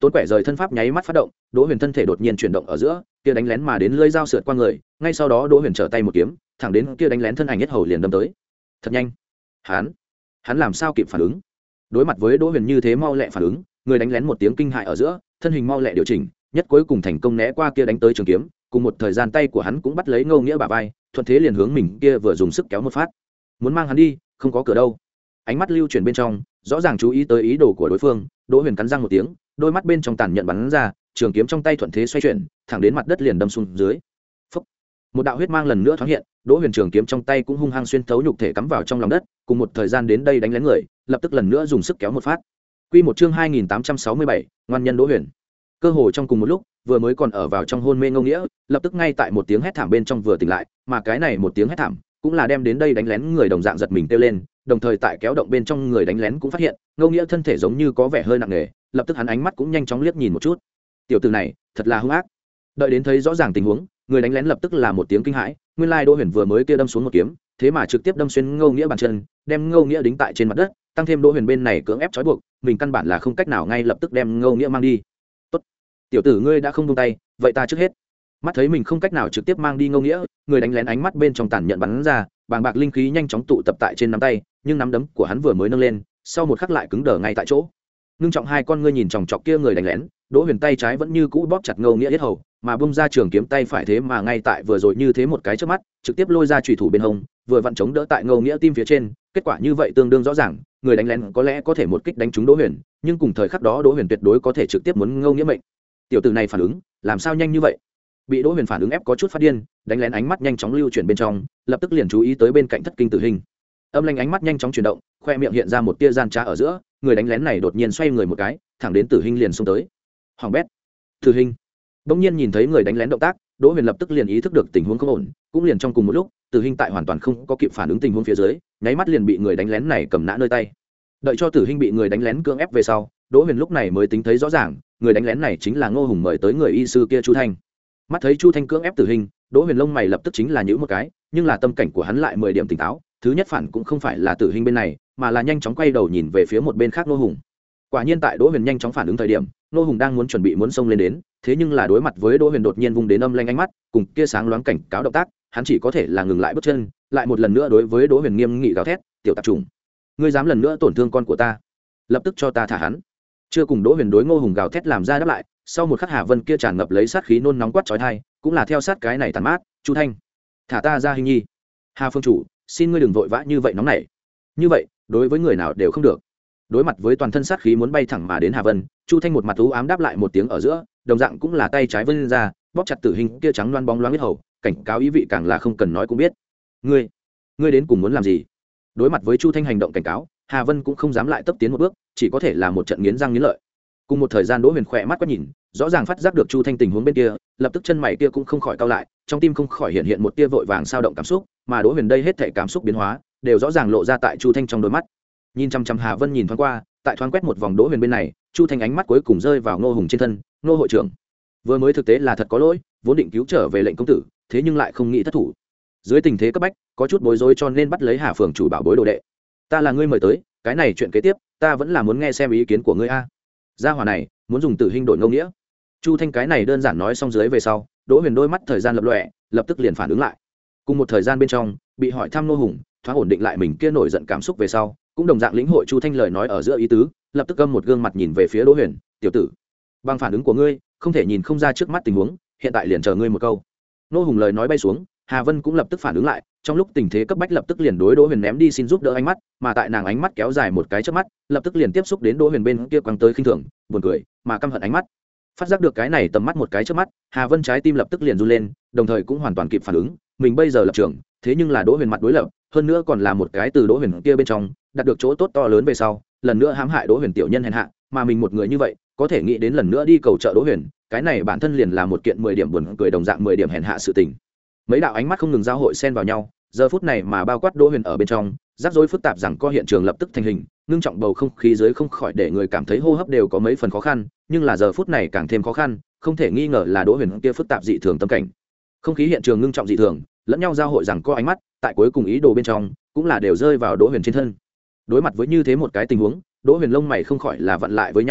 tốn quẻ rời thân pháp nháy mắt phát động, Đỗ Huyền thân thể đột nhiên chuyển động ở giữa, kia đánh lén mà đến lưỡi dao sượt qua người, ngay sau đó Đỗ Huyền trở tay một kiếm, thẳng đến kia đánh lén thân ảnh nhất hầu liền đâm tới. Thật nhanh. Hắn, hắn làm sao kịp phản ứng? Đối mặt với Đỗ Huyền như thế mau lẹ phản ứng, người đánh lén một tiếng kinh hại ở giữa, thân hình mau lẹ điều chỉnh, nhất cuối cùng thành công né qua kia đánh tới trường kiếm, cùng một thời gian tay của hắn cũng bắt lấy Ngô Nghĩa bả vai, thuận thế liền hướng mình kia vừa dùng sức kéo một phát. Muốn mang hắn đi, không có cửa đâu. Ánh mắt lưu chuyển bên trong, rõ ràng chú ý tới ý đồ của đối phương, Đỗ Huyền cắn răng một tiếng, đôi mắt bên trong tàn nhận bắn ra, trường kiếm trong tay thuận thế xoay chuyển, thẳng đến mặt đất liền đâm xuống dưới. Phốc. Một đạo huyết mang lần nữa thoáng hiện, Đỗ Huyền trường kiếm trong tay cũng hung hăng xuyên thấu nhục thể cắm vào trong lòng đất, cùng một thời gian đến đây đánh lén người, lập tức lần nữa dùng sức kéo một phát. Quy một chương hai nghìn tám trăm sáu mươi bảy, ngoan nhân Đỗ Huyền. Cơ hồ trong cùng một lúc, vừa mới còn ở vào trong hôn mê Ngô Nghĩa, lập tức ngay tại một tiếng hét thảm bên trong vừa tỉnh lại, mà cái này một tiếng hét thảm cũng là đem đến đây đánh lén người đồng dạng giật mình kêu lên, đồng thời tại kéo động bên trong người đánh lén cũng phát hiện, Ngô Nghĩa thân thể giống như có vẻ hơi nặng nề, lập tức hắn ánh mắt cũng nhanh chóng liếc nhìn một chút. Tiểu tử này, thật là hung ác. Đợi đến thấy rõ ràng tình huống, người đánh lén lập tức là một tiếng kinh hãi, nguyên lai Đỗ Huyền vừa mới kia đâm xuống một kiếm, thế mà trực tiếp đâm xuyên Ngô Nghĩa bàn chân, đem Ngô Nghĩa đính tại trên mặt đất, tăng thêm Đỗ Huyền bên này cưỡng ép trói buộc, mình căn bản là không cách nào ngay lập tức đem Ngô Nghĩa mang đi. Tốt, tiểu tử ngươi đã không buông tay, vậy ta trước hết. Mắt thấy mình không cách nào trực tiếp mang đi Ngô Nghĩa, người đánh lén ánh mắt bên trong tàn nhận bắn ra, bàng bạc linh khí nhanh chóng tụ tập tại trên nắm tay, nhưng nắm đấm của hắn vừa mới nâng lên, sau một khắc lại cứng đờ ngay tại chỗ. Ngưng trọng hai con ngươi nhìn chòng chọc kia người đánh lén, Đỗ Huyền tay trái vẫn như cũ bóp chặt Ngô Nghĩa yết hầu, mà bung ra trường kiếm tay phải thế mà ngay tại vừa rồi như thế một cái chớp mắt, trực tiếp lôi ra chủy thủ bên hông, vừa vặn chống đỡ tại Ngô Nghĩa tim phía trên, kết quả như vậy tương đương rõ ràng, người đánh lén có lẽ có thể một kích đánh trúng Đỗ Huyền, nhưng cùng thời khắc đó Đỗ Huyền tuyệt đối có thể trực tiếp muốn Ngô Nghĩa mệnh. Tiểu tử này phản ứng, làm sao nhanh như vậy? Bị Đỗ Huyền phản ứng ép có chút phát điên, đánh lén ánh mắt nhanh chóng lưu chuyển bên trong, lập tức liền chú ý tới bên cạnh Thất Kinh Tử Hình. Âm Lanh ánh mắt nhanh chóng chuyển động, khoe miệng hiện ra một tia gian trá ở giữa, người đánh lén này đột nhiên xoay người một cái, thẳng đến Tử Hình liền xông tới. Hoàng bét. Tử Hình. Bỗng nhiên nhìn thấy người đánh lén động tác, Đỗ Huyền lập tức liền ý thức được tình huống không ổn, cũng liền trong cùng một lúc, Tử Hình tại hoàn toàn không có kịp phản ứng tình huống phía dưới, nháy mắt liền bị người đánh lén này cầm nã nơi tay. Đợi cho Tử Hình bị người đánh lén cưỡng ép về sau, Đỗ Huyền lúc này mới tính thấy rõ ràng, người đánh lén này chính là Ngô Hùng mời tới người y sư kia Chu Thanh. Mắt thấy Chu Thanh cưỡng ép Tử Hình, Đỗ Huyền lông mày lập tức chính là nhíu một cái, nhưng là tâm cảnh của hắn lại mười điểm tỉnh táo, thứ nhất phản cũng không phải là Tử Hình bên này, mà là nhanh chóng quay đầu nhìn về phía một bên khác Ngô Hùng. Quả nhiên tại Đỗ Huyền nhanh chóng phản ứng thời điểm, Ngô Hùng đang muốn chuẩn bị muốn xông lên đến, thế nhưng là đối mặt với Đỗ Huyền đột nhiên vung đến âm lanh ánh mắt, cùng kia sáng loáng cảnh cáo động tác, hắn chỉ có thể là ngừng lại bước chân, lại một lần nữa đối với Đỗ Huyền nghiêm nghị gào thét, "Tiểu tạp chủng, ngươi dám lần nữa tổn thương con của ta, lập tức cho ta thả hắn." Chưa cùng Đỗ Huyền đối Ngô Hùng gào thét làm ra đáp lại, sau một khắc Hà Vân kia tràn ngập lấy sát khí nôn nóng quát chói tai, cũng là theo sát cái này tàn mát, "Chu Thanh, thả ta ra Hình Nhi." "Hà phương chủ, xin ngươi đừng vội vã như vậy nóng nảy." Như vậy, đối với người nào đều không được. Đối mặt với toàn thân sát khí muốn bay thẳng mà đến Hà Vân, Chu Thanh một mặt u ám đáp lại một tiếng ở giữa, đồng dạng cũng là tay trái vươn ra, bóp chặt Tử Hình kia trắng loáng bóng loáng huyết hầu, cảnh cáo ý vị càng là không cần nói cũng biết. "Ngươi, ngươi đến cùng muốn làm gì?" Đối mặt với Chu Thanh hành động cảnh cáo, Hà Vân cũng không dám lại tấp tiến một bước, chỉ có thể là một trận nghiến răng nghiến lợi. Cùng một thời gian Đỗ Huyền khỏe mắt quét nhìn, rõ ràng phát giác được Chu Thanh tình huống bên kia, lập tức chân mày kia cũng không khỏi cau lại, trong tim không khỏi hiện hiện một tia vội vàng sao động cảm xúc, mà Đỗ Huyền đây hết thảy cảm xúc biến hóa, đều rõ ràng lộ ra tại Chu Thanh trong đôi mắt. Nhìn chăm chăm Hà Vân nhìn thoáng qua, tại thoáng quét một vòng Đỗ Huyền bên này, Chu Thanh ánh mắt cuối cùng rơi vào Ngô Hùng trên thân, "Ngô hội trưởng, vừa mới thực tế là thật có lỗi, vốn định cứu trở về lệnh công tử, thế nhưng lại không nghĩ thất thủ. Dưới tình thế cấp bách, có chút bối rối cho nên bắt lấy Hà phường chủ bảo bối đồ đệ. Ta là ngươi mời tới, cái này chuyện kế tiếp, ta vẫn là muốn nghe xem ý kiến của ngươi a." Gia hỏa này, muốn dùng Tử Hình đổi Ngô Nghĩa. Chu Thanh cái này đơn giản nói xong dưới về sau, Đỗ Huyền đôi mắt thời gian lập lòe, lập tức liền phản ứng lại. Cùng một thời gian bên trong, bị hỏi thăm Ngô Hùng, thoáng ổn định lại mình kia nổi giận cảm xúc về sau, cũng đồng dạng lĩnh hội Chu Thanh lời nói ở giữa ý tứ, lập tức gâm một gương mặt nhìn về phía Đỗ Huyền, "Tiểu tử, bằng phản ứng của ngươi, không thể nhìn không ra trước mắt tình huống, hiện tại liền chờ ngươi một câu." Ngô Hùng lời nói bay xuống, Hà Vân cũng lập tức phản ứng lại, trong lúc tình thế cấp bách lập tức liền đối Đỗ Huyền ném đi xin giúp đỡ ánh mắt, mà tại nàng ánh mắt kéo dài một cái chớp mắt, lập tức liền tiếp xúc đến Đỗ Huyền bên kia quăng tới khinh thường, buồn cười, mà căm hận ánh mắt. Phát giác được cái này tầm mắt một cái chớp mắt, Hà Vân trái tim lập tức liền run lên, đồng thời cũng hoàn toàn kịp phản ứng, mình bây giờ lập trường, thế nhưng là Đỗ Huyền mặt đối lập, hơn nữa còn là một cái từ Đỗ Huyền kia bên trong đạt được chỗ tốt to lớn về sau, lần nữa hãm hại Đỗ Huyền tiểu nhân hèn hạ, mà mình một người như vậy, có thể nghĩ đến lần nữa đi cầu trợ Đỗ Huyền, cái này bản thân liền là một kiện mười điểm buồn cười đồng dạng mười điểm hèn hạ sự tình. Mấy đạo ánh mắt không ngừng giao hội xen vào nhau, giờ phút này mà bao quát Đỗ Huyền ở bên trong, rắc rối phức tạp rằng co hiện trường lập tức thành hình, ngưng trọng bầu không khí dưới không khỏi để người cảm thấy hô hấp đều có mấy phần khó khăn, nhưng là giờ phút này càng thêm khó khăn, không thể nghi ngờ là Đỗ Huyền kia phức tạp dị thường tâm cảnh. Không khí hiện trường ngưng trọng dị thường, lẫn nhau giao hội rằng co ánh mắt, tại cuối cùng ý đồ bên trong, cũng là đều rơi vào Đỗ Huyền trên thân. Đối mặt với như thế một cái tình huống, Đỗ Huyền lông mày không khỏi là vặn lại với nhau,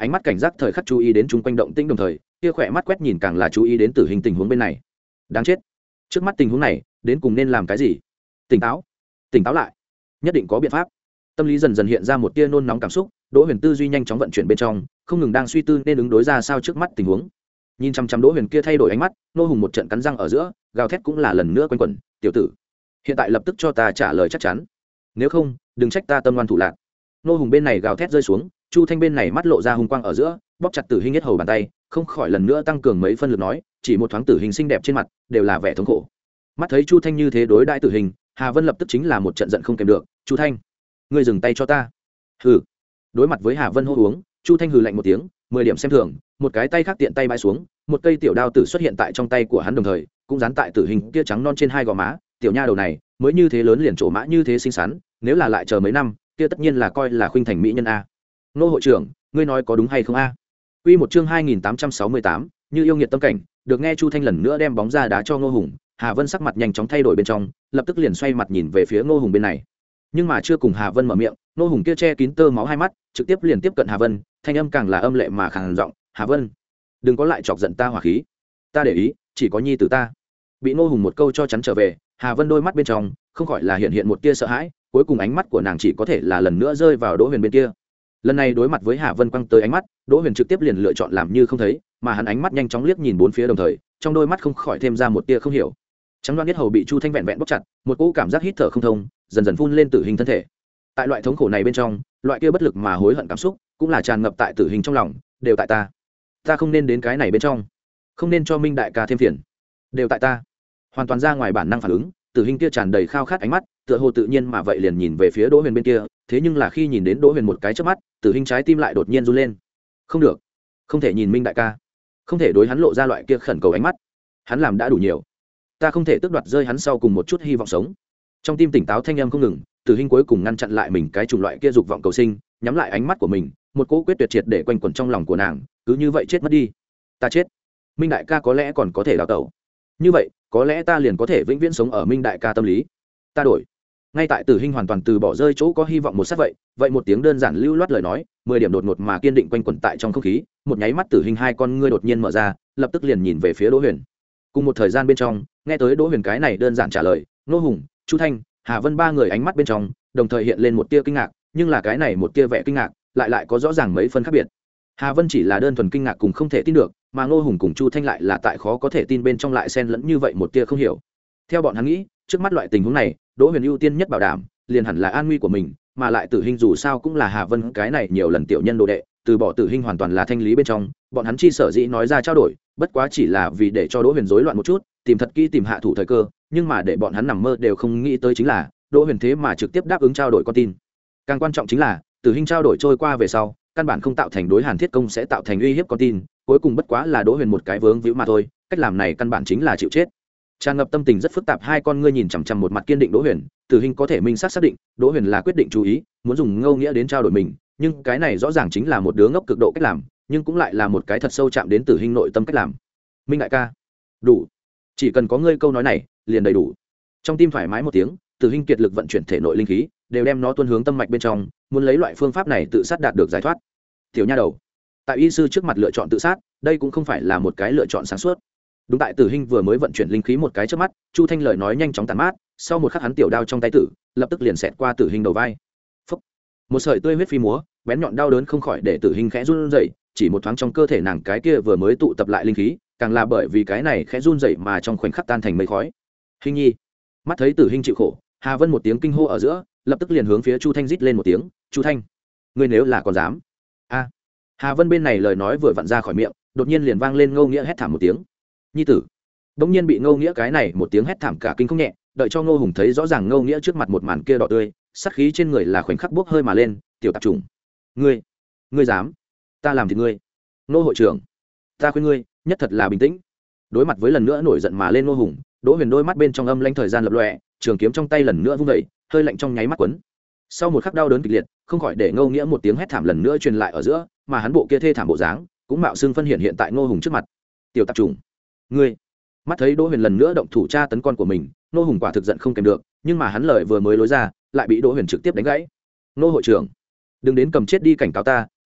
ánh mắt cảnh giác thời khắc chú ý đến chung quanh động tĩnh, đồng thời kia khỏe mắt quét nhìn càng là chú ý đến tử hình tình huống bên này. Đáng chết, trước mắt tình huống này đến cùng nên làm cái gì? Tỉnh táo, tỉnh táo lại, nhất định có biện pháp. Tâm lý dần dần hiện ra một tia nôn nóng cảm xúc, Đỗ Huyền tư duy nhanh chóng vận chuyển bên trong, không ngừng đang suy tư nên ứng đối ra sao trước mắt tình huống. Nhìn chăm chăm Đỗ Huyền kia thay đổi ánh mắt, Ngô Hùng một trận cắn răng ở giữa, gào thét cũng là lần nữa quanh quẩn, "Tiểu tử, hiện tại lập tức cho ta trả lời chắc chắn, nếu không, đừng trách ta tâm ngoan thủ lạc." Ngô Hùng bên này gào thét rơi xuống, Chu Thanh bên này mắt lộ ra hung quang ở giữa, bóp chặt Tử Hình nhất hầu bàn tay, không khỏi lần nữa tăng cường mấy phân lực nói, chỉ một thoáng Tử Hình xinh đẹp trên mặt đều là vẻ thống khổ. Mắt thấy Chu Thanh như thế đối đãi Tử Hình, Hà Vân lập tức chính là một trận giận không kèm được, "Chu Thanh, ngươi dừng tay cho ta." Hừ. Đối mặt với Hà Vân hô uống, Chu Thanh hừ lạnh một tiếng, mười điểm xem thường, một cái tay khác tiện tay bãi xuống, một cây tiểu đao tử xuất hiện tại trong tay của hắn, đồng thời cũng dán tại Tử Hình kia trắng non trên hai gò má. Tiểu nha đầu này mới như thế lớn liền trổ mã như thế xinh xắn, nếu là lại chờ mấy năm kia tất nhiên là coi là khuynh thành mỹ nhân a. Nô hội trưởng, ngươi nói có đúng hay không a? Quy một chương hai nghìn tám trăm sáu mươi tám, như yêu nghiệt tâm cảnh, được nghe Chu Thanh lần nữa đem bóng ra đá cho Ngô Hùng, Hà Vân sắc mặt nhanh chóng thay đổi bên trong, lập tức liền xoay mặt nhìn về phía Ngô Hùng bên này. Nhưng mà chưa cùng Hà Vân mở miệng, Ngô Hùng kia che kín tơ máu hai mắt, trực tiếp liền tiếp cận Hà Vân, thanh âm càng là âm lệ mà khàn giọng, "Hà Vân, đừng có lại chọc giận ta hỏa khí. Ta để ý, chỉ có nhi tử ta." Bị Ngô Hùng một câu cho chắn trở về, Hà Vân đôi mắt bên trong không khỏi là hiện hiện một tia sợ hãi, cuối cùng ánh mắt của nàng chỉ có thể là lần nữa rơi vào Đỗ Huyền bên kia. Lần này đối mặt với Hà Vân quăng tới ánh mắt, Đỗ Huyền trực tiếp liền lựa chọn làm như không thấy, mà hắn ánh mắt nhanh chóng liếc nhìn bốn phía, đồng thời trong đôi mắt không khỏi thêm ra một tia không hiểu. Trắng đoán biết hầu bị Chu Thanh vẹn vẹn bóc chặt, một cỗ cảm giác hít thở không thông dần dần phun lên Tử Hình thân thể. Tại loại thống khổ này bên trong, loại kia bất lực mà hối hận cảm xúc cũng là tràn ngập tại Tử Hình trong lòng, đều tại ta. Ta không nên đến cái này bên trong, không nên cho Minh đại ca thêm phiền, đều tại ta. Hoàn toàn ra ngoài bản năng phản ứng, Tử Hình kia tràn đầy khao khát ánh mắt, tựa hồ tự nhiên mà vậy liền nhìn về phía Đỗ Huyền bên kia, thế nhưng là khi nhìn đến Đỗ Huyền một cái chớp mắt, Tử Hình trái tim lại đột nhiên run lên. Không được, không thể nhìn Minh đại ca, không thể đối hắn lộ ra loại kia khẩn cầu ánh mắt. Hắn làm đã đủ nhiều, ta không thể tước đoạt rơi hắn sau cùng một chút hy vọng sống. Trong tim tỉnh táo thanh âm không ngừng, Tử Hình cuối cùng ngăn chặn lại mình cái chủng loại kia dục vọng cầu sinh, nhắm lại ánh mắt của mình, một cỗ quyết tuyệt triệt để quanh quẩn trong lòng của nàng, cứ như vậy chết mất đi. Ta chết, Minh đại ca có lẽ còn có thể đào tẩu. Như vậy, có lẽ ta liền có thể vĩnh viễn sống ở Minh đại ca tâm lý. Ta đổi. Ngay tại Tử Hình hoàn toàn từ bỏ rơi chỗ có hy vọng một sát vậy, vậy một tiếng đơn giản lưu loát lời nói, mười điểm đột ngột mà kiên định quanh quẩn tại trong không khí, một nháy mắt Tử Hình hai con ngươi đột nhiên mở ra, lập tức liền nhìn về phía Đỗ Huyền. Cùng một thời gian bên trong, nghe tới Đỗ Huyền cái này đơn giản trả lời, Ngô Hùng, Chu Thanh, Hà Vân ba người ánh mắt bên trong đồng thời hiện lên một tia kinh ngạc, nhưng là cái này một tia vẻ kinh ngạc lại lại có rõ ràng mấy phân khác biệt. Hà Vân chỉ là đơn thuần kinh ngạc cùng không thể tin được, mà Ngô Hùng cùng Chu Thanh lại là tại khó có thể tin bên trong lại xen lẫn như vậy một tia không hiểu. Theo bọn hắn nghĩ, trước mắt loại tình huống này, Đỗ Huyền ưu tiên nhất bảo đảm liền hẳn là an nguy của mình, mà lại Tử Hình dù sao cũng là Hà Vân cái này nhiều lần tiểu nhân đồ đệ, từ bỏ Tử Hình hoàn toàn là thanh lý bên trong, bọn hắn chi sở dĩ nói ra trao đổi, bất quá chỉ là vì để cho Đỗ Huyền rối loạn một chút, tìm thật kỹ tìm hạ thủ thời cơ, nhưng mà để bọn hắn nằm mơ đều không nghĩ tới chính là Đỗ Huyền thế mà trực tiếp đáp ứng trao đổi con tin. Càng quan trọng chính là Tử Hình trao đổi trôi qua về sau, căn bản không tạo thành đối Hàn Thiết Công sẽ tạo thành uy hiếp con tin, cuối cùng bất quá là Đỗ Huyền một cái vướng víu mà thôi, cách làm này căn bản chính là chịu chết. Tràn ngập tâm tình rất phức tạp, hai con ngươi nhìn chằm chằm một mặt kiên định Đỗ Huyền, Tử Hình có thể minh xác xác định, Đỗ Huyền là quyết định chú ý, muốn dùng ngâu nghĩa đến trao đổi mình, nhưng cái này rõ ràng chính là một đứa ngốc cực độ cách làm, nhưng cũng lại là một cái thật sâu chạm đến Tử Hình nội tâm cách làm. Minh đại ca, đủ, chỉ cần có ngươi câu nói này, liền đầy đủ. Trong tim thoải mái một tiếng, Tử Hình kiệt lực vận chuyển thể nội linh khí, đều đem nó tuôn hướng tâm mạch bên trong, muốn lấy loại phương pháp này tự sát đạt được giải thoát. Tiểu nha đầu, tại y sư trước mặt lựa chọn tự sát, đây cũng không phải là một cái lựa chọn sáng suốt. Đúng tại Tử Hình vừa mới vận chuyển linh khí một cái trước mắt, Chu Thanh lời nói nhanh chóng tàn mát, sau một khắc hắn tiểu đao trong tay tử, lập tức liền xẹt qua Tử Hình đầu vai. Phốc. Một sợi tươi huyết phi múa, bén nhọn đau đớn không khỏi để Tử Hình khẽ run rẩy, chỉ một thoáng trong cơ thể nàng cái kia vừa mới tụ tập lại linh khí, càng là bởi vì cái này khẽ run rẩy mà trong khoảnh khắc tan thành mây khói. Hình nhi. Mắt thấy Tử Hình chịu khổ, Hà Vân một tiếng kinh hô ở giữa, lập tức liền hướng phía Chu Thanh rít lên một tiếng, "Chu Thanh, ngươi nếu là còn dám." A. Hà Vân bên này lời nói vừa vặn ra khỏi miệng, đột nhiên liền vang lên ngâu nghĩa hét thảm một tiếng. Nhi tử. Đống nhiên bị ngâu nghĩa cái này một tiếng hét thảm cả kinh không nhẹ, đợi cho Ngô Hùng thấy rõ ràng ngâu nghĩa trước mặt một màn kia đỏ tươi, sát khí trên người là khoảnh khắc bốc hơi mà lên, "Tiểu tạp chủng, ngươi, ngươi dám? Ta làm thì ngươi." "Ngô hội trưởng, ta khuyên ngươi, nhất thật là bình tĩnh." Đối mặt với lần nữa nổi giận mà lên Ngô Hùng, Đỗ Huyền đôi mắt bên trong âm lãnh thời gian lập lòe, trường kiếm trong tay lần nữa vung dậy, hơi lạnh trong nháy mắt quấn. Sau một khắc đau đớn kịch liệt, không khỏi để ngâu nghĩa một tiếng hét thảm lần nữa truyền lại ở giữa, mà hắn bộ kia thê thảm bộ dáng cũng mạo xương phân hiện hiện tại Ngô Hùng trước mặt. "Tiểu tạp chủng, ngươi!" Mắt thấy Đỗ Huyền lần nữa động thủ tra tấn con của mình, Ngô Hùng quả thực giận không kèm được, nhưng mà hắn lời vừa mới lối ra, lại bị Đỗ Huyền trực tiếp đánh gãy. "Ngô hội trưởng, đừng đến cầm chết đi cảnh cáo ta,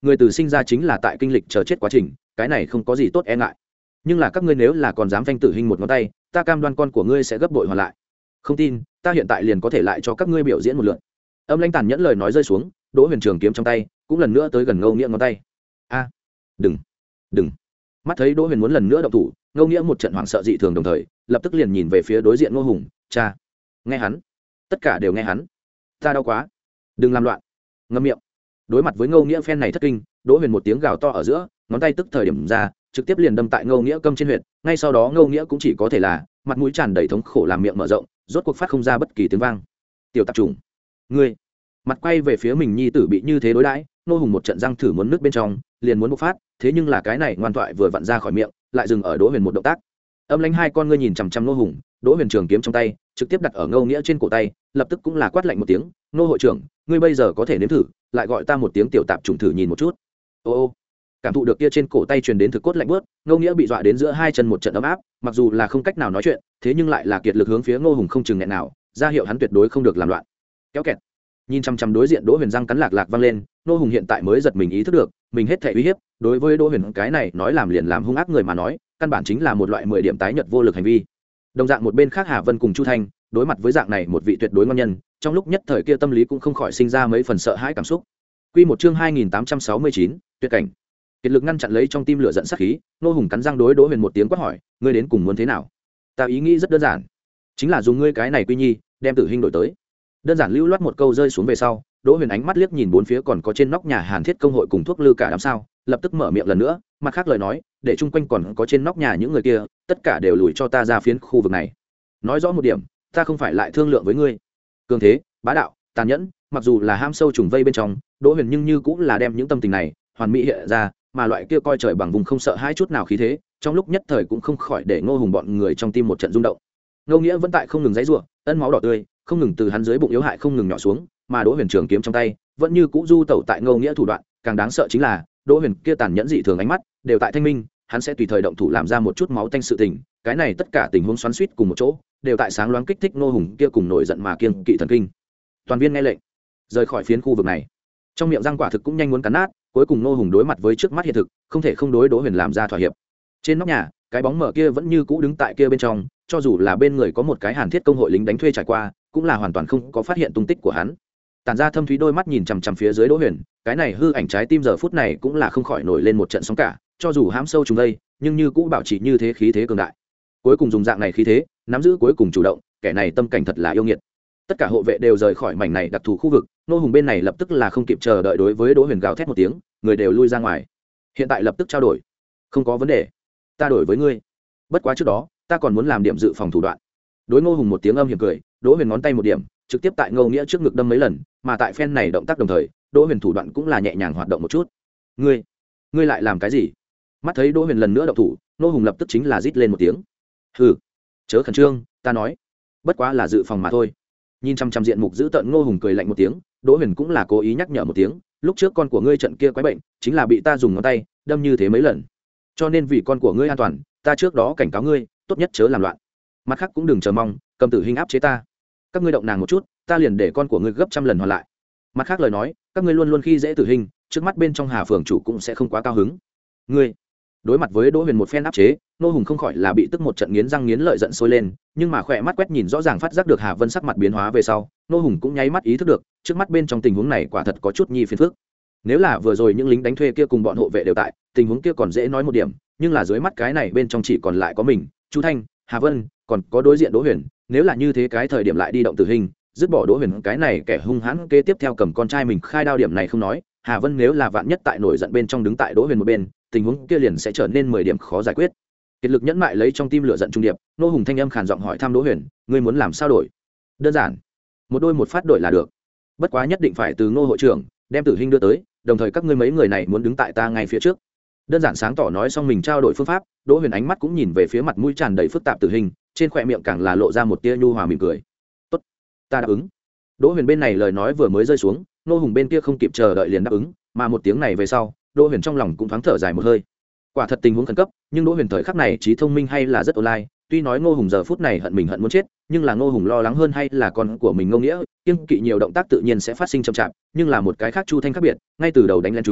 người từ sinh ra chính là tại kinh lịch chờ chết quá trình, cái này không có gì tốt e ngại. Nhưng là các ngươi nếu là còn dám phanh tử hình một ngón tay, ta cam đoan con của ngươi sẽ gấp bội hoàn lại. Không tin, ta hiện tại liền có thể lại cho các ngươi biểu diễn một lượt. Âm lãnh tàn nhẫn lời nói rơi xuống, Đỗ Huyền trường kiếm trong tay cũng lần nữa tới gần Ngô Nghĩa ngón tay. A, đừng, đừng! Mắt thấy Đỗ Huyền muốn lần nữa động thủ, Ngô Nghĩa một trận hoảng sợ dị thường, đồng thời lập tức liền nhìn về phía đối diện Ngô Hùng. Cha, nghe hắn, tất cả đều nghe hắn. Ta đau quá, đừng làm loạn, ngậm miệng. Đối mặt với Ngô Nghĩa phen này thất kinh, Đỗ Huyền một tiếng gào to ở giữa, ngón tay tức thời điểm ra, trực tiếp liền đâm tại Ngô Nghĩa câm trên huyệt. Ngay sau đó Ngô Nghĩa cũng chỉ có thể là mặt mũi tràn đầy thống khổ làm miệng mở rộng, rốt cuộc phát không ra bất kỳ tiếng vang. Tiểu tạp chủng, ngươi! Mặt quay về phía mình nhi tử bị như thế đối đãi, Ngô Hùng một trận răng thử muốn nước bên trong, liền muốn bộc phát, thế nhưng là cái này ngoan thoại vừa vặn ra khỏi miệng, lại dừng ở Đỗ Huyền một động tác. Âm lãnh hai con ngươi nhìn chằm chằm Ngô Hùng, Đỗ Huyền trường kiếm trong tay trực tiếp đặt ở Ngô Nghĩa trên cổ tay, lập tức cũng là quát lạnh một tiếng, "Ngô hội trưởng, ngươi bây giờ có thể nếm thử, lại gọi ta một tiếng tiểu tạp chủng thử nhìn một chút." Ô ô, cảm thụ được kia trên cổ tay truyền đến thực cốt lạnh bớt, Ngô Nghĩa bị dọa đến giữa hai chân một trận ấm áp, mặc dù là không cách nào nói chuyện, thế nhưng lại là kiệt lực hướng phía Ngô Hùng không chừng nghẹn nào, ra hiệu hắn tuyệt đối không được làm loạn. Kéo kẹt. Nhìn chăm chăm đối diện Đỗ Huyền răng cắn lạc lạc vang lên, Ngô Hùng hiện tại mới giật mình ý thức được, mình hết thảy uy hiếp, đối với Đỗ Huyền cái này nói làm liền làm hung ác người mà nói, căn bản chính là một loại mười điểm tái nhợt vô lực hành vi. Đồng dạng một bên khác Hà Vân cùng Chu Thanh, đối mặt với dạng này một vị tuyệt đối ngon nhân, trong lúc nhất thời kia tâm lý cũng không khỏi sinh ra mấy phần sợ hãi cảm xúc. Quy một chương hai nghìn tám trăm sáu mươi chín, tuyệt cảnh. Kiệt lực ngăn chặn lấy trong tim lửa giận sát khí, Ngô Hùng cắn răng đối Đỗ Huyền một tiếng quát hỏi, ngươi đến cùng muốn thế nào? Ta ý nghĩ rất đơn giản, chính là dùng ngươi cái này Quy Nhi, đem Tử Hinh đổi tới. Đơn giản lưu loát một câu rơi xuống về sau, Đỗ Huyền ánh mắt liếc nhìn bốn phía còn có trên nóc nhà Hàn Thiết công hội cùng thuốc lư cả đám sao, lập tức mở miệng lần nữa, mặt khác lời nói, để chung quanh còn có trên nóc nhà những người kia, tất cả đều lùi cho ta ra phiến khu vực này. Nói rõ một điểm, ta không phải lại thương lượng với ngươi. Cường thế, bá đạo, tàn nhẫn, mặc dù là ham sâu trùng vây bên trong, Đỗ Huyền nhưng như cũng là đem những tâm tình này hoàn mỹ hiện ra, mà loại kia coi trời bằng vùng không sợ hãi chút nào khí thế, trong lúc nhất thời cũng không khỏi để Ngô Hùng bọn người trong tim một trận rung động. Ngô Nghĩa vẫn tại không ngừng giãy giụa, ân máu đỏ tươi không ngừng từ hắn dưới bụng yếu hại không ngừng nhỏ xuống, mà Đỗ Huyền trường kiếm trong tay vẫn như cũ du tẩu tại Ngô Nghĩa thủ đoạn, càng đáng sợ chính là Đỗ Huyền kia tàn nhẫn dị thường ánh mắt đều tại thanh minh, hắn sẽ tùy thời động thủ làm ra một chút máu tanh sự tình, cái này tất cả tình huống xoắn xuýt cùng một chỗ, đều tại sáng loáng kích thích Ngô Hùng kia cùng nổi giận mà kiêng kỵ thần kinh. Toàn viên nghe lệnh, rời khỏi phiến khu vực này. Trong miệng răng quả thực cũng nhanh muốn cắn nát, cuối cùng Ngô Hùng đối mặt với trước mắt hiện thực, không thể không đối Đỗ Huyền làm ra thỏa hiệp. Trên nóc nhà, cái bóng mờ kia vẫn như cũ đứng tại kia bên trong, cho dù là bên người có một cái Hàn Thiết công hội lính đánh thuê trải qua, cũng là hoàn toàn không có phát hiện tung tích của hắn. Tản ra thâm thúy đôi mắt nhìn chằm chằm phía dưới Đỗ Huyền, cái này hư ảnh trái tim giờ phút này cũng là không khỏi nổi lên một trận sóng cả, cho dù hãm sâu trùng đây, nhưng như cũ bảo trì như thế khí thế cường đại. Cuối cùng dùng dạng này khí thế, nắm giữ cuối cùng chủ động, kẻ này tâm cảnh thật là yêu nghiệt. Tất cả hộ vệ đều rời khỏi mảnh này đặc thù khu vực, Ngô Hùng bên này lập tức là không kịp chờ đợi đối với Đỗ Huyền gào thét một tiếng, người đều lui ra ngoài. Hiện tại lập tức trao đổi, không có vấn đề, ta đổi với ngươi. Bất quá trước đó, ta còn muốn làm điểm dự phòng thủ đoạn. Đối Ngô Hùng một tiếng âm hiểm cười, Đỗ Huyền ngón tay một điểm, trực tiếp tại Ngô Nghĩa trước ngực đâm mấy lần, mà tại phen này động tác đồng thời, Đỗ Huyền thủ đoạn cũng là nhẹ nhàng hoạt động một chút. Ngươi, ngươi lại làm cái gì? Mắt thấy Đỗ Huyền lần nữa động thủ, Ngô Hùng lập tức chính là rít lên một tiếng. Hừ, chớ khẩn trương, ta nói, bất quá là dự phòng mà thôi. Nhìn chăm chăm diện mục giữ tợn Ngô Hùng cười lạnh một tiếng, Đỗ Huyền cũng là cố ý nhắc nhở một tiếng, lúc trước con của ngươi trận kia quái bệnh, chính là bị ta dùng ngón tay đâm như thế mấy lần. Cho nên vì con của ngươi an toàn, ta trước đó cảnh cáo ngươi, tốt nhất chớ làm loạn. Mặt khác cũng đừng chờ mong, cầm Tử Hinh áp chế ta. Các ngươi động nàng một chút, ta liền để con của ngươi gấp trăm lần hoàn lại. Mặt khác lời nói, các ngươi luôn luôn khi dễ Tử Hinh, trước mắt bên trong Hà phường chủ cũng sẽ không quá cao hứng. Ngươi, đối mặt với Đỗ Huyền một phen áp chế, Ngô Hùng không khỏi là bị tức một trận nghiến răng nghiến lợi giận sôi lên, nhưng mà khỏe mắt quét nhìn rõ ràng phát giác được Hà Vân sắc mặt biến hóa về sau, Ngô Hùng cũng nháy mắt ý thức được, trước mắt bên trong tình huống này quả thật có chút nhi phiền phức. Nếu là vừa rồi những lính đánh thuê kia cùng bọn hộ vệ đều tại, tình huống kia còn dễ nói một điểm, nhưng là dưới mắt cái này bên trong chỉ còn lại có mình, Chu Thanh, Hà Vân, còn có đối diện Đỗ Huyền, nếu là như thế cái thời điểm lại đi động Tử Hinh, dứt bỏ Đỗ Huyền cái này kẻ hung hãn kế tiếp theo cầm con trai mình khai đao điểm này không nói, Hà Vân nếu là vạn nhất tại nổi giận bên trong đứng tại Đỗ Huyền một bên, tình huống kia liền sẽ trở nên mười điểm khó giải quyết. Kiệt lực nhẫn mại lấy trong tim lửa giận trung điệp, Ngô Hùng thanh âm khàn giọng hỏi thăm Đỗ Huyền, ngươi muốn làm sao đổi? Đơn giản, một đôi một phát đổi là được. Bất quá nhất định phải từ Ngô hội trưởng đem Tử Hinh đưa tới, đồng thời các ngươi mấy người này muốn đứng tại ta ngay phía trước. Đơn giản sáng tỏ nói xong mình trao đổi phương pháp, Đỗ Huyền ánh mắt cũng nhìn về phía mặt mũi tràn đầy phức tạp Tử Hinh, trên khóe miệng càng là lộ ra một tia nhu hòa mỉm cười. "Tốt, ta đáp ứng." Đỗ Huyền bên này lời nói vừa mới rơi xuống, Ngô Hùng bên kia không kịp chờ đợi liền đáp ứng, mà một tiếng này về sau, Đỗ Huyền trong lòng cũng thoáng thở dài một hơi. Quả thật tình huống khẩn cấp, nhưng Đỗ Huyền thời khắc này trí thông minh hay là rất online, tuy nói Ngô Hùng giờ phút này hận mình hận muốn chết, nhưng là Ngô Hùng lo lắng hơn hay là con của mình Ngô Nghĩa, kiêng kỵ nhiều động tác tự nhiên sẽ phát sinh chậm chạp, nhưng là một cái khác Chu Thanh khác biệt, ngay từ đầu đánh lên chúng,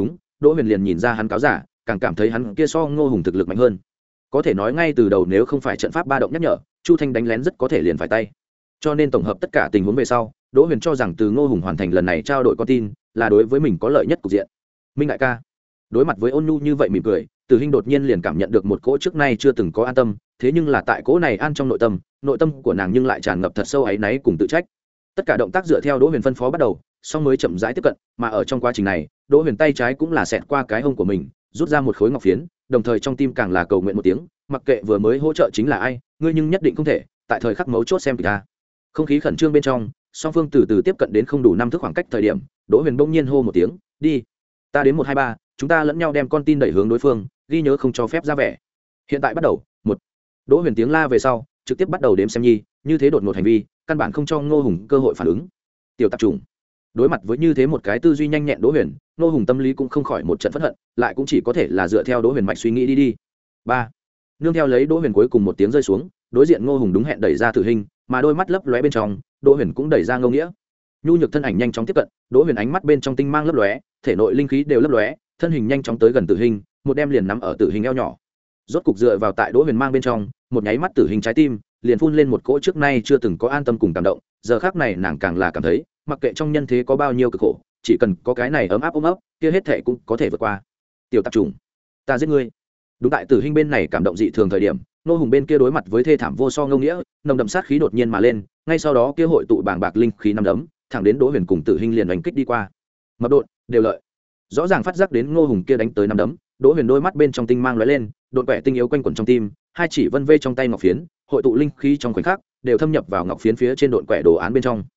Đỗ Huyền liền nhìn ra hắn cáo giả, càng cảm thấy hắn kia so Ngô Hùng thực lực mạnh hơn. Có thể nói ngay từ đầu nếu không phải trận pháp ba động nhắc nhở, Chu Thanh đánh lén rất có thể liền phải tay. Cho nên tổng hợp tất cả tình huống về sau, Đỗ Huyền cho rằng từ Ngô Hùng hoàn thành lần này trao đổi con tin, là đối với mình có lợi nhất cục diện. Minh đại ca, đối mặt với Ôn Nhu như vậy mỉm cười, Tử Hinh đột nhiên liền cảm nhận được một cỗ trước nay chưa từng có an tâm, thế nhưng là tại cỗ này an trong nội tâm, nội tâm của nàng nhưng lại tràn ngập thật sâu áy náy cùng tự trách. Tất cả động tác dựa theo Đỗ Huyền phân phó bắt đầu, song mới chậm rãi tiếp cận, mà ở trong quá trình này, Đỗ Huyền tay trái cũng là xẹt qua cái hông của mình, rút ra một khối ngọc phiến, đồng thời trong tim càng là cầu nguyện một tiếng, mặc kệ vừa mới hỗ trợ chính là ai, ngươi nhưng nhất định không thể, tại thời khắc mấu chốt xem kìa. Không khí khẩn trương bên trong, song phương từ từ tiếp cận đến không đủ năm thước khoảng cách thời điểm, Đỗ Huyền bỗng nhiên hô một tiếng, đi, ta đến một hai ba, chúng ta lẫn nhau đem con tin đẩy hướng đối phương, ghi nhớ không cho phép ra vẻ. Hiện tại bắt đầu, một. Đỗ Huyền tiếng la về sau, trực tiếp bắt đầu đếm xem nhi, như thế đột ngột hành vi, căn bản không cho Ngô Hùng cơ hội phản ứng. Tiểu tạp chủng. Đối mặt với như thế một cái tư duy nhanh nhẹn Đỗ Huyền, Ngô Hùng tâm lý cũng không khỏi một trận phẫn hận, lại cũng chỉ có thể là dựa theo Đỗ Huyền mạch suy nghĩ đi đi. Ba. Nương theo lấy Đỗ Huyền cuối cùng một tiếng rơi xuống, đối diện Ngô Hùng đúng hẹn đẩy ra Tử Hình, mà đôi mắt lấp lóe bên trong, Đỗ Huyền cũng đẩy ra Ngô Nghĩa. Nhu nhược thân ảnh nhanh chóng tiếp cận, Đỗ Huyền ánh mắt bên trong tinh mang lấp lóe, thể nội linh khí đều lấp lóe, thân hình nhanh chóng tới gần Tử Hình, một đem liền nắm ở Tử Hình eo nhỏ. Rốt cục dựa vào tại Đỗ Huyền mang bên trong, một nháy mắt Tử Hình trái tim liền phun lên một cỗ trước nay chưa từng có an tâm cùng cảm động, giờ khắc này nàng càng là cảm thấy, mặc kệ trong nhân thế có bao nhiêu cực khổ, chỉ cần có cái này ấm áp ôm ấp, kia hết thảy cũng có thể vượt qua. Tiểu tạp chủng, ta giết ngươi. Đúng tại Tử Hình bên này cảm động dị thường thời điểm, Nô Hùng bên kia đối mặt với thê thảm vô so Ngô Nghĩa, nồng đậm sát khí đột nhiên mà lên, ngay sau đó kia hội tụ bàng bạc linh khí năm đấm, thẳng đến Đỗ Huyền cùng Tử Hình liền đánh kích đi qua. Mập đột, đều lợi. Rõ ràng phát giác đến Ngô Hùng kia đánh tới năm đấm, Đỗ Huyền đôi mắt bên trong tinh mang lóe lên, đột quẻ tinh yếu quanh quẩn trong tim, hai chỉ vân vê trong tay ngọc phiến, hội tụ linh khí trong khoảnh khắc, đều thâm nhập vào ngọc phiến phía trên độn quẻ đồ án bên trong.